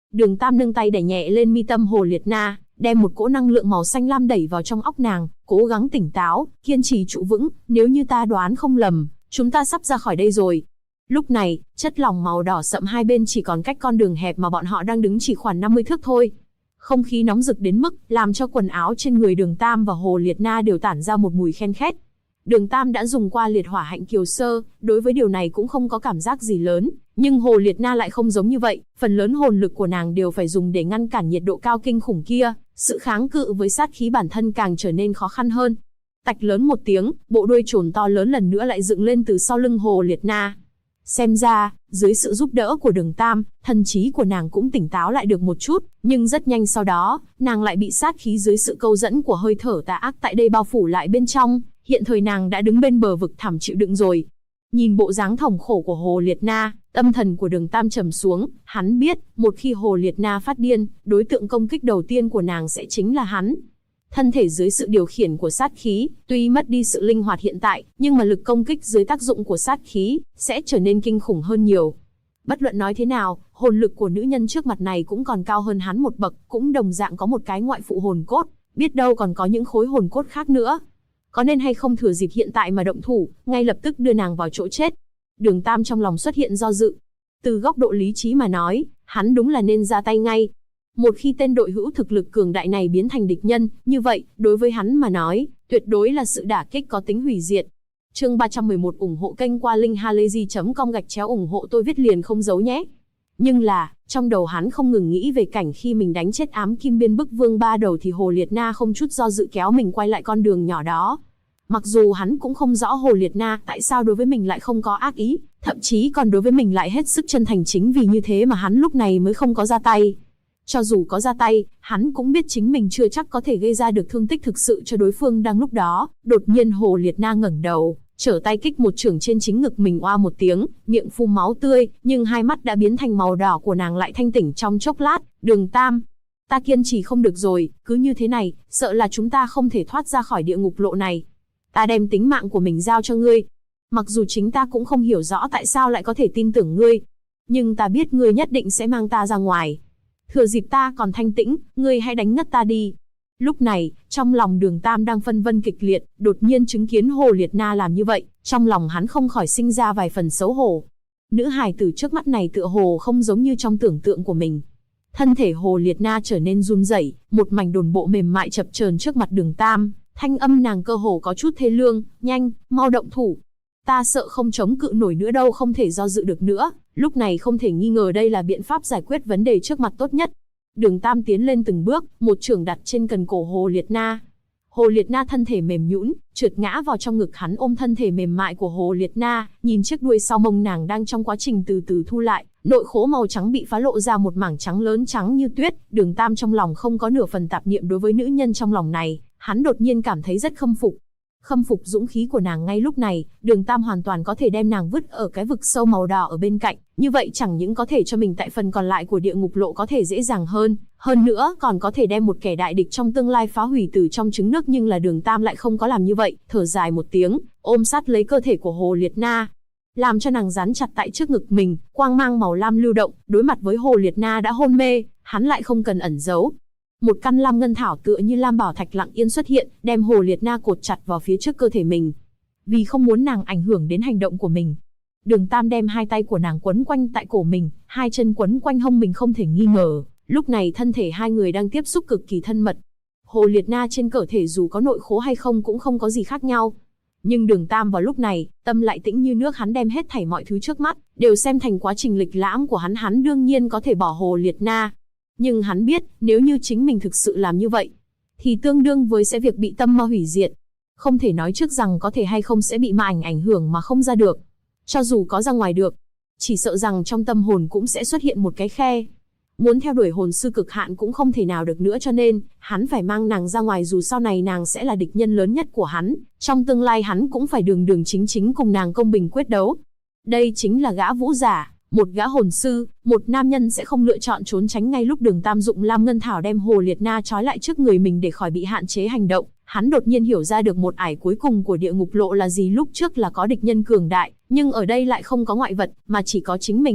Đường Tam nâng tay đẩy nhẹ lên mi tâm Hồ Liệt Na, đem một cỗ năng lượng màu xanh lam đẩy vào trong óc nàng, cố gắng tỉnh táo, kiên trì trụ vững, nếu như ta đoán không lầm, chúng ta sắp ra khỏi đây rồi. Lúc này, chất lỏng màu đỏ sậm hai bên chỉ còn cách con đường hẹp mà bọn họ đang đứng chỉ khoảng 50 thước thôi. Không khí nóng rực đến mức làm cho quần áo trên người Đường Tam và Hồ Liệt Na đều tản ra một mùi khen khét. Đường Tam đã dùng qua liệt hỏa hạnh kiều sơ, đối với điều này cũng không có cảm giác gì lớn, nhưng Hồ Liệt Na lại không giống như vậy, phần lớn hồn lực của nàng đều phải dùng để ngăn cản nhiệt độ cao kinh khủng kia, sự kháng cự với sát khí bản thân càng trở nên khó khăn hơn. Tạch lớn một tiếng, bộ đuôi chồn to lớn lần nữa lại dựng lên từ sau lưng Hồ Liệt Na. Xem ra, dưới sự giúp đỡ của Đường Tam, thần trí của nàng cũng tỉnh táo lại được một chút, nhưng rất nhanh sau đó, nàng lại bị sát khí dưới sự câu dẫn của hơi thở tà ác tại đây bao phủ lại bên trong, hiện thời nàng đã đứng bên bờ vực thẳm chịu đựng rồi. Nhìn bộ dáng thống khổ của Hồ Liệt Na, tâm thần của Đường Tam trầm xuống, hắn biết, một khi Hồ Liệt Na phát điên, đối tượng công kích đầu tiên của nàng sẽ chính là hắn. Thân thể dưới sự điều khiển của sát khí, tuy mất đi sự linh hoạt hiện tại, nhưng mà lực công kích dưới tác dụng của sát khí, sẽ trở nên kinh khủng hơn nhiều. Bất luận nói thế nào, hồn lực của nữ nhân trước mặt này cũng còn cao hơn hắn một bậc, cũng đồng dạng có một cái ngoại phụ hồn cốt, biết đâu còn có những khối hồn cốt khác nữa. Có nên hay không thừa dịp hiện tại mà động thủ, ngay lập tức đưa nàng vào chỗ chết? Đường Tam trong lòng xuất hiện do dự. Từ góc độ lý trí mà nói, hắn đúng là nên ra tay ngay. Một khi tên đội hữu thực lực cường đại này biến thành địch nhân, như vậy, đối với hắn mà nói, tuyệt đối là sự đả kích có tính hủy diệt. Chương 311 ủng hộ kênh qua linkhalazy.com ủng hộ tôi viết liền không giấu nhé. Nhưng là, trong đầu hắn không ngừng nghĩ về cảnh khi mình đánh chết ám kim biên bức vương ba đầu thì Hồ Liệt Na không chút do dự kéo mình quay lại con đường nhỏ đó. Mặc dù hắn cũng không rõ Hồ Liệt Na tại sao đối với mình lại không có ác ý, thậm chí còn đối với mình lại hết sức chân thành, chính vì như thế mà hắn lúc này mới không có ra tay. Cho dù có ra tay, hắn cũng biết chính mình chưa chắc có thể gây ra được thương tích thực sự cho đối phương đang lúc đó. Đột nhiên Hồ Liệt Na ngẩng đầu, trở tay kích một chưởng trên chính ngực mình, oa một tiếng, miệng phun máu tươi, nhưng hai mắt đã biến thành màu đỏ của nàng lại thanh tỉnh trong chốc lát. Đường Tam, ta kiên trì không được rồi, cứ như thế này, sợ là chúng ta không thể thoát ra khỏi địa ngục lộ này. Ta đem tính mạng của mình giao cho ngươi. Mặc dù chính ta cũng không hiểu rõ tại sao lại có thể tin tưởng ngươi, nhưng ta biết ngươi nhất định sẽ mang ta ra ngoài. Thừa dịp ta còn thanh tĩnh, ngươi hãy đánh ngất ta đi. Lúc này, trong lòng Đường Tam đang phân vân kịch liệt, đột nhiên chứng kiến Hồ Liệt Na làm như vậy, trong lòng hắn không khỏi sinh ra vài phần xấu hổ. Nữ hài tử trước mắt này tựa hồ không giống như trong tưởng tượng của mình. Thân thể Hồ Liệt Na trở nên run rẩy, một mảnh đồn bộ mềm mại chập chờn trước mặt Đường Tam, thanh âm nàng cơ hồ có chút thê lương, nhanh, mau động thủ. Ta sợ không chống cự nổi nữa đâu, không thể do dự được nữa, lúc này không thể nghi ngờ đây là biện pháp giải quyết vấn đề trước mặt tốt nhất. Đường Tam tiến lên từng bước, một chưởng đặt trên cần cổ Hồ Liệt Na. Hồ Liệt Na thân thể mềm nhũn, trượt ngã vào trong ngực hắn, ôm thân thể mềm mại của Hồ Liệt Na, nhìn chiếc đuôi sau mông nàng đang trong quá trình từ từ thu lại, nội khố màu trắng bị phá lộ ra một mảng trắng lớn trắng như tuyết. Đường Tam trong lòng không có nửa phần tạp niệm đối với nữ nhân trong lòng này, hắn đột nhiên cảm thấy rất khâm phục. Khâm phục dũng khí của nàng ngay lúc này, Đường Tam hoàn toàn có thể đem nàng vứt ở cái vực sâu màu đỏ ở bên cạnh, như vậy chẳng những có thể cho mình tại phần còn lại của địa ngục lộ có thể dễ dàng hơn nữa còn có thể đem một kẻ đại địch trong tương lai phá hủy từ trong trứng nước, nhưng là Đường Tam lại không có làm như vậy, thở dài một tiếng, ôm sát lấy cơ thể của Hồ Liệt Na, làm cho nàng dán chặt tại trước ngực mình, quang mang màu lam lưu động, đối mặt với Hồ Liệt Na đã hôn mê, hắn lại không cần ẩn giấu. Một căn lam ngân thảo tựa như lam bảo thạch lặng yên xuất hiện, đem Hồ Liệt Na cột chặt vào phía trước cơ thể mình. Vì không muốn nàng ảnh hưởng đến hành động của mình, Đường Tam đem hai tay của nàng quấn quanh tại cổ mình, hai chân quấn quanh hông mình. Không thể nghi ngờ, lúc này thân thể hai người đang tiếp xúc cực kỳ thân mật. Hồ Liệt Na trên cơ thể dù có nội khố hay không cũng không có gì khác nhau. Nhưng Đường Tam vào lúc này, tâm lại tĩnh như nước, hắn đem hết thảy mọi thứ trước mắt đều xem thành quá trình lịch lãm của hắn đương nhiên có thể bỏ Hồ Liệt Na. Nhưng hắn biết, nếu như chính mình thực sự làm như vậy, thì tương đương với sẽ việc bị tâm ma hủy diệt. Không thể nói trước rằng có thể hay không sẽ bị ma ảnh hưởng mà không ra được. Cho dù có ra ngoài được, chỉ sợ rằng trong tâm hồn cũng sẽ xuất hiện một cái khe. Muốn theo đuổi hồn sư cực hạn cũng không thể nào được nữa, cho nên, hắn phải mang nàng ra ngoài, dù sau này nàng sẽ là địch nhân lớn nhất của hắn. Trong tương lai hắn cũng phải đường chính cùng nàng công bình quyết đấu. Đây chính là gã vũ giả. Một gã hồn sư, một nam nhân sẽ không lựa chọn trốn tránh. Ngay lúc Đường Tam dụng lam ngân thảo đem Hồ Liệt Na trói lại trước người mình để khỏi bị hạn chế hành động, hắn đột nhiên hiểu ra được một ải cuối cùng của địa ngục lộ là gì. Lúc trước là có địch nhân cường đại, nhưng ở đây lại không có ngoại vật, mà chỉ có chính mình.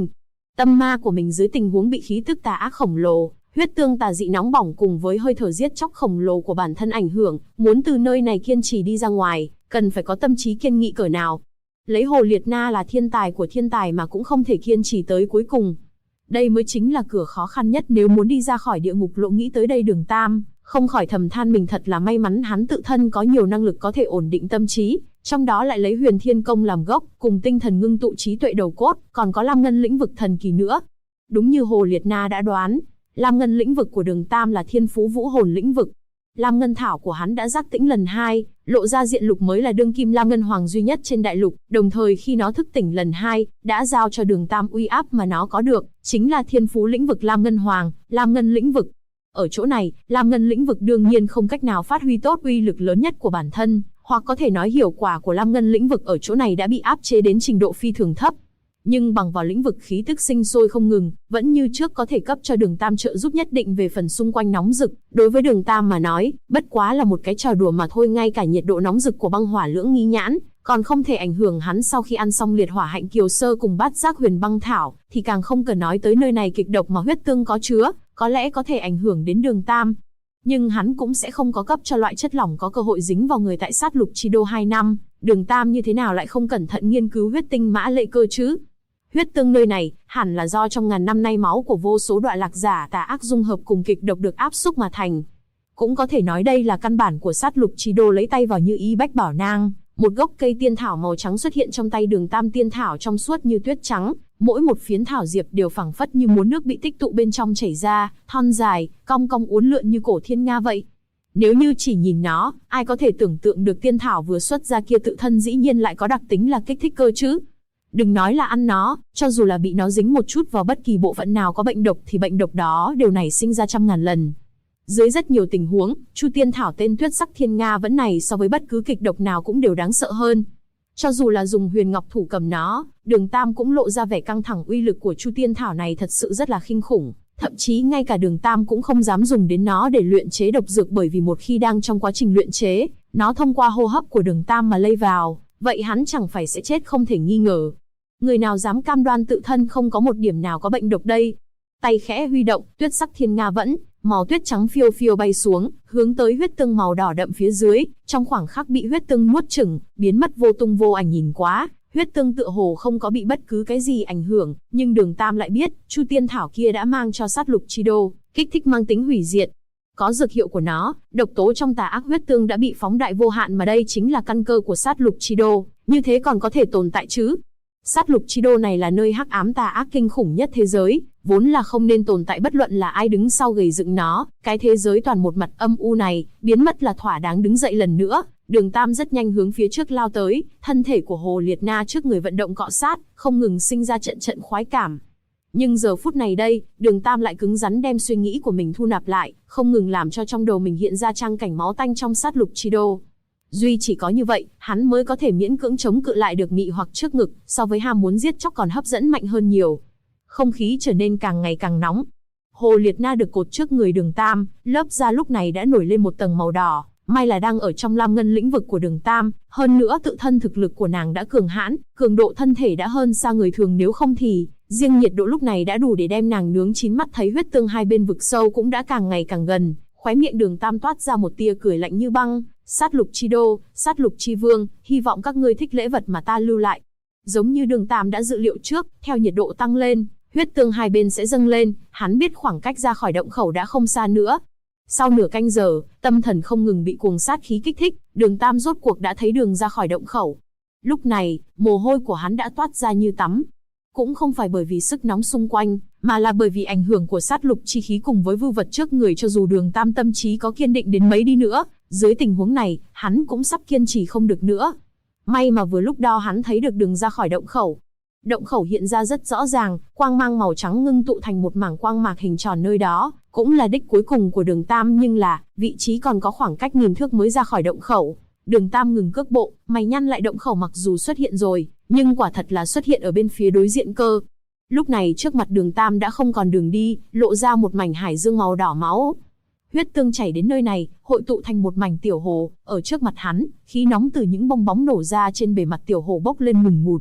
Tâm ma của mình dưới tình huống bị khí tức tà ác khổng lồ, huyết tương tà dị nóng bỏng cùng với hơi thở giết chóc khổng lồ của bản thân ảnh hưởng, muốn từ nơi này kiên trì đi ra ngoài, cần phải có tâm trí kiên nghị cỡ nào. Lấy Hồ Liệt Na là thiên tài của thiên tài mà cũng không thể kiên trì tới cuối cùng. Đây mới chính là cửa khó khăn nhất nếu muốn đi ra khỏi địa ngục lộ. Nghĩ tới đây Đường Tam không khỏi thầm than mình thật là may mắn hắn tự thân có nhiều năng lực có thể ổn định tâm trí, trong đó lại lấy Huyền Thiên Công làm gốc, cùng tinh thần ngưng tụ trí tuệ đầu cốt, còn có Lam Ngân lĩnh vực thần kỳ nữa. Đúng như Hồ Liệt Na đã đoán, Lam Ngân lĩnh vực của Đường Tam là Thiên Phú Vũ Hồn lĩnh vực. Lam Ngân thảo của hắn đã giác tỉnh lần 2, lộ ra diện lục mới là đương kim Lam Ngân Hoàng duy nhất trên đại lục, đồng thời khi nó thức tỉnh lần 2, đã giao cho Đường Tam uy áp mà nó có được, chính là Thiên Phú lĩnh vực Lam Ngân Hoàng, Lam Ngân lĩnh vực. Ở chỗ này, Lam Ngân lĩnh vực đương nhiên không cách nào phát huy tốt uy lực lớn nhất của bản thân, hoặc có thể nói hiệu quả của Lam Ngân lĩnh vực ở chỗ này đã bị áp chế đến trình độ phi thường thấp. Nhưng bằng vào lĩnh vực khí tức sinh sôi không ngừng, vẫn như trước có thể cấp cho Đường Tam trợ giúp nhất định về phần xung quanh nóng rực. Đối với Đường Tam mà nói, bất quá là một cái trò đùa mà thôi, ngay cả nhiệt độ nóng rực của băng hỏa lưỡng nghi nhãn, còn không thể ảnh hưởng hắn sau khi ăn xong liệt hỏa hạnh kiều sơ cùng bát giác huyền băng thảo, thì càng không cần nói tới nơi này kịch độc mà huyết tương có chứa, có lẽ có thể ảnh hưởng đến Đường Tam. Nhưng hắn cũng sẽ không có cấp cho loại chất lỏng có cơ hội dính vào người tại sát lục chi đô 2 năm, Đường Tam như thế nào lại không cẩn thận nghiên cứu huyết tinh mã lệ cơ chứ? Huyết tương nơi này, hẳn là do trong ngàn năm nay máu của vô số đoạn lạc giả tà ác dung hợp cùng kịch độc được áp xúc mà thành. Cũng có thể nói đây là căn bản của sát lục chi đô. Lấy tay vào như ý bách bảo nang, một gốc cây tiên thảo màu trắng xuất hiện trong tay Đường Tam. Tiên thảo trong suốt như tuyết trắng, mỗi một phiến thảo diệp đều phẳng phất như muốn nước bị tích tụ bên trong chảy ra, thon dài, cong cong uốn lượn như cổ thiên nga vậy. Nếu như chỉ nhìn nó, ai có thể tưởng tượng được tiên thảo vừa xuất ra kia tự thân dĩ nhiên lại có đặc tính là kích thích cơ chứ? Đừng nói là ăn nó, cho dù là bị nó dính một chút vào bất kỳ bộ phận nào có bệnh độc thì bệnh độc đó đều nảy sinh ra trăm ngàn lần. Dưới rất nhiều tình huống, Chu Tiên Thảo tên Tuyết Sắc Thiên Nga vẫn này so với bất cứ kịch độc nào cũng đều đáng sợ hơn. Cho dù là dùng huyền ngọc thủ cầm nó, Đường Tam cũng lộ ra vẻ căng thẳng. Uy lực của Chu Tiên Thảo này thật sự rất là kinh khủng. Thậm chí ngay cả Đường Tam cũng không dám dùng đến nó để luyện chế độc dược, bởi vì một khi đang trong quá trình luyện chế, nó thông qua hô hấp của Đường Tam mà lây vào, vậy hắn chẳng phải sẽ chết không thể nghi ngờ. Người nào dám cam đoan tự thân không có một điểm nào có bệnh độc đây? Tay khẽ huy động, Tuyết Sắc Thiên Nga vẫn, màu tuyết trắng phiêu phiêu bay xuống, hướng tới huyết tương màu đỏ đậm phía dưới, trong khoảng khắc bị huyết tương nuốt chửng, biến mất vô tung vô ảnh. Nhìn quá, huyết tương tựa hồ không có bị bất cứ cái gì ảnh hưởng, nhưng Đường Tam lại biết, Chu Tiên Thảo kia đã mang cho sát lục chi đô kích thích mang tính hủy diệt. Có dược hiệu của nó, độc tố trong tà ác huyết tương đã bị phóng đại vô hạn, mà đây chính là căn cơ của sát lục chi đô, như thế còn có thể tồn tại chứ? Sát lục chi đô này là nơi hắc ám tà ác kinh khủng nhất thế giới, vốn là không nên tồn tại, bất luận là ai đứng sau gầy dựng nó. Cái thế giới toàn một mặt âm u này, biến mất là thỏa đáng. Đứng dậy lần nữa, Đường Tam rất nhanh hướng phía trước lao tới, thân thể của Hồ Liệt Na trước người vận động cọ sát, không ngừng sinh ra trận trận khoái cảm. Nhưng giờ phút này đây, Đường Tam lại cứng rắn đem suy nghĩ của mình thu nạp lại, không ngừng làm cho trong đầu mình hiện ra trang cảnh máu tanh trong sát lục chi đô. Duy chỉ có như vậy, hắn mới có thể miễn cưỡng chống cự lại được mị hoặc trước ngực, so với ham muốn giết chóc còn hấp dẫn mạnh hơn nhiều. Không khí trở nên càng ngày càng nóng. Hồ Liệt Na được cột trước người Đường Tam, lớp da lúc này đã nổi lên một tầng màu đỏ, may là đang ở trong Lam Ngân lĩnh vực của Đường Tam, hơn nữa tự thân thực lực của nàng đã cường hãn, cường độ thân thể đã hơn xa người thường, nếu không thì riêng nhiệt độ lúc này đã đủ để đem nàng nướng chín. Mắt thấy huyết tương hai bên vực sâu cũng đã càng ngày càng gần, khóe miệng Đường Tam toát ra một tia cười lạnh như băng. Sát lục chi đô, sát lục chi vương, hy vọng các ngươi thích lễ vật mà ta lưu lại. Giống như Đường Tam đã dự liệu trước, theo nhiệt độ tăng lên, huyết tương hai bên sẽ dâng lên, hắn biết khoảng cách ra khỏi động khẩu đã không xa nữa. Sau nửa canh giờ, tâm thần không ngừng bị cuồng sát khí kích thích, Đường Tam rốt cuộc đã thấy đường ra khỏi động khẩu. Lúc này, mồ hôi của hắn đã toát ra như tắm. Cũng không phải bởi vì sức nóng xung quanh, mà là bởi vì ảnh hưởng của sát lục chi khí cùng với vưu vật trước người. Cho dù Đường Tam tâm trí có kiên định đến mấy đi nữa, dưới tình huống này, hắn cũng sắp kiên trì không được nữa. May mà vừa lúc đó hắn thấy được đường ra khỏi động khẩu. Động khẩu hiện ra rất rõ ràng, quang mang màu trắng ngưng tụ thành một mảng quang mạc hình tròn, nơi đó cũng là đích cuối cùng của Đường Tam, nhưng là vị trí còn có khoảng cách nghìn thước mới ra khỏi động khẩu. Đường Tam ngừng cước bộ, mày nhăn lại. Động khẩu mặc dù xuất hiện rồi, nhưng quả thật là xuất hiện ở bên phía đối diện cơ. Lúc này trước mặt Đường Tam đã không còn đường đi, lộ ra một mảnh hải dương màu đỏ máu. Huyết tương chảy đến nơi này, hội tụ thành một mảnh tiểu hồ, ở trước mặt hắn, khí nóng từ những bong bóng nổ ra trên bề mặt tiểu hồ bốc lên ngùn ngụt.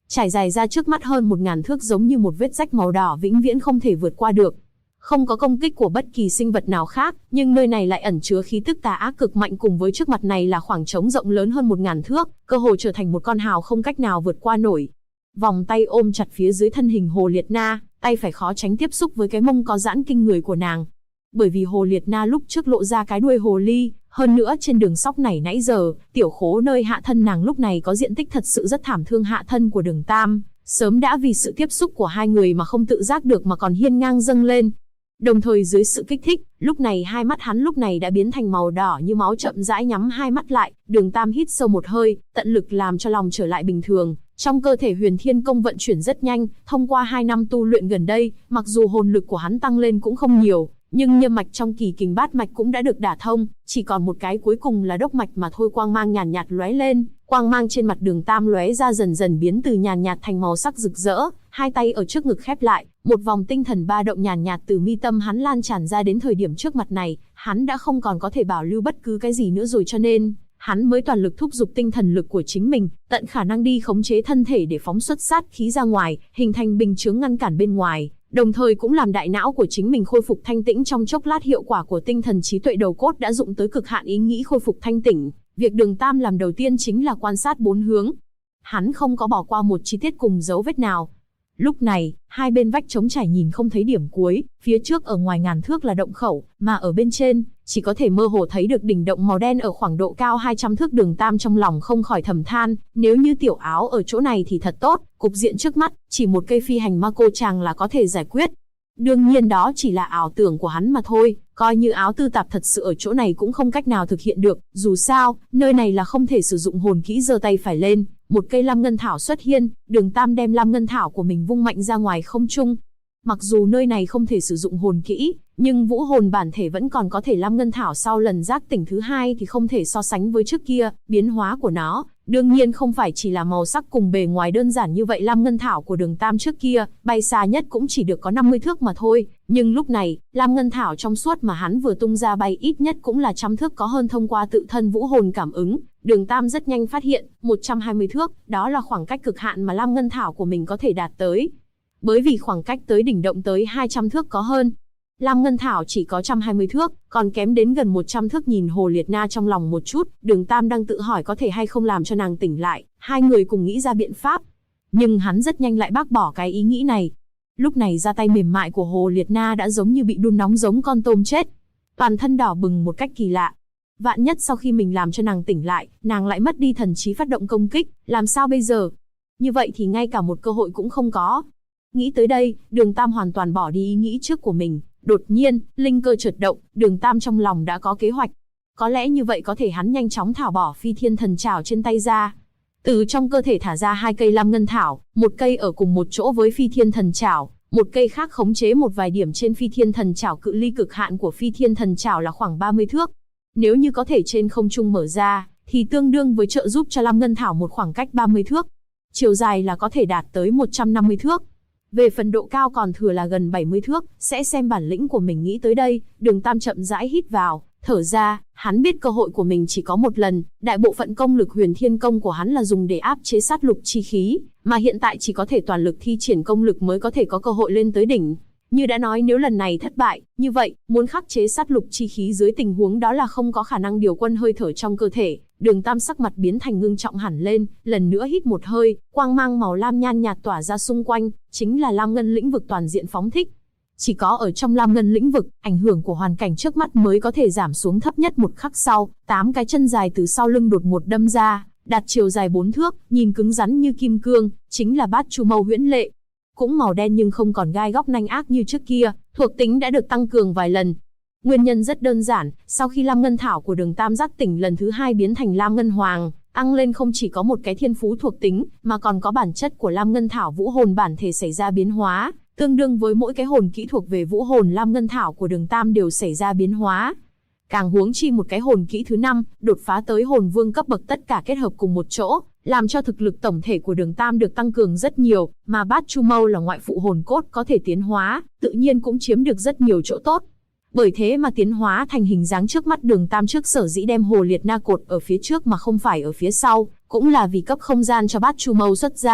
trải dài ra trước mắt hơn 1000 thước giống như một vết rách màu đỏ vĩnh viễn không thể vượt qua được. Không có công kích của bất kỳ sinh vật nào khác, nhưng nơi này lại ẩn chứa khí tức tà ác cực mạnh, cùng với trước mặt này là khoảng trống rộng lớn hơn 1000 thước, cơ hồ trở thành một con hào không cách nào vượt qua nổi. Vòng tay ôm chặt phía dưới thân hình Hồ Liệt Na, tay phải khó tránh tiếp xúc với cái mông có giãn kinh người của nàng. Bởi vì Hồ Liệt Na lúc trước lộ ra cái đuôi hồ ly, hơn nữa trên đường sóc này nãy giờ, tiểu khố nơi hạ thân nàng lúc này có diện tích thật sự rất thảm thương, hạ thân của Đường Tam sớm đã vì sự tiếp xúc của hai người mà không tự giác được mà còn hiên ngang dâng lên. Đồng thời dưới sự kích thích, lúc này hai mắt hắn lúc này đã biến thành màu đỏ như máu, chậm rãi nhắm hai mắt lại. Đường Tam hít sâu một hơi, tận lực làm cho lòng trở lại bình thường. Trong cơ thể Huyền Thiên Công vận chuyển rất nhanh, thông qua 2 năm tu luyện gần đây, mặc dù hồn lực của hắn tăng lên cũng không nhiều, nhưng nhâm mạch trong Kỳ Kình Bát Mạch cũng đã được đả thông, chỉ còn một cái cuối cùng là đốc mạch mà thôi. Quang mang nhàn nhạt lóe lên, quang mang trên mặt Đường Tam lóe ra dần dần biến từ nhàn nhạt thành màu sắc rực rỡ, hai tay ở trước ngực khép lại, một vòng tinh thần ba động nhàn nhạt từ mi tâm hắn lan tràn ra. Đến thời điểm trước mặt này, hắn đã không còn có thể bảo lưu bất cứ cái gì nữa rồi, cho nên hắn mới toàn lực thúc giục tinh thần lực của chính mình, tận khả năng đi khống chế thân thể để phóng xuất sát khí ra ngoài, hình thành bình chướng ngăn cản bên ngoài, đồng thời cũng làm đại não của chính mình khôi phục thanh tĩnh. Trong chốc lát, hiệu quả của tinh thần trí tuệ đầu cốt đã dụng tới cực hạn, ý nghĩ khôi phục thanh tĩnh. Việc Đường Tam làm đầu tiên chính là quan sát 4 hướng. Hắn không có bỏ qua một chi tiết cùng dấu vết nào. Lúc này, hai bên vách trống trải nhìn không thấy điểm cuối, phía trước ở ngoài ngàn thước là động khẩu, mà ở bên trên, chỉ có thể mơ hồ thấy được đỉnh động màu đen ở khoảng độ cao 200 thước. Đường Tam trong lòng không khỏi thầm than, nếu như Tiểu Áo ở chỗ này thì thật tốt, cục diện trước mắt, chỉ một cây phi hành ma cô chàng là có thể giải quyết. Đương nhiên đó chỉ là ảo tưởng của hắn mà thôi, coi như Áo Tư Tạp thật sự ở chỗ này cũng không cách nào thực hiện được, dù sao, nơi này là không thể sử dụng hồn kỹ. Giơ tay phải lên, một cây lam ngân thảo xuất hiện, Đường Tam đem lam ngân thảo của mình vung mạnh ra ngoài không trung. Mặc dù nơi này không thể sử dụng hồn kỹ, nhưng vũ hồn bản thể vẫn còn có thể. Lam ngân thảo sau lần giác tỉnh thứ 2 thì không thể so sánh với trước kia, biến hóa của nó đương nhiên không phải chỉ là màu sắc cùng bề ngoài đơn giản như vậy. Lam ngân thảo của Đường Tam trước kia, bay xa nhất cũng chỉ được có 50 thước mà thôi, nhưng lúc này, lam ngân thảo trong suốt mà hắn vừa tung ra bay ít nhất cũng là 100 thước có hơn. Thông qua tự thân vũ hồn cảm ứng, Đường Tam rất nhanh phát hiện, 120 thước, đó là khoảng cách cực hạn mà lam ngân thảo của mình có thể đạt tới. Bởi vì khoảng cách tới đỉnh động tới 200 thước có hơn. Lam ngân thảo chỉ có 120 thước, còn kém đến gần 100 thước. Nhìn Hồ Liệt Na trong lòng một chút, Đường Tam đang tự hỏi có thể hay không làm cho nàng tỉnh lại, hai người cùng nghĩ ra biện pháp. Nhưng hắn rất nhanh lại bác bỏ cái ý nghĩ này. Lúc này ra tay mềm mại của Hồ Liệt Na đã giống như bị đun nóng, giống con tôm chết. Toàn thân đỏ bừng một cách kỳ lạ. Vạn nhất sau khi mình làm cho nàng tỉnh lại, nàng lại mất đi thần trí phát động công kích, làm sao bây giờ? Như vậy thì ngay cả một cơ hội cũng không có. Nghĩ tới đây, Đường Tam hoàn toàn bỏ đi ý nghĩ trước của mình. Đột nhiên, linh cơ chợt động, Đường Tam trong lòng đã có kế hoạch. Có lẽ như vậy có thể hắn nhanh chóng thảo bỏ phi thiên thần trảo trên tay ra. Từ trong cơ thể thả ra 2 cây lam ngân thảo, một cây ở cùng một chỗ với phi thiên thần trảo, một cây khác khống chế một vài điểm trên phi thiên thần trảo. Cự ly cực hạn của phi thiên thần trảo là khoảng 30 thước. Nếu như có thể trên không trung mở ra, thì tương đương với trợ giúp cho lam ngân thảo một khoảng cách 30 thước. Chiều dài là có thể đạt tới 150 thước. Về phần độ cao còn thừa là gần 70 thước, sẽ xem bản lĩnh của mình. Nghĩ tới đây, Đường Tam chậm rãi hít vào, thở ra, hắn biết cơ hội của mình chỉ có một lần, đại bộ phận công lực Huyền Thiên Công của hắn là dùng để áp chế sát lục chi khí, mà hiện tại chỉ có thể toàn lực thi triển công lực mới có thể có cơ hội lên tới đỉnh. Như đã nói, nếu lần này thất bại, như vậy, muốn khắc chế sát lục chi khí dưới tình huống đó là không có khả năng điều quân hơi thở trong cơ thể. Đường Tam sắc mặt biến thành ngưng trọng hẳn lên, lần nữa hít một hơi, quang mang màu lam nhan nhạt tỏa ra xung quanh, chính là lam ngân lĩnh vực toàn diện phóng thích. Chỉ có ở trong lam ngân lĩnh vực, ảnh hưởng của hoàn cảnh trước mắt mới có thể giảm xuống thấp nhất. Một khắc sau, 8 cái chân dài từ sau lưng đột ngột đâm ra, đạt chiều dài 4 thước, nhìn cứng rắn như kim cương, chính là Bát Chu Mâu huyễn lệ. Cũng màu đen nhưng không còn gai góc nanh ác như trước kia, thuộc tính đã được tăng cường vài lần. Nguyên nhân rất đơn giản, sau khi lam ngân thảo của Đường Tam giác tỉnh lần thứ 2 biến thành lam ngân hoàng, tăng lên không chỉ có một cái thiên phú thuộc tính, mà còn có bản chất của lam ngân thảo vũ hồn bản thể xảy ra biến hóa, tương đương với mỗi cái hồn kỹ thuộc về vũ hồn lam ngân thảo của Đường Tam đều xảy ra biến hóa. Càng huống chi một cái hồn kỹ thứ 5, đột phá tới hồn vương cấp bậc, tất cả kết hợp cùng một chỗ, làm cho thực lực tổng thể của Đường Tam được tăng cường rất nhiều, mà Bát Chu Mâu là ngoại phụ hồn cốt có thể tiến hóa, tự nhiên cũng chiếm được rất nhiều chỗ tốt. Bởi thế mà tiến hóa thành hình dáng trước mắt Đường Tam trước sở dĩ đem Hồ Liệt Na cột ở phía trước mà không phải ở phía sau, cũng là vì cấp không gian cho Bát Chu Mâu xuất ra,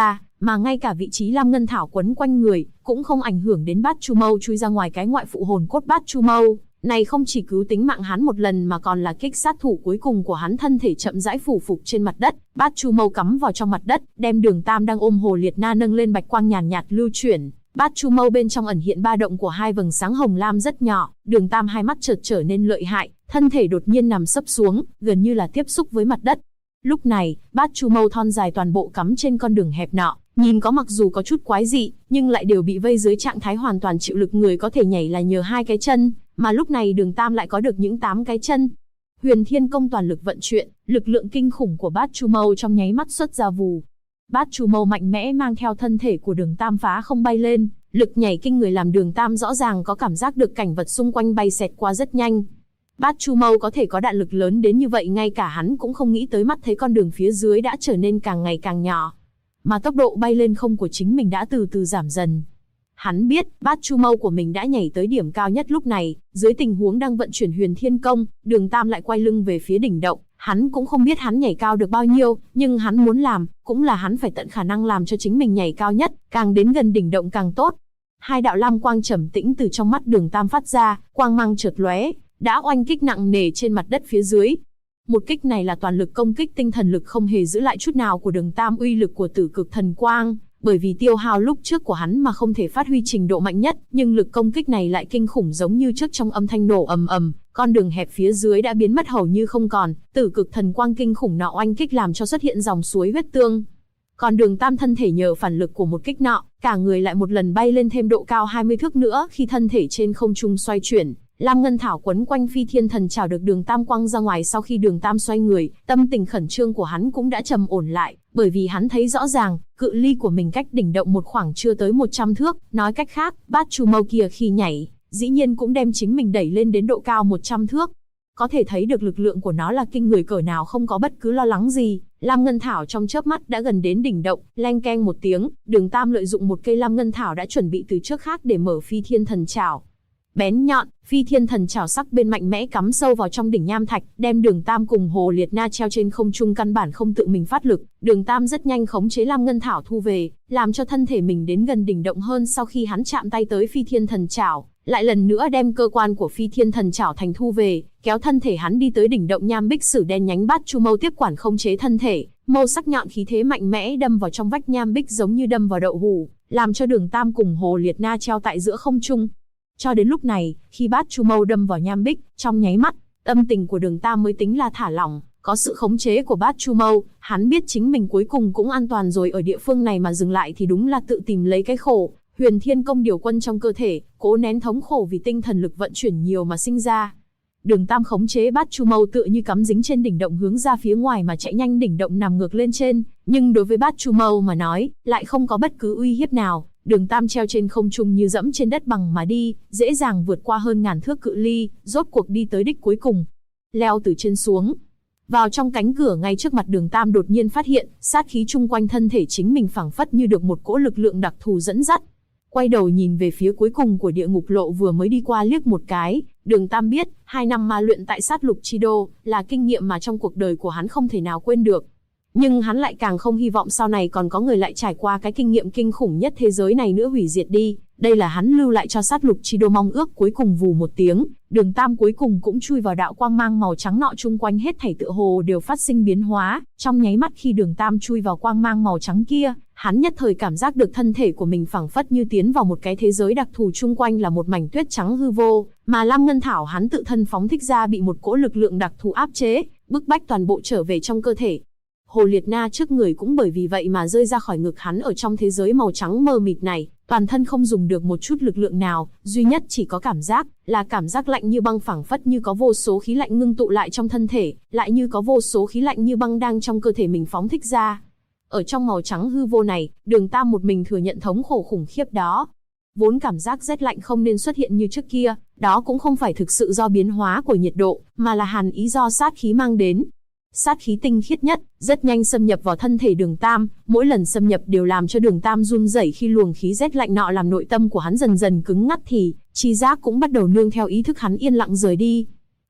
mà ngay cả vị trí Lam Ngân Thảo quấn quanh người, cũng không ảnh hưởng đến Bát Chu Mâu chui ra ngoài cái ngoại phụ hồn cốt Bát Chu Mâu. Này không chỉ cứu tính mạng hắn một lần mà còn là kích sát thủ cuối cùng của hắn. Thân thể chậm rãi phủ phục trên mặt đất, Bát Chu Mâu cắm vào trong mặt đất, đem Đường Tam đang ôm Hồ Liệt Na nâng lên, bạch quang nhàn nhạt lưu chuyển. Bát Chu Mâu bên trong ẩn hiện ba động của hai vầng sáng hồng lam rất nhỏ, Đường Tam hai mắt chợt trở nên lợi hại, thân thể đột nhiên nằm sấp xuống, gần như là tiếp xúc với mặt đất. Lúc này, Bát Chu Mâu thon dài toàn bộ cắm trên con đường hẹp nọ, nhìn có mặc dù có chút quái dị, nhưng lại đều bị vây dưới trạng thái hoàn toàn chịu lực. Người có thể nhảy là nhờ hai cái chân, mà lúc này Đường Tam lại có được những 8 cái chân. Huyền Thiên Công toàn lực vận chuyển, lực lượng kinh khủng của Bát Chu Mâu trong nháy mắt xuất ra vù. Bát Chu Mâu mạnh mẽ mang theo thân thể của Đường Tam phá không bay lên, lực nhảy kinh người làm Đường Tam rõ ràng có cảm giác được cảnh vật xung quanh bay xẹt qua rất nhanh. Bát Chu Mâu có thể có đạn lực lớn đến như vậy, ngay cả hắn cũng không nghĩ tới. Mắt thấy con đường phía dưới đã trở nên càng ngày càng nhỏ, mà tốc độ bay lên không của chính mình đã từ từ giảm dần. Hắn biết, Bát Chu Mâu của mình đã nhảy tới điểm cao nhất. Lúc này, dưới tình huống đang vận chuyển Huyền Thiên Công, Đường Tam lại quay lưng về phía đỉnh động. Hắn cũng không biết hắn nhảy cao được bao nhiêu, nhưng hắn muốn làm, cũng là hắn phải tận khả năng làm cho chính mình nhảy cao nhất, càng đến gần đỉnh động càng tốt. Hai đạo lam quang trầm tĩnh từ trong mắt Đường Tam phát ra, quang mang chợt lóe, đã oanh kích nặng nề trên mặt đất phía dưới. Một kích này là toàn lực công kích, tinh thần lực không hề giữ lại chút nào của Đường Tam. Uy lực của Tử Cực Thần Quang, bởi vì tiêu hao lúc trước của hắn mà không thể phát huy trình độ mạnh nhất, nhưng lực công kích này lại kinh khủng giống như trước. Trong âm thanh nổ ầm ầm, con đường hẹp phía dưới đã biến mất hầu như không còn. Tử Cực Thần Quang kinh khủng nọ oanh kích làm cho xuất hiện dòng suối huyết tương. Còn Đường Tam thân thể nhờ phản lực của một kích nọ, cả người lại một lần bay lên thêm độ cao 20 thước nữa. Khi thân thể trên không trung xoay chuyển, Lam Ngân Thảo quấn quanh Phi Thiên Thần Trảo được Đường Tam quăng ra ngoài. Sau khi Đường Tam xoay người, tâm tình khẩn trương của hắn cũng đã trầm ổn lại, bởi vì hắn thấy rõ ràng, cự ly của mình cách đỉnh động một khoảng chưa tới 100 thước, nói cách khác, Bát Chu Mâu kia khi nhảy, dĩ nhiên cũng đem chính mình đẩy lên đến độ cao 100 thước. Có thể thấy được lực lượng của nó là kinh người cỡ nào. Không có bất cứ lo lắng gì, Lam Ngân Thảo trong chớp mắt đã gần đến đỉnh động. Leng keng một tiếng, Đường Tam lợi dụng một cây Lam Ngân Thảo đã chuẩn bị từ trước khác để mở Phi Thiên Thần Trảo. Bén nhọn, Phi Thiên Thần Trảo sắc bên mạnh mẽ cắm sâu vào trong đỉnh nham thạch, đem Đường Tam cùng Hồ Liệt Na treo trên không trung, căn bản không tự mình phát lực. Đường Tam rất nhanh khống chế Lam Ngân Thảo thu về, làm cho thân thể mình đến gần đỉnh động hơn. Sau khi hắn chạm tay tới Phi Thiên Thần Trảo, lại lần nữa đem cơ quan của Phi Thiên Thần Trảo thành thu về, kéo thân thể hắn đi tới đỉnh động nham bích sử đen nhánh. Bát Chu Mâu tiếp quản khống chế thân thể, mâu sắc nhọn khí thế mạnh mẽ đâm vào trong vách nham bích giống như đâm vào đậu hũ, làm cho Đường Tam cùng Hồ Liệt Na treo tại giữa không trung. Cho đến lúc này, khi Bát Chu Mâu đâm vào nham bích, trong nháy mắt, tâm tình của Đường Tam mới tính là thả lỏng. Có sự khống chế của Bát Chu Mâu, hắn biết chính mình cuối cùng cũng an toàn rồi. Ở địa phương này mà dừng lại thì đúng là tự tìm lấy cái khổ. Huyền Thiên Công điều quân trong cơ thể, cố nén thống khổ vì tinh thần lực vận chuyển nhiều mà sinh ra. Đường Tam khống chế Bát Chu Mâu tựa như cắm dính trên đỉnh động hướng ra phía ngoài mà chạy nhanh. Đỉnh động nằm ngược lên trên, nhưng đối với Bát Chu Mâu mà nói, lại không có bất cứ uy hiếp nào. Đường Tam treo trên không trung như dẫm trên đất bằng mà đi, dễ dàng vượt qua hơn ngàn thước cự ly, rốt cuộc đi tới đích cuối cùng. Leo từ trên xuống, vào trong cánh cửa ngay trước mặt, Đường Tam đột nhiên phát hiện, sát khí chung quanh thân thể chính mình phảng phất như được một cỗ lực lượng đặc thù dẫn dắt. Quay đầu nhìn về phía cuối cùng của địa ngục lộ vừa mới đi qua liếc một cái, Đường Tam biết, 2 năm ma luyện tại sát lục chi đô, là kinh nghiệm mà trong cuộc đời của hắn không thể nào quên được. Nhưng hắn lại càng không hy vọng sau này còn có người lại trải qua cái kinh nghiệm kinh khủng nhất thế giới này nữa, hủy diệt đi. Đây là hắn lưu lại cho sát lục chi đô mong ước. Cuối cùng vù một tiếng, Đường Tam cuối cùng cũng chui vào đạo quang mang màu trắng nọ. Chung quanh hết thảy tựa hồ đều phát sinh biến hóa. Trong nháy mắt khi Đường Tam chui vào quang mang màu trắng kia, hắn nhất thời cảm giác được thân thể của mình phảng phất như tiến vào một cái thế giới đặc thù. Chung quanh là một mảnh tuyết trắng hư vô, mà Lam Ngân Thảo hắn tự thân phóng thích ra bị một cỗ lực lượng đặc thù áp chế, bức bách toàn bộ trở về trong cơ thể. Hồ Liệt Na trước người cũng bởi vì vậy mà rơi ra khỏi ngực hắn. Ở trong thế giới màu trắng mờ mịt này, toàn thân không dùng được một chút lực lượng nào, duy nhất chỉ có cảm giác, là cảm giác lạnh như băng, phảng phất như có vô số khí lạnh ngưng tụ lại trong thân thể, lại như có vô số khí lạnh như băng đang trong cơ thể mình phóng thích ra. Ở trong màu trắng hư vô này, Đường Tam một mình thừa nhận thống khổ khủng khiếp đó. Vốn cảm giác rét lạnh không nên xuất hiện như trước kia, đó cũng không phải thực sự do biến hóa của nhiệt độ, mà là hàn ý do sát khí mang đến. Sát khí tinh khiết nhất, rất nhanh xâm nhập vào thân thể Đường Tam, mỗi lần xâm nhập đều làm cho Đường Tam run rẩy. Khi luồng khí rét lạnh nọ làm nội tâm của hắn dần dần cứng ngắt thì chi giác cũng bắt đầu nương theo ý thức hắn yên lặng rời đi.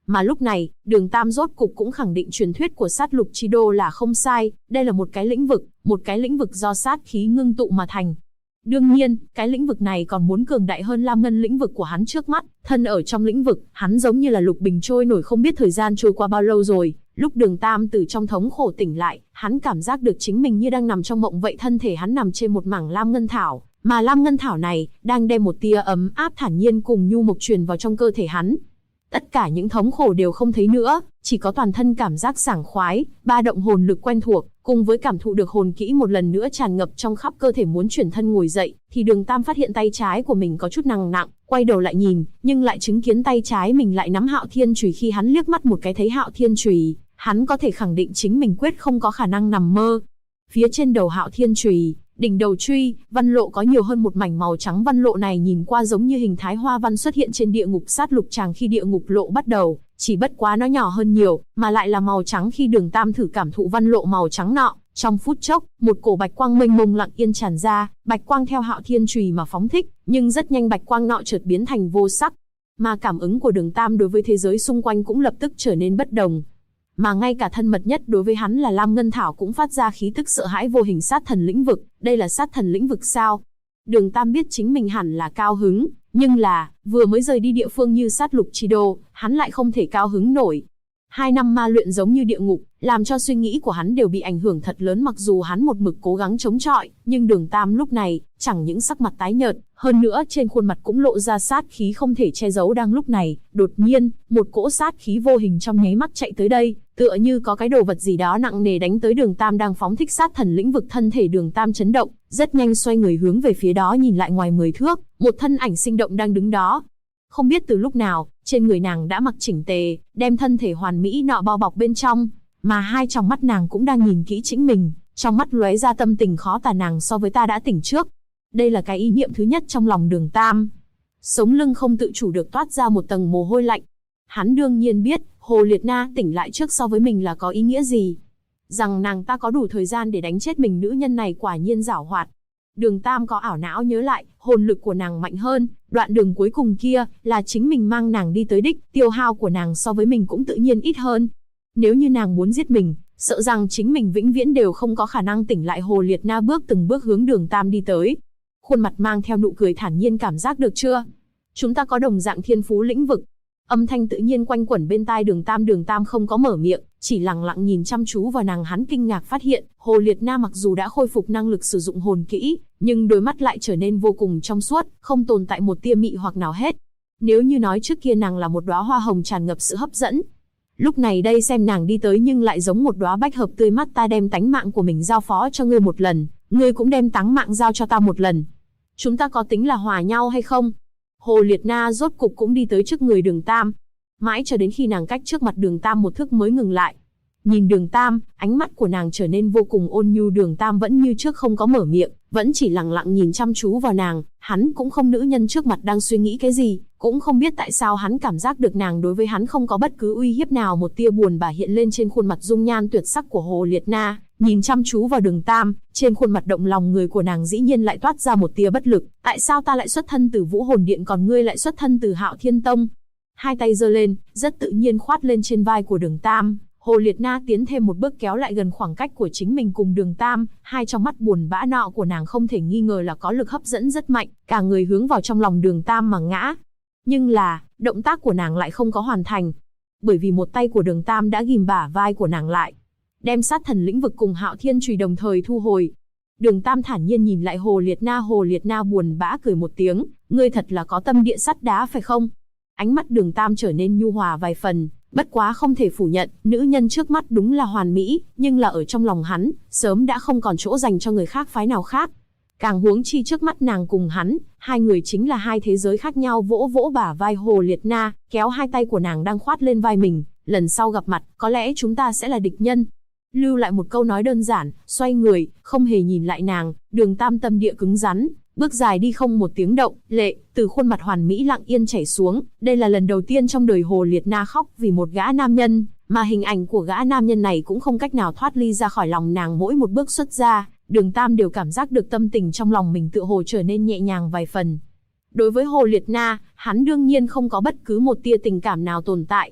Mà lúc này, Đường Tam rốt cục cũng khẳng định truyền thuyết của sát lục chi đô là không sai, đây là một cái lĩnh vực do sát khí ngưng tụ mà thành. Đương nhiên, cái lĩnh vực này còn muốn cường đại hơn Lam Ngân lĩnh vực của hắn trước mắt, thân ở trong lĩnh vực, hắn giống như là lục bình trôi nổi không biết thời gian trôi qua bao lâu rồi. Lúc Đường Tam từ trong thống khổ tỉnh lại, hắn cảm giác được chính mình như đang nằm trong mộng vậy, thân thể hắn nằm trên một mảng Lam Ngân Thảo, mà Lam Ngân Thảo này đang đem một tia ấm áp thản nhiên cùng nhu mộc truyền vào trong cơ thể hắn. Tất cả những thống khổ đều không thấy nữa, chỉ có toàn thân cảm giác sảng khoái, ba động hồn lực quen thuộc, cùng với cảm thụ được hồn kỹ một lần nữa tràn ngập trong khắp cơ thể. Muốn chuyển thân ngồi dậy, thì Đường Tam phát hiện tay trái của mình có chút nặng nặng, quay đầu lại nhìn, nhưng lại chứng kiến tay trái mình lại nắm Hạo Thiên Chùy. Khi hắn liếc mắt một cái thấy Hạo Thiên Chùy, hắn có thể khẳng định chính mình quyết không có khả năng nằm mơ. Phía trên đầu Hạo Thiên Chùy, đỉnh đầu truy, văn lộ có nhiều hơn một mảnh màu trắng. Văn lộ này nhìn qua giống như hình thái hoa văn xuất hiện trên địa ngục sát lục tràng khi địa ngục lộ bắt đầu, chỉ bất quá nó nhỏ hơn nhiều, mà lại là màu trắng. Khi Đường Tam thử cảm thụ văn lộ màu trắng nọ, trong phút chốc, một cổ bạch quang mênh mông lặng yên tràn ra, bạch quang theo Hạo Thiên Chùy mà phóng thích, nhưng rất nhanh bạch quang nọ chợt biến thành vô sắc. Mà cảm ứng của Đường Tam đối với thế giới xung quanh cũng lập tức trở nên bất đồng. Mà ngay cả thân mật nhất đối với hắn là Lam Ngân Thảo cũng phát ra khí tức sợ hãi vô hình. Sát thần lĩnh vực, đây là sát thần lĩnh vực sao? Đường Tam biết chính mình hẳn là cao hứng, nhưng là, vừa mới rời đi địa phương như sát lục chi đô, hắn lại không thể cao hứng nổi. 2 năm ma luyện giống như địa ngục, làm cho suy nghĩ của hắn đều bị ảnh hưởng thật lớn. Mặc dù hắn một mực cố gắng chống chọi, nhưng Đường Tam lúc này, chẳng những sắc mặt tái nhợt, hơn nữa trên khuôn mặt cũng lộ ra sát khí không thể che giấu. Đang lúc này, đột nhiên, một cỗ sát khí vô hình trong nháy mắt chạy tới đây, tựa như có cái đồ vật gì đó nặng nề đánh tới Đường Tam đang phóng thích sát thần lĩnh vực. Thân thể Đường Tam chấn động, rất nhanh xoay người hướng về phía đó, nhìn lại ngoài 10 thước, một thân ảnh sinh động đang đứng đó. Không biết từ lúc nào, trên người nàng đã mặc chỉnh tề, đem thân thể hoàn mỹ nọ bao bọc bên trong, mà hai tròng mắt nàng cũng đang nhìn kỹ chính mình, trong mắt lóe ra tâm tình khó tả. Nàng so với ta đã tỉnh trước. Đây là cái ý niệm thứ nhất trong lòng Đường Tam. Sống lưng không tự chủ được toát ra một tầng mồ hôi lạnh. Hắn đương nhiên biết, Hồ Liệt Na tỉnh lại trước so với mình là có ý nghĩa gì. Rằng nàng ta có đủ thời gian để đánh chết mình, nữ nhân này quả nhiên giảo hoạt. Đường Tam có ảo não nhớ lại, hồn lực của nàng mạnh hơn, đoạn đường cuối cùng kia là chính mình mang nàng đi tới đích, tiêu hao của nàng so với mình cũng tự nhiên ít hơn. Nếu như nàng muốn giết mình, sợ rằng chính mình vĩnh viễn đều không có khả năng tỉnh lại. Hồ Liệt Na từng bước hướng Đường Tam đi tới, khuôn mặt mang theo nụ cười thản nhiên. Cảm giác được chưa? Chúng ta có đồng dạng thiên phú lĩnh vực. Âm thanh tự nhiên quanh quẩn bên tai Đường Tam. Đường Tam không có mở miệng, chỉ lặng lặng nhìn chăm chú vào nàng. Hắn kinh ngạc phát hiện, Hồ Liệt Na mặc dù đã khôi phục năng lực sử dụng hồn kỹ, nhưng đôi mắt lại trở nên vô cùng trong suốt, không tồn tại một tia mị hoặc nào hết. Nếu như nói trước kia nàng là một đóa hoa hồng tràn ngập sự hấp dẫn, lúc này đây xem nàng đi tới nhưng lại giống một đóa bách hợp tươi mát. Ta đem tánh mạng của mình giao phó cho ngươi một lần, ngươi cũng đem tánh mạng giao cho ta một lần. Chúng ta có tính là hòa nhau hay không? Hồ Liệt Na rốt cục cũng đi tới trước người Đường Tam. Mãi cho đến khi nàng cách trước mặt Đường Tam một thước mới ngừng lại. Nhìn Đường Tam, ánh mắt của nàng trở nên vô cùng ôn nhu. Đường Tam vẫn như trước không có mở miệng, vẫn chỉ lặng lặng nhìn chăm chú vào nàng. Hắn cũng không nữ nhân trước mặt đang suy nghĩ cái gì, cũng không biết tại sao hắn cảm giác được nàng đối với hắn không có bất cứ uy hiếp nào. Một tia buồn bã hiện lên trên khuôn mặt dung nhan tuyệt sắc của Hồ Liệt Na, nhìn chăm chú vào Đường Tam, trên khuôn mặt động lòng người của nàng dĩ nhiên lại toát ra một tia bất lực. Tại sao ta lại xuất thân từ Vũ Hồn Điện còn ngươi lại xuất thân từ Hạo Thiên Tông? Hai tay giơ lên, rất tự nhiên khoát lên trên vai của Đường Tam. Hồ Liệt Na tiến thêm một bước kéo lại gần khoảng cách của chính mình cùng Đường Tam, hai trong mắt buồn bã nọ của nàng không thể nghi ngờ là có lực hấp dẫn rất mạnh, cả người hướng vào trong lòng Đường Tam mà ngã. Nhưng là, động tác của nàng lại không có hoàn thành, bởi vì một tay của Đường Tam đã ghìm bả vai của nàng lại, đem sát thần lĩnh vực cùng Hạo Thiên Chùy đồng thời thu hồi. Đường Tam thản nhiên nhìn lại Hồ Liệt Na. Hồ Liệt Na buồn bã cười một tiếng, ngươi thật là có tâm địa sắt đá phải không? Ánh mắt Đường Tam trở nên nhu hòa vài phần. Bất quá không thể phủ nhận, nữ nhân trước mắt đúng là hoàn mỹ, nhưng là ở trong lòng hắn, sớm đã không còn chỗ dành cho người khác phái nào khác. Càng huống chi trước mắt nàng cùng hắn, hai người chính là hai thế giới khác nhau. Vỗ vỗ bả vai Hồ Liệt Na, kéo hai tay của nàng đang khoát lên vai mình, lần sau gặp mặt, có lẽ chúng ta sẽ là địch nhân. Lưu lại một câu nói đơn giản, xoay người, không hề nhìn lại nàng. Đường Tam tâm địa cứng rắn, bước dài đi không một tiếng động, lệ từ khuôn mặt hoàn mỹ lặng yên chảy xuống. Đây là lần đầu tiên trong đời Hồ Liệt Na khóc vì một gã nam nhân, mà hình ảnh của gã nam nhân này cũng không cách nào thoát ly ra khỏi lòng nàng. Mỗi một bước xuất ra, Đường Tam đều cảm giác được tâm tình trong lòng mình tựa hồ trở nên nhẹ nhàng vài phần. Đối với Hồ Liệt Na, hắn đương nhiên không có bất cứ một tia tình cảm nào tồn tại.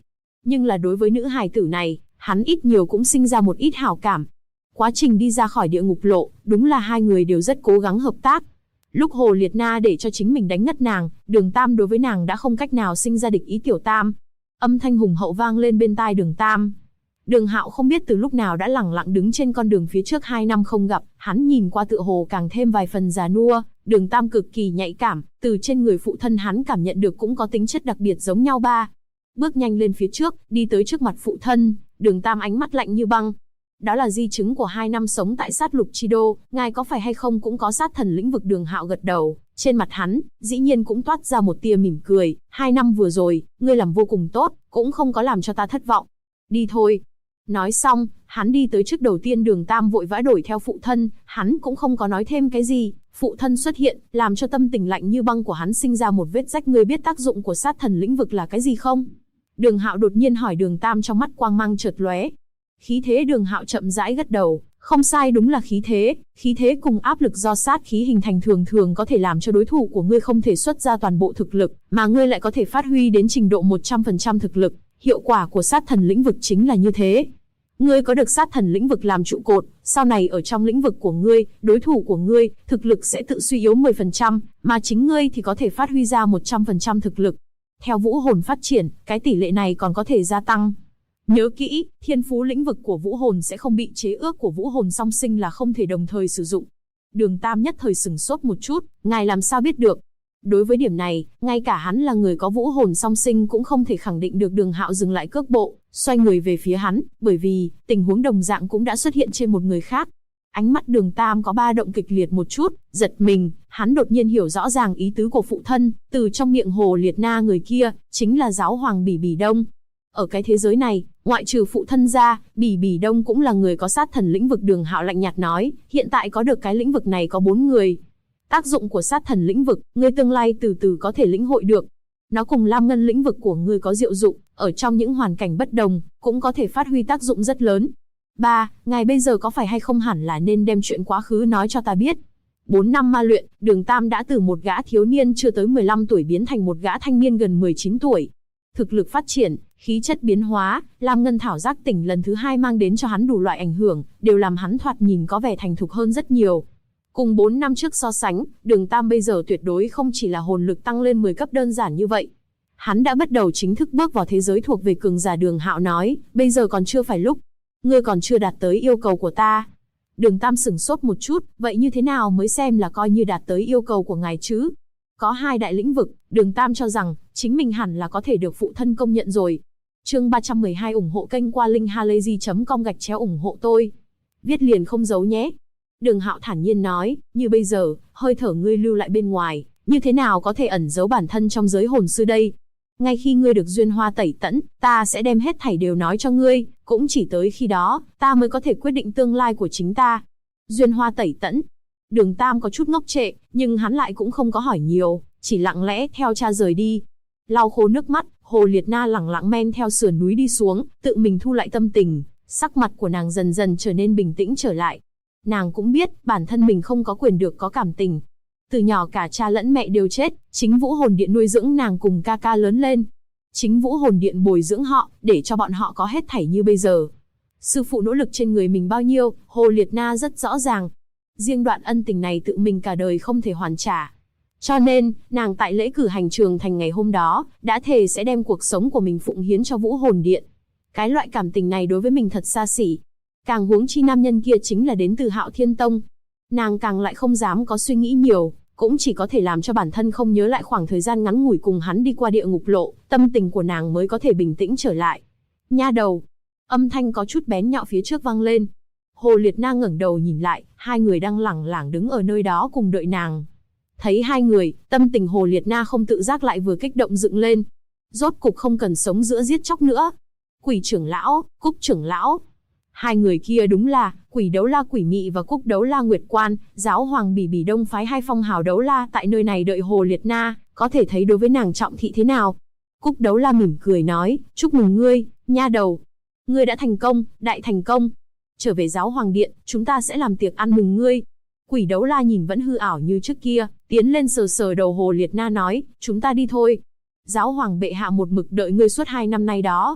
Nhưng là đối với nữ hài tử này, hắn ít nhiều cũng sinh ra một ít hảo cảm. Quá trình đi ra khỏi địa ngục lộ, đúng là hai người đều rất cố gắng hợp tác. Lúc Hồ Liệt Na để cho chính mình đánh ngất nàng, Đường Tam đối với nàng đã không cách nào sinh ra địch ý. Tiểu Tam, âm thanh hùng hậu vang lên bên tai Đường Tam. Đường Hạo không biết từ lúc nào đã lẳng lặng đứng trên con đường phía trước 2 năm không gặp, hắn nhìn qua tựa hồ càng thêm vài phần già nua. Đường Tam cực kỳ nhạy cảm, từ trên người phụ thân hắn cảm nhận được cũng có tính chất đặc biệt giống nhau ba. Bước nhanh lên phía trước, đi tới trước mặt phụ thân, Đường Tam ánh mắt lạnh như băng. Đó là di chứng của 2 năm sống tại sát lục chi đô, ngài có phải hay không cũng có sát thần lĩnh vực. Đường Hạo gật đầu, trên mặt hắn, dĩ nhiên cũng toát ra một tia mỉm cười. 2 năm vừa rồi, ngươi làm vô cùng tốt, cũng không có làm cho ta thất vọng. Đi thôi. Nói xong, hắn đi tới trước đầu tiên. Đường Tam vội vã đuổi theo phụ thân, hắn cũng không có nói thêm cái gì. Phụ thân xuất hiện, làm cho tâm tình lạnh như băng của hắn sinh ra một vết rách. Ngươi biết tác dụng của sát thần lĩnh vực là cái gì không? Đường Hạo đột nhiên hỏi. Đường Tam trong mắt quang mang chợt lóe. Khí thế. Đường Hạo chậm rãi gật đầu. Không sai, đúng là khí thế. Khí thế cùng áp lực do sát khí hình thành thường thường có thể làm cho đối thủ của ngươi không thể xuất ra toàn bộ thực lực, mà ngươi lại có thể phát huy đến trình độ 100% thực lực. Hiệu quả của sát thần lĩnh vực chính là như thế. Ngươi có được sát thần lĩnh vực làm trụ cột, sau này ở trong lĩnh vực của ngươi, đối thủ của ngươi, thực lực sẽ tự suy yếu 10%, mà chính ngươi thì có thể phát huy ra 100% thực lực. Theo vũ hồn phát triển, cái tỷ lệ này còn có thể gia tăng. Nhớ kỹ, thiên phú lĩnh vực của vũ hồn sẽ không bị chế ước của vũ hồn song sinh là không thể đồng thời sử dụng. Đường Tam nhất thời sửng sốt một chút, ngài làm sao biết được? Đối với điểm này, ngay cả hắn là người có vũ hồn song sinh cũng không thể khẳng định được. Đường Hạo dừng lại cước bộ, xoay người về phía hắn, bởi vì tình huống đồng dạng cũng đã xuất hiện trên một người khác. Ánh mắt Đường Tam có ba động kịch liệt một chút, giật mình, hắn đột nhiên hiểu rõ ràng ý tứ của phụ thân, từ trong miệng Hồ Liệt Na người kia, chính là giáo hoàng Bỉ Bỉ Đông. Ở cái thế giới này, ngoại trừ phụ thân ra, Bỉ Bỉ Đông cũng là người có sát thần lĩnh vực. Đường Hạo lạnh nhạt nói, hiện tại có được cái lĩnh vực này có 4 người. Tác dụng của sát thần lĩnh vực, ngươi tương lai từ từ có thể lĩnh hội được. Nó cùng Lam Ngân lĩnh vực của ngươi có diệu dụng, ở trong những hoàn cảnh bất đồng, cũng có thể phát huy tác dụng rất lớn. 3. Ngài bây giờ có phải hay không hẳn là nên đem chuyện quá khứ nói cho ta biết. 4 năm ma luyện, Đường Tam đã từ một gã thiếu niên chưa tới 15 tuổi biến thành một gã thanh niên gần 19 tuổi. Thực lực phát triển, khí chất biến hóa, Lam Ngân thảo giác tỉnh lần thứ 2 mang đến cho hắn đủ loại ảnh hưởng, đều làm hắn thoạt nhìn có vẻ thành thục hơn rất nhiều. Cùng 4 năm trước so sánh, Đường Tam bây giờ tuyệt đối không chỉ là hồn lực tăng lên 10 cấp đơn giản như vậy. Hắn đã bắt đầu chính thức bước vào thế giới thuộc về cường giả. Đường Hạo nói, bây giờ còn chưa phải lúc. Ngươi còn chưa đạt tới yêu cầu của ta. Đường Tam sửng sốt một chút, vậy như thế nào mới xem là coi như đạt tới yêu cầu của ngài chứ? Có 2 đại lĩnh vực, Đường Tam cho rằng, chính mình hẳn là có thể được phụ thân công nhận rồi. Chương 312 ủng hộ kênh qua linkhalazy.com/ủng hộ tôi. Viết liền không giấu nhé. Đường Hạo thản nhiên nói, như bây giờ, hơi thở ngươi lưu lại bên ngoài, như thế nào có thể ẩn giấu bản thân trong giới hồn sư đây? Ngay khi ngươi được duyên hoa tẩy tẫn, ta sẽ đem hết thảy đều nói cho ngươi, cũng chỉ tới khi đó, ta mới có thể quyết định tương lai của chính ta. Duyên hoa tẩy tẫn. Đường Tam có chút ngốc trệ, nhưng hắn lại cũng không có hỏi nhiều, chỉ lặng lẽ theo cha rời đi. Lau khô nước mắt, Hồ Liệt Na lẳng lặng men theo sườn núi đi xuống, tự mình thu lại tâm tình, sắc mặt của nàng dần dần trở nên bình tĩnh trở lại. Nàng cũng biết, bản thân mình không có quyền được có cảm tình. Từ nhỏ cả cha lẫn mẹ đều chết, chính Vũ Hồn Điện nuôi dưỡng nàng cùng ca ca lớn lên. Chính Vũ Hồn Điện bồi dưỡng họ, để cho bọn họ có hết thảy như bây giờ. Sư phụ nỗ lực trên người mình bao nhiêu, Hồ Liệt Na rất rõ ràng. Riêng đoạn ân tình này tự mình cả đời không thể hoàn trả. Cho nên, nàng tại lễ cử hành trường thành ngày hôm đó, đã thề sẽ đem cuộc sống của mình phụng hiến cho Vũ Hồn Điện. Cái loại cảm tình này đối với mình thật xa xỉ. Càng huống chi nam nhân kia chính là đến từ Hạo Thiên Tông. Nàng càng lại không dám có suy nghĩ nhiều, cũng chỉ có thể làm cho bản thân không nhớ lại khoảng thời gian ngắn ngủi cùng hắn đi qua địa ngục lộ, tâm tình của nàng mới có thể bình tĩnh trở lại. Nha đầu! Âm thanh có chút bén nhọn phía trước vang lên. Hồ Liệt Na ngẩng đầu nhìn lại, 2 người đang lẳng lảng đứng ở nơi đó cùng đợi nàng. Thấy 2 người, tâm tình Hồ Liệt Na không tự giác lại vừa kích động dựng lên. Rốt cục không cần sống giữa giết chóc nữa. Quỷ trưởng lão, Cúc trưởng lão. 2 người kia đúng là Quỷ Đấu La Quỷ Mị và Cúc Đấu La Nguyệt Quan. Giáo hoàng Bỉ Bỉ Đông phái 2 phong hào đấu la tại nơi này đợi Hồ Liệt Na, có thể thấy đối với nàng trọng thị thế nào. Cúc Đấu La mỉm cười nói, chúc mừng ngươi, nha đầu. Ngươi đã thành công, đại thành công. Trở về Giáo hoàng điện, chúng ta sẽ làm tiệc ăn mừng ngươi. Quỷ Đấu La nhìn vẫn hư ảo như trước kia, tiến lên sờ sờ đầu Hồ Liệt Na nói, chúng ta đi thôi. Giáo hoàng bệ hạ một mực đợi ngươi suốt 2 năm nay đó.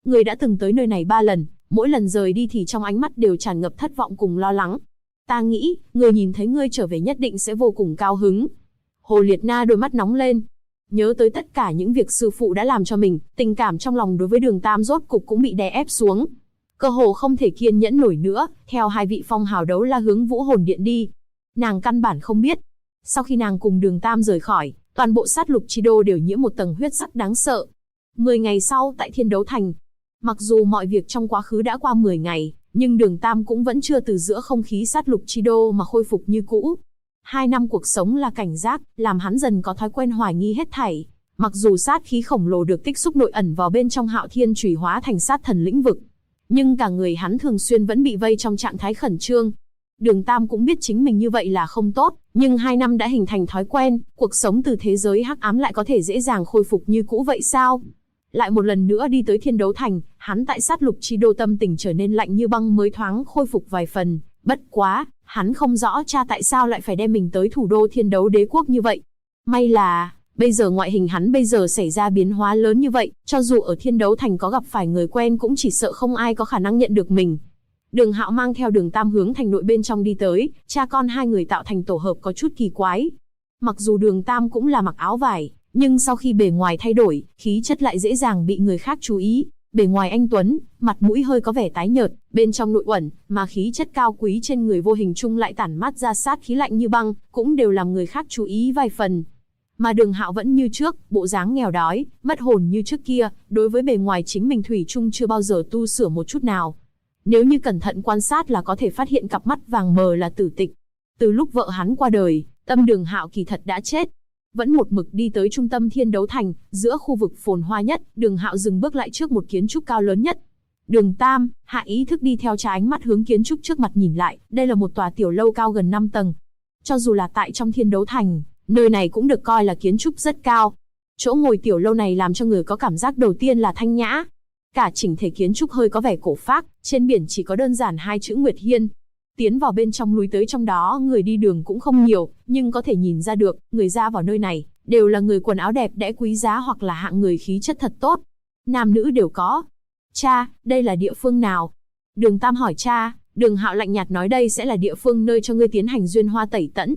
Người đã từng tới nơi này 3 lần, mỗi lần rời đi thì trong ánh mắt đều tràn ngập thất vọng cùng lo lắng. Ta nghĩ, người nhìn thấy ngươi trở về nhất định sẽ vô cùng cao hứng. Hồ Liệt Na đôi mắt nóng lên. Nhớ tới tất cả những việc sư phụ đã làm cho mình, tình cảm trong lòng đối với Đường Tam rốt cục cũng bị đè ép xuống. Cơ hồ không thể kiên nhẫn nổi nữa, theo hai vị phong hào đấu la hướng Vũ Hồn Điện đi. Nàng căn bản không biết. Sau khi nàng cùng Đường Tam rời khỏi, toàn bộ sát lục chi đô đều nhiễm một tầng huyết sắc đáng sợ. 10 ngày sau tại Thiên Đấu Thành, mặc dù mọi việc trong quá khứ đã qua 10 ngày, nhưng Đường Tam cũng vẫn chưa từ giữa không khí sát lục chi đô mà khôi phục như cũ. 2 năm cuộc sống là cảnh giác, làm hắn dần có thói quen hoài nghi hết thảy. Mặc dù sát khí khổng lồ được tích xúc nội ẩn vào bên trong Hạo Thiên Chủy hóa thành sát thần lĩnh vực, nhưng cả người hắn thường xuyên vẫn bị vây trong trạng thái khẩn trương. Đường Tam cũng biết chính mình như vậy là không tốt, nhưng 2 năm đã hình thành thói quen, cuộc sống từ thế giới hắc ám lại có thể dễ dàng khôi phục như cũ vậy sao? Lại một lần nữa đi tới Thiên Đấu Thành, hắn tại sát lục chi đô tâm tình trở nên lạnh như băng mới thoáng khôi phục vài phần. Bất quá, hắn không rõ cha tại sao lại phải đem mình tới thủ đô Thiên Đấu Đế quốc như vậy. May là, bây giờ ngoại hình hắn bây giờ xảy ra biến hóa lớn như vậy, cho dù ở Thiên Đấu Thành có gặp phải người quen cũng chỉ sợ không ai có khả năng nhận được mình. Đường Hạo mang theo Đường Tam hướng thành nội bên trong đi tới, cha con hai người tạo thành tổ hợp có chút kỳ quái. Mặc dù Đường Tam cũng là mặc áo vải, nhưng sau khi bề ngoài thay đổi, khí chất lại dễ dàng bị người khác chú ý. Bề ngoài anh tuấn, mặt mũi hơi có vẻ tái nhợt, bên trong nội uẩn, mà khí chất cao quý trên người vô hình chung lại tản mát ra sát khí lạnh như băng, cũng đều làm người khác chú ý vài phần. Mà Đường Hạo vẫn như trước, bộ dáng nghèo đói, mất hồn như trước kia, đối với bề ngoài chính mình thủy chung chưa bao giờ tu sửa một chút nào. Nếu như cẩn thận quan sát là có thể phát hiện cặp mắt vàng mờ là Tử Tịch. Từ lúc vợ hắn qua đời, tâm Đường Hạo kỳ thật đã chết. Vẫn một mực đi tới trung tâm Thiên Đấu Thành, giữa khu vực phồn hoa nhất, Đường Hạo dừng bước lại trước một kiến trúc cao lớn nhất. Đường Tam, hạ ý thức đi theo cha ánh mắt hướng kiến trúc trước mặt nhìn lại, đây là một tòa tiểu lâu cao gần 5 tầng. Cho dù là tại trong Thiên Đấu Thành, nơi này cũng được coi là kiến trúc rất cao. Chỗ ngồi tiểu lâu này làm cho người có cảm giác đầu tiên là thanh nhã. Cả chỉnh thể kiến trúc hơi có vẻ cổ phác, trên biển chỉ có đơn giản 2 chữ Nguyệt Hiên. Tiến vào bên trong núi tới trong đó người đi đường cũng không nhiều, nhưng có thể nhìn ra được, người ra vào nơi này, đều là người quần áo đẹp đẽ quý giá hoặc là hạng người khí chất thật tốt. Nam nữ đều có. Cha, đây là địa phương nào? Đường Tam hỏi cha, Đường Hạo lạnh nhạt nói đây sẽ là địa phương nơi cho ngươi tiến hành duyên hoa tẩy tẫn.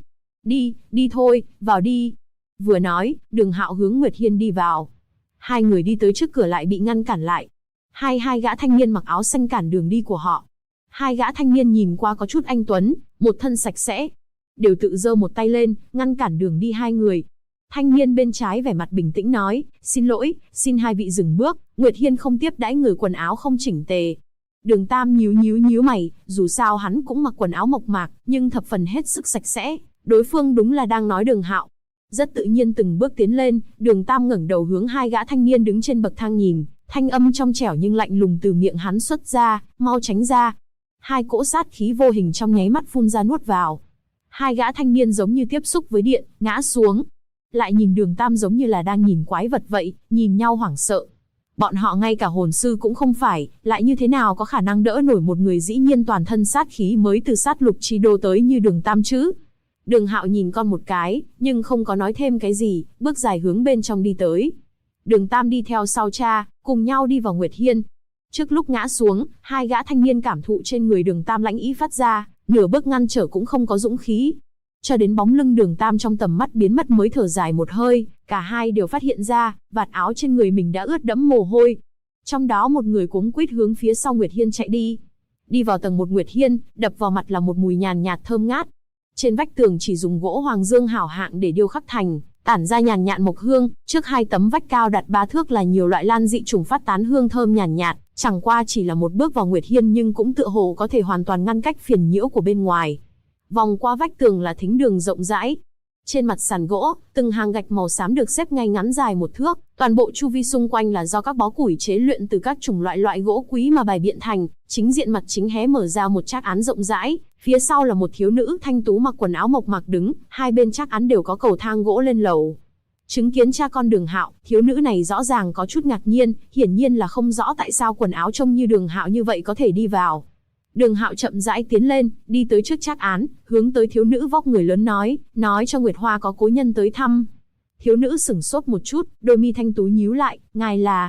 Đi thôi, vào đi. Vừa nói, Đường Hạo hướng Nguyệt Hiên đi vào. Hai người đi tới trước cửa lại bị ngăn cản lại. Hai gã thanh niên mặc áo xanh cản đường đi của họ. Hai gã thanh niên nhìn qua có chút anh tuấn, một thân sạch sẽ. Đều tự giơ một tay lên, ngăn cản đường đi hai người. Thanh niên bên trái vẻ mặt bình tĩnh nói, xin lỗi, xin hai vị dừng bước, Nguyệt Hiên không tiếp đãi người quần áo không chỉnh tề. Đường Tam nhíu mày, dù sao hắn cũng mặc quần áo mộc mạc, nhưng thập phần hết sức sạch sẽ. Đối phương đúng là đang nói Đường Hạo. Rất tự nhiên từng bước tiến lên, Đường Tam ngẩng đầu hướng hai gã thanh niên đứng trên bậc thang nhìn, thanh âm trong trẻo nhưng lạnh lùng từ miệng hắn xuất ra, mau tránh ra. Hai cỗ sát khí vô hình trong nháy mắt phun ra nuốt vào. Hai gã thanh niên giống như tiếp xúc với điện, ngã xuống. Lại nhìn Đường Tam giống như là đang nhìn quái vật vậy, nhìn nhau hoảng sợ. Bọn họ ngay cả hồn sư cũng không phải, lại như thế nào có khả năng đỡ nổi một người dĩ nhiên toàn thân sát khí mới từ sát lục chi đô tới như Đường Tam chứ. Đường Hạo nhìn con một cái, nhưng không có nói thêm cái gì, bước dài hướng bên trong đi tới. Đường Tam đi theo sau cha, cùng nhau đi vào Nguyệt Hiên. Trước lúc ngã xuống, hai gã thanh niên cảm thụ trên người Đường Tam lãnh ý phát ra, nửa bước ngăn trở cũng không có dũng khí. Cho đến bóng lưng Đường Tam trong tầm mắt biến mất mới thở dài một hơi, cả hai đều phát hiện ra, vạt áo trên người mình đã ướt đẫm mồ hôi. Trong đó một người cuống quýt hướng phía sau Nguyệt Hiên chạy đi. Đi vào tầng 1 Nguyệt Hiên, đập vào mặt là một mùi nhàn nhạt thơm ngát. Trên vách tường chỉ dùng gỗ hoàng dương hảo hạng để điêu khắc thành, tản ra nhàn nhạt mộc hương, trước hai tấm vách cao đặt 3 thước là nhiều loại lan dị trùng phát tán hương thơm nhàn nhạt, chẳng qua chỉ là một bước vào Nguyệt Hiên nhưng cũng tựa hồ có thể hoàn toàn ngăn cách phiền nhiễu của bên ngoài. Vòng qua vách tường là thính đường rộng rãi. Trên mặt sàn gỗ, từng hàng gạch màu xám được xếp ngay ngắn dài 1 thước, toàn bộ chu vi xung quanh là do các bó củi chế luyện từ các chủng loại gỗ quý mà bài biện thành, chính diện mặt chính hé mở ra một trác án rộng rãi, phía sau là một thiếu nữ thanh tú mặc quần áo mộc mạc đứng, hai bên trác án đều có cầu thang gỗ lên lầu. Chứng kiến cha con Đường Hạo, thiếu nữ này rõ ràng có chút ngạc nhiên, hiển nhiên là không rõ tại sao quần áo trông như Đường Hạo như vậy có thể đi vào. Đường Hạo chậm rãi tiến lên, đi tới trước trác án, hướng tới thiếu nữ vóc người lớn nói cho Nguyệt Hoa có cố nhân tới thăm. Thiếu nữ sửng sốt một chút, đôi mi thanh tú nhíu lại, ngài là...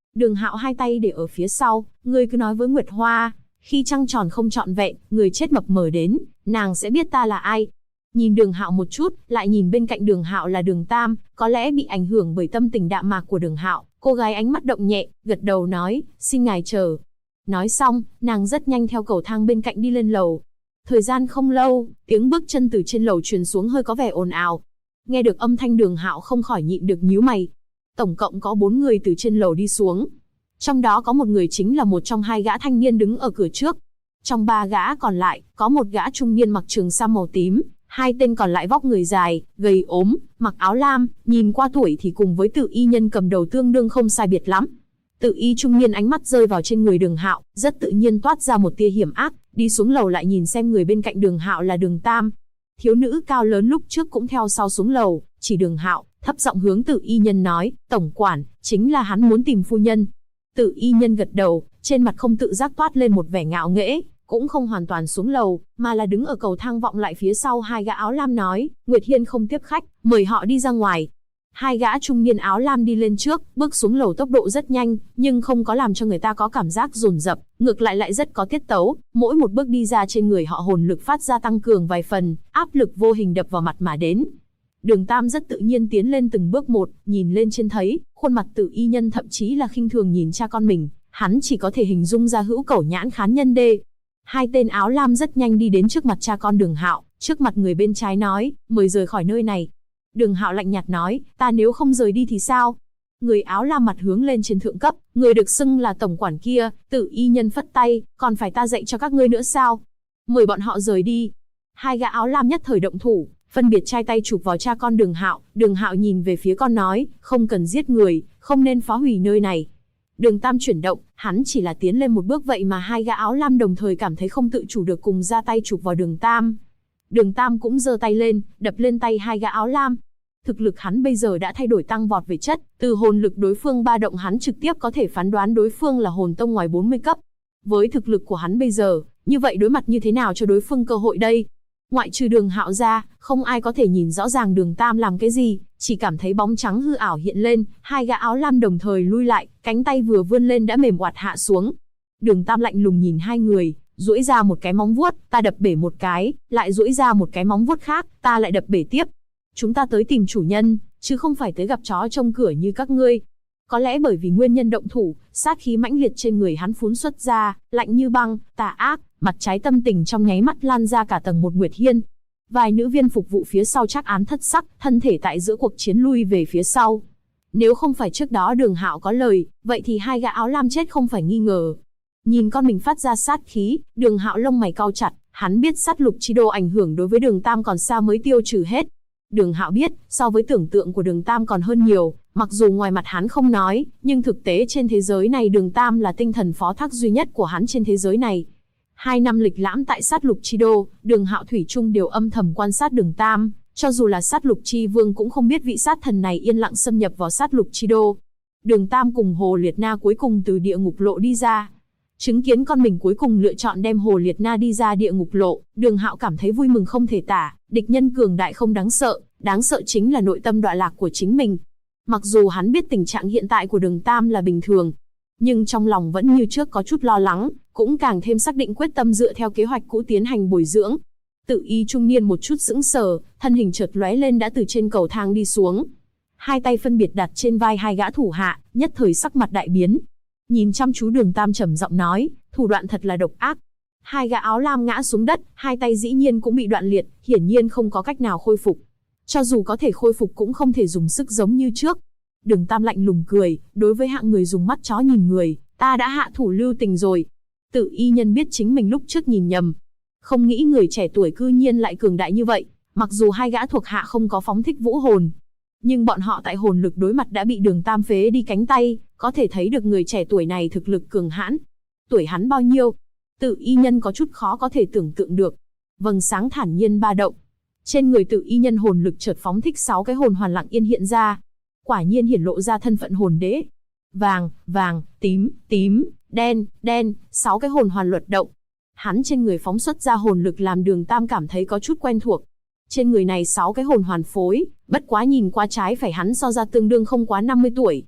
Đường Hạo hai tay để ở phía sau, ngươi cứ nói với Nguyệt Hoa, khi trăng tròn không trọn vẹn, người chết mập mờ đến, nàng sẽ biết ta là ai. Nhìn Đường Hạo một chút, lại nhìn bên cạnh Đường Hạo là Đường Tam, có lẽ bị ảnh hưởng bởi tâm tình đạm mạc của Đường Hạo, cô gái ánh mắt động nhẹ, gật đầu nói, xin ngài chờ. Nói xong, nàng rất nhanh theo cầu thang bên cạnh đi lên lầu. Thời gian không lâu, tiếng bước chân từ trên lầu truyền xuống hơi có vẻ ồn ào. Nghe được âm thanh Đường Hạo không khỏi nhịn được nhíu mày. Tổng cộng có 4 người từ trên lầu đi xuống. Trong đó có một người chính là một trong hai gã thanh niên đứng ở cửa trước. Trong 3 gã còn lại, có một gã trung niên mặc trường sam màu tím, hai tên còn lại vóc người dài, gầy ốm, mặc áo lam, nhìn qua tuổi thì cùng với Tự Y nhân cầm đầu tương đương không sai biệt lắm. Tự Y trung niên ánh mắt rơi vào trên người Đường Hạo, rất tự nhiên toát ra một tia hiểm ác, đi xuống lầu lại nhìn xem người bên cạnh Đường Hạo là Đường Tam. Thiếu nữ cao lớn lúc trước cũng theo sau xuống lầu, chỉ Đường Hạo, thấp giọng hướng Tự Y nhân nói, tổng quản, chính là hắn muốn tìm phu nhân. Tự Y nhân gật đầu, trên mặt không tự giác toát lên một vẻ ngạo nghễ, cũng không hoàn toàn xuống lầu, mà là đứng ở cầu thang vọng lại phía sau hai gã áo lam nói, Nguyệt Hiên không tiếp khách, mời họ đi ra ngoài. Hai gã trung niên áo lam đi lên trước, bước xuống lầu tốc độ rất nhanh, nhưng không có làm cho người ta có cảm giác dồn dập, ngược lại rất có tiết tấu, mỗi một bước đi ra trên người họ hồn lực phát ra tăng cường vài phần, áp lực vô hình đập vào mặt mà đến. Đường Tam rất tự nhiên tiến lên từng bước một, nhìn lên trên thấy, khuôn mặt Tự Y nhân thậm chí là khinh thường nhìn cha con mình, hắn chỉ có thể hình dung ra hữu cẩu nhãn khán nhân đê. Hai tên áo lam rất nhanh đi đến trước mặt cha con Đường Hạo, trước mặt người bên trái nói, mời rời khỏi nơi này. Đường Hạo lạnh nhạt nói, ta nếu không rời đi thì sao? Người áo lam mặt hướng lên trên thượng cấp, người được xưng là tổng quản kia, Tự Y nhân phất tay, còn phải ta dạy cho các ngươi nữa sao? Mời bọn họ rời đi. Hai gã áo lam nhất thời động thủ, phân biệt chai tay chụp vào cha con Đường Hạo. Đường Hạo nhìn về phía con nói, không cần giết người, không nên phá hủy nơi này. Đường Tam chuyển động, hắn chỉ là tiến lên một bước vậy mà hai gã áo lam đồng thời cảm thấy không tự chủ được cùng ra tay chụp vào Đường Tam. Đường Tam cũng giơ tay lên, đập lên tay hai gã áo lam. Thực lực hắn bây giờ đã thay đổi tăng vọt về chất, từ hồn lực đối phương ba động hắn trực tiếp có thể phán đoán đối phương là hồn tông ngoài 40 cấp. Với thực lực của hắn bây giờ, như vậy đối mặt như thế nào cho đối phương cơ hội đây? Ngoại trừ Đường Hạo ra, không ai có thể nhìn rõ ràng Đường Tam làm cái gì, chỉ cảm thấy bóng trắng hư ảo hiện lên, hai gã áo lam đồng thời lui lại, cánh tay vừa vươn lên đã mềm oạt hạ xuống. Đường Tam lạnh lùng nhìn hai người, duỗi ra một cái móng vuốt, ta đập bể một cái, lại duỗi ra một cái móng vuốt khác, ta lại đập bể tiếp. Chúng ta tới tìm chủ nhân, chứ không phải tới gặp chó trông cửa như các ngươi. Có lẽ bởi vì nguyên nhân động thủ, sát khí mãnh liệt trên người hắn phún xuất ra, lạnh như băng, tà ác, mặt trái tâm tình trong nháy mắt lan ra cả tầng một Nguyệt Hiên. Vài nữ viên phục vụ phía sau trác án thất sắc, thân thể tại giữa cuộc chiến lui về phía sau. Nếu không phải trước đó Đường Hạo có lời, vậy thì hai gã áo lam chết không phải nghi ngờ. Nhìn con mình phát ra sát khí, Đường Hạo lông mày cau chặt, hắn biết sát lục chi đô ảnh hưởng đối với Đường Tam còn xa mới tiêu trừ hết. Đường Hạo biết, so với tưởng tượng của Đường Tam còn hơn nhiều, mặc dù ngoài mặt hắn không nói, nhưng thực tế trên thế giới này Đường Tam là tinh thần phó thác duy nhất của hắn trên thế giới này. 2 năm lịch lãm tại sát lục chi đô, Đường Hạo thủy chung đều âm thầm quan sát Đường Tam, cho dù là sát lục chi vương cũng không biết vị sát thần này yên lặng xâm nhập vào sát lục chi đô. Đường Tam cùng Hồ Liệt Na cuối cùng từ địa ngục lộ đi ra. Chứng kiến con mình cuối cùng lựa chọn đem Hồ Liệt Na đi ra địa ngục lộ, Đường Hạo cảm thấy vui mừng không thể tả, địch nhân cường đại không đáng sợ chính là nội tâm đọa lạc của chính mình. Mặc dù hắn biết tình trạng hiện tại của Đường Tam là bình thường, nhưng trong lòng vẫn như trước có chút lo lắng, cũng càng thêm xác định quyết tâm dựa theo kế hoạch cũ tiến hành bồi dưỡng. Tự Y trung niên một chút sững sờ, thân hình chợt lóe lên đã từ trên cầu thang đi xuống. Hai tay phân biệt đặt trên vai hai gã thủ hạ, nhất thời sắc mặt đại biến. Nhìn chăm chú Đường Tam trầm giọng nói, thủ đoạn thật là độc ác. Hai gã áo lam ngã xuống đất, hai tay dĩ nhiên cũng bị đoạn liệt, hiển nhiên không có cách nào khôi phục. Cho dù có thể khôi phục cũng không thể dùng sức giống như trước. Đường Tam lạnh lùng cười, đối với hạng người dùng mắt chó nhìn người, ta đã hạ thủ lưu tình rồi. Tự Y nhân biết chính mình lúc trước nhìn nhầm. Không nghĩ người trẻ tuổi cư nhiên lại cường đại như vậy, mặc dù hai gã thuộc hạ không có phóng thích vũ hồn. Nhưng bọn họ tại hồn lực đối mặt đã bị Đường Tam phế đi cánh tay, có thể thấy được người trẻ tuổi này thực lực cường hãn. Tuổi hắn bao nhiêu? Tự Y nhân có chút khó có thể tưởng tượng được. Vầng sáng thản nhiên ba động. Trên người Tự Y nhân hồn lực chợt phóng thích 6 cái hồn hoàn lặng yên hiện ra. Quả nhiên hiển lộ ra thân phận hồn đế. Vàng, vàng, tím, tím, đen, đen, 6 cái hồn hoàn luật động. Hắn trên người phóng xuất ra hồn lực làm Đường Tam cảm thấy có chút quen thuộc. Trên người này 6 cái hồn hoàn phối, bất quá nhìn qua trái phải hắn so ra tương đương không quá 50 tuổi.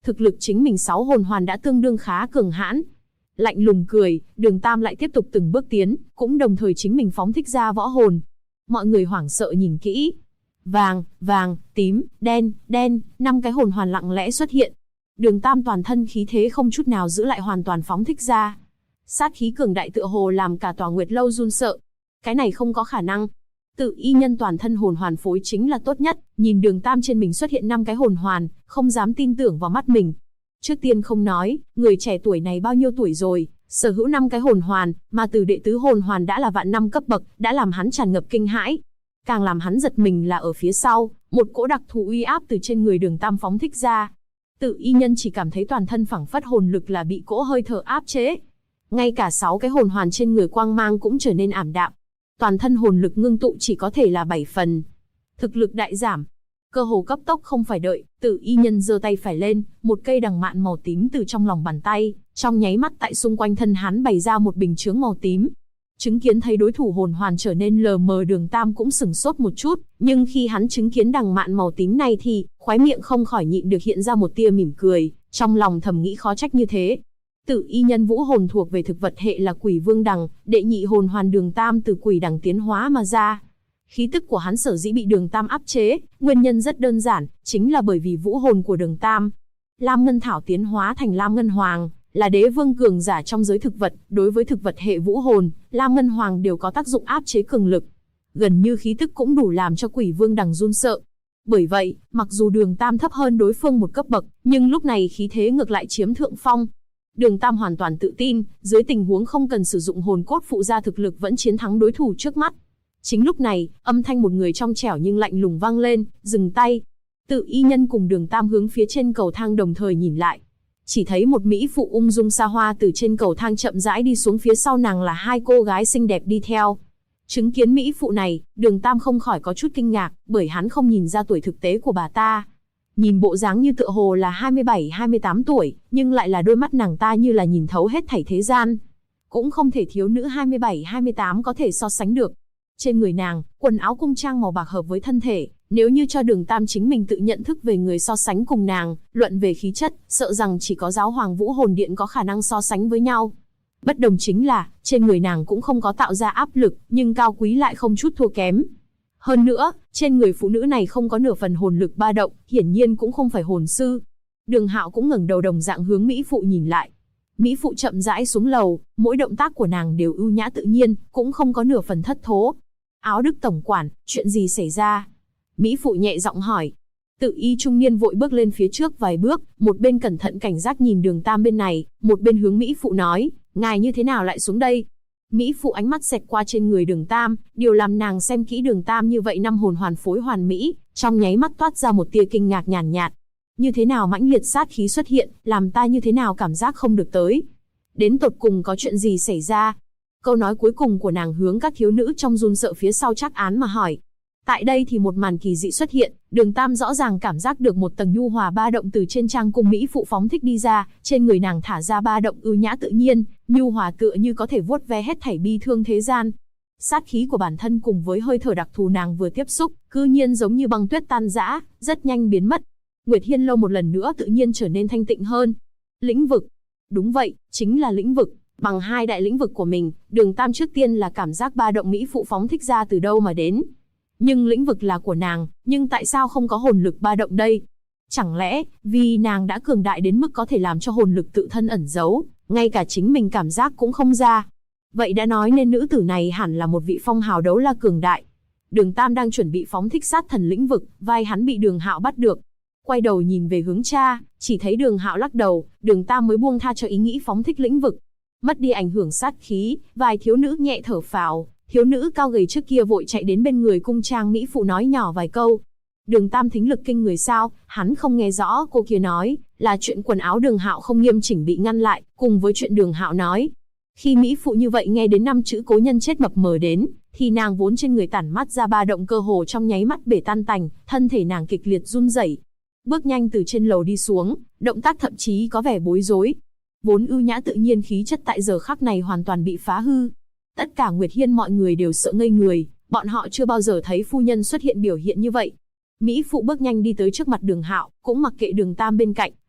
Thực lực chính mình 6 hồn hoàn đã tương đương khá cường hãn. Lạnh lùng cười, Đường Tam lại tiếp tục từng bước tiến, cũng đồng thời chính mình phóng thích ra võ hồn. Mọi người hoảng sợ nhìn kỹ. Vàng, vàng, tím, đen, đen, 5 cái hồn hoàn lặng lẽ xuất hiện. Đường Tam toàn thân khí thế không chút nào giữ lại hoàn toàn phóng thích ra. Sát khí cường đại tựa hồ làm cả tòa Nguyệt Lâu run sợ. Cái này không có khả năng. Tự y nhân toàn thân hồn hoàn phối chính là tốt nhất, nhìn Đường Tam trên mình xuất hiện 5 cái hồn hoàn, không dám tin tưởng vào mắt mình. Trước tiên không nói, người trẻ tuổi này bao nhiêu tuổi rồi, sở hữu 5 cái hồn hoàn, mà từ đệ tứ hồn hoàn đã là vạn năm cấp bậc, đã làm hắn tràn ngập kinh hãi. Càng làm hắn giật mình là ở phía sau, một cỗ đặc thù uy áp từ trên người Đường Tam phóng thích ra. Tự y nhân chỉ cảm thấy toàn thân phảng phất hồn lực là bị cỗ hơi thở áp chế. Ngay cả 6 cái hồn hoàn trên người quang mang cũng trở nên ảm đạm. Toàn thân hồn lực ngưng tụ chỉ có thể là 7 phần. Thực lực đại giảm. Cơ hồ cấp tốc không phải đợi, Tự y nhân giơ tay phải lên, một cây đằng mạn màu tím từ trong lòng bàn tay, trong nháy mắt tại xung quanh thân hắn bày ra một bình chướng màu tím. Chứng kiến thấy đối thủ hồn hoàn trở nên lờ mờ, Đường Tam cũng sửng sốt một chút, nhưng khi hắn chứng kiến đằng mạn màu tím này thì, khóe miệng không khỏi nhịn được hiện ra một tia mỉm cười, trong lòng thầm nghĩ khó trách như thế. Tự y nhân vũ hồn thuộc về thực vật hệ là Quỷ Vương đằng, đệ nhị hồn hoàn Đường Tam từ quỷ đằng tiến hóa mà ra. Khí tức của hắn sở dĩ bị Đường Tam áp chế, nguyên nhân rất đơn giản, chính là bởi vì vũ hồn của Đường Tam. Lam Ngân Thảo tiến hóa thành Lam Ngân Hoàng, là đế vương cường giả trong giới thực vật, đối với thực vật hệ vũ hồn, Lam Ngân Hoàng đều có tác dụng áp chế cường lực. Gần như khí tức cũng đủ làm cho Quỷ Vương đằng run sợ. Bởi vậy, mặc dù Đường Tam thấp hơn đối phương một cấp bậc, nhưng lúc này khí thế ngược lại chiếm thượng phong. Đường Tam hoàn toàn tự tin, dưới tình huống không cần sử dụng hồn cốt phụ ra thực lực vẫn chiến thắng đối thủ trước mắt. Chính lúc này, âm thanh một người trong trẻo nhưng lạnh lùng vang lên, dừng tay. Tự y nhân cùng Đường Tam hướng phía trên cầu thang đồng thời nhìn lại. Chỉ thấy một mỹ phụ ung dung xa hoa từ trên cầu thang chậm rãi đi xuống, phía sau nàng là 2 cô gái xinh đẹp đi theo. Chứng kiến mỹ phụ này, Đường Tam không khỏi có chút kinh ngạc, bởi hắn không nhìn ra tuổi thực tế của bà ta. Nhìn bộ dáng như tựa hồ là 27-28 tuổi, nhưng lại là đôi mắt nàng ta như là nhìn thấu hết thảy thế gian. Cũng không thể thiếu nữ 27-28 có thể so sánh được. Trên người nàng, quần áo cung trang màu bạc hợp với thân thể, nếu như cho Đường Tam chính mình tự nhận thức về người so sánh cùng nàng, luận về khí chất, sợ rằng chỉ có Giáo Hoàng Vũ Hồn Điện có khả năng so sánh với nhau. Bất đồng chính là, trên người nàng cũng không có tạo ra áp lực, nhưng cao quý lại không chút thua kém. Hơn nữa, trên người phụ nữ này không có nửa phần hồn lực ba động, hiển nhiên cũng không phải hồn sư. Đường Hạo cũng ngẩng đầu đồng dạng hướng mỹ phụ nhìn lại. Mỹ phụ chậm rãi xuống lầu, mỗi động tác của nàng đều ưu nhã tự nhiên, cũng không có nửa phần thất thố. Áo Đức tổng quản, chuyện gì xảy ra? Mỹ phụ nhẹ giọng hỏi. Tự y trung niên vội bước lên phía trước vài bước, một bên cẩn thận cảnh giác nhìn Đường Tam bên này, một bên hướng Mỹ phụ nói, ngài như thế nào lại xuống đây? Mỹ phụ ánh mắt xẹt qua trên người Đường Tam, điều làm nàng xem kỹ Đường Tam như vậy 5 hồn hoàn phối hoàn mỹ, trong nháy mắt toát ra một tia kinh ngạc nhàn nhạt. Như thế nào mãnh liệt sát khí xuất hiện, làm ta như thế nào cảm giác không được tới? Đến tột cùng có chuyện gì xảy ra? Câu nói cuối cùng của nàng hướng các thiếu nữ trong run sợ phía sau Trác Án mà hỏi. Tại đây thì một màn kỳ dị xuất hiện, Đường Tam rõ ràng cảm giác được một tầng nhu hòa ba động từ trên trang cung mỹ phụ phóng thích đi ra, trên người nàng thả ra ba động ưu nhã tự nhiên, nhu hòa tựa như có thể vuốt ve hết thảy bi thương thế gian. Sát khí của bản thân cùng với hơi thở đặc thù nàng vừa tiếp xúc, cư nhiên giống như băng tuyết tan rã, rất nhanh biến mất. Nguyệt Hiên Lâu một lần nữa tự nhiên trở nên thanh tịnh hơn. Lĩnh vực. Đúng vậy, chính là lĩnh vực. Bằng 2 đại lĩnh vực của mình, Đường Tam trước tiên là cảm giác ba động mỹ phụ phóng thích ra từ đâu mà đến. Nhưng lĩnh vực là của nàng, nhưng tại sao không có hồn lực ba động đây? Chẳng lẽ, vì nàng đã cường đại đến mức có thể làm cho hồn lực tự thân ẩn giấu, ngay cả chính mình cảm giác cũng không ra. Vậy đã nói nên nữ tử này hẳn là một vị phong hào đấu la cường đại. Đường Tam đang chuẩn bị phóng thích sát thần lĩnh vực, vai hắn bị Đường Hạo bắt được. Quay đầu nhìn về hướng cha, chỉ thấy Đường Hạo lắc đầu, Đường Tam mới buông tha cho ý nghĩ phóng thích lĩnh vực. Mất đi ảnh hưởng sát khí, vài thiếu nữ nhẹ thở phào, thiếu nữ cao gầy trước kia vội chạy đến bên người cung trang mỹ phụ nói nhỏ vài câu. Đường Tam thính lực kinh người sao, hắn không nghe rõ cô kia nói, là chuyện quần áo Đường Hạo không nghiêm chỉnh bị ngăn lại, cùng với chuyện Đường Hạo nói. Khi mỹ phụ như vậy nghe đến 5 chữ cố nhân chết mập mờ đến, thì nàng vốn trên người tản mắt ra ba động cơ hồ trong nháy mắt bể tan tành, thân thể nàng kịch liệt run rẩy. Bước nhanh từ trên lầu đi xuống, động tác thậm chí có vẻ bối rối. Vốn ưu nhã tự nhiên khí chất tại giờ khắc này hoàn toàn bị phá hư. Tất cả Nguyệt Hiên mọi người đều sợ ngây người, bọn họ chưa bao giờ thấy phu nhân xuất hiện biểu hiện như vậy. Mỹ phụ bước nhanh đi tới trước mặt Đường Hạo, cũng mặc kệ Đường Tam bên cạnh,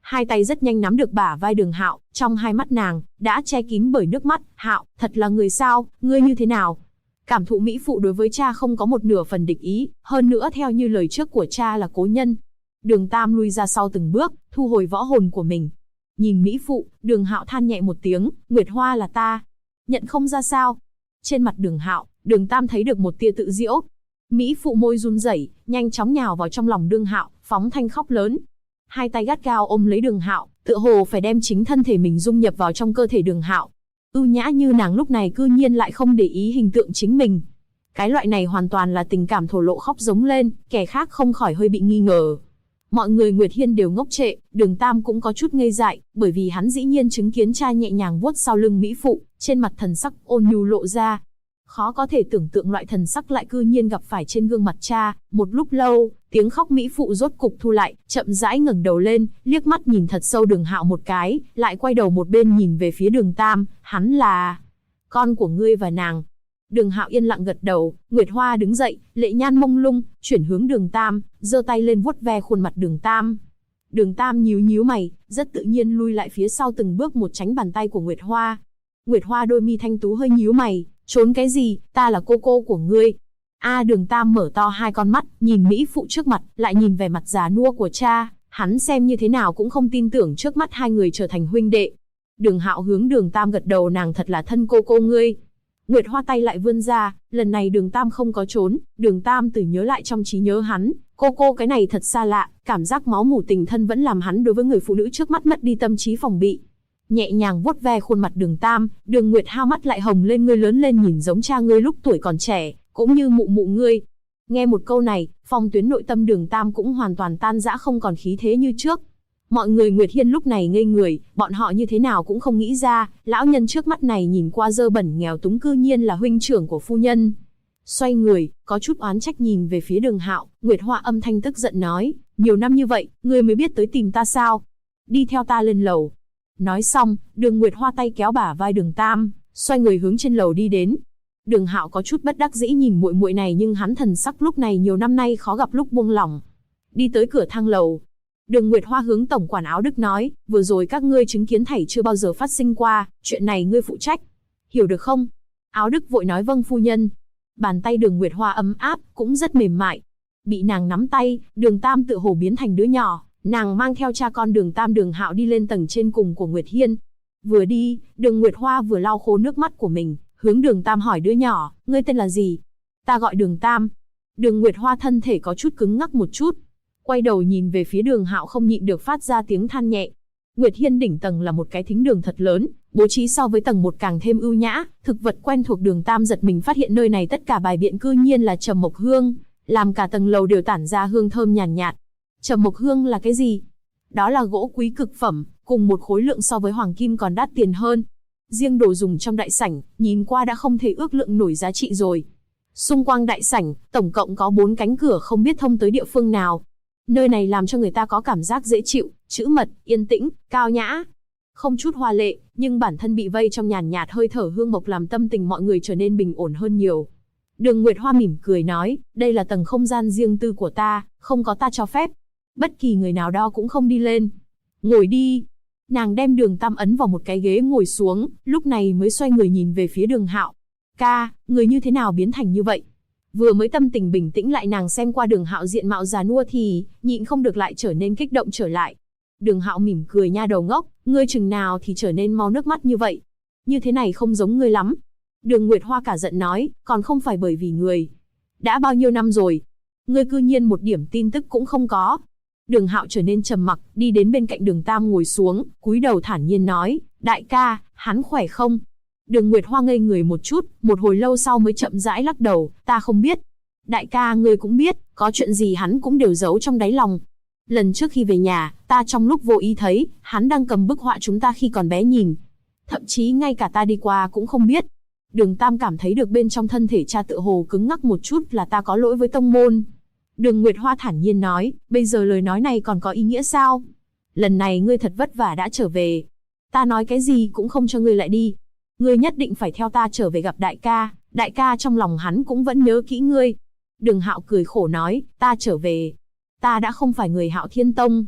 Hai tay rất nhanh nắm được bả vai Đường Hạo, trong hai mắt nàng đã che kín bởi nước mắt. Hạo, thật là người sao, ngươi như thế nào? Cảm thụ mỹ phụ đối với cha không có một nửa phần địch ý, hơn nữa theo như lời trước của cha là cố nhân. Đường Tam lui ra sau từng bước, thu hồi võ hồn của mình. Nhìn mỹ phụ, Đường Hạo than nhẹ một tiếng, Nguyệt Hoa là ta. Nhận không ra sao? Trên mặt Đường Hạo, Đường Tam thấy được một tia tự giễu. Mỹ phụ môi run rẩy, nhanh chóng nhào vào trong lòng Đường Hạo, phóng thanh khóc lớn. Hai tay gắt gao ôm lấy Đường Hạo, tựa hồ phải đem chính thân thể mình dung nhập vào trong cơ thể Đường Hạo. Ưu nhã như nàng lúc này cư nhiên lại không để ý hình tượng chính mình. Cái loại này hoàn toàn là tình cảm thổ lộ khóc giống lên, kẻ khác không khỏi hơi bị nghi ngờ. Mọi người Nguyệt Hiên đều ngốc trệ, Đường Tam cũng có chút ngây dại, bởi vì hắn dĩ nhiên chứng kiến cha nhẹ nhàng vuốt sau lưng mỹ phụ, trên mặt thần sắc ôn nhu lộ ra. Khó có thể tưởng tượng loại thần sắc lại cư nhiên gặp phải trên gương mặt cha. Một lúc lâu, tiếng khóc mỹ phụ rốt cục thu lại, chậm rãi ngẩng đầu lên, liếc mắt nhìn thật sâu Đường Hạo một cái, lại quay đầu một bên nhìn về phía Đường Tam, hắn là con của ngươi và nàng. Đường Hạo yên lặng gật đầu. Nguyệt Hoa đứng dậy, lệ nhan mông lung, chuyển hướng Đường Tam, giơ tay lên vuốt ve khuôn mặt Đường Tam. Đường Tam nhíu nhíu mày, rất tự nhiên lui lại phía sau từng bước một tránh bàn tay của Nguyệt Hoa. Nguyệt Hoa đôi mi thanh tú hơi nhíu mày, trốn cái gì, ta là cô của ngươi. Đường Tam mở to hai con mắt, nhìn mỹ phụ trước mặt, lại nhìn về mặt già nua của cha, hắn xem như thế nào cũng không tin tưởng trước mắt hai người trở thành huynh đệ. Đường Hạo hướng Đường Tam gật đầu, nàng thật là thân cô ngươi. Nguyệt Hoa tay lại vươn ra, lần này Đường Tam không có trốn, Đường Tam tự nhớ lại trong trí nhớ hắn, cô cái này thật xa lạ, cảm giác máu mủ tình thân vẫn làm hắn đối với người phụ nữ trước mắt mất đi tâm trí phòng bị. Nhẹ nhàng vuốt ve khuôn mặt Đường Tam, Đường Nguyệt Hao mắt lại hồng lên, ngươi lớn lên nhìn giống cha ngươi lúc tuổi còn trẻ, cũng như mụ ngươi. Nghe một câu này, phong tuyến nội tâm Đường Tam cũng hoàn toàn tan rã, không còn khí thế như trước. Mọi người Nguyệt Hiên lúc này ngây người, bọn họ như thế nào cũng không nghĩ ra, lão nhân trước mắt này nhìn qua dơ bẩn nghèo túng cư nhiên là huynh trưởng của phu nhân. Xoay người, có chút oán trách nhìn về phía Đường Hạo, Nguyệt Hoa âm thanh tức giận nói, nhiều năm như vậy, ngươi mới biết tới tìm ta sao? Đi theo ta lên lầu. Nói xong, Đường Nguyệt Hoa tay kéo bả vai Đường Tam, xoay người hướng trên lầu đi đến. Đường Hạo có chút bất đắc dĩ nhìn muội muội này, nhưng hắn thần sắc lúc này nhiều năm nay khó gặp lúc buông lỏng. Đi tới cửa thang lầu, Đường Nguyệt Hoa hướng tổng quản Áo Đức nói, vừa rồi các ngươi chứng kiến thảy chưa bao giờ phát sinh qua, chuyện này ngươi phụ trách. Hiểu được không? Áo Đức vội nói vâng phu nhân. Bàn tay Đường Nguyệt Hoa ấm áp, cũng rất mềm mại. Bị nàng nắm tay, Đường Tam tựa hồ biến thành đứa nhỏ, nàng mang theo cha con Đường Tam Đường Hạo đi lên tầng trên cùng của Nguyệt Hiên. Vừa đi, Đường Nguyệt Hoa vừa lau khô nước mắt của mình, hướng Đường Tam hỏi đứa nhỏ, ngươi tên là gì? Ta gọi Đường Tam. Đường Nguyệt Hoa thân thể có chút cứng ngắc một chút, quay đầu nhìn về phía Đường Hạo không nhịn được phát ra tiếng than nhẹ. Nguyệt Hiên đỉnh tầng là một cái thính đường thật lớn, bố trí so với tầng 1 càng thêm ưu nhã, thực vật quen thuộc. Đường Tam giật mình phát hiện nơi này tất cả bài biện cư nhiên là trầm mộc hương, làm cả tầng lầu đều tản ra hương thơm nhàn nhạt. Trầm mộc hương là cái gì? Đó là gỗ quý cực phẩm, cùng một khối lượng so với hoàng kim còn đắt tiền hơn. Riêng đồ dùng trong đại sảnh, nhìn qua đã không thể ước lượng nổi giá trị rồi. Xung quanh đại sảnh, tổng cộng có 4 cánh cửa không biết thông tới địa phương nào. Nơi này làm cho người ta có cảm giác dễ chịu, trữ mật, yên tĩnh, cao nhã. Không chút hoa lệ, nhưng bản thân bị vây trong nhàn nhạt hơi thở hương mộc làm tâm tình mọi người trở nên bình ổn hơn nhiều. Đường Nguyệt Hoa mỉm cười nói, đây là tầng không gian riêng tư của ta, không có ta cho phép. Bất kỳ người nào đó cũng không đi lên. Ngồi đi. Nàng đem Đường Tam ấn vào một cái ghế ngồi xuống, lúc này mới xoay người nhìn về phía Đường Hạo. Ca, người như thế nào biến thành như vậy? Vừa mới tâm tình bình tĩnh lại nàng xem qua Đường Hạo diện mạo già nua thì nhịn không được lại trở nên kích động trở lại. Đường Hạo mỉm cười, nha đầu ngốc, ngươi chừng nào thì trở nên mau nước mắt như vậy? Như thế này không giống ngươi lắm. Đường Nguyệt Hoa cả giận nói, còn không phải bởi vì người. Đã bao nhiêu năm rồi, ngươi cư nhiên một điểm tin tức cũng không có. Đường Hạo trở nên trầm mặc, đi đến bên cạnh Đường Tam ngồi xuống, cúi đầu thản nhiên nói, đại ca, hắn khỏe không? Đường Nguyệt Hoa ngây người một chút, một hồi lâu sau mới chậm rãi lắc đầu, ta không biết. Đại ca ngươi cũng biết, có chuyện gì hắn cũng đều giấu trong đáy lòng. Lần trước khi về nhà, ta trong lúc vô ý thấy, hắn đang cầm bức họa chúng ta khi còn bé nhìn. Thậm chí ngay cả ta đi qua cũng không biết. Đường Tam cảm thấy được bên trong thân thể cha tựa hồ cứng ngắc một chút, là ta có lỗi với tông môn. Đường Nguyệt Hoa thản nhiên nói, bây giờ lời nói này còn có ý nghĩa sao? Lần này ngươi thật vất vả đã trở về. Ta nói cái gì cũng không cho ngươi lại đi. Ngươi nhất định phải theo ta trở về gặp đại ca trong lòng hắn cũng vẫn nhớ kỹ ngươi. Đường Hạo cười khổ nói, ta trở về. Ta đã không phải người Hạo Thiên Tông.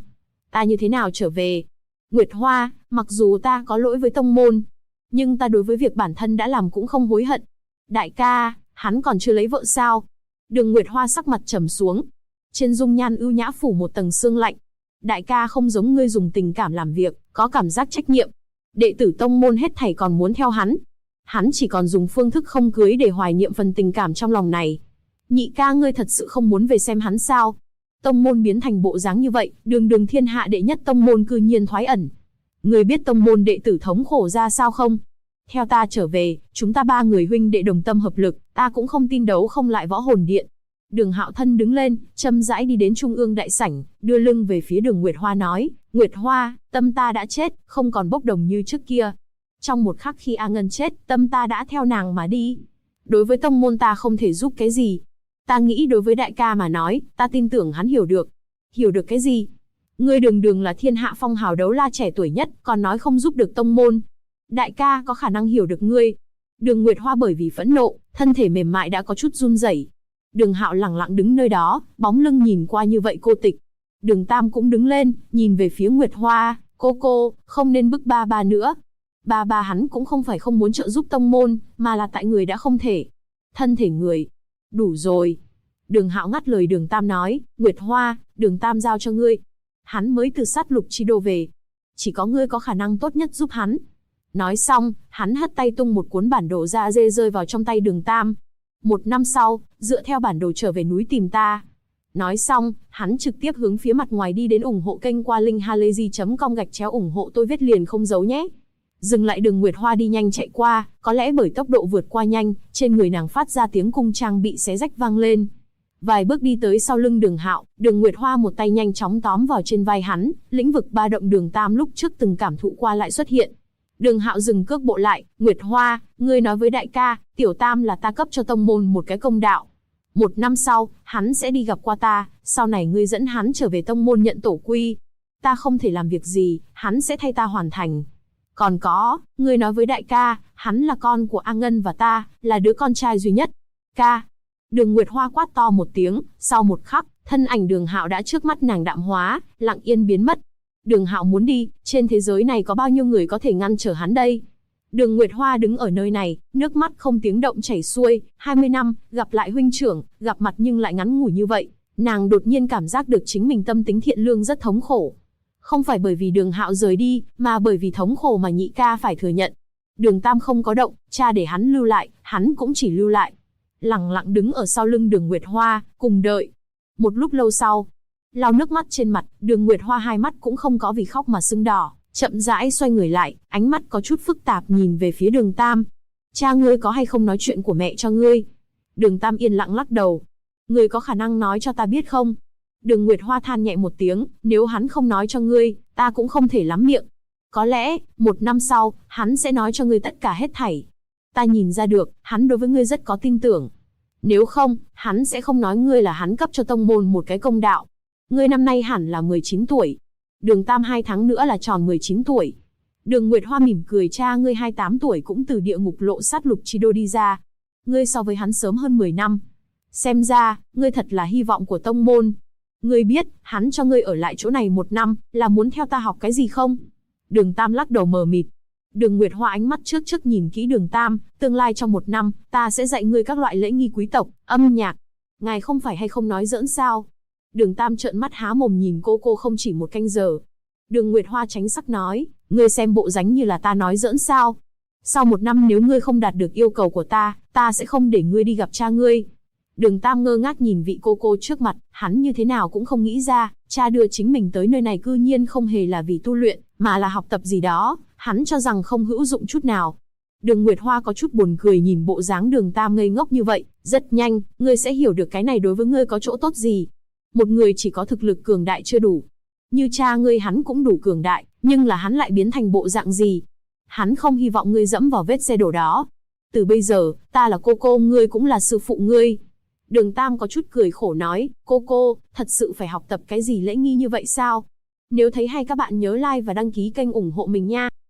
Ta như thế nào trở về? Nguyệt Hoa, mặc dù ta có lỗi với tông môn, nhưng ta đối với việc bản thân đã làm cũng không hối hận. Đại ca, hắn còn chưa lấy vợ sao? Đường Nguyệt Hoa sắc mặt trầm xuống. Trên dung nhan ưu nhã phủ một tầng sương lạnh. Đại ca không giống ngươi dùng tình cảm làm việc, có cảm giác trách nhiệm. Đệ tử tông môn hết thảy còn muốn theo hắn. Hắn chỉ còn dùng phương thức không cưới để hoài niệm phần tình cảm trong lòng này. Nhị ca ngươi thật sự không muốn về xem hắn sao? Tông môn biến thành bộ dáng như vậy, đường đường thiên hạ đệ nhất tông môn cư nhiên thoái ẩn. Ngươi biết tông môn đệ tử thống khổ ra sao không? Theo ta trở về, chúng ta ba người huynh đệ đồng tâm hợp lực, ta cũng không tin đấu không lại võ hồn điện. Đường Hạo Thân đứng lên, chậm rãi đi đến trung ương đại sảnh, đưa lưng về phía Đường Nguyệt Hoa nói, Nguyệt Hoa, tâm ta đã chết, không còn bốc đồng như trước kia. Trong một khắc khi A Ngân chết, tâm ta đã theo nàng mà đi. Đối với tông môn ta không thể giúp cái gì. Ta nghĩ đối với đại ca mà nói, ta tin tưởng hắn hiểu được. Hiểu được cái gì? Ngươi đường đường là thiên hạ phong hào đấu la trẻ tuổi nhất, còn nói không giúp được tông môn. Đại ca có khả năng hiểu được ngươi. Đường Nguyệt Hoa bởi vì phẫn nộ, thân thể mềm mại đã có chút run rẩy. Đường Hạo lẳng lặng đứng nơi đó, bóng lưng nhìn qua như vậy cô tịch. Đường Tam cũng đứng lên, nhìn về phía Nguyệt Hoa, cô, không nên bức ba ba nữa. Ba hắn cũng không phải không muốn trợ giúp tông môn, mà là tại người đã không thể. Thân thể người. Đủ rồi. Đường Hạo ngắt lời Đường Tam nói, Nguyệt Hoa, Đường Tam giao cho ngươi. Hắn mới từ sát lục chi đô về. Chỉ có ngươi có khả năng tốt nhất giúp hắn. Nói xong, hắn hất tay tung một cuốn bản đồ da dê rơi vào trong tay Đường Tam. 1 năm sau, dựa theo bản đồ trở về núi tìm ta. Nói xong, hắn trực tiếp hướng phía mặt ngoài đi đến. Ủng hộ kênh qua link halayzi.com/ủng hộ tôi viết liền không giấu nhé. Dừng lại Đường Nguyệt Hoa đi nhanh chạy qua, có lẽ bởi tốc độ vượt qua nhanh, trên người nàng phát ra tiếng cung trang bị xé rách vang lên. Vài bước đi tới sau lưng Đường Hạo, Đường Nguyệt Hoa một tay nhanh chóng tóm vào trên vai hắn, lĩnh vực ba động Đường Tam lúc trước từng cảm thụ qua lại xuất hiện. Đường Hạo dừng cước bộ lại, Nguyệt Hoa, ngươi nói với đại ca, Tiểu Tam là ta cấp cho tông môn một cái công đạo. 1 năm sau, hắn sẽ đi gặp qua ta, sau này ngươi dẫn hắn trở về tông môn nhận tổ quy. Ta không thể làm việc gì, hắn sẽ thay ta hoàn thành. Còn có, ngươi nói với đại ca, hắn là con của A Ngân và ta, là đứa con trai duy nhất. Ca. Đường Nguyệt Hoa quát to một tiếng, sau một khắc, thân ảnh Đường Hạo đã trước mắt nàng đạm hóa, lặng yên biến mất. Đường Hạo muốn đi, trên thế giới này có bao nhiêu người có thể ngăn trở hắn đây? Đường Nguyệt Hoa đứng ở nơi này, nước mắt không tiếng động chảy xuôi, 20 năm, gặp lại huynh trưởng, gặp mặt nhưng lại ngắn ngủi như vậy. Nàng đột nhiên cảm giác được chính mình tâm tính thiện lương rất thống khổ. Không phải bởi vì Đường Hạo rời đi, mà bởi vì thống khổ mà nhị ca phải thừa nhận. Đường Tam không có động, cha để hắn lưu lại, hắn cũng chỉ lưu lại. Lặng lặng đứng ở sau lưng Đường Nguyệt Hoa, cùng đợi. Một lúc lâu sau, lau nước mắt trên mặt, Đường Nguyệt Hoa hai mắt cũng không có vì khóc mà sưng đỏ, chậm rãi xoay người lại, ánh mắt có chút phức tạp nhìn về phía Đường Tam. Cha ngươi có hay không nói chuyện của mẹ cho ngươi? Đường Tam yên lặng lắc đầu. Ngươi có khả năng nói cho ta biết không? Đường Nguyệt Hoa than nhẹ một tiếng, nếu hắn không nói cho ngươi, ta cũng không thể lắm miệng. Có lẽ, 1 năm sau, hắn sẽ nói cho ngươi tất cả hết thảy. Ta nhìn ra được, hắn đối với ngươi rất có tin tưởng. Nếu không, hắn sẽ không nói ngươi là hắn cấp cho tông môn một cái công đạo. Ngươi năm nay hẳn là 19 tuổi. Đường Tam 2 tháng nữa là tròn 19 tuổi. Đường Nguyệt Hoa mỉm cười, cha ngươi 28 tuổi cũng từ địa ngục lộ sát lục chi đô đi ra. Ngươi so với hắn sớm hơn 10 năm. Xem ra, ngươi thật là hy vọng của tông môn. Ngươi biết, hắn cho ngươi ở lại chỗ này 1 năm, là muốn theo ta học cái gì không? Đường Tam lắc đầu mờ mịt. Đường Nguyệt Hoa ánh mắt trước nhìn kỹ Đường Tam, tương lai trong 1 năm, ta sẽ dạy ngươi các loại lễ nghi quý tộc, âm nhạc. Ngài không phải hay không nói giỡn sao? Đường Tam trợn mắt há mồm nhìn cô không chỉ 1 canh giờ. Đường Nguyệt Hoa tránh sắc nói, ngươi xem bộ dáng như là ta nói giỡn sao? Sau 1 năm nếu ngươi không đạt được yêu cầu của ta sẽ không để ngươi đi gặp cha ngươi. Đường Tam ngơ ngác nhìn vị cô trước mặt, hắn như thế nào cũng không nghĩ ra, cha đưa chính mình tới nơi này cư nhiên không hề là vì tu luyện, mà là học tập gì đó, hắn cho rằng không hữu dụng chút nào. Đường Nguyệt Hoa có chút buồn cười nhìn bộ dáng Đường Tam ngây ngốc như vậy, rất nhanh, ngươi sẽ hiểu được cái này đối với ngươi có chỗ tốt gì. Một người chỉ có thực lực cường đại chưa đủ. Như cha ngươi hắn cũng đủ cường đại, nhưng là hắn lại biến thành bộ dạng gì? Hắn không hy vọng ngươi dẫm vào vết xe đổ đó. Từ bây giờ, ta là cô, ngươi cũng là sư phụ ngươi. Đường Tam có chút cười khổ nói, cô, thật sự phải học tập cái gì lễ nghi như vậy sao? Nếu thấy hay các bạn nhớ like và đăng ký kênh ủng hộ mình nha.